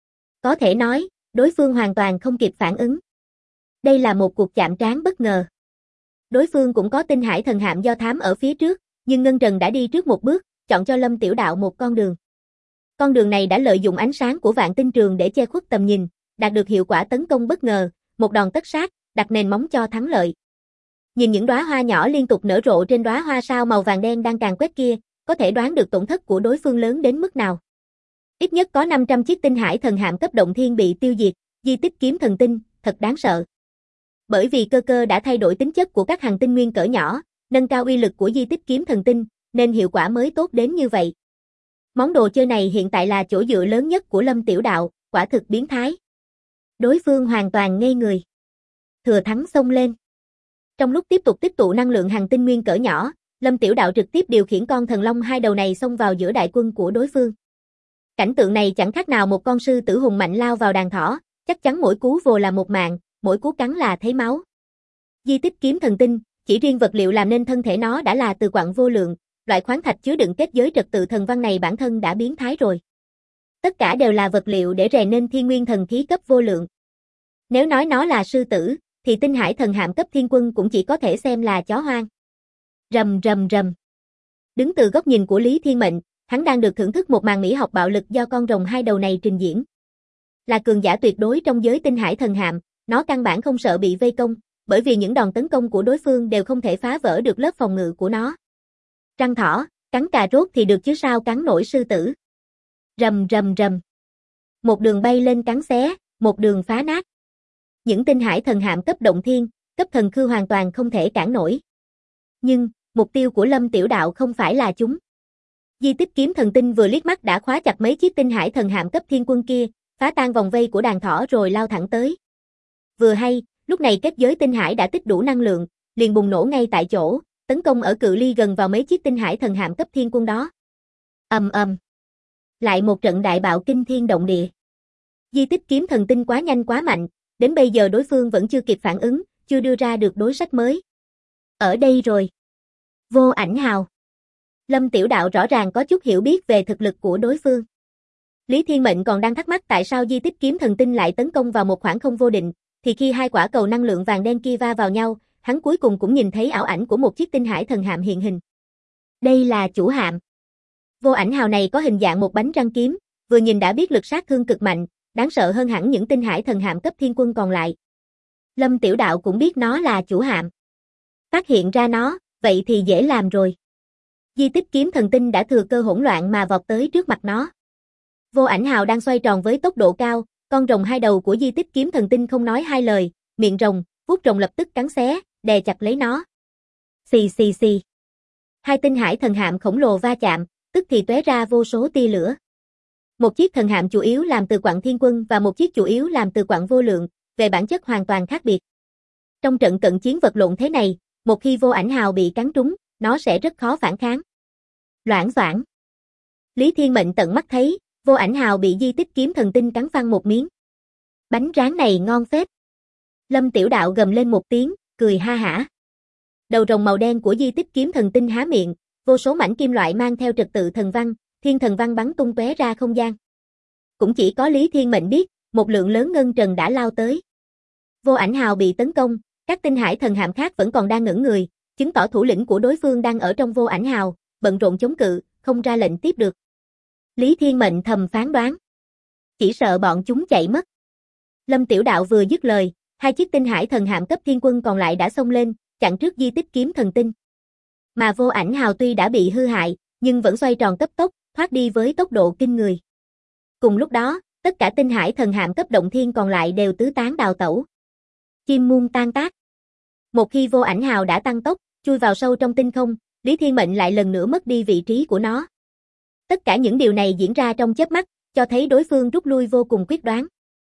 Có thể nói, đối phương hoàn toàn không kịp phản ứng. Đây là một cuộc chạm trán bất ngờ. Đối phương cũng có tinh hải thần hạm do thám ở phía trước, nhưng Ngân Trần đã đi trước một bước, chọn cho Lâm Tiểu Đạo một con đường. Con đường này đã lợi dụng ánh sáng của vạn tinh trường để che khuất tầm nhìn, đạt được hiệu quả tấn công bất ngờ, một đòn tất sát, đặt nền móng cho thắng lợi. Nhìn những đóa hoa nhỏ liên tục nở rộ trên đóa hoa sao màu vàng đen đang càn quét kia, có thể đoán được tổn thất của đối phương lớn đến mức nào. Ít nhất có 500 chiếc tinh hải thần hạm cấp động thiên bị tiêu diệt, di tích kiếm thần tinh, thật đáng sợ. Bởi vì cơ đã thay đổi tính chất của các hằng tinh nguyên cỡ nhỏ, nâng cao uy lực của di tích kiếm thần tinh, nên hiệu quả mới tốt đến như vậy. Món đồ chơi này hiện tại là chỗ dựa lớn nhất của Lâm Tiểu Đạo, quả thực biến thái. Đối phương hoàn toàn ngây người. Thừa thắng xông lên. Trong lúc tiếp tục tích tụ năng lượng hằng tinh nguyên cỡ nhỏ, Lâm Tiểu Đạo trực tiếp điều khiển con thần long hai đầu này xông vào giữa đại quân của đối phương. Cảnh tượng này chẳng khác nào một con sư tử hùng mạnh lao vào đàn thỏ, chắc chắn mỗi cú vồ là một mạng, mỗi cú cắn là thấy máu. Di tích kiếm thần tinh, chỉ riêng vật liệu làm nên thân thể nó đã là từ quặng vô lượng, loại khoáng thạch chứa đựng kết giới trật tự thần văn này bản thân đã biến thái rồi. Tất cả đều là vật liệu để rèn nên thiên nguyên thần khí cấp vô lượng. Nếu nói nó là sư tử, thì tinh hải thần hạm cấp thiên quân cũng chỉ có thể xem là chó hoang. Rầm. Đứng từ góc nhìn của Lý Thiên Mệnh, hắn đang được thưởng thức một màn mỹ học bạo lực do con rồng hai đầu này trình diễn. Là cường giả tuyệt đối trong giới tinh hải thần hạm, nó căn bản không sợ bị vây công, bởi vì những đòn tấn công của đối phương đều không thể phá vỡ được lớp phòng ngự của nó. Trăng thỏ, cắn cà rốt thì được chứ sao cắn nổi sư tử. Rầm. Một đường bay lên cắn xé, một đường phá nát. Những tinh hải thần hạm cấp động thiên, cấp thần khư hoàn toàn không thể cản nổi. Nhưng, mục tiêu của Lâm Tiểu Đạo không phải là chúng. Di tích kiếm thần tinh vừa liếc mắt đã khóa chặt mấy chiếc tinh hải thần hạm cấp thiên quân kia, phá tan vòng vây của đàn thỏ rồi lao thẳng tới. Vừa hay, lúc này kết giới tinh hải đã tích đủ năng lượng, liền bùng nổ ngay tại chỗ, tấn công ở cự ly gần vào mấy chiếc tinh hải thần hạm cấp thiên quân đó. Ầm. Lại một trận đại bạo kinh thiên động địa. Di tích kiếm thần tinh quá nhanh quá mạnh, đến bây giờ đối phương vẫn chưa kịp phản ứng, chưa đưa ra được đối sách mới. Ở đây rồi. Vô ảnh hào. Lâm Tiểu Đạo rõ ràng có chút hiểu biết về thực lực của đối phương. Lý Thiên Mệnh còn đang thắc mắc tại sao di tích kiếm thần tinh lại tấn công vào một khoảng không vô định, thì khi hai quả cầu năng lượng vàng đen kia va vào nhau, hắn cuối cùng cũng nhìn thấy ảo ảnh của một chiếc tinh hải thần hạm hiện hình. Đây là chủ hạm. Vô ảnh hào này có hình dạng một bánh răng kiếm, vừa nhìn đã biết lực sát thương cực mạnh, đáng sợ hơn hẳn những tinh hải thần hạm cấp thiên quân còn lại. Lâm Tiểu Đạo cũng biết nó là chủ hạm. Phát hiện ra nó, vậy thì dễ làm rồi. Di tích kiếm thần tinh đã thừa cơ hỗn loạn mà vọt tới trước mặt nó. Vô ảnh hào đang xoay tròn với tốc độ cao, con rồng hai đầu của di tích kiếm thần tinh không nói hai lời, miệng rồng, vuốt rồng lập tức cắn xé, đè chặt lấy nó. Xì xì xì. Hai tinh hải thần hạm khổng lồ va chạm, tức thì tóe ra vô số tia lửa. Một chiếc thần hạm chủ yếu làm từ quặng thiên quân và một chiếc chủ yếu làm từ quặng vô lượng, về bản chất hoàn toàn khác biệt. Trong trận cận chiến vật lộn thế này, một khi vô ảnh hào bị cắn trúng, nó sẽ rất khó phản kháng. Loảng xoảng. Lý Thiên Mệnh tận mắt thấy, vô ảnh hào bị di tích kiếm thần tinh cắn phăng một miếng. Bánh rán này ngon phết. Lâm Tiểu Đạo gầm lên một tiếng, cười ha hả. Đầu rồng màu đen của di tích kiếm thần tinh há miệng, vô số mảnh kim loại mang theo trật tự thần văn, thiên thần văn bắn tung tóe ra không gian. Cũng chỉ có Lý Thiên Mệnh biết, một lượng lớn ngân trần đã lao tới. Vô ảnh hào bị tấn công, các tinh hải thần hạm khác vẫn còn đang ngẩn người, chứng tỏ thủ lĩnh của đối phương đang ở trong vô ảnh hào, bận rộn chống cự, không ra lệnh tiếp được. Lý Thiên Mệnh thầm phán đoán. Chỉ sợ bọn chúng chạy mất. Lâm Tiểu Đạo vừa dứt lời, hai chiếc tinh hải thần hạm cấp thiên quân còn lại đã xông lên, chặn trước di tích kiếm thần tinh. Mà vô ảnh hào tuy đã bị hư hại, nhưng vẫn xoay tròn cấp tốc, thoát đi với tốc độ kinh người. Cùng lúc đó, tất cả tinh hải thần hạm cấp động thiên còn lại đều tứ tán đào tẩu. Chim muôn tan tác. Một khi vô ảnh hào đã tăng tốc, chui vào sâu trong tinh không, Lý Thiên Mệnh lại lần nữa mất đi vị trí của nó. Tất cả những điều này diễn ra trong chớp mắt, cho thấy đối phương rút lui vô cùng quyết đoán.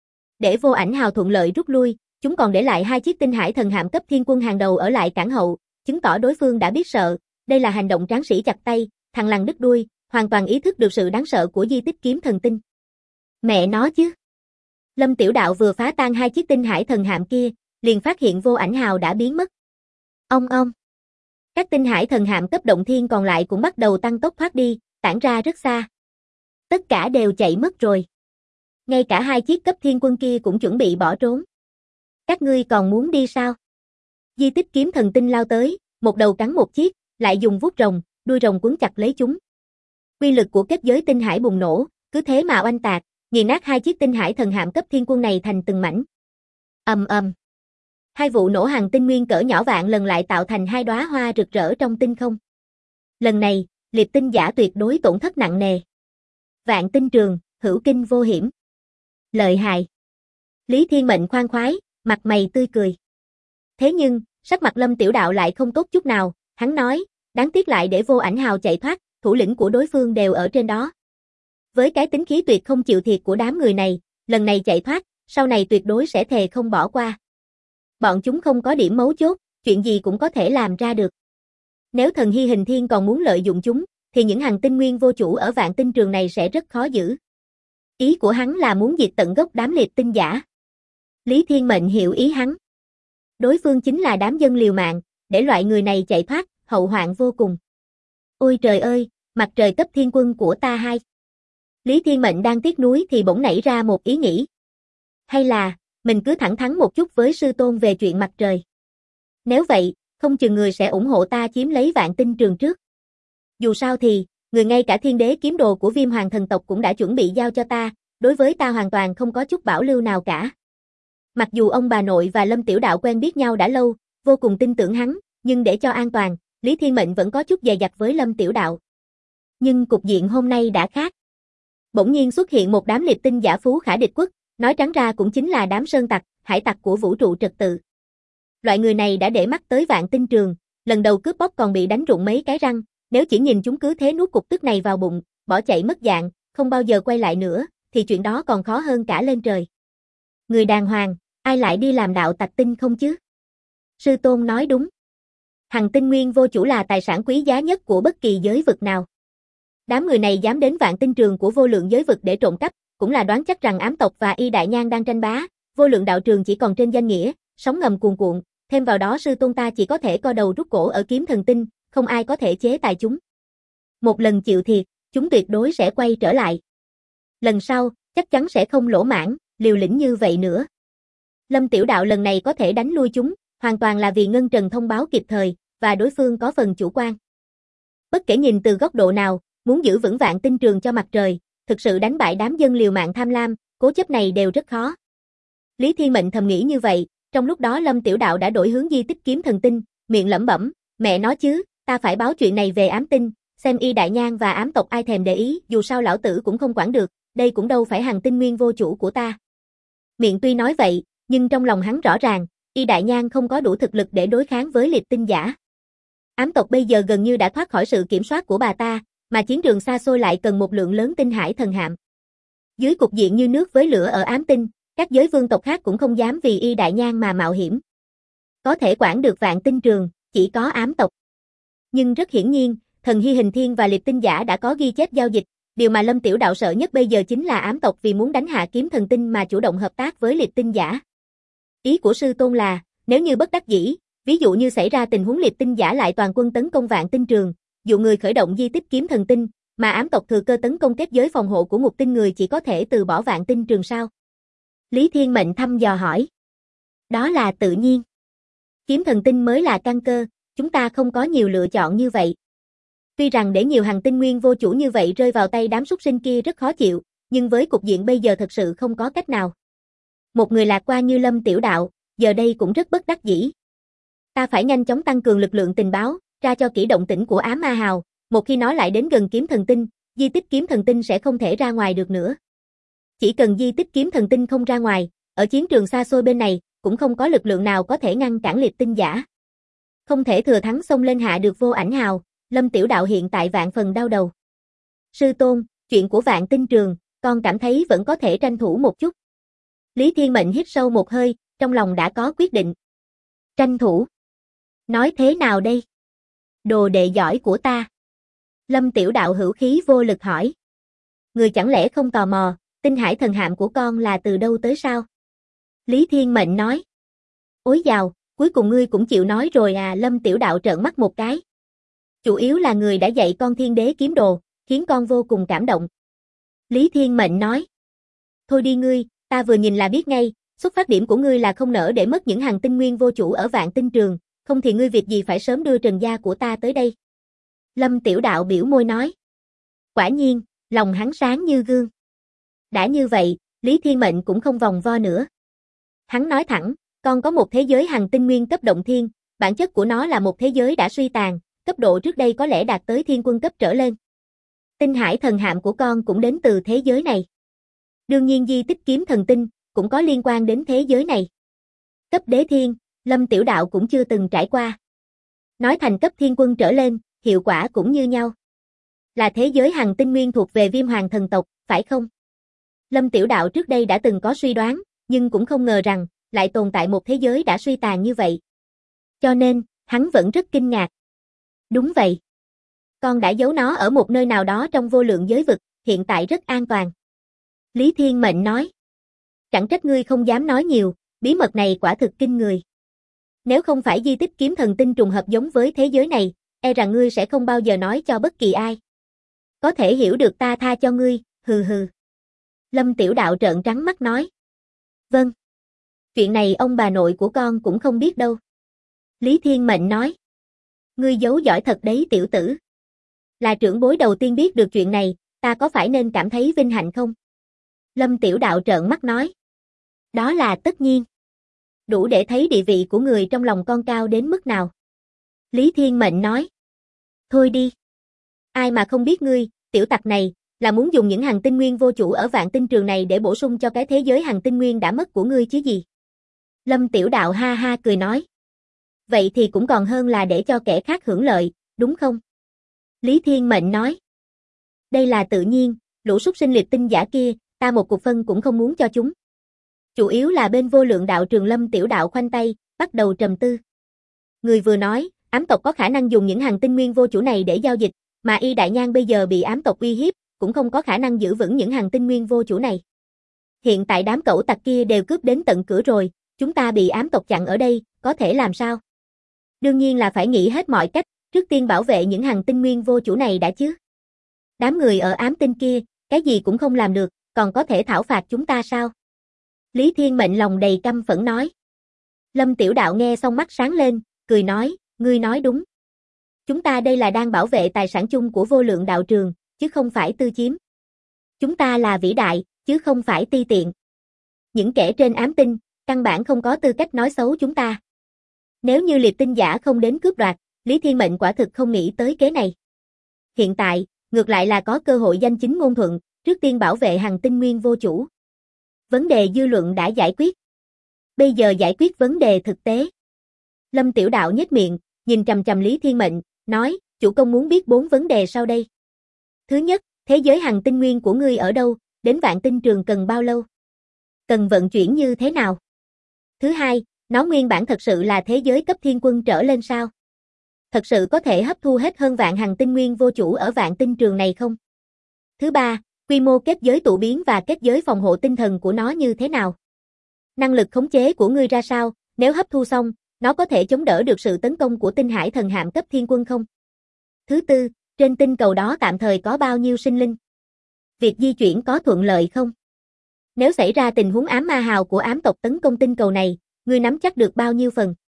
Để vô ảnh hào thuận lợi rút lui, chúng còn để lại hai chiếc tinh hải thần hạm cấp thiên quân hàng đầu ở lại cảng hậu, chứng tỏ đối phương đã biết sợ, đây là hành động tráng sĩ chặt tay, thằng lằn đứt đuôi, hoàn toàn ý thức được sự đáng sợ của di tích kiếm thần tinh. Mẹ nó chứ. Lâm Tiểu Đạo vừa phá tan hai chiếc tinh hải thần hạm kia, liền phát hiện vô ảnh hào đã biến mất. Ông. Các tinh hải thần hạm cấp động thiên còn lại cũng bắt đầu tăng tốc thoát đi, tản ra rất xa. Tất cả đều chạy mất rồi. Ngay cả hai chiếc cấp thiên quân kia cũng chuẩn bị bỏ trốn. Các ngươi còn muốn đi sao? Di tích kiếm thần tinh lao tới, một đầu cắn một chiếc, lại dùng vuốt rồng, đuôi rồng quấn chặt lấy chúng. Quy lực của kết giới tinh hải bùng nổ, cứ thế mà oanh tạc, nghiền nát hai chiếc tinh hải thần hạm cấp thiên quân này thành từng mảnh. Ầm ầm. Hai vụ nổ hàng tinh nguyên cỡ nhỏ vạn lần lại tạo thành hai đóa hoa rực rỡ trong tinh không. Lần này, liệt tinh giả tuyệt đối tổn thất nặng nề. Vạn tinh trường, hữu kinh vô hiểm. Lợi hại. Lý Thiên Mệnh khoan khoái, mặt mày tươi cười. Thế nhưng, sắc mặt Lâm Tiểu Đạo lại không tốt chút nào, hắn nói, đáng tiếc lại để vô ảnh hào chạy thoát, thủ lĩnh của đối phương đều ở trên đó. Với cái tính khí tuyệt không chịu thiệt của đám người này, lần này chạy thoát, sau này tuyệt đối sẽ thề không bỏ qua. Bọn chúng không có điểm mấu chốt, chuyện gì cũng có thể làm ra được. Nếu thần hy hình thiên còn muốn lợi dụng chúng, thì những hành tinh nguyên vô chủ ở vạn tinh trường này sẽ rất khó giữ. Ý của hắn là muốn diệt tận gốc đám liệt tinh giả. Lý Thiên Mệnh hiểu ý hắn. Đối phương chính là đám dân liều mạng, để loại người này chạy thoát, hậu hoạn vô cùng. Ôi trời ơi, mặt trời cấp thiên quân của ta hai. Lý Thiên Mệnh đang tiếc nuối thì bỗng nảy ra một ý nghĩ. Hay là, mình cứ thẳng thắn một chút với sư tôn về chuyện mặt trời. Nếu vậy, không chừng người sẽ ủng hộ ta chiếm lấy vạn tinh trường trước. Dù sao thì, người ngay cả thiên đế kiếm đồ của Viêm Hoàng thần tộc cũng đã chuẩn bị giao cho ta, đối với ta hoàn toàn không có chút bảo lưu nào cả. Mặc dù ông bà nội và Lâm Tiểu Đạo quen biết nhau đã lâu, vô cùng tin tưởng hắn, nhưng để cho an toàn, Lý Thiên Mệnh vẫn có chút dè dặt với Lâm Tiểu Đạo. Nhưng cục diện hôm nay đã khác. Bỗng nhiên xuất hiện một đám liệt tinh giả phú khả địch quốc, nói trắng ra cũng chính là đám sơn tặc, hải tặc của vũ trụ trật tự. Loại người này đã để mắt tới vạn tinh trường, lần đầu cướp bóc còn bị đánh rụng mấy cái răng, nếu chỉ nhìn chúng cứ thế nuốt cục tức này vào bụng, bỏ chạy mất dạng, không bao giờ quay lại nữa, thì chuyện đó còn khó hơn cả lên trời. Người đàng hoàng, ai lại đi làm đạo tặc tinh không chứ? Sư tôn nói đúng. Hằng tinh nguyên vô chủ là tài sản quý giá nhất của bất kỳ giới vực nào. Đám người này dám đến vạn tinh trường của vô lượng giới vực để trộm cắp, cũng là đoán chắc rằng ám tộc và y đại nhan đang tranh bá, vô lượng đạo trường chỉ còn trên danh nghĩa, sóng ngầm cuồn cuộn, thêm vào đó sư tôn ta chỉ có thể co đầu rút cổ ở kiếm thần tinh, không ai có thể chế tài chúng. Một lần chịu thiệt, chúng tuyệt đối sẽ quay trở lại. Lần sau, chắc chắn sẽ không lỗ mãng, liều lĩnh như vậy nữa. Lâm Tiểu Đạo lần này có thể đánh lui chúng, hoàn toàn là vì Ngân Trần thông báo kịp thời, và đối phương có phần chủ quan. Bất kể nhìn từ góc độ nào, muốn giữ vững Vạn Tinh Trường cho mặt trời, thực sự đánh bại đám dân liều mạng tham lam, cố chấp này đều rất khó. Lý Thiên Mệnh thầm nghĩ như vậy, trong lúc đó Lâm Tiểu Đạo đã đổi hướng di tích kiếm thần tinh, miệng lẩm bẩm, mẹ nói chứ, ta phải báo chuyện này về ám tinh, xem Y Đại Nhang và ám tộc ai thèm để ý, dù sao lão tử cũng không quản được, đây cũng đâu phải hàng tinh nguyên vô chủ của ta. Miệng tuy nói vậy, nhưng trong lòng hắn rõ ràng, Y Đại Nhang không có đủ thực lực để đối kháng với liệt tinh giả. Ám tộc bây giờ gần như đã thoát khỏi sự kiểm soát của bà ta, mà chiến trường xa xôi lại cần một lượng lớn tinh hải thần hạm. Dưới cục diện như nước với lửa ở ám tinh, các giới vương tộc khác cũng không dám vì Y Đại Nhang mà mạo hiểm. Có thể quản được Vạn Tinh Trường, chỉ có ám tộc. Nhưng rất hiển nhiên, thần Hy Hình Thiên và liệt tinh giả đã có ghi chép giao dịch, điều mà Lâm Tiểu Đạo sợ nhất bây giờ chính là ám tộc vì muốn đánh hạ kiếm thần tinh mà chủ động hợp tác với liệt tinh giả. Ý của sư tôn là, nếu như bất đắc dĩ, ví dụ như xảy ra tình huống liệt tinh giả lại toàn quân tấn công Vạn Tinh Trường, dụ người khởi động di tích kiếm thần tinh, mà ám tộc thừa cơ tấn công kết giới phòng hộ của Ngục Tinh người chỉ có thể từ bỏ Vạn Tinh Trường sao? Lý Thiên Mệnh thăm dò hỏi. Đó là tự nhiên. Kiếm thần tinh mới là căn cơ, chúng ta không có nhiều lựa chọn như vậy. Tuy rằng để nhiều hàng tinh nguyên vô chủ như vậy rơi vào tay đám súc sinh kia rất khó chịu, nhưng với cục diện bây giờ thật sự không có cách nào. Một người lạc quan như Lâm Tiểu Đạo, giờ đây cũng rất bất đắc dĩ. Ta phải nhanh chóng tăng cường lực lượng tình báo, tra cho kỹ động tĩnh của ám ma hào, một khi nó lại đến gần kiếm thần tinh, di tích kiếm thần tinh sẽ không thể ra ngoài được nữa. Chỉ cần di tích kiếm thần tinh không ra ngoài, ở chiến trường xa xôi bên này, cũng không có lực lượng nào có thể ngăn cản liệt tinh giả. Không thể thừa thắng xông lên hạ được Vô Ảnh Hào, Lâm Tiểu Đạo hiện tại vạn phần đau đầu. Sư tôn, chuyện của Vạn Tinh Trường, con cảm thấy vẫn có thể tranh thủ một chút. Lý Thiên Mệnh hít sâu một hơi, trong lòng đã có quyết định. Tranh thủ? Nói thế nào đây? Đồ đệ giỏi của ta. Lâm Tiểu Đạo hữu khí vô lực hỏi. Người chẳng lẽ không tò mò, tinh hải thần hạm của con là từ đâu tới sao? Lý Thiên Mệnh nói. Ối dào, cuối cùng ngươi cũng chịu nói rồi à. Lâm Tiểu Đạo trợn mắt một cái. Chủ yếu là người đã dạy con Thiên Đế kiếm đồ, khiến con vô cùng cảm động. Lý Thiên Mệnh nói. Thôi đi ngươi, ta vừa nhìn là biết ngay, xuất phát điểm của ngươi là không nỡ để mất những hàng tinh nguyên vô chủ ở Vạn Tinh Trường, không thì ngươi việc gì phải sớm đưa Trần gia của ta tới đây. Lâm Tiểu Đạo biểu môi nói. Quả nhiên, lòng hắn sáng như gương. Đã như vậy, Lý Thiên Mệnh cũng không vòng vo nữa. Hắn nói thẳng, con có một thế giới hàng tinh nguyên cấp động thiên, bản chất của nó là một thế giới đã suy tàn, cấp độ trước đây có lẽ đạt tới thiên quân cấp trở lên. Tinh hải thần hạm của con cũng đến từ thế giới này. Đương nhiên di tích kiếm thần tinh cũng có liên quan đến thế giới này. Cấp đế thiên, Lâm Tiểu Đạo cũng chưa từng trải qua. Nói thành cấp thiên quân trở lên, hiệu quả cũng như nhau. Là thế giới hàng tinh nguyên thuộc về Viêm Hoàng thần tộc, phải không? Lâm Tiểu Đạo trước đây đã từng có suy đoán, nhưng cũng không ngờ rằng, lại tồn tại một thế giới đã suy tàn như vậy. Cho nên, hắn vẫn rất kinh ngạc. Đúng vậy. Con đã giấu nó ở một nơi nào đó trong vô lượng giới vực, hiện tại rất an toàn. Lý Thiên Mệnh nói. Chẳng trách ngươi không dám nói nhiều, bí mật này quả thực kinh người. Nếu không phải di tích kiếm thần tinh trùng hợp giống với thế giới này, e rằng ngươi sẽ không bao giờ nói cho bất kỳ ai. Có thể hiểu được ta tha cho ngươi, hừ hừ. Lâm Tiểu Đạo trợn trắng mắt nói. Vâng. Chuyện này ông bà nội của con cũng không biết đâu. Lý Thiên Mệnh nói. Ngươi giấu giỏi thật đấy tiểu tử. Là trưởng bối đầu tiên biết được chuyện này, ta có phải nên cảm thấy vinh hạnh không? Lâm Tiểu Đạo trợn mắt nói. Đó là tất nhiên. Đủ để thấy địa vị của người trong lòng con cao đến mức nào. Lý Thiên Mệnh nói. Thôi đi. Ai mà không biết ngươi, tiểu tặc này, là muốn dùng những hàng tinh nguyên vô chủ ở Vạn Tinh Trường này để bổ sung cho cái thế giới hàng tinh nguyên đã mất của ngươi chứ gì. Lâm Tiểu Đạo ha ha cười nói. Vậy thì cũng còn hơn là để cho kẻ khác hưởng lợi, đúng không? Lý Thiên Mệnh nói. Đây là tự nhiên, lũ súc sinh liệt tinh giả kia, ta một cục phân cũng không muốn cho chúng. Chủ yếu là bên vô lượng đạo trường. Lâm Tiểu Đạo khoanh tay, bắt đầu trầm tư. Người vừa nói, ám tộc có khả năng dùng những hàng tinh nguyên vô chủ này để giao dịch, mà Y Đại Nhang bây giờ bị ám tộc uy hiếp, cũng không có khả năng giữ vững những hàng tinh nguyên vô chủ này. Hiện tại đám cẩu tặc kia đều cướp đến tận cửa rồi, chúng ta bị ám tộc chặn ở đây, có thể làm sao? Đương nhiên là phải nghĩ hết mọi cách, trước tiên bảo vệ những hàng tinh nguyên vô chủ này đã chứ. Đám người ở ám tinh kia, cái gì cũng không làm được, còn có thể thảo phạt chúng ta sao? Lý Thiên Mệnh lòng đầy căm phẫn nói. Lâm Tiểu Đạo nghe xong mắt sáng lên, cười nói, ngươi nói đúng. Chúng ta đây là đang bảo vệ tài sản chung của vô lượng đạo trường, chứ không phải tư chiếm. Chúng ta là vĩ đại, chứ không phải ti tiện. Những kẻ trên ám tinh, căn bản không có tư cách nói xấu chúng ta. Nếu như liệp tinh giả không đến cướp đoạt, Lý Thiên Mệnh quả thực không nghĩ tới kế này. Hiện tại, ngược lại là có cơ hội danh chính ngôn thuận, trước tiên bảo vệ Hằng Tinh Nguyên vô chủ. Vấn đề dư luận đã giải quyết. Bây giờ giải quyết vấn đề thực tế. Lâm Tiểu Đạo nhếch miệng, nhìn chằm chằm Lý Thiên Mệnh, nói, chủ công muốn biết 4 vấn đề sau đây. Thứ nhất, thế giới Hằng Tinh Nguyên của ngươi ở đâu, đến Vạn Tinh Trường cần bao lâu? Cần vận chuyển như thế nào? Thứ hai, nó nguyên bản thật sự là thế giới cấp thiên quân trở lên sao? Thật sự có thể hấp thu hết hơn vạn Hằng Tinh Nguyên vô chủ ở Vạn Tinh Trường này không? Thứ ba, quy mô kết giới tụ biến và kết giới phòng hộ tinh thần của nó như thế nào? Năng lực khống chế của ngươi ra sao, nếu hấp thu xong, nó có thể chống đỡ được sự tấn công của tinh hải thần hạm cấp thiên quân không? Thứ tư, trên tinh cầu đó tạm thời có bao nhiêu sinh linh? Việc di chuyển có thuận lợi không? Nếu xảy ra tình huống ám ma hào của ám tộc tấn công tinh cầu này, ngươi nắm chắc được bao nhiêu phần?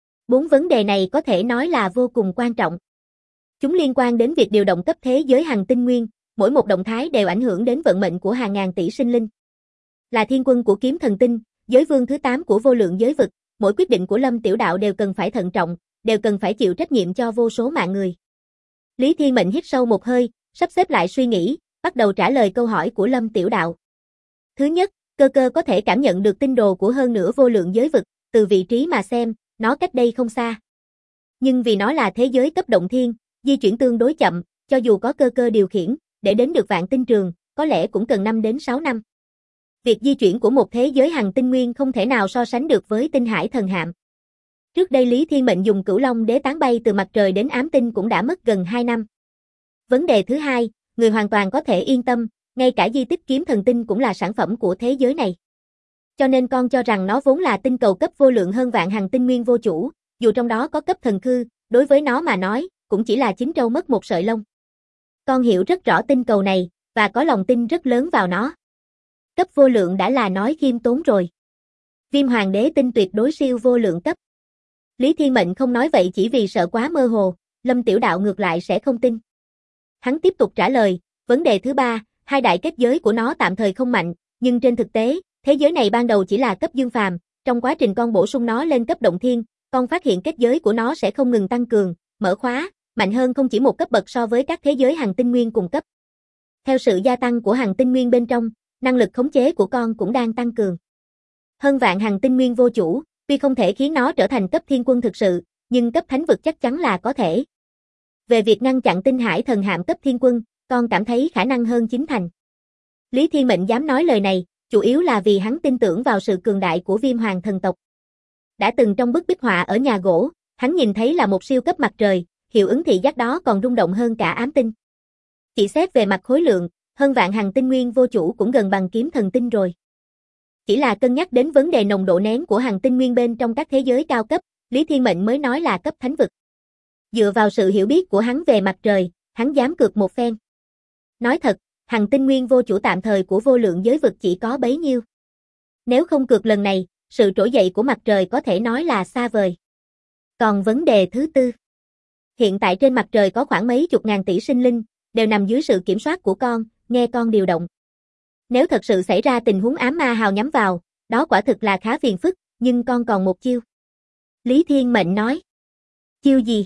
4 vấn đề này có thể nói là vô cùng quan trọng. Chúng liên quan đến việc điều động cấp thế giới Hằng Tinh Nguyên, mỗi một động thái đều ảnh hưởng đến vận mệnh của hàng ngàn tỷ sinh linh. Là thiên quân của kiếm thần tinh, giới vương thứ 8 của vô lượng giới vực, mỗi quyết định của Lâm Tiểu Đạo đều cần phải thận trọng, đều cần phải chịu trách nhiệm cho vô số mạng người. Lý Thiên Mệnh hít sâu một hơi, sắp xếp lại suy nghĩ, bắt đầu trả lời câu hỏi của Lâm Tiểu Đạo. Thứ nhất, cơ có thể cảm nhận được tinh đồ của hơn nửa vô lượng giới vực, từ vị trí mà xem, nó cách đây không xa. Nhưng vì nó là thế giới cấp động thiên, di chuyển tương đối chậm, cho dù có cơ điều khiển, để đến được Vạn Tinh Trường, có lẽ cũng cần 5 đến 6 năm. Việc di chuyển của một thế giới Hằng Tinh Nguyên không thể nào so sánh được với tinh hải thần hạm. Trước đây Lý Thiên Mệnh dùng Cửu Long đế tán bay từ mặt trời đến ám tinh cũng đã mất gần 2 năm. Vấn đề thứ hai, người hoàn toàn có thể yên tâm, ngay cả di tích kiếm thần tinh cũng là sản phẩm của thế giới này. Cho nên con cho rằng nó vốn là tinh cầu cấp vô lượng hơn vạn Hằng Tinh Nguyên vô chủ, dù trong đó có cấp thần khư, đối với nó mà nói, cũng chỉ là chín trâu mất một sợi lông. Con hiểu rất rõ tinh cầu này, và có lòng tin rất lớn vào nó. Cấp vô lượng đã là nói khiêm tốn rồi. Viêm hoàng đế tinh tuyệt đối siêu vô lượng cấp. Lý Thiên Mệnh không nói vậy chỉ vì sợ quá mơ hồ, Lâm Tiểu Đạo ngược lại sẽ không tin. Hắn tiếp tục trả lời, vấn đề thứ ba, hai đại kết giới của nó tạm thời không mạnh, nhưng trên thực tế, thế giới này ban đầu chỉ là cấp dương phàm, trong quá trình con bổ sung nó lên cấp động thiên, con phát hiện kết giới của nó sẽ không ngừng tăng cường, mở khóa, mạnh hơn không chỉ một cấp bậc so với các thế giới Hằng Tinh Nguyên cùng cấp. Theo sự gia tăng của Hằng Tinh Nguyên bên trong, năng lực khống chế của con cũng đang tăng cường. Hơn vạn Hằng Tinh Nguyên vô chủ, tuy không thể khiến nó trở thành cấp thiên quân thực sự, nhưng cấp thánh vực chắc chắn là có thể. Về việc ngăn chặn tinh hải thần hạm cấp thiên quân, con cảm thấy khả năng hơn 9 thành. Lý Thiên Mệnh dám nói lời này, chủ yếu là vì hắn tin tưởng vào sự cường đại của Viêm Hoàng thần tộc. Đã từng trong bức bích họa ở nhà gỗ, hắn nhìn thấy là một siêu cấp mặt trời, hiệu ứng thị giác đó còn rung động hơn cả ám tinh. Chỉ xét về mặt khối lượng, hơn vạn Hằng Tinh Nguyên vô chủ cũng gần bằng kiếm thần tinh rồi. Chỉ là cân nhắc đến vấn đề nồng độ nén của Hằng Tinh Nguyên bên trong các thế giới cao cấp, Lý Thiên Mệnh mới nói là cấp thánh vực. Dựa vào sự hiểu biết của hắn về mặt trời, hắn dám cược một phen. Nói thật, Hằng Tinh Nguyên vô chủ tạm thời của vô lượng giới vực chỉ có bấy nhiêu. Nếu không cược lần này, sự trỗi dậy của mặt trời có thể nói là xa vời. Còn vấn đề thứ tư. Hiện tại trên mặt trời có khoảng mấy chục ngàn tỷ sinh linh, đều nằm dưới sự kiểm soát của con, nghe con điều động. Nếu thật sự xảy ra tình huống ám ma hào nhắm vào, đó quả thực là khá phiền phức, nhưng con còn một chiêu. Lý Thiên Mệnh nói. Chiêu gì?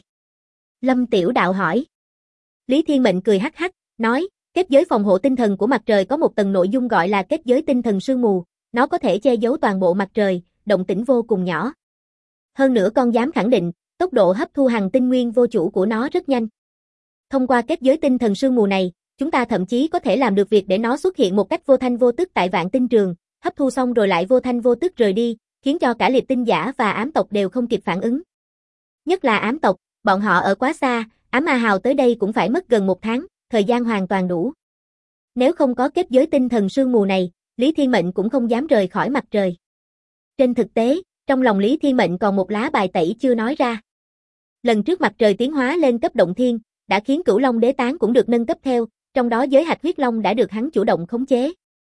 Lâm Tiểu Đạo hỏi. Lý Thiên Mệnh cười hắc hắc, nói, kết giới phòng hộ tinh thần của mặt trời có một tầng nội dung gọi là kết giới tinh thần sương mù, nó có thể che giấu toàn bộ mặt trời, động tĩnh vô cùng nhỏ. Hơn nữa con dám khẳng định, tốc độ hấp thu Hằng Tinh Nguyên vô chủ của nó rất nhanh. Thông qua kết giới tinh thần sương mù này, chúng ta thậm chí có thể làm được việc để nó xuất hiện một cách vô thanh vô tức tại Vạn Tinh Trường, hấp thu xong rồi lại vô thanh vô tức rời đi, khiến cho cả liệp tinh giả và ám tộc đều không kịp phản ứng. Nhất là ám tộc, bọn họ ở quá xa, ám ma hào tới đây cũng phải mất gần 1 tháng, thời gian hoàn toàn đủ. Nếu không có kết giới tinh thần sương mù này, Lý Thiên Mệnh cũng không dám rời khỏi mặt trời. Trên thực tế, trong lòng Lý Thiên Mệnh còn một lá bài tẩy chưa nói ra. Lần trước mặt trời tiến hóa lên cấp động thiên, đã khiến Cửu Long đế tán cũng được nâng cấp theo, trong đó giới hạch huyết long đã được hắn chủ động khống chế.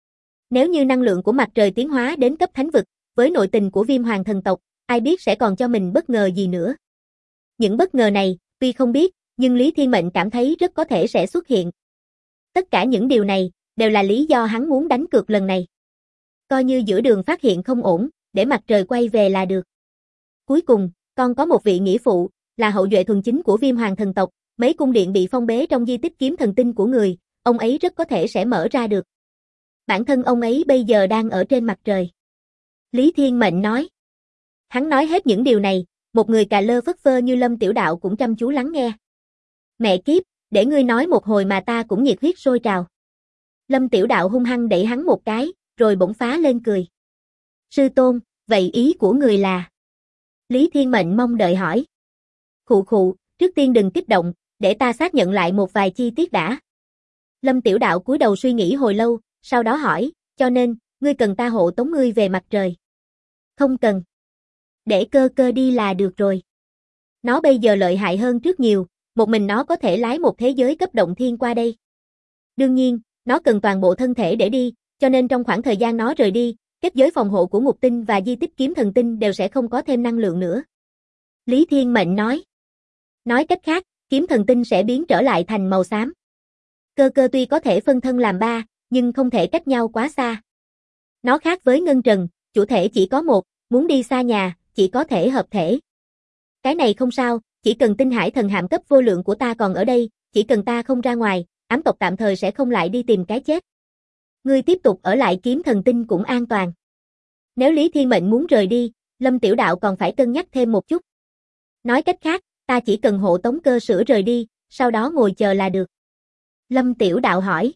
Nếu như năng lượng của mặt trời tiến hóa đến cấp thánh vực, với nội tình của Viêm Hoàng thần tộc, ai biết sẽ còn cho mình bất ngờ gì nữa. Những bất ngờ này, tuy không biết, nhưng Lý Thiên Mệnh cảm thấy rất có thể sẽ xuất hiện. Tất cả những điều này, đều là lý do hắn muốn đánh cược lần này. Coi như giữa đường phát hiện không ổn, để mặt trời quay về là được. Cuối cùng, còn có một vị nghĩa phụ, là hậu duệ thuần chính của Viêm Hoàng thần tộc, mấy cung điện bị phong bế trong di tích kiếm thần tinh của người, ông ấy rất có thể sẽ mở ra được. Bản thân ông ấy bây giờ đang ở trên mặt trời. Lý Thiên Mệnh nói. Hắn nói hết những điều này, một người cà lơ phất phơ như Lâm Tiểu Đạo cũng chăm chú lắng nghe. Mẹ kiếp, để ngươi nói một hồi mà ta cũng nhiệt huyết sôi trào. Lâm Tiểu Đạo hung hăng đẩy hắn một cái, rồi bỗng phá lên cười. Sư tôn, vậy ý của người là? Lý Thiên Mệnh mong đợi hỏi. Khụ khụ, trước tiên đừng kích động, để ta xác nhận lại một vài chi tiết đã. Lâm Tiểu Đạo cúi đầu suy nghĩ hồi lâu, sau đó hỏi, cho nên, ngươi cần ta hộ tống ngươi về mặt trời? Không cần. Để cơ cơ đi là được rồi. Nó bây giờ lợi hại hơn trước nhiều, một mình nó có thể lái một thế giới cấp động thiên qua đây. Đương nhiên, nó cần toàn bộ thân thể để đi, cho nên trong khoảng thời gian nó rời đi, kết giới phòng hộ của ngục tinh và di tích kiếm thần tinh đều sẽ không có thêm năng lượng nữa. Lý Thiên Mệnh nói. Nói cách khác, kiếm thần tinh sẽ biến trở lại thành màu xám. Cơ cơ tuy có thể phân thân làm ba, nhưng không thể cách nhau quá xa. Nó khác với ngân trần, chủ thể chỉ có một, muốn đi xa nhà, chỉ có thể hợp thể. Cái này không sao, chỉ cần tinh hải thần hạm cấp vô lượng của ta còn ở đây, chỉ cần ta không ra ngoài, ám tộc tạm thời sẽ không lại đi tìm cái chết. Ngươi tiếp tục ở lại kiếm thần tinh cũng an toàn. Nếu Lý Thiên Mệnh muốn rời đi, Lâm Tiểu Đạo còn phải cân nhắc thêm một chút. Nói cách khác, ta chỉ cần hộ tống cơ sữa rời đi, sau đó ngồi chờ là được. Lâm Tiểu Đạo hỏi.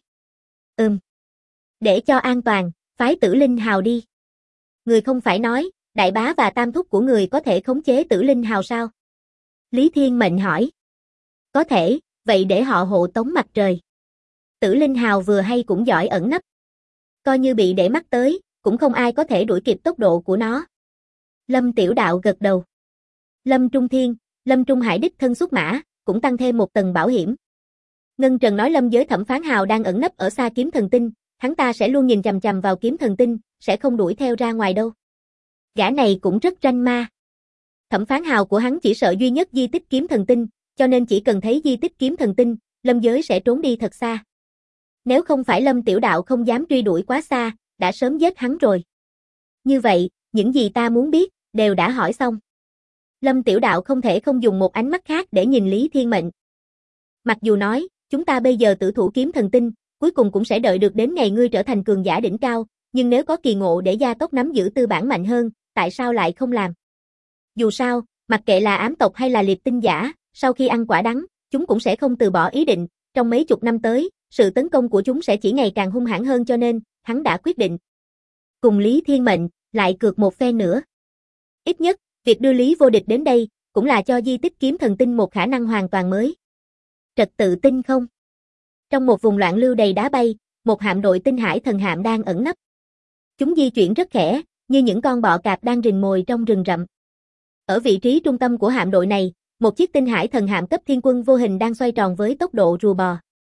Để cho an toàn, phái Tử Linh Hào đi. Người không phải nói, đại bá và tam thúc của người có thể khống chế Tử Linh Hào sao? Lý Thiên Mệnh hỏi. Có thể, vậy để họ hộ tống mặt trời. Tử Linh Hào vừa hay cũng giỏi ẩn nấp. Coi như bị để mắt tới, cũng không ai có thể đuổi kịp tốc độ của nó. Lâm Tiểu Đạo gật đầu. Lâm Trung Thiên, Lâm Trung Hải đích thân xuất mã, cũng tăng thêm một tầng bảo hiểm. Ngân Trần nói Lâm giới Thẩm Phán Hào đang ẩn nấp ở xa kiếm thần tinh, hắn ta sẽ luôn nhìn chằm chằm vào kiếm thần tinh, sẽ không đuổi theo ra ngoài đâu. Gã này cũng rất ranh ma. Thẩm Phán Hào của hắn chỉ sợ duy nhất di tích kiếm thần tinh, cho nên chỉ cần thấy di tích kiếm thần tinh, Lâm giới sẽ trốn đi thật xa. Nếu không phải Lâm Tiểu Đạo không dám truy đuổi quá xa, đã sớm giết hắn rồi. Như vậy, những gì ta muốn biết, đều đã hỏi xong. Lâm Tiểu Đạo không thể không dùng một ánh mắt khác để nhìn Lý Thiên Mệnh. Mặc dù nói, chúng ta bây giờ tử thủ kiếm thần tinh, cuối cùng cũng sẽ đợi được đến ngày ngươi trở thành cường giả đỉnh cao, nhưng nếu có kỳ ngộ để gia tốc nắm giữ tư bản mạnh hơn, tại sao lại không làm? Dù sao, mặc kệ là ám tộc hay là liệt tinh giả, sau khi ăn quả đắng, chúng cũng sẽ không từ bỏ ý định, trong mấy chục năm tới, sự tấn công của chúng sẽ chỉ ngày càng hung hãn hơn cho nên, hắn đã quyết định. Cùng Lý Thiên Mệnh, lại cược một phe nữa. Ít nhất, việc đưa Lý Vô Địch đến đây, cũng là cho di tích kiếm thần tinh một khả năng hoàn toàn mới. Trật tự tinh không? Trong một vùng loạn lưu đầy đá bay, một hạm đội tinh hải thần hạm đang ẩn nấp. Chúng di chuyển rất khẽ, như những con bọ cạp đang rình mồi trong rừng rậm. Ở vị trí trung tâm của hạm đội này, một chiếc tinh hải thần hạm cấp thiên quân vô hình đang xoay tròn với tốc độ rùa bò.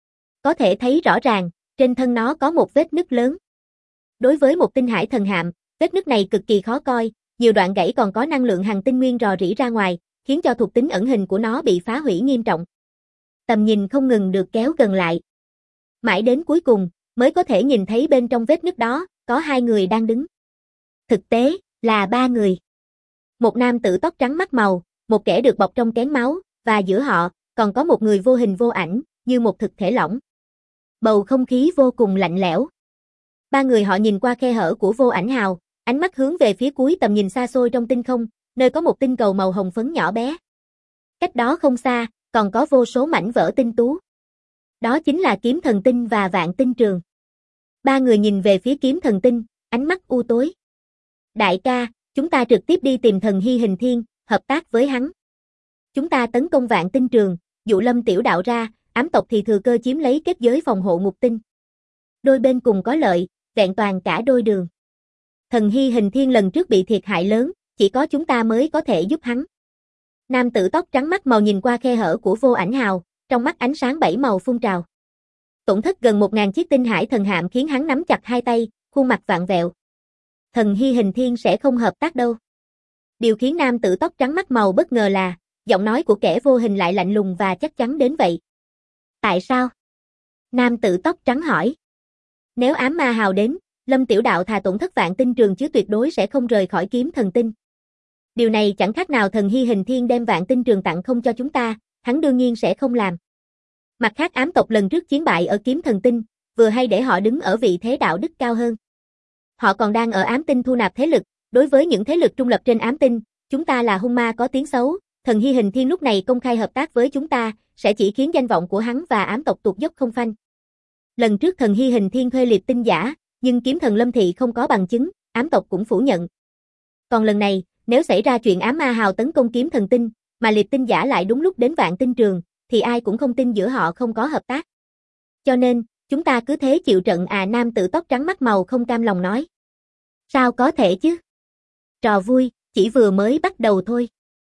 Có thể thấy rõ ràng, trên thân nó có một vết nứt lớn. Đối với một tinh hải thần hạm, vết nứt này cực kỳ khó coi, nhiều đoạn gãy còn có năng lượng hành tinh nguyên rò rỉ ra ngoài, khiến cho thuộc tính ẩn hình của nó bị phá hủy nghiêm trọng. Tầm nhìn không ngừng được kéo gần lại. Mãi đến cuối cùng, mới có thể nhìn thấy bên trong vết nứt đó, có 2 người đang đứng. Thực tế, là 3 người. Một nam tử tóc trắng mắt màu, một kẻ được bọc trong kén máu, và giữa họ, còn có một người vô hình vô ảnh, như một thực thể lỏng. Bầu không khí vô cùng lạnh lẽo. 3 người họ nhìn qua khe hở của Vô Ảnh Hào, ánh mắt hướng về phía cuối tầm nhìn xa xôi trong tinh không, nơi có một tinh cầu màu hồng phấn nhỏ bé. Cách đó không xa, còn có vô số mảnh vỡ tinh tú. Đó chính là kiếm thần tinh và vạn tinh trường. 3 người nhìn về phía kiếm thần tinh, ánh mắt u tối. Đại ca, chúng ta trực tiếp đi tìm thần Hy Hình Thiên, hợp tác với hắn. Chúng ta tấn công vạn tinh trường, dụ Lâm Tiểu Đạo ra, ám tộc thì thừa cơ chiếm lấy kết giới phòng hộ ngục tinh. Đôi bên cùng có lợi, vẹn toàn cả đôi đường. Thần Hy Hình Thiên lần trước bị thiệt hại lớn, chỉ có chúng ta mới có thể giúp hắn. Nam tử tóc trắng mắt màu nhìn qua khe hở của Vô Ảnh Hào, trong mắt ánh sáng 7 màu phun trào. Tổn thất gần 1000 chiếc tinh hải thần hạm khiến hắn nắm chặt hai tay, khuôn mặt vặn vẹo. Thần Hy Hình Thiên sẽ không hợp tác đâu. Điều khiến nam tử tóc trắng mắt màu bất ngờ là, giọng nói của kẻ vô hình lại lạnh lùng và chắc chắn đến vậy. Tại sao? Nam tử tóc trắng hỏi. Nếu ám ma hào đến, Lâm Tiểu Đạo thà tổn thất vạn tinh trường chứ tuyệt đối sẽ không rời khỏi kiếm thần tinh. Điều này chẳng khác nào Thần Hy Hình Thiên đem vạn tinh trường tặng không cho chúng ta, hắn đương nhiên sẽ không làm. Mặt khác ám tộc lần trước chiến bại ở kiếm thần tinh, vừa hay để họ đứng ở vị thế đạo đức cao hơn. Họ còn đang ở ám tinh thu nạp thế lực, đối với những thế lực trung lập trên ám tinh, chúng ta là hung ma có tiếng xấu, Thần Hy Hình Thiên lúc này công khai hợp tác với chúng ta, sẽ chỉ khiến danh vọng của hắn và ám tộc tụt dốc không phanh. Lần trước Thần Hy Hình Thiên thuê liệt tinh giả, nhưng kiếm thần Lâm Thị không có bằng chứng, ám tộc cũng phủ nhận. Còn lần này, nếu xảy ra chuyện ám ma hào tấn công kiếm thần tinh, mà liệt tinh giả lại đúng lúc đến vạn tinh trường, thì ai cũng không tin giữa họ không có hợp tác. Cho nên, chúng ta cứ thế chịu trận à, nam tử tóc trắng mắt màu không cam lòng nói. Sao có thể chứ? Trò vui, chỉ vừa mới bắt đầu thôi.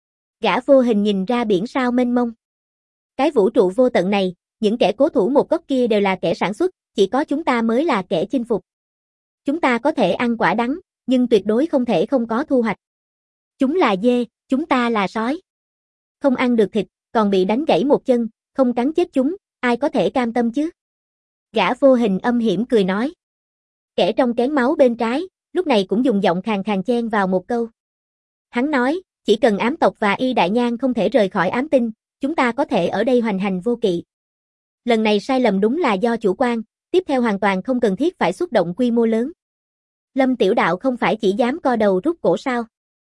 Gã vô hình nhìn ra biển sao mênh mông. Cái vũ trụ vô tận này, những kẻ cố thủ một góc kia đều là kẻ sản xuất, chỉ có chúng ta mới là kẻ chinh phục. Chúng ta có thể ăn quả đắng, nhưng tuyệt đối không thể không có thu hoạch. Chúng là dê, chúng ta là sói. Không ăn được thịt, còn bị đánh gãy một chân, không cắn chết chúng, ai có thể cam tâm chứ? Gã vô hình âm hiểm cười nói. Kẻ trong kén máu bên trái, lúc này cũng dùng giọng khàn khàn chen vào một câu. Hắn nói, chỉ cần ám tộc và Y Đại Nhan không thể rời khỏi ám tinh, chúng ta có thể ở đây hoành hành vô kỵ. Lần này sai lầm đúng là do chủ quan, tiếp theo hoàn toàn không cần thiết phải xuất động quy mô lớn. Lâm Tiểu Đạo không phải chỉ dám co đầu rút cổ sao?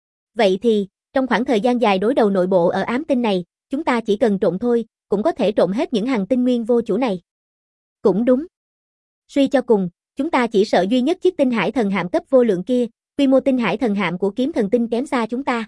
Vậy thì, trong khoảng thời gian dài đối đầu nội bộ ở ám tinh này, chúng ta chỉ cần trộn thôi, cũng có thể trộn hết những hành tinh nguyên vô chủ này. Cũng đúng. Suy cho cùng, chúng ta chỉ sợ duy nhất chiếc tinh hải thần hạm cấp vô lượng kia, quy mô tinh hải thần hạm của kiếm thần tinh kém xa chúng ta.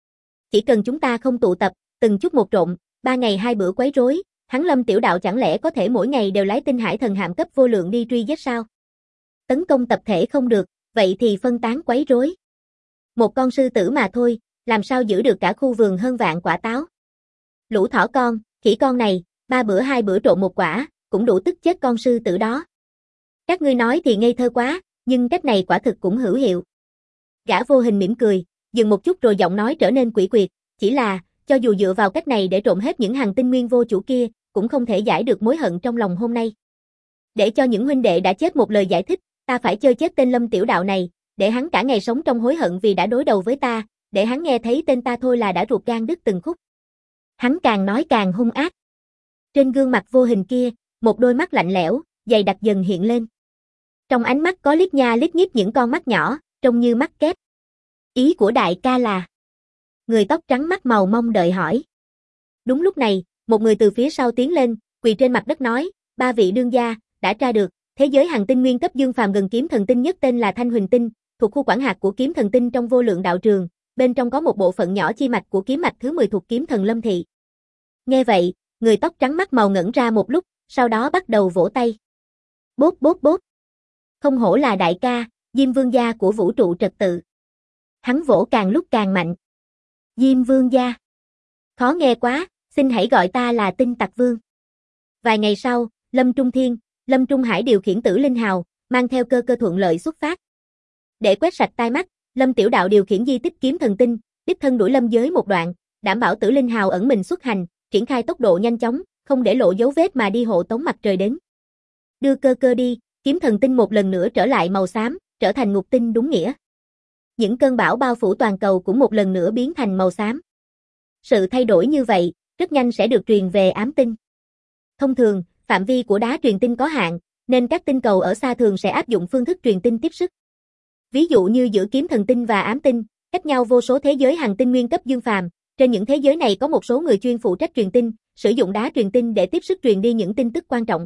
Chỉ cần chúng ta không tụ tập, từng chút một trộn, 3 ngày 2 bữa quấy rối, hắn Lâm Tiểu Đạo chẳng lẽ có thể mỗi ngày đều lái tinh hải thần hạm cấp vô lượng đi truy giết sao? Tấn công tập thể không được, vậy thì phân tán quấy rối. Một con sư tử mà thôi, làm sao giữ được cả khu vườn hơn vạn quả táo? Lũ thỏ con, khỉ con này, 3 bữa 2 bữa trộn một quả, cũng đủ tức chết con sư tử đó. Các ngươi nói thì ngây thơ quá, nhưng cách này quả thực cũng hữu hiệu. Gã vô hình mỉm cười, dừng một chút rồi giọng nói trở nên quỷ quyệt, chỉ là, cho dù dựa vào cách này để trộn hết những hàng tinh nguyên vô chủ kia, cũng không thể giải được mối hận trong lòng hôm nay. Để cho những huynh đệ đã chết một lời giải thích, ta phải chơi chết tên Lâm Tiểu Đạo này, để hắn cả ngày sống trong hối hận vì đã đối đầu với ta, để hắn nghe thấy tên ta thôi là đã ruột gan đứt từng khúc. Hắn càng nói càng hung ác. Trên gương mặt vô hình kia, một đôi mắt lạnh lẽo, dày đặc dần hiện lên. Trong ánh mắt có liếc nha liếc nhíp những con mắt nhỏ, trông như mắt kép. Ý của đại ca là? Người tóc trắng mắt màu mong đợi hỏi. Đúng lúc này, một người từ phía sau tiến lên, quỳ trên mặt đất nói, 3 vị đương gia, đã tra được, thế giới hành tinh nguyên cấp dương phàm gần kiếm thần tinh nhất tên là Thanh Huỳnh Tinh, thuộc khu quản hạt của kiếm thần tinh trong vô lượng đạo trường, bên trong có một bộ phận nhỏ chi mạch của kiếm mạch thứ 10 thuộc kiếm thần Lâm Thị. Nghe vậy, người tóc trắng mắt màu ngẩn ra một lúc, sau đó bắt đầu vỗ tay. Bốp bốp bốp. Không hổ là đại ca, Diêm Vương gia của vũ trụ trật tự. Hắn vỗ càng lúc càng mạnh. Diêm Vương gia. Khó nghe quá, xin hãy gọi ta là Tinh Tặc Vương. Vài ngày sau, Lâm Trung Thiên, Lâm Trung Hải điều khiển Tử Linh Hào, mang theo cơ cơ thuận lợi xuất phát. Để quét sạch tai mắt, Lâm Tiểu Đạo điều khiển di tích kiếm thần tinh, đích thân đuổi lâm giới một đoạn, đảm bảo Tử Linh Hào ẩn mình xuất hành, triển khai tốc độ nhanh chóng, không để lộ dấu vết mà đi hộ tống mặt trời đến. Đưa cơ cơ đi, kiếm thần tinh một lần nữa trở lại màu xám, trở thành ngục tinh đúng nghĩa. Những cơn bão bao phủ toàn cầu cũng một lần nữa biến thành màu xám. Sự thay đổi như vậy, rất nhanh sẽ được truyền về ám tinh. Thông thường, phạm vi của đá truyền tinh có hạn, nên các tinh cầu ở xa thường sẽ áp dụng phương thức truyền tinh tiếp sức. Ví dụ như giữa kiếm thần tinh và ám tinh, cách nhau vô số thế giới hành tinh nguyên cấp dương phàm, trên những thế giới này có một số người chuyên phụ trách truyền tinh, sử dụng đá truyền tinh để tiếp sức truyền đi những tin tức quan trọng.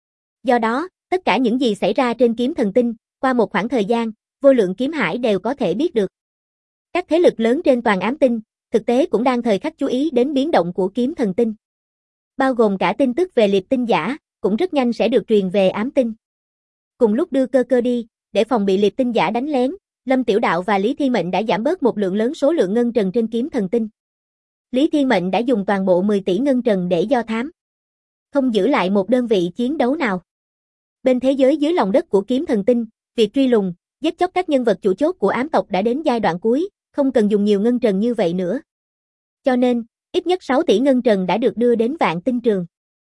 Do đó, tất cả những gì xảy ra trên kiếm thần tinh, qua một khoảng thời gian, vô lượng kiếm hải đều có thể biết được. Các thế lực lớn trên toàn ám tinh, thực tế cũng đang thời khắc chú ý đến biến động của kiếm thần tinh. Bao gồm cả tin tức về liệt tinh giả, cũng rất nhanh sẽ được truyền về ám tinh. Cùng lúc đưa cơ cơ đi, để phòng bị liệt tinh giả đánh lén, Lâm Tiểu Đạo và Lý Thiên Mệnh đã giảm bớt một lượng lớn số lượng ngân trần trên kiếm thần tinh. Lý Thiên Mệnh đã dùng toàn bộ 10 tỷ ngân trần để do thám, không giữ lại một đơn vị chiến đấu nào. Bên thế giới dưới lòng đất của kiếm thần tinh, Việc truy lùng, giết chóc các nhân vật chủ chốt của ám tộc đã đến giai đoạn cuối, không cần dùng nhiều ngân trần như vậy nữa. Cho nên, ít nhất 6 tỷ ngân trần đã được đưa đến Vạn Tinh Trường.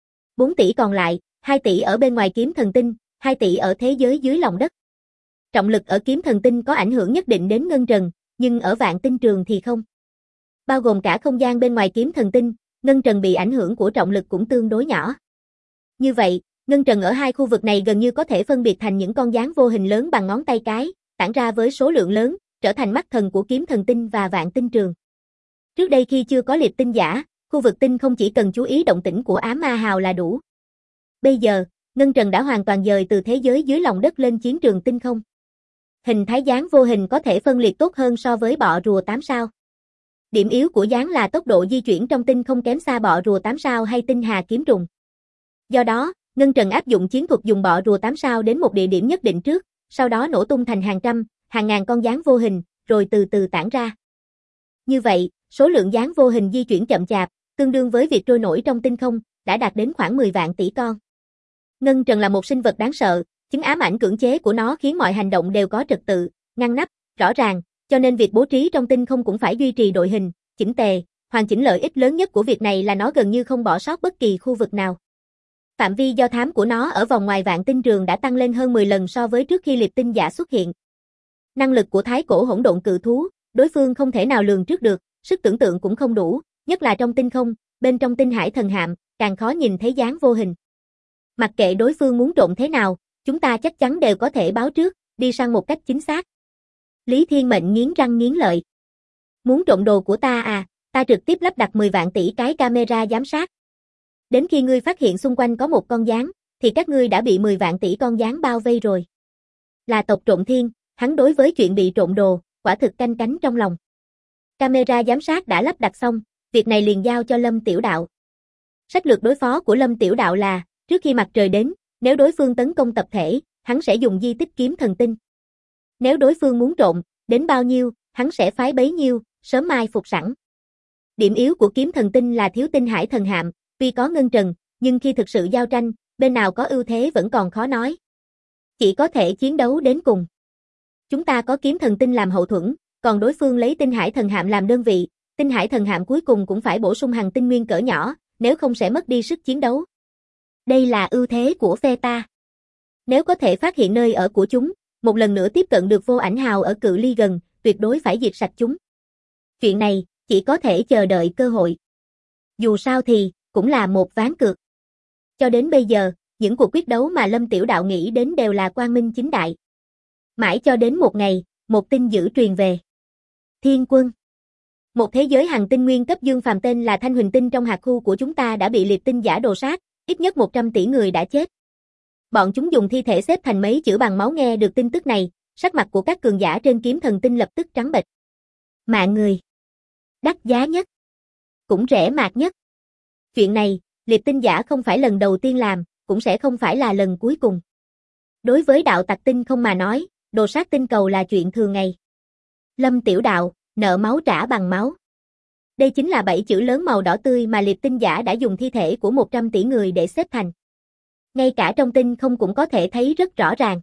4 tỷ còn lại, 2 tỷ ở bên ngoài kiếm thần tinh, 2 tỷ ở thế giới dưới lòng đất. Trọng lực ở kiếm thần tinh có ảnh hưởng nhất định đến ngân trần, nhưng ở Vạn Tinh Trường thì không. Bao gồm cả không gian bên ngoài kiếm thần tinh, ngân trần bị ảnh hưởng của trọng lực cũng tương đối nhỏ. Như vậy, ngân trần ở hai khu vực này gần như có thể phân biệt thành những con gián vô hình lớn bằng ngón tay cái, tản ra với số lượng lớn, trở thành mắt thần của kiếm thần tinh và Vạn Tinh Trường. Trước đây khi chưa có liệp tinh giả, khu vực tinh không chỉ cần chú ý động tĩnh của ám ma hào là đủ. Bây giờ, ngân trần đã hoàn toàn dời từ thế giới dưới lòng đất lên chiến trường tinh không. Hình thái gián vô hình có thể phân liệt tốt hơn so với bọ rùa 8 sao. Điểm yếu của gián là tốc độ di chuyển trong tinh không kém xa bọ rùa 8 sao hay tinh hà kiếm trùng. Do đó, ngân trần áp dụng chiến thuật dùng bọ rùa 8 sao đến một địa điểm nhất định trước, sau đó nổ tung thành hàng trăm, hàng ngàn con gián vô hình, rồi từ từ tản ra. Như vậy, số lượng gián vô hình di chuyển chậm chạp, tương đương với việc trôi nổi trong tinh không, đã đạt đến khoảng 10 vạn tỷ con. Ngân trần là một sinh vật đáng sợ, chứng ám ảnh cưỡng chế của nó khiến mọi hành động đều có trật tự, ngăn nắp, rõ ràng, cho nên việc bố trí trong tinh không cũng phải duy trì đội hình, chỉnh tề, hoàn chỉnh. Lợi ích lớn nhất của việc này là nó gần như không bỏ sót bất kỳ khu vực nào. Phạm vi do thám của nó ở vòng ngoài Vạn Tinh Trường đã tăng lên hơn 10 lần so với trước khi liệp tinh giả xuất hiện. Năng lực của thái cổ hỗn độn cự thú, đối phương không thể nào lường trước được, sức tưởng tượng cũng không đủ, nhất là trong tinh không, bên trong tinh hải thần hạm, càng khó nhìn thấy gián vô hình. Mặc kệ đối phương muốn trộm thế nào, chúng ta chắc chắn đều có thể báo trước, đi săn một cách chính xác. Lý Thiên Mệnh nghiến răng nghiến lợi. Muốn trộm đồ của ta à, ta trực tiếp lắp đặt 10 vạn tỷ cái camera giám sát. Đến khi ngươi phát hiện xung quanh có một con gián, thì các ngươi đã bị 10 vạn tỷ con gián bao vây rồi. Là tộc trộm thiên, hắn đối với chuyện bị trộm đồ, quả thực canh cánh trong lòng. Camera giám sát đã lắp đặt xong, việc này liền giao cho Lâm Tiểu Đạo. Sách lược đối phó của Lâm Tiểu Đạo là, trước khi mặt trời đến, nếu đối phương tấn công tập thể, hắn sẽ dùng di tích kiếm thần tinh. Nếu đối phương muốn trộm, đến bao nhiêu, hắn sẽ phái bấy nhiêu, sớm mai phục sẵn. Điểm yếu của kiếm thần tinh là thiếu tinh hải thần hạm, tuy có ngân trần, nhưng khi thực sự giao tranh, bên nào có ưu thế vẫn còn khó nói. Chỉ có thể chiến đấu đến cùng. Chúng ta có kiếm thần tinh làm hậu thuẫn, còn đối phương lấy tinh hải thần hạm làm đơn vị, tinh hải thần hạm cuối cùng cũng phải bổ sung hàng tinh nguyên cỡ nhỏ, nếu không sẽ mất đi sức chiến đấu. Đây là ưu thế của phe ta. Nếu có thể phát hiện nơi ở của chúng, một lần nữa tiếp cận được vô ảnh hào ở cự ly gần, tuyệt đối phải diệt sạch chúng. Chuyện này, chỉ có thể chờ đợi cơ hội. Dù sao thì, cũng là một ván cược. Cho đến bây giờ, những cuộc quyết đấu mà Lâm Tiểu Đạo nghĩ đến đều là quang minh chính đại. Mãi cho đến một ngày, một tin dữ truyền về. Thiên Quân. Một thế giới hành tinh nguyên cấp dương phàm tên là Thanh Huỳnh Tinh trong hạt khu của chúng ta đã bị liệp tinh giả đồ sát, ít nhất 100 tỷ người đã chết. Bọn chúng dùng thi thể xếp thành mấy chữ bằng máu. Nghe được tin tức này, sắc mặt của các cường giả trên kiếm thần tinh lập tức trắng bệch. Mạng người. Đắt giá nhất. Cũng rẻ mạt nhất. Chuyện này, liệp tinh giả không phải lần đầu tiên làm, cũng sẽ không phải là lần cuối cùng. Đối với đạo tặc tinh không mà nói, đồ sát tinh cầu là chuyện thường ngày. Lâm Tiểu Đạo, nợ máu trả bằng máu. Đây chính là 7 chữ lớn màu đỏ tươi mà liệp tinh giả đã dùng thi thể của 100 tỷ người để xếp thành. Ngay cả trong tinh không cũng có thể thấy rất rõ ràng.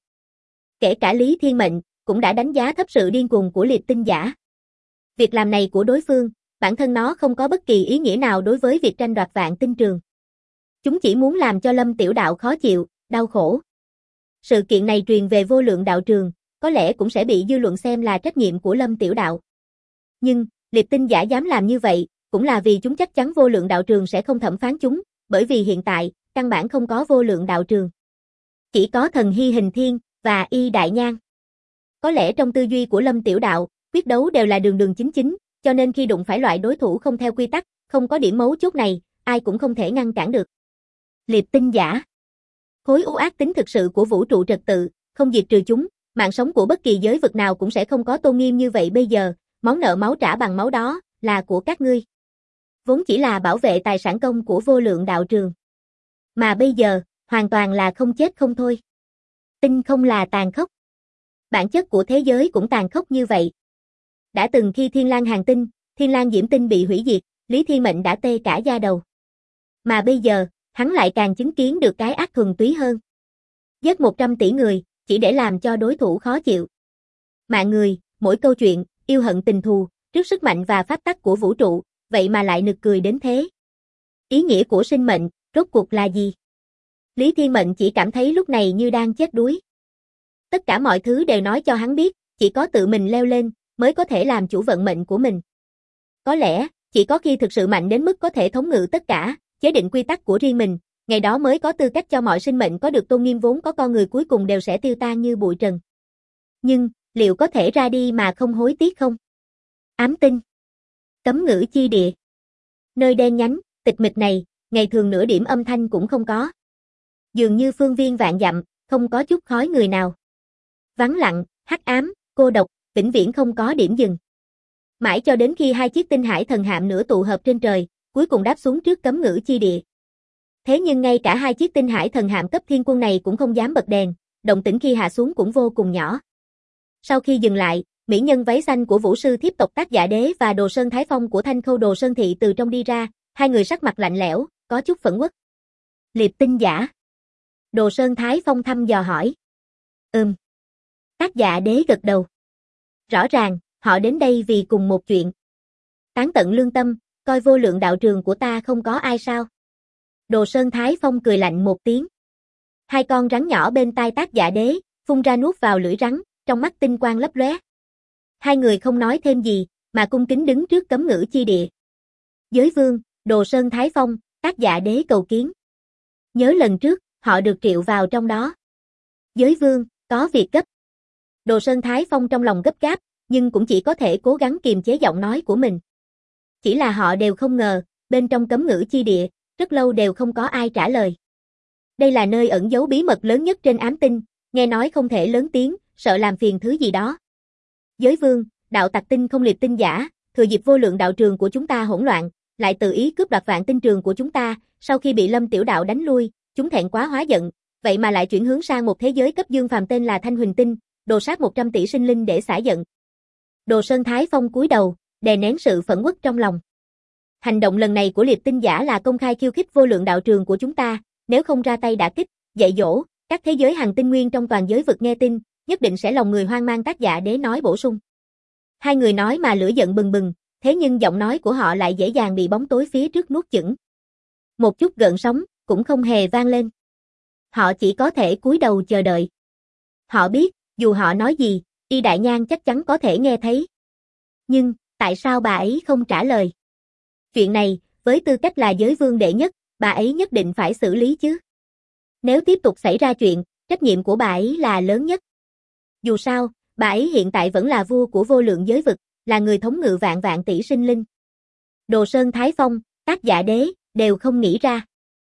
Kể cả Lý Thiên Mệnh, cũng đã đánh giá thấp sự điên cuồng của liệp tinh giả. Việc làm này của đối phương, bản thân nó không có bất kỳ ý nghĩa nào đối với việc tranh đoạt Vạn Tinh Trường. Chúng chỉ muốn làm cho Lâm Tiểu Đạo khó chịu, đau khổ. Sự kiện này truyền về Vô Lượng Đạo Trường, có lẽ cũng sẽ bị dư luận xem là trách nhiệm của Lâm Tiểu Đạo. Nhưng, liệp tinh giả dám làm như vậy, cũng là vì chúng chắc chắn Vô Lượng Đạo Trường sẽ không thẩm phán chúng, bởi vì hiện tại, căn bản không có Vô Lượng Đạo Trường. Chỉ có Thần Hy Hình Thiên, và Y Đại Nhan. Có lẽ trong tư duy của Lâm Tiểu Đạo, quyết đấu đều là đường đường chính chính, cho nên khi đụng phải loại đối thủ không theo quy tắc, không có điểm mấu chốt này, ai cũng không thể ngăn cản được. Liệp tinh giả. Khối u ác tính thực sự của vũ trụ trật tự, không diệt trừ chúng, mạng sống của bất kỳ giới vực nào cũng sẽ không có tôn nghiêm như vậy. Bây giờ, món nợ máu trả bằng máu đó, là của các ngươi. Vốn chỉ là bảo vệ tài sản công của Vô Lượng Đạo Trường. Mà bây giờ, hoàn toàn là không chết không thôi. Tinh không là tàn khốc. Bản chất của thế giới cũng tàn khốc như vậy. Đã từng khi Thiên Lang Hàng Tinh, Thiên Lang Diễm Tinh bị hủy diệt, Lý Thiên Mệnh đã tê cả da đầu. Mà bây giờ, hắn lại càng chứng kiến được cái ác thuần túy hơn. Giết 100 tỷ người, chỉ để làm cho đối thủ khó chịu. Mạng người, mỗi câu chuyện, yêu hận tình thù, trước sức mạnh và pháp tắc của vũ trụ, vậy mà lại nực cười đến thế. Ý nghĩa của sinh mệnh, rốt cuộc là gì? Lý Thiên Mệnh chỉ cảm thấy lúc này như đang chết đuối. Tất cả mọi thứ đều nói cho hắn biết, chỉ có tự mình leo lên, mới có thể làm chủ vận mệnh của mình. Có lẽ, chỉ có khi thực sự mạnh đến mức có thể thống ngự tất cả, chế định quy tắc của riêng mình, ngày đó mới có tư cách cho mọi sinh mệnh có được tôn nghiêm vốn có con người cuối cùng đều sẽ tiêu tan như bụi trần. Nhưng, liệu có thể ra đi mà không hối tiếc không? Ám tinh. Cấm ngữ chi địa. Nơi đen nhánh, tịch mịch này, ngày thường nửa điểm âm thanh cũng không có. Dường như phương viên vạn dặm, không có chút khói người nào. Vắng lặng, hắc ám, cô độc, vĩnh viễn không có điểm dừng. Mãi cho đến khi hai chiếc tinh hải thần hạm nữa tụ hợp trên trời, cuối cùng đáp xuống trước cấm ngữ chi địa. Thế nhưng ngay cả hai chiếc tinh hải thần hạm cấp thiên quân này cũng không dám bật đèn, động tĩnh khi hạ xuống cũng vô cùng nhỏ. Sau khi dừng lại, mỹ nhân váy xanh của vũ sư thiếp tộc Tác Dạ Đế và Đồ Sơn Thái Phong của Thanh Khâu Đồ Sơn Thị từ trong đi ra, hai người sắc mặt lạnh lẽo, có chút phẫn uất. Liệp tinh giả. Đồ Sơn Thái Phong thăm dò hỏi. Tác Dạ Đế gật đầu. Rõ ràng, họ đến đây vì cùng một chuyện. Tán tận lương tâm, coi vô lượng đạo trường của ta không có ai sao? Đồ Sơn Thái Phong cười lạnh một tiếng. Hai con rắn nhỏ bên tai Tác Dạ Đế, phun ra nuốt vào lưỡi rắn, trong mắt tinh quang lấp lóe. Hai người không nói thêm gì, mà cung kính đứng trước cấm ngữ chi địa. Giới vương, Đồ Sơn Thái Phong, Tác Dạ Đế cầu kiến. Nhớ lần trước, họ được triệu vào trong đó. Giới vương, có việc gấp. Đồ Sơn Thái Phong trong lòng gấp gáp, nhưng cũng chỉ có thể cố gắng kiềm chế giọng nói của mình. Chỉ là họ đều không ngờ, bên trong cấm ngữ chi địa, rất lâu đều không có ai trả lời. Đây là nơi ẩn giấu bí mật lớn nhất trên ám tinh, nghe nói không thể lớn tiếng, sợ làm phiền thứ gì đó. Giới vương, đạo tặc tinh không liệt tinh giả, thừa dịp vô lượng đạo trường của chúng ta hỗn loạn, lại tự ý cướp đoạt vạn tinh trường của chúng ta, sau khi bị Lâm Tiểu Đạo đánh lui, chúng thẹn quá hóa giận, vậy mà lại chuyển hướng sang một thế giới cấp dương phàm tên là Thanh Huỳnh Tinh, đồ sát 100 tỷ sinh linh để xả giận. Đồ Sơn Thái Phong cúi đầu, đè nén sự phẫn uất trong lòng. Hành động lần này của liệt tinh giả là công khai khiêu khích vô lượng đạo trường của chúng ta, nếu không ra tay đả kích, dạy dỗ, các thế giới hàng tinh nguyên trong toàn giới vực nghe tin, nhất định sẽ lòng người hoang mang. Tác Dạ Đế nói bổ sung. Hai người nói mà lửa giận bừng bừng, thế nhưng giọng nói của họ lại dễ dàng bị bóng tối phía trước nuốt chửng. Một chút gợn sóng cũng không hề vang lên. Họ chỉ có thể cúi đầu chờ đợi. Họ biết, dù họ nói gì, Y Đại Nhan chắc chắn có thể nghe thấy. Nhưng, tại sao bà ấy không trả lời? Chuyện này, với tư cách là giới vương đệ nhất, bà ấy nhất định phải xử lý chứ. Nếu tiếp tục xảy ra chuyện, trách nhiệm của bà ấy là lớn nhất. Dù sao, bà ấy hiện tại vẫn là vua của vô lượng giới vực, là người thống ngự vạn vạn tỷ sinh linh. Đồ Sơn Thái Phong, Tác Dạ Đế, đều không nghĩ ra.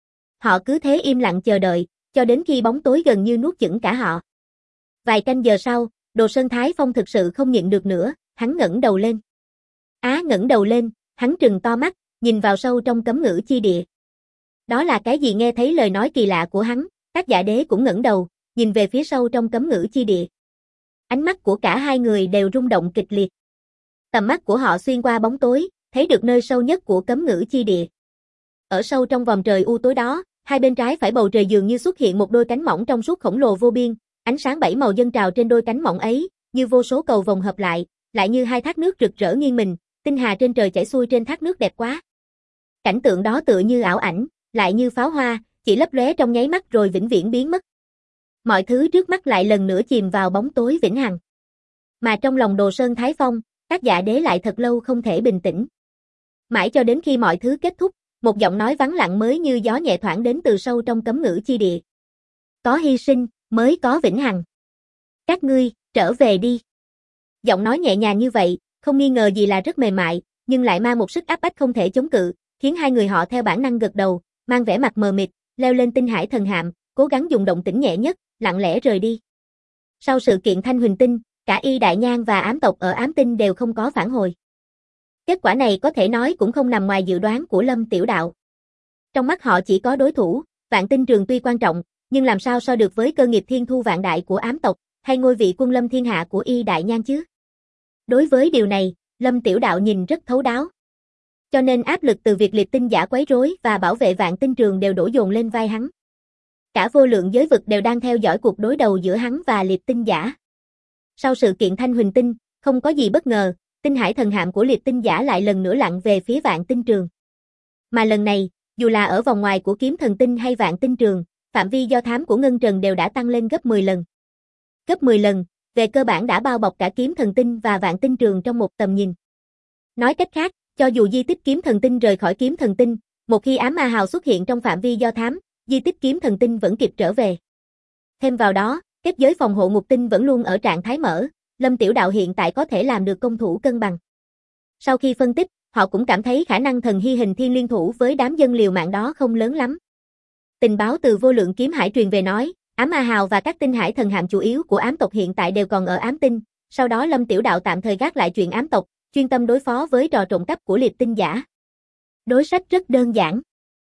Họ cứ thế im lặng chờ đợi, cho đến khi bóng tối gần như nuốt chửng cả họ. Vài canh giờ sau, Đồ Sơn Thái Phong thực sự không nhịn được nữa, hắn ngẩng đầu lên. Ngẩng đầu lên, hắn trừng to mắt, nhìn vào sâu trong cấm ngữ chi địa. Đó là cái gì? Nghe thấy lời nói kỳ lạ của hắn, Tác Dạ Đế cũng ngẩng đầu, nhìn về phía sâu trong cấm ngữ chi địa. Ánh mắt của cả hai người đều rung động kịch liệt. Tầm mắt của họ xuyên qua bóng tối, thấy được nơi sâu nhất của cấm ngữ chi địa. Ở sâu trong vòng trời u tối đó, hai bên trái phải bầu trời dường như xuất hiện một đôi cánh mỏng trong suốt khổng lồ vô biên, ánh sáng bảy màu dâng trào trên đôi cánh mỏng ấy, như vô số cầu vồng hợp lại như hai thác nước rực rỡ nghiêng mình, tinh hà trên trời chảy xuôi trên thác nước đẹp quá. Cảnh tượng đó tựa như ảo ảnh, lại như pháo hoa, chỉ lấp lóe trong nháy mắt rồi vĩnh viễn biến mất. Mọi thứ trước mắt lại lần nữa chìm vào bóng tối vĩnh hằng. Mà trong lòng Đồ Sơn Thái Phong, Tác Dạ Đế lại thật lâu không thể bình tĩnh. Mãi cho đến khi mọi thứ kết thúc, một giọng nói vắng lặng mới như gió nhẹ thoảng đến từ sâu trong cấm ngữ chi địa. Có hy sinh, mới có vĩnh hằng. Các ngươi, trở về đi. Giọng nói nhẹ nhàng như vậy, không nghi ngờ gì là rất mềm mại, nhưng lại mang một sức áp bách không thể chống cự, khiến hai người họ theo bản năng gật đầu, mang vẻ mặt mờ mịt, leo lên tinh hải thần hạm, cố gắng dùng động tĩnh nhẹ nhất, lặng lẽ rời đi. Sau sự kiện Thanh Huỳnh Tinh, cả Y Đại Nhan và ám tộc ở ám tinh đều không có phản hồi. Kết quả này có thể nói cũng không nằm ngoài dự đoán của Lâm Tiểu Đạo. Trong mắt họ chỉ có đối thủ, vạn tinh trường tuy quan trọng, nhưng làm sao so được với cơ nghiệp thiên thu vạn đại của ám tộc, hay ngôi vị quân lâm thiên hạ của Y Đại Nhan chứ? Đối với điều này, Lâm Tiểu Đạo nhìn rất thấu đáo. Cho nên áp lực từ việc liệt tinh giả quấy rối và bảo vệ vạn tinh trường đều đổ dồn lên vai hắn. Cả vô lượng giới vực đều đang theo dõi cuộc đối đầu giữa hắn và liệt tinh giả. Sau sự kiện Thanh Huỳnh Tinh, không có gì bất ngờ, tinh hải thần hạm của liệt tinh giả lại lần nữa lặn về phía Vạn Tinh Trường. Mà lần này, dù là ở vòng ngoài của Kiếm Thần Tinh hay Vạn Tinh Trường, phạm vi do thám của Ngân Trần đều đã tăng lên gấp 10 lần. Gấp 10 lần, về cơ bản đã bao bọc cả Kiếm Thần Tinh và Vạn Tinh Trường trong một tầm nhìn. Nói cách khác, cho dù di tích Kiếm Thần Tinh rời khỏi Kiếm Thần Tinh, một khi ám ma hào xuất hiện trong phạm vi do thám, di tích Kiếm Thần Tinh vẫn kịp trở về. Thêm vào đó, kết giới phòng hộ ngục tinh vẫn luôn ở trạng thái mở, Lâm Tiểu Đạo hiện tại có thể làm được công thủ cân bằng. Sau khi phân tích, họ cũng cảm thấy khả năng thần hy hình thiên liên thủ với đám dân liều mạng đó không lớn lắm. Tình báo từ vô lượng kiếm hải truyền về nói, ám ma hào và các tinh hải thần hạm chủ yếu của ám tộc hiện tại đều còn ở ám tinh, sau đó Lâm Tiểu Đạo tạm thời gác lại chuyện ám tộc, chuyên tâm đối phó với trò trộm cắp của liệt tinh giả. Đối sách rất đơn giản.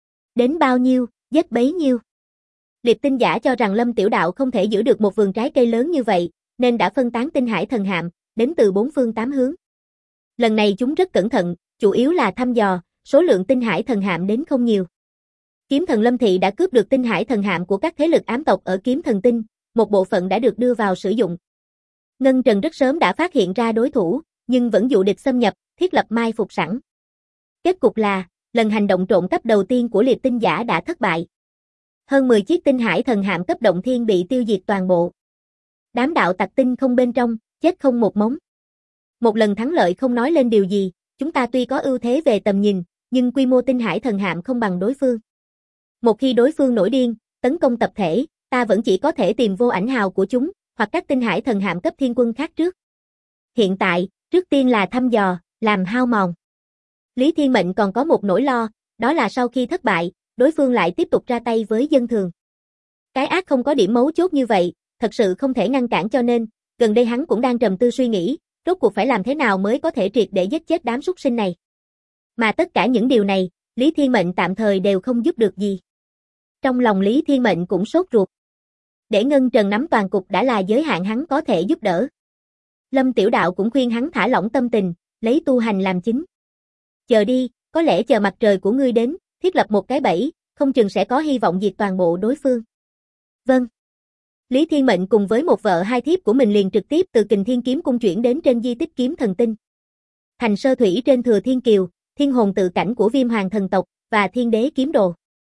Đến bao nhiêu, giết bấy nhiêu. Liệt tinh giả cho rằng Lâm Tiểu Đạo không thể giữ được một vườn trái cây lớn như vậy, nên đã phân tán tinh hải thần hạm, đến từ 4 phương 8 hướng. Lần này chúng rất cẩn thận, chủ yếu là thăm dò, số lượng tinh hải thần hạm đến không nhiều. Kiếm thần Lâm Thị đã cướp được tinh hải thần hạm của các thế lực ám tộc ở Kiếm Thần Tinh, một bộ phận đã được đưa vào sử dụng. Ngân Trần rất sớm đã phát hiện ra đối thủ, nhưng vẫn dụ địch xâm nhập, thiết lập mai phục sẵn. Kết cục là, lần hành động trộm cắp đầu tiên của liệt tinh giả đã thất bại. Hơn 10 chiếc tinh hải thần hạm cấp động thiên bị tiêu diệt toàn bộ. Đám đạo tặc tinh không bên trong, chết không một mống. Một lần thắng lợi không nói lên điều gì, chúng ta tuy có ưu thế về tầm nhìn, nhưng quy mô tinh hải thần hạm không bằng đối phương. Một khi đối phương nổi điên, tấn công tập thể, ta vẫn chỉ có thể tìm vô ảnh hào của chúng, hoặc các tinh hải thần hạm cấp thiên quân khác trước. Hiện tại, trước tiên là thăm dò, làm hao mòn. Lý Thiên Mệnh còn có một nỗi lo, đó là sau khi thất bại, đối phương lại tiếp tục ra tay với dân thường. Cái ác không có điểm mấu chốt như vậy, thật sự không thể ngăn cản cho nên, gần đây hắn cũng đang trầm tư suy nghĩ, rốt cuộc phải làm thế nào mới có thể triệt để giết chết đám súc sinh này. Mà tất cả những điều này, Lý Thiên Mệnh tạm thời đều không giúp được gì. Trong lòng Lý Thiên Mệnh cũng sốt ruột. Để Ngân Trần nắm toàn cục đã là giới hạn hắn có thể giúp đỡ. Lâm Tiểu Đạo cũng khuyên hắn thả lỏng tâm tình, lấy tu hành làm chính. Chờ đi, có lẽ chờ mặt trời của ngươi đến, thiết lập một cái bẫy, không chừng sẽ có hy vọng diệt toàn bộ đối phương. Vâng. Lý Thiên Mệnh cùng với một vợ hai thiếp của mình liền trực tiếp từ Kình Thiên Kiếm Cung chuyển đến trên di tích Kiếm Thần Tinh. Thành Sơ Thủy trên Thừa Thiên Kiều, thiên hồn tự cảnh của Viêm Hoàng thần tộc và Thiên Đế kiếm đồ.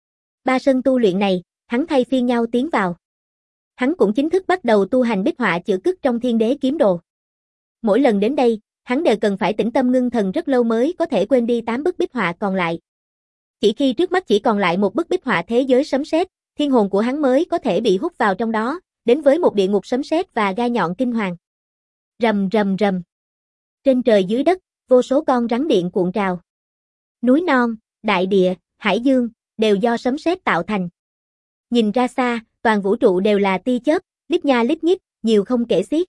Ba sân tu luyện này, hắn thay phiên nhau tiến vào. Hắn cũng chính thức bắt đầu tu hành bích họa chữ cức trong Thiên Đế kiếm đồ. Mỗi lần đến đây, hắn đều cần phải tĩnh tâm ngưng thần rất lâu mới có thể quên đi 8 bức bích họa còn lại. Chỉ khi trước mắt chỉ còn lại một bức bích họa thế giới sấm sét, thiên hồn của hắn mới có thể bị hút vào trong đó, đến với một địa ngục sấm sét và gai nhọn kinh hoàng. Rầm rầm rầm. Trên trời dưới đất, vô số con rắn điện cuộn trào. Núi non, đại địa, hải dương, đều do sấm sét tạo thành. Nhìn ra xa, toàn vũ trụ đều là tia chớp, lít nha lít nhít, nhiều không kể xiết.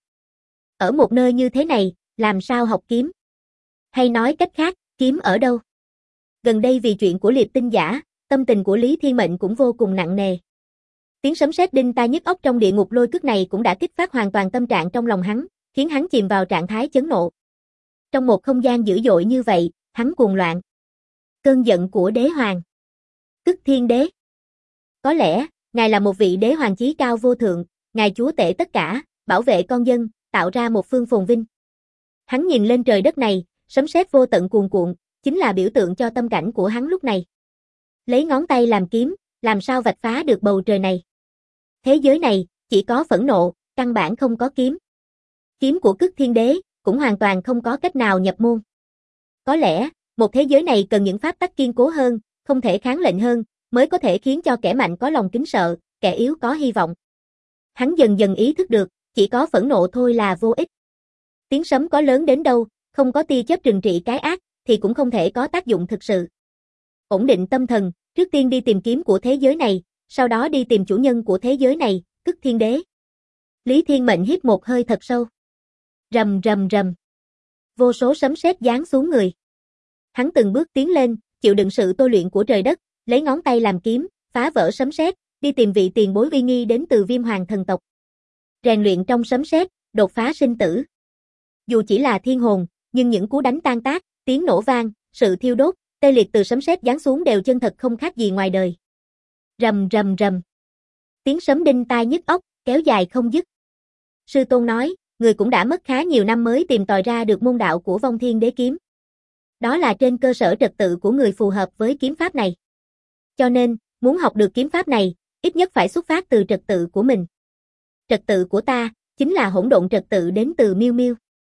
Ở một nơi như thế này, làm sao học kiếm? Hay nói cách khác, kiếm ở đâu? Gần đây vì chuyện của liệt tinh giả, tâm tình của Lý Thiên Mệnh cũng vô cùng nặng nề. Tiếng sấm sét đinh tai nhức óc trong địa ngục lôi cức này cũng đã kích phát hoàn toàn tâm trạng trong lòng hắn, khiến hắn chìm vào trạng thái chấn nộ. Trong một không gian dữ dội như vậy, hắn cuồng loạn. Cơn giận của đế hoàng. Cức Thiên Đế. Có lẽ, ngài là một vị đế hoàng chí cao vô thượng, ngài chúa tể tất cả, bảo vệ con dân, tạo ra một phương phồn vinh. Hắn nhìn lên trời đất này, sấm sét vô tận cuồn cuộn, chính là biểu tượng cho tâm cảnh của hắn lúc này. Lấy ngón tay làm kiếm, làm sao vạch phá được bầu trời này. Thế giới này, chỉ có phẫn nộ, căn bản không có kiếm. Kiếm của Cức Thiên Đế, cũng hoàn toàn không có cách nào nhập môn. Có lẽ, một thế giới này cần những pháp tắc kiên cố hơn, không thể kháng lệnh hơn, mới có thể khiến cho kẻ mạnh có lòng kính sợ, kẻ yếu có hy vọng. Hắn dần dần ý thức được, chỉ có phẫn nộ thôi là vô ích. Tiếng sấm có lớn đến đâu, không có tia chớp trừng trị cái ác, thì cũng không thể có tác dụng thực sự. Ổn định tâm thần, trước tiên đi tìm kiếm của thế giới này, sau đó đi tìm chủ nhân của thế giới này, Cức Thiên Đế. Lý Thiên Mệnh hít một hơi thật sâu. Rầm rầm rầm. Vô số sấm sét giáng xuống người. Hắn từng bước tiến lên, chịu đựng sự tôi luyện của trời đất, lấy ngón tay làm kiếm, phá vỡ sấm sét, đi tìm vị tiền bối uy nghi đến từ Viêm Hoàng thần tộc. Rèn luyện trong sấm sét, đột phá sinh tử. Dù chỉ là thiên hồn, nhưng những cú đánh tan tác, tiếng nổ vang, sự thiêu đốt, tê liệt từ sấm sét giáng xuống đều chân thật không khác gì ngoài đời. Rầm rầm rầm. Tiếng sấm đinh tai nhức óc, kéo dài không dứt. Sư tôn nói, người cũng đã mất khá nhiều năm mới tìm tòi ra được môn đạo của Vong Thiên Đế kiếm. Đó là trên cơ sở trật tự của người phù hợp với kiếm pháp này. Cho nên, muốn học được kiếm pháp này, ít nhất phải xuất phát từ trật tự của mình. Trật tự của ta, chính là hỗn độn trật tự đến từ Miêu Miêu.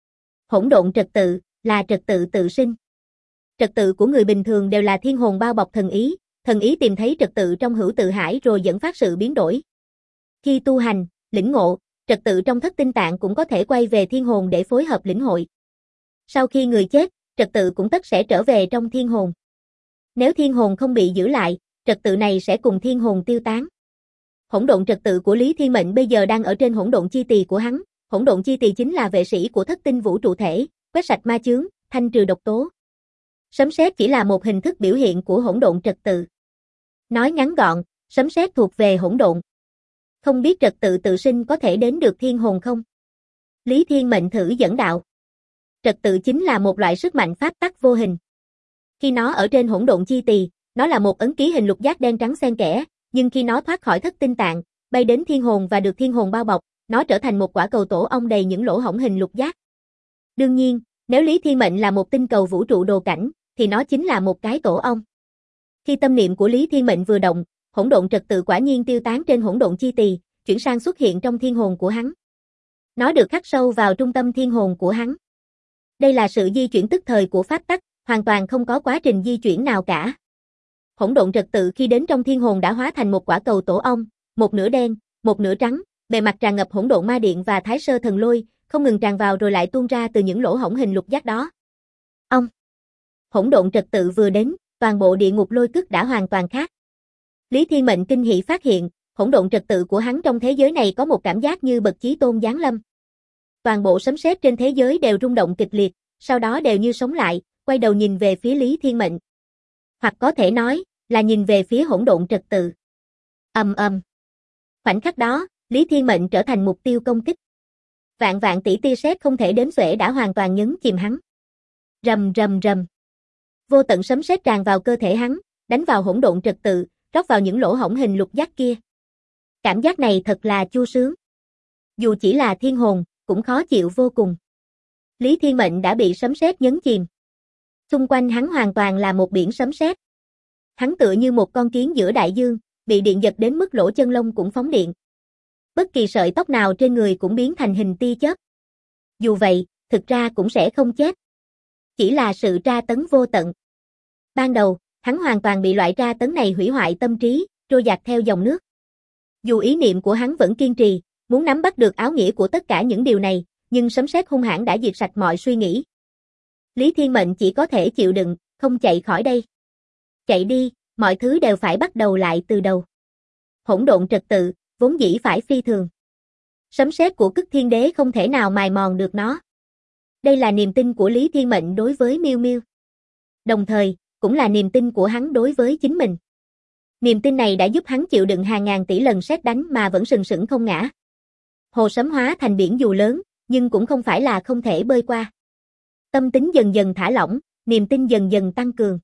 Hỗn độn trật tự, là trật tự tự sinh. Trật tự của người bình thường đều là thiên hồn bao bọc thần ý tìm thấy trật tự trong hữu tự hải rồi dẫn phát sự biến đổi. Khi tu hành, lĩnh ngộ, trật tự trong thất tinh tạng cũng có thể quay về thiên hồn để phối hợp lĩnh hội. Sau khi người chết, trật tự cũng tất sẽ trở về trong thiên hồn. Nếu thiên hồn không bị giữ lại, trật tự này sẽ cùng thiên hồn tiêu tán. Hỗn độn trật tự của Lý Thiên Mệnh bây giờ đang ở trên hỗn độn chi tỳ của hắn. Hỗn độn chi tỳ chính là vệ sĩ của thất tinh vũ trụ thể, quét sạch ma chướng, thanh trừ độc tố. Sấm sét chỉ là một hình thức biểu hiện của hỗn độn trật tự. Nói ngắn gọn, sấm sét thuộc về hỗn độn. Không biết trật tự tự sinh có thể đến được thiên hồn không? Lý Thiên Mệnh thử dẫn đạo. Trật tự chính là một loại sức mạnh pháp tắc vô hình. Khi nó ở trên hỗn độn chi tỳ, nó là một ấn ký hình lục giác đen trắng xen kẽ, nhưng khi nó thoát khỏi thất tinh tạng, bay đến thiên hồn và được thiên hồn bao bọc, nó trở thành một quả cầu tổ ong đầy những lỗ hổng hình lục giác. Đương nhiên, nếu Lý Thiên Mệnh là một tinh cầu vũ trụ đồ cảnh, thì nó chính là một cái tổ ong. Khi tâm niệm của Lý Thiên Mệnh vừa động, hỗn độn trật tự quả nhiên tiêu tán trên hỗn độn chi tỳ, chuyển sang xuất hiện trong thiên hồn của hắn. Nó được khắc sâu vào trung tâm thiên hồn của hắn. Đây là sự di chuyển tức thời của pháp tắc, hoàn toàn không có quá trình di chuyển nào cả. Hỗn độn trật tự khi đến trong thiên hồn đã hóa thành một quả cầu tổ ong, một nửa đen, một nửa trắng, bề mặt tràn ngập hỗn độn ma điện và thái sơ thần lôi, không ngừng tràn vào rồi lại tuôn ra từ những lỗ hổng hình lục giác đó. Ông. Hỗn độn trật tự vừa đến, toàn bộ địa ngục lôi cức đã hoàn toàn khác. Lý Thiên Mệnh kinh hỉ phát hiện, hỗn độn trật tự của hắn trong thế giới này có một cảm giác như bậc chí tôn giáng lâm. Toàn bộ sấm sét trên thế giới đều rung động kịch liệt, sau đó đều như sống lại, quay đầu nhìn về phía Lý Thiên Mệnh. Hoặc có thể nói, là nhìn về phía hỗn độn trật tự. Ầm ầm. Khoảnh khắc đó, Lý Thiên Mệnh trở thành mục tiêu công kích. Vạn vạn tỷ tia sét không thể đếm xuể đã hoàn toàn nhấn chìm hắn. Rầm rầm rầm. Vô tận sấm sét tràn vào cơ thể hắn, đánh vào hỗn độn trật tự, rót vào những lỗ hổng hình lục giác kia. Cảm giác này thật là chua sướng. Dù chỉ là thiên hồn, cũng khó chịu vô cùng. Lý Thiên Mệnh đã bị sấm sét nhấn chìm. Xung quanh hắn hoàn toàn là một biển sấm sét. Hắn tựa như một con kiến giữa đại dương, bị điện giật đến mức lỗ chân lông cũng phóng điện. Bất kỳ sợi tóc nào trên người cũng biến thành hình tia chớp. Dù vậy, thực ra cũng sẽ không chết. Chỉ là sự tra tấn vô tận. Ban đầu, hắn hoàn toàn bị loại tra tấn này hủy hoại tâm trí, trôi dạt theo dòng nước. Dù ý niệm của hắn vẫn kiên trì, muốn nắm bắt được áo nghĩa của tất cả những điều này, nhưng sấm sét hung hãn đã diệt sạch mọi suy nghĩ. Lý Thiên Mệnh chỉ có thể chịu đựng, không chạy khỏi đây. Chạy đi, mọi thứ đều phải bắt đầu lại từ đầu. Hỗn độn trật tự, vốn dĩ phải phi thường. Sấm sét của Cức Thiên Đế không thể nào mài mòn được nó. Đây là niềm tin của Lý Thiên Mệnh đối với Miêu Miêu. Đồng thời, cũng là niềm tin của hắn đối với chính mình. Niềm tin này đã giúp hắn chịu đựng hàng ngàn tỷ lần sét đánh mà vẫn sừng sững không ngã. Hồ sấm hóa thành biển dù lớn, nhưng cũng không phải là không thể bơi qua. Tâm tính dần dần thả lỏng, niềm tin dần dần tăng cường.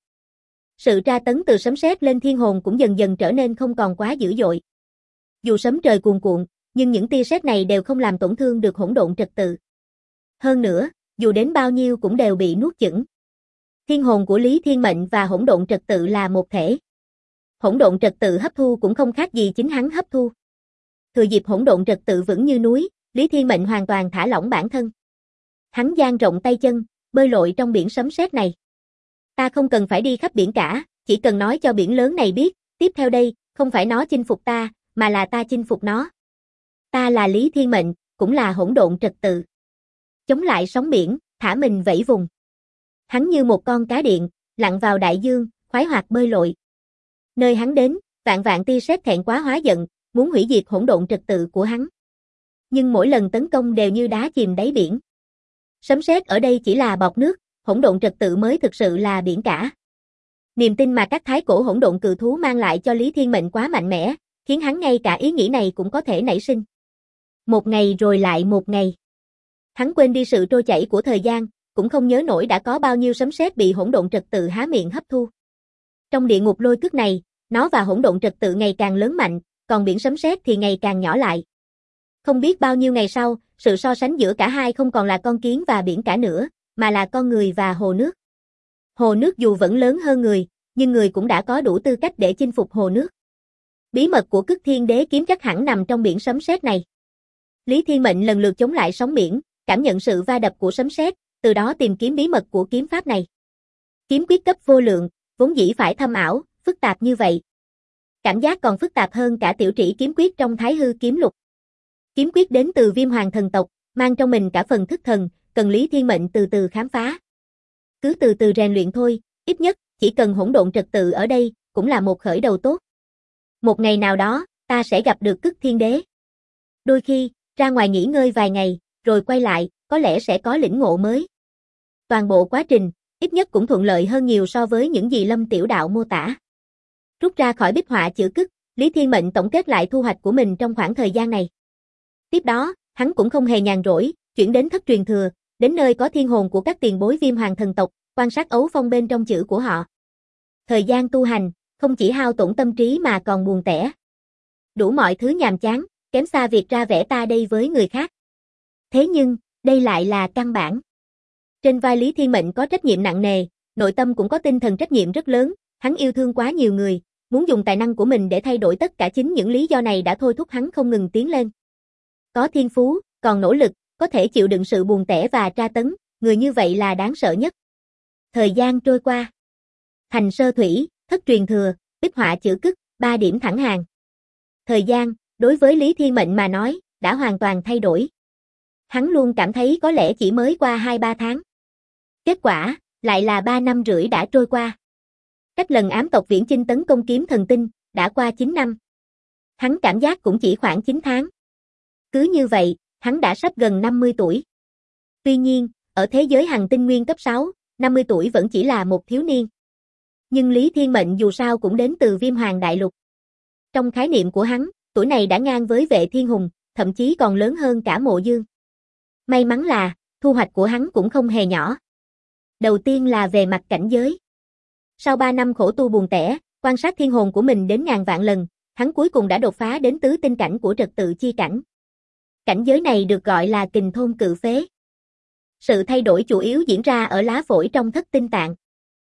Sự tra tấn từ sấm sét lên thiên hồn cũng dần dần trở nên không còn quá dữ dội. Dù sấm trời cuồn cuộn, nhưng những tia sét này đều không làm tổn thương được hỗn độn trật tự. Hơn nữa, dù đến bao nhiêu cũng đều bị nuốt chửng. Thiên hồn của Lý Thiên Mệnh và hỗn độn trật tự là một thể. Hỗn độn trật tự hấp thu cũng không khác gì chính hắn hấp thu. Thừa dịp hỗn độn trật tự vững như núi, Lý Thiên Mệnh hoàn toàn thả lỏng bản thân. Hắn dang rộng tay chân, bơi lội trong biển sấm sét này. Ta không cần phải đi khắp biển cả, chỉ cần nói cho biển lớn này biết, tiếp theo đây, không phải nó chinh phục ta, mà là ta chinh phục nó. Ta là Lý Thiên Mệnh, cũng là hỗn độn trật tự. Chống lại sóng biển, thả mình vẫy vùng. Hắn như một con cá điện, lặn vào đại dương, khoái hoạt bơi lội. Nơi hắn đến, vạn vạn tia sét thẹn quá hóa giận, muốn hủy diệt hỗn độn trật tự của hắn. Nhưng mỗi lần tấn công đều như đá chìm đáy biển. Sấm sét ở đây chỉ là bọt nước, hỗn độn trật tự mới thực sự là biển cả. Niềm tin mà các thái cổ hỗn độn cự thú mang lại cho Lý Thiên Mệnh quá mạnh mẽ, khiến hắn ngay cả ý nghĩ này cũng có thể nảy sinh. Một ngày rồi lại một ngày. Hắn quên đi sự trôi chảy của thời gian, cũng không nhớ nổi đã có bao nhiêu sấm sét bị hỗn độn trật tự há miệng hấp thu. Trong địa ngục lôi cức này, nó và hỗn độn trật tự ngày càng lớn mạnh, còn biển sấm sét thì ngày càng nhỏ lại. Không biết bao nhiêu ngày sau, sự so sánh giữa cả hai không còn là con kiến và biển cả nữa, mà là con người và hồ nước. Hồ nước dù vẫn lớn hơn người, nhưng người cũng đã có đủ tư cách để chinh phục hồ nước. Bí mật của Cức Thiên Đế kiếm chắc hẳn nằm trong biển sấm sét này. Lý Thiên Mệnh lần lượt chống lại sóng biển, cảm nhận sự va đập của sấm sét, từ đó tìm kiếm bí mật của kiếm pháp này. Kiếm quyết cấp vô lượng, vốn dĩ phải thâm ảo, phức tạp như vậy. Cảm giác còn phức tạp hơn cả tiểu trĩ kiếm quyết trong Thái Hư kiếm lục. Kiếm quyết đến từ Viêm Hoàng thần tộc, mang trong mình cả phần thức thần, cần Lý Thiên Mệnh từ từ khám phá. Cứ từ từ rèn luyện thôi, ít nhất, chỉ cần hỗn độn trật tự ở đây, cũng là một khởi đầu tốt. Một ngày nào đó, ta sẽ gặp được Cức Thiên Đế. Đôi khi, ra ngoài nghỉ ngơi vài ngày, rồi quay lại, có lẽ sẽ có lĩnh ngộ mới. Toàn bộ quá trình, ít nhất cũng thuận lợi hơn nhiều so với những gì Lâm Tiểu Đạo mô tả. Rút ra khỏi bích họa chữ Cức, Lý Thiên Mệnh tổng kết lại thu hoạch của mình trong khoảng thời gian này. Tiếp đó, hắn cũng không hề nhàn rỗi, chuyển đến thất truyền thừa, đến nơi có thiên hồn của các tiền bối Viêm Hoàng thần tộc, quan sát ấu phong bên trong chữ của họ. Thời gian tu hành, không chỉ hao tổn tâm trí mà còn buồn tẻ. Đủ mọi thứ nhàm chán, kém xa việc ra vẽ ta đây với người khác. Thế nhưng, đây lại là căn bản. Trên vai Lý Thiên Mệnh có trách nhiệm nặng nề, nội tâm cũng có tinh thần trách nhiệm rất lớn, hắn yêu thương quá nhiều người, muốn dùng tài năng của mình để thay đổi tất cả, chính những lý do này đã thôi thúc hắn không ngừng tiến lên. Có thiên phú, còn nỗ lực, có thể chịu đựng sự buồn tẻ và tra tấn, người như vậy là đáng sợ nhất. Thời gian trôi qua. Thành Sơ Thủy, thất truyền thừa, bích họa chữ Cức, 3 điểm thẳng hàng. Thời gian, đối với Lý Thiên Mệnh mà nói, đã hoàn toàn thay đổi. Hắn luôn cảm thấy có lẽ chỉ mới qua 2-3 tháng. Kết quả, lại là 3 năm rưỡi đã trôi qua. Cách lần ám tộc Viễn Chinh tấn công kiếm thần tinh, đã qua 9 năm. Hắn cảm giác cũng chỉ khoảng 9 tháng. Cứ như vậy, hắn đã sắp gần 50 tuổi. Tuy nhiên, ở thế giới Hằng Tinh Nguyên cấp 6, 50 tuổi vẫn chỉ là một thiếu niên. Nhưng Lý Thiên Mệnh dù sao cũng đến từ Viêm Hoàng Đại Lục. Trong khái niệm của hắn, tuổi này đã ngang với Vệ Thiên Hùng, thậm chí còn lớn hơn cả Mộ Dương. May mắn là, thu hoạch của hắn cũng không hề nhỏ. Đầu tiên là về mặt cảnh giới. Sau 3 năm khổ tu buồn tẻ, quan sát thiên hồn của mình đến ngàn vạn lần, hắn cuối cùng đã đột phá đến tứ tinh cảnh của trật tự chi cảnh. Cảnh giới này được gọi là Kình Thôn Cự Phế. Sự thay đổi chủ yếu diễn ra ở lá phổi trong thất tinh tạng.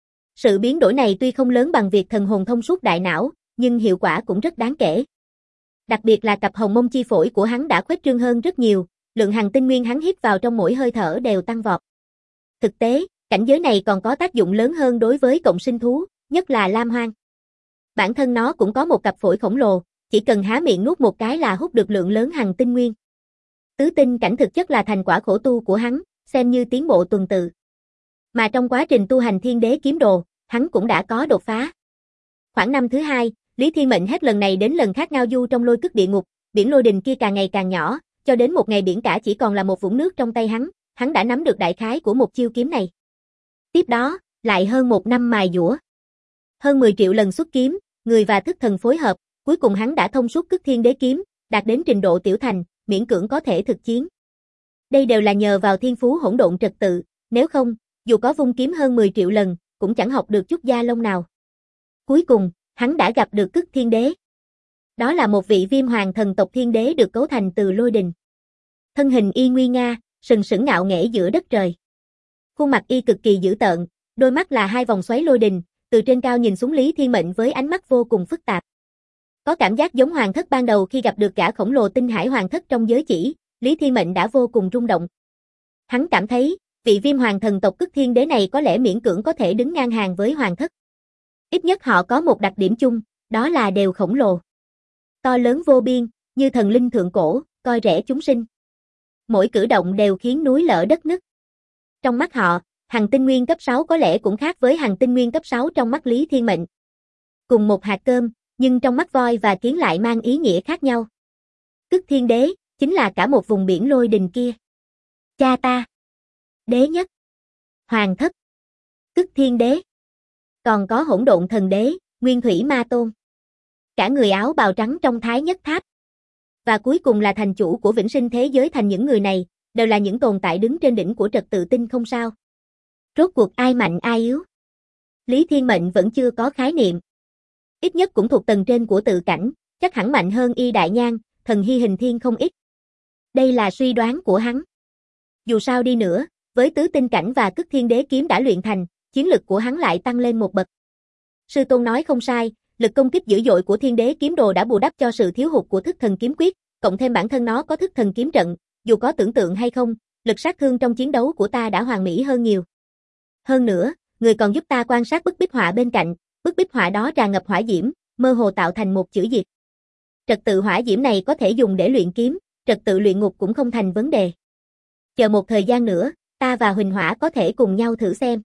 Sự biến đổi này tuy không lớn bằng việc thần hồn thông suốt đại não, nhưng hiệu quả cũng rất đáng kể. Đặc biệt là cặp hồng mông chi phổi của hắn đã khuếch trương hơn rất nhiều, lượng Hằng Tinh Nguyên hắn hít vào trong mỗi hơi thở đều tăng vọt. Thực tế, cảnh giới này còn có tác dụng lớn hơn đối với cộng sinh thú, nhất là lam hoang. Bản thân nó cũng có một cặp phổi khổng lồ, chỉ cần há miệng nuốt một cái là hút được lượng lớn Hằng Tinh Nguyên. Tứ tinh cảnh thực chất là thành quả khổ tu của hắn, xem như tiến bộ tuần tự. Mà trong quá trình tu hành Thiên Đế kiếm đồ, hắn cũng đã có đột phá. Khoảng năm thứ 2, Lý Thiên Mệnh hết lần này đến lần khác ngao du trong lôi cức địa ngục, biển lôi đình kia càng ngày càng nhỏ, cho đến một ngày biển cả chỉ còn là một vũng nước trong tay hắn đã nắm được đại khái của một chiêu kiếm này. Tiếp đó, lại hơn 1 năm mài dũa. Hơn 10 triệu lần xuất kiếm, người và thức thần phối hợp, cuối cùng hắn đã thông suốt Cức Thiên Đế kiếm, đạt đến trình độ tiểu thành, miễn cưỡng có thể thực chiến. Đây đều là nhờ vào thiên phú hỗn độn trật tự, nếu không, dù có vung kiếm hơn 10 triệu lần, cũng chẳng học được chút da lông nào. Cuối cùng, hắn đã gặp được Cức Thiên Đế. Đó là một vị Viêm Hoàng thần tộc thiên đế được cấu thành từ lôi đình. Thân hình y nguy nga, sừng sững ngạo nghễ giữa đất trời. Khuôn mặt y cực kỳ dữ tợn, đôi mắt là 2 vòng xoáy lôi đình, từ trên cao nhìn xuống Lý Thiên Mệnh với ánh mắt vô cùng phức tạp. Có cảm giác giống hoàng thất ban đầu khi gặp được gã khổng lồ tinh hải hoàng thất trong giới chỉ, Lý Thiên Mệnh đã vô cùng rung động. Hắn cảm thấy, vị Viêm Hoàng thần tộc Cức Thiên Đế này có lẽ miễn cưỡng có thể đứng ngang hàng với hoàng thất. Ít nhất họ có một đặc điểm chung, đó là đều khổng lồ. To lớn vô biên, như thần linh thượng cổ, coi rẻ chúng sinh. Mỗi cử động đều khiến núi lở đất nứt. Trong mắt họ, Hằng Tinh Nguyên cấp 6 có lẽ cũng khác với Hằng Tinh Nguyên cấp 6 trong mắt Lý Thiên Mệnh. Cùng một hạt cơm, nhưng trong mắt voi và kiến lại mang ý nghĩa khác nhau. Cức Thiên Đế, chính là cả một vùng biển lôi đình kia. Cha ta. Đế nhất. Hoàng thất. Cức Thiên Đế. Còn có Hỗn Độn Thần Đế, Nguyên Thủy Ma Tôn. Cả người áo bào trắng trong Thái Nhất Tháp. Và cuối cùng là thành chủ của vĩnh sinh thế giới thành những người này, đều là những tồn tại đứng trên đỉnh của trật tự tinh không sao. Rốt cuộc ai mạnh ai yếu? Lý Thiên Mệnh vẫn chưa có khái niệm. Ít nhất cũng thuộc tầng trên của tự cảnh, chắc hẳn mạnh hơn Y Đại Nhan, Thần Hy Hình Thiên không ít. Đây là suy đoán của hắn. Dù sao đi nữa, với tứ tinh cảnh và Cức Thiên Đế kiếm đã luyện thành, chiến lực của hắn lại tăng lên một bậc. Sư tôn nói không sai, lực công kích dữ dội của Thiên Đế kiếm đồ đã bù đắp cho sự thiếu hụt của Thức Thần kiếm quyết, cộng thêm bản thân nó có Thức Thần kiếm trận, dù có tưởng tượng hay không, lực sát thương trong chiến đấu của ta đã hoàn mỹ hơn nhiều. Hơn nữa, người còn giúp ta quan sát bức bích họa bên cạnh, bức bích họa đó tràn ngập hỏa diễm, mơ hồ tạo thành một chữ diệt. Trật tự hỏa diễm này có thể dùng để luyện kiếm, trật tự luyện ngục cũng không thành vấn đề. Chờ một thời gian nữa, ta và Huỳnh Hỏa có thể cùng nhau thử xem.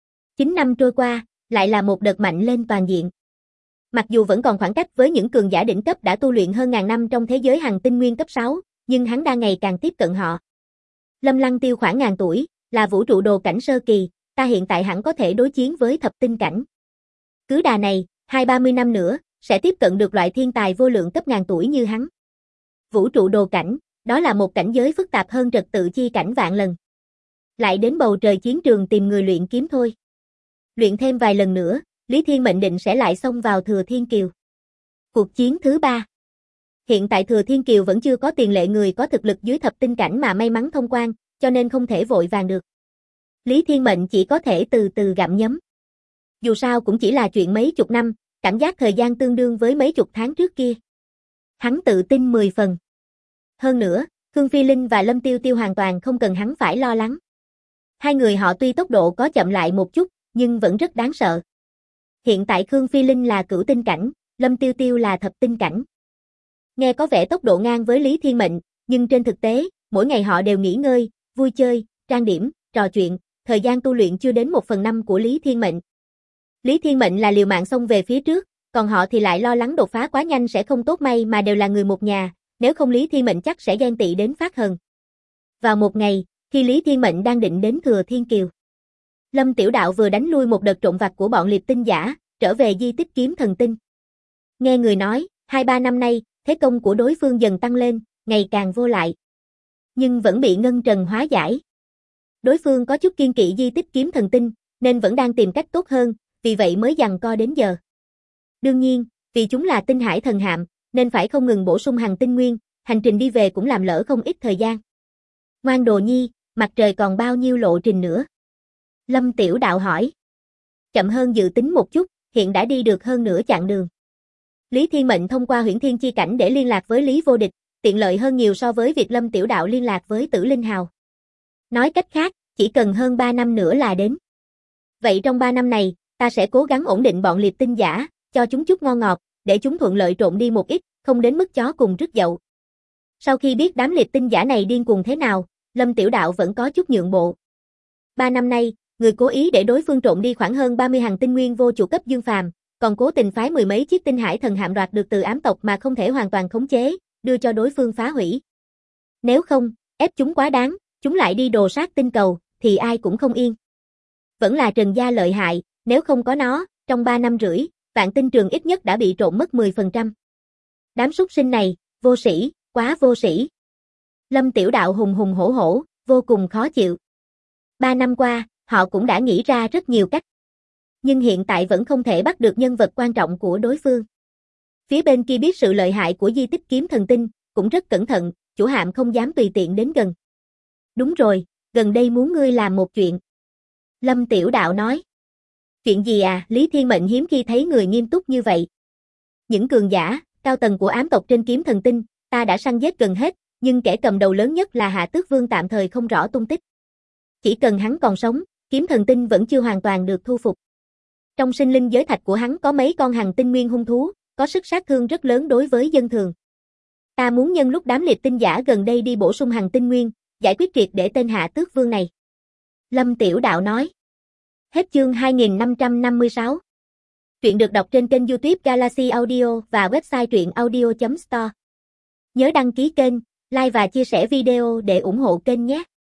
9 năm trôi qua, lại là một đợt mạnh lên toàn diện. Mặc dù vẫn còn khoảng cách với những cường giả đỉnh cấp đã tu luyện hơn ngàn năm trong thế giới Hằng Tinh Nguyên cấp 6, nhưng hắn đang ngày càng tiếp cận họ. Lâm Lăng Tiêu khoảng ngàn tuổi, là vũ trụ đồ cảnh sơ kỳ, ta hiện tại hẳn có thể đối chiến với thập tinh cảnh. Cứ đà này, 20-30 năm nữa, sẽ tiếp cận được loại thiên tài vô lượng cấp ngàn tuổi như hắn. Vũ trụ đồ cảnh, đó là một cảnh giới phức tạp hơn trật tự chi cảnh vạn lần. Lại đến bầu trời chiến trường tìm người luyện kiếm thôi. Luyện thêm vài lần nữa, Lý Thiên mệnh định sẽ lại xông vào Thừa Thiên Kiều. Cuộc chiến thứ 3. Hiện tại Thừa Thiên Kiều vẫn chưa có tiền lệ người có thực lực dưới thập tinh cảnh mà may mắn thông quan, cho nên không thể vội vàng được. Lý Thiên mệnh chỉ có thể từ từ gặm nhấm. Dù sao cũng chỉ là chuyện mấy chục năm, cảm giác thời gian tương đương với mấy chục tháng trước kia. Hắn tự tin 10 phần. Hơn nữa, Khương Phi Linh và Lâm Tiêu Tiêu hoàn toàn không cần hắn phải lo lắng. Hai người họ tuy tốc độ có chậm lại một chút, nhưng vẫn rất đáng sợ. Hiện tại Khương Phi Linh là cửu tinh cảnh, Lâm Tiêu Tiêu là thập tinh cảnh. Nghe có vẻ tốc độ ngang với Lý Thiên mệnh, nhưng trên thực tế, mỗi ngày họ đều nghỉ ngơi, vui chơi, trang điểm, trò chuyện, thời gian tu luyện chưa đến 1/5 của Lý Thiên mệnh. Lý Thiên mệnh là liều mạng xông về phía trước, còn họ thì lại lo lắng đột phá quá nhanh sẽ không tốt, may mà đều là người một nhà, nếu không Lý Thiên mệnh chắc sẽ ghen tị đến phát hờn. Vào một ngày, khi Lý Thiên mệnh đang định đến Thừa Thiên Kiều, Lâm Tiểu Đạo vừa đánh lui một đợt trộm vặt của bọn liệp tinh giả, trở về di tích kiếm thần tinh. Nghe người nói, 2-3 năm nay, thế công của đối phương dần tăng lên, ngày càng vô lại. Nhưng vẫn bị Ngân Trần hóa giải. Đối phương có chút kiên kỵ di tích kiếm thần tinh, nên vẫn đang tìm cách tốt hơn, vì vậy mới giằng co đến giờ. Đương nhiên, vì chúng là tinh hải thần hạm, nên phải không ngừng bổ sung Hằng Tinh Nguyên, hành trình đi về cũng làm lỡ không ít thời gian. Ngoan đồ nhi, mặt trời còn bao nhiêu lộ trình nữa? Lâm Tiểu Đạo hỏi. Chậm hơn dự tính một chút, hiện đã đi được hơn nửa chặng đường. Lý Thiên mệnh thông qua Huyễn Thiên chi cảnh để liên lạc với Lý Vô Địch, tiện lợi hơn nhiều so với việc Lâm Tiểu Đạo liên lạc với Tử Linh Hào. Nói cách khác, chỉ cần hơn 3 năm nữa là đến. Vậy trong 3 năm này, ta sẽ cố gắng ổn định bọn liệp tinh giả, cho chúng chút ngon ngọt, để chúng thuận lợi trộn đi một ít, không đến mức chó cùng rứt dậu. Sau khi biết đám liệp tinh giả này điên cuồng thế nào, Lâm Tiểu Đạo vẫn có chút nhượng bộ. 3 năm nay, người cố ý để đối phương trộn đi khoảng hơn 30 Hằng Tinh Nguyên vô chủ cấp dương phàm, còn cố tình phái 10 mấy chiếc tinh hải thần hạm đoạt được từ ám tộc mà không thể hoàn toàn khống chế, đưa cho đối phương phá hủy. Nếu không, ép chúng quá đáng, chúng lại đi đồ sát tinh cầu, thì ai cũng không yên. Vẫn là Trần gia lợi hại, nếu không có nó, trong 3 năm rưỡi, Vạn Tinh Trường ít nhất đã bị trộn mất 10%. Đám súc sinh này, vô sĩ, quá vô sĩ. Lâm Tiểu Đạo hùng hùng hổ hổ, vô cùng khó chịu. 3 năm qua, họ cũng đã nghĩ ra rất nhiều cách. Nhưng hiện tại vẫn không thể bắt được nhân vật quan trọng của đối phương. Phía bên kia biết sự lợi hại của di tích kiếm thần tinh, cũng rất cẩn thận, chủ hạm không dám tùy tiện đến gần. Đúng rồi, gần đây muốn ngươi làm một chuyện. Lâm Tiểu Đạo nói. Chuyện gì à? Lý Thiên mệnh hiếm khi thấy người nghiêm túc như vậy. Những cường giả, cao tầng của ám tộc trên kiếm thần tinh, ta đã săn giết gần hết, nhưng kẻ cầm đầu lớn nhất là Hạ Tước Vương tạm thời không rõ tung tích. Chỉ cần hắn còn sống, kiếm thần tinh vẫn chưa hoàn toàn được thu phục. Trong sinh linh giới thạch của hắn có mấy con Hằng Tinh Nguyên hung thú, có sức sát thương rất lớn đối với dân thường. Ta muốn nhân lúc đám liệp tinh giả gần đây đi bổ sung Hằng Tinh Nguyên, giải quyết triệt để tên Hạ Tước Vương này. Lâm Tiểu Đạo nói. Hết chương 2556. Truyện được đọc trên kênh YouTube Galaxy Audio và website truyệnaudio.store. Nhớ đăng ký kênh, like và chia sẻ video để ủng hộ kênh nhé.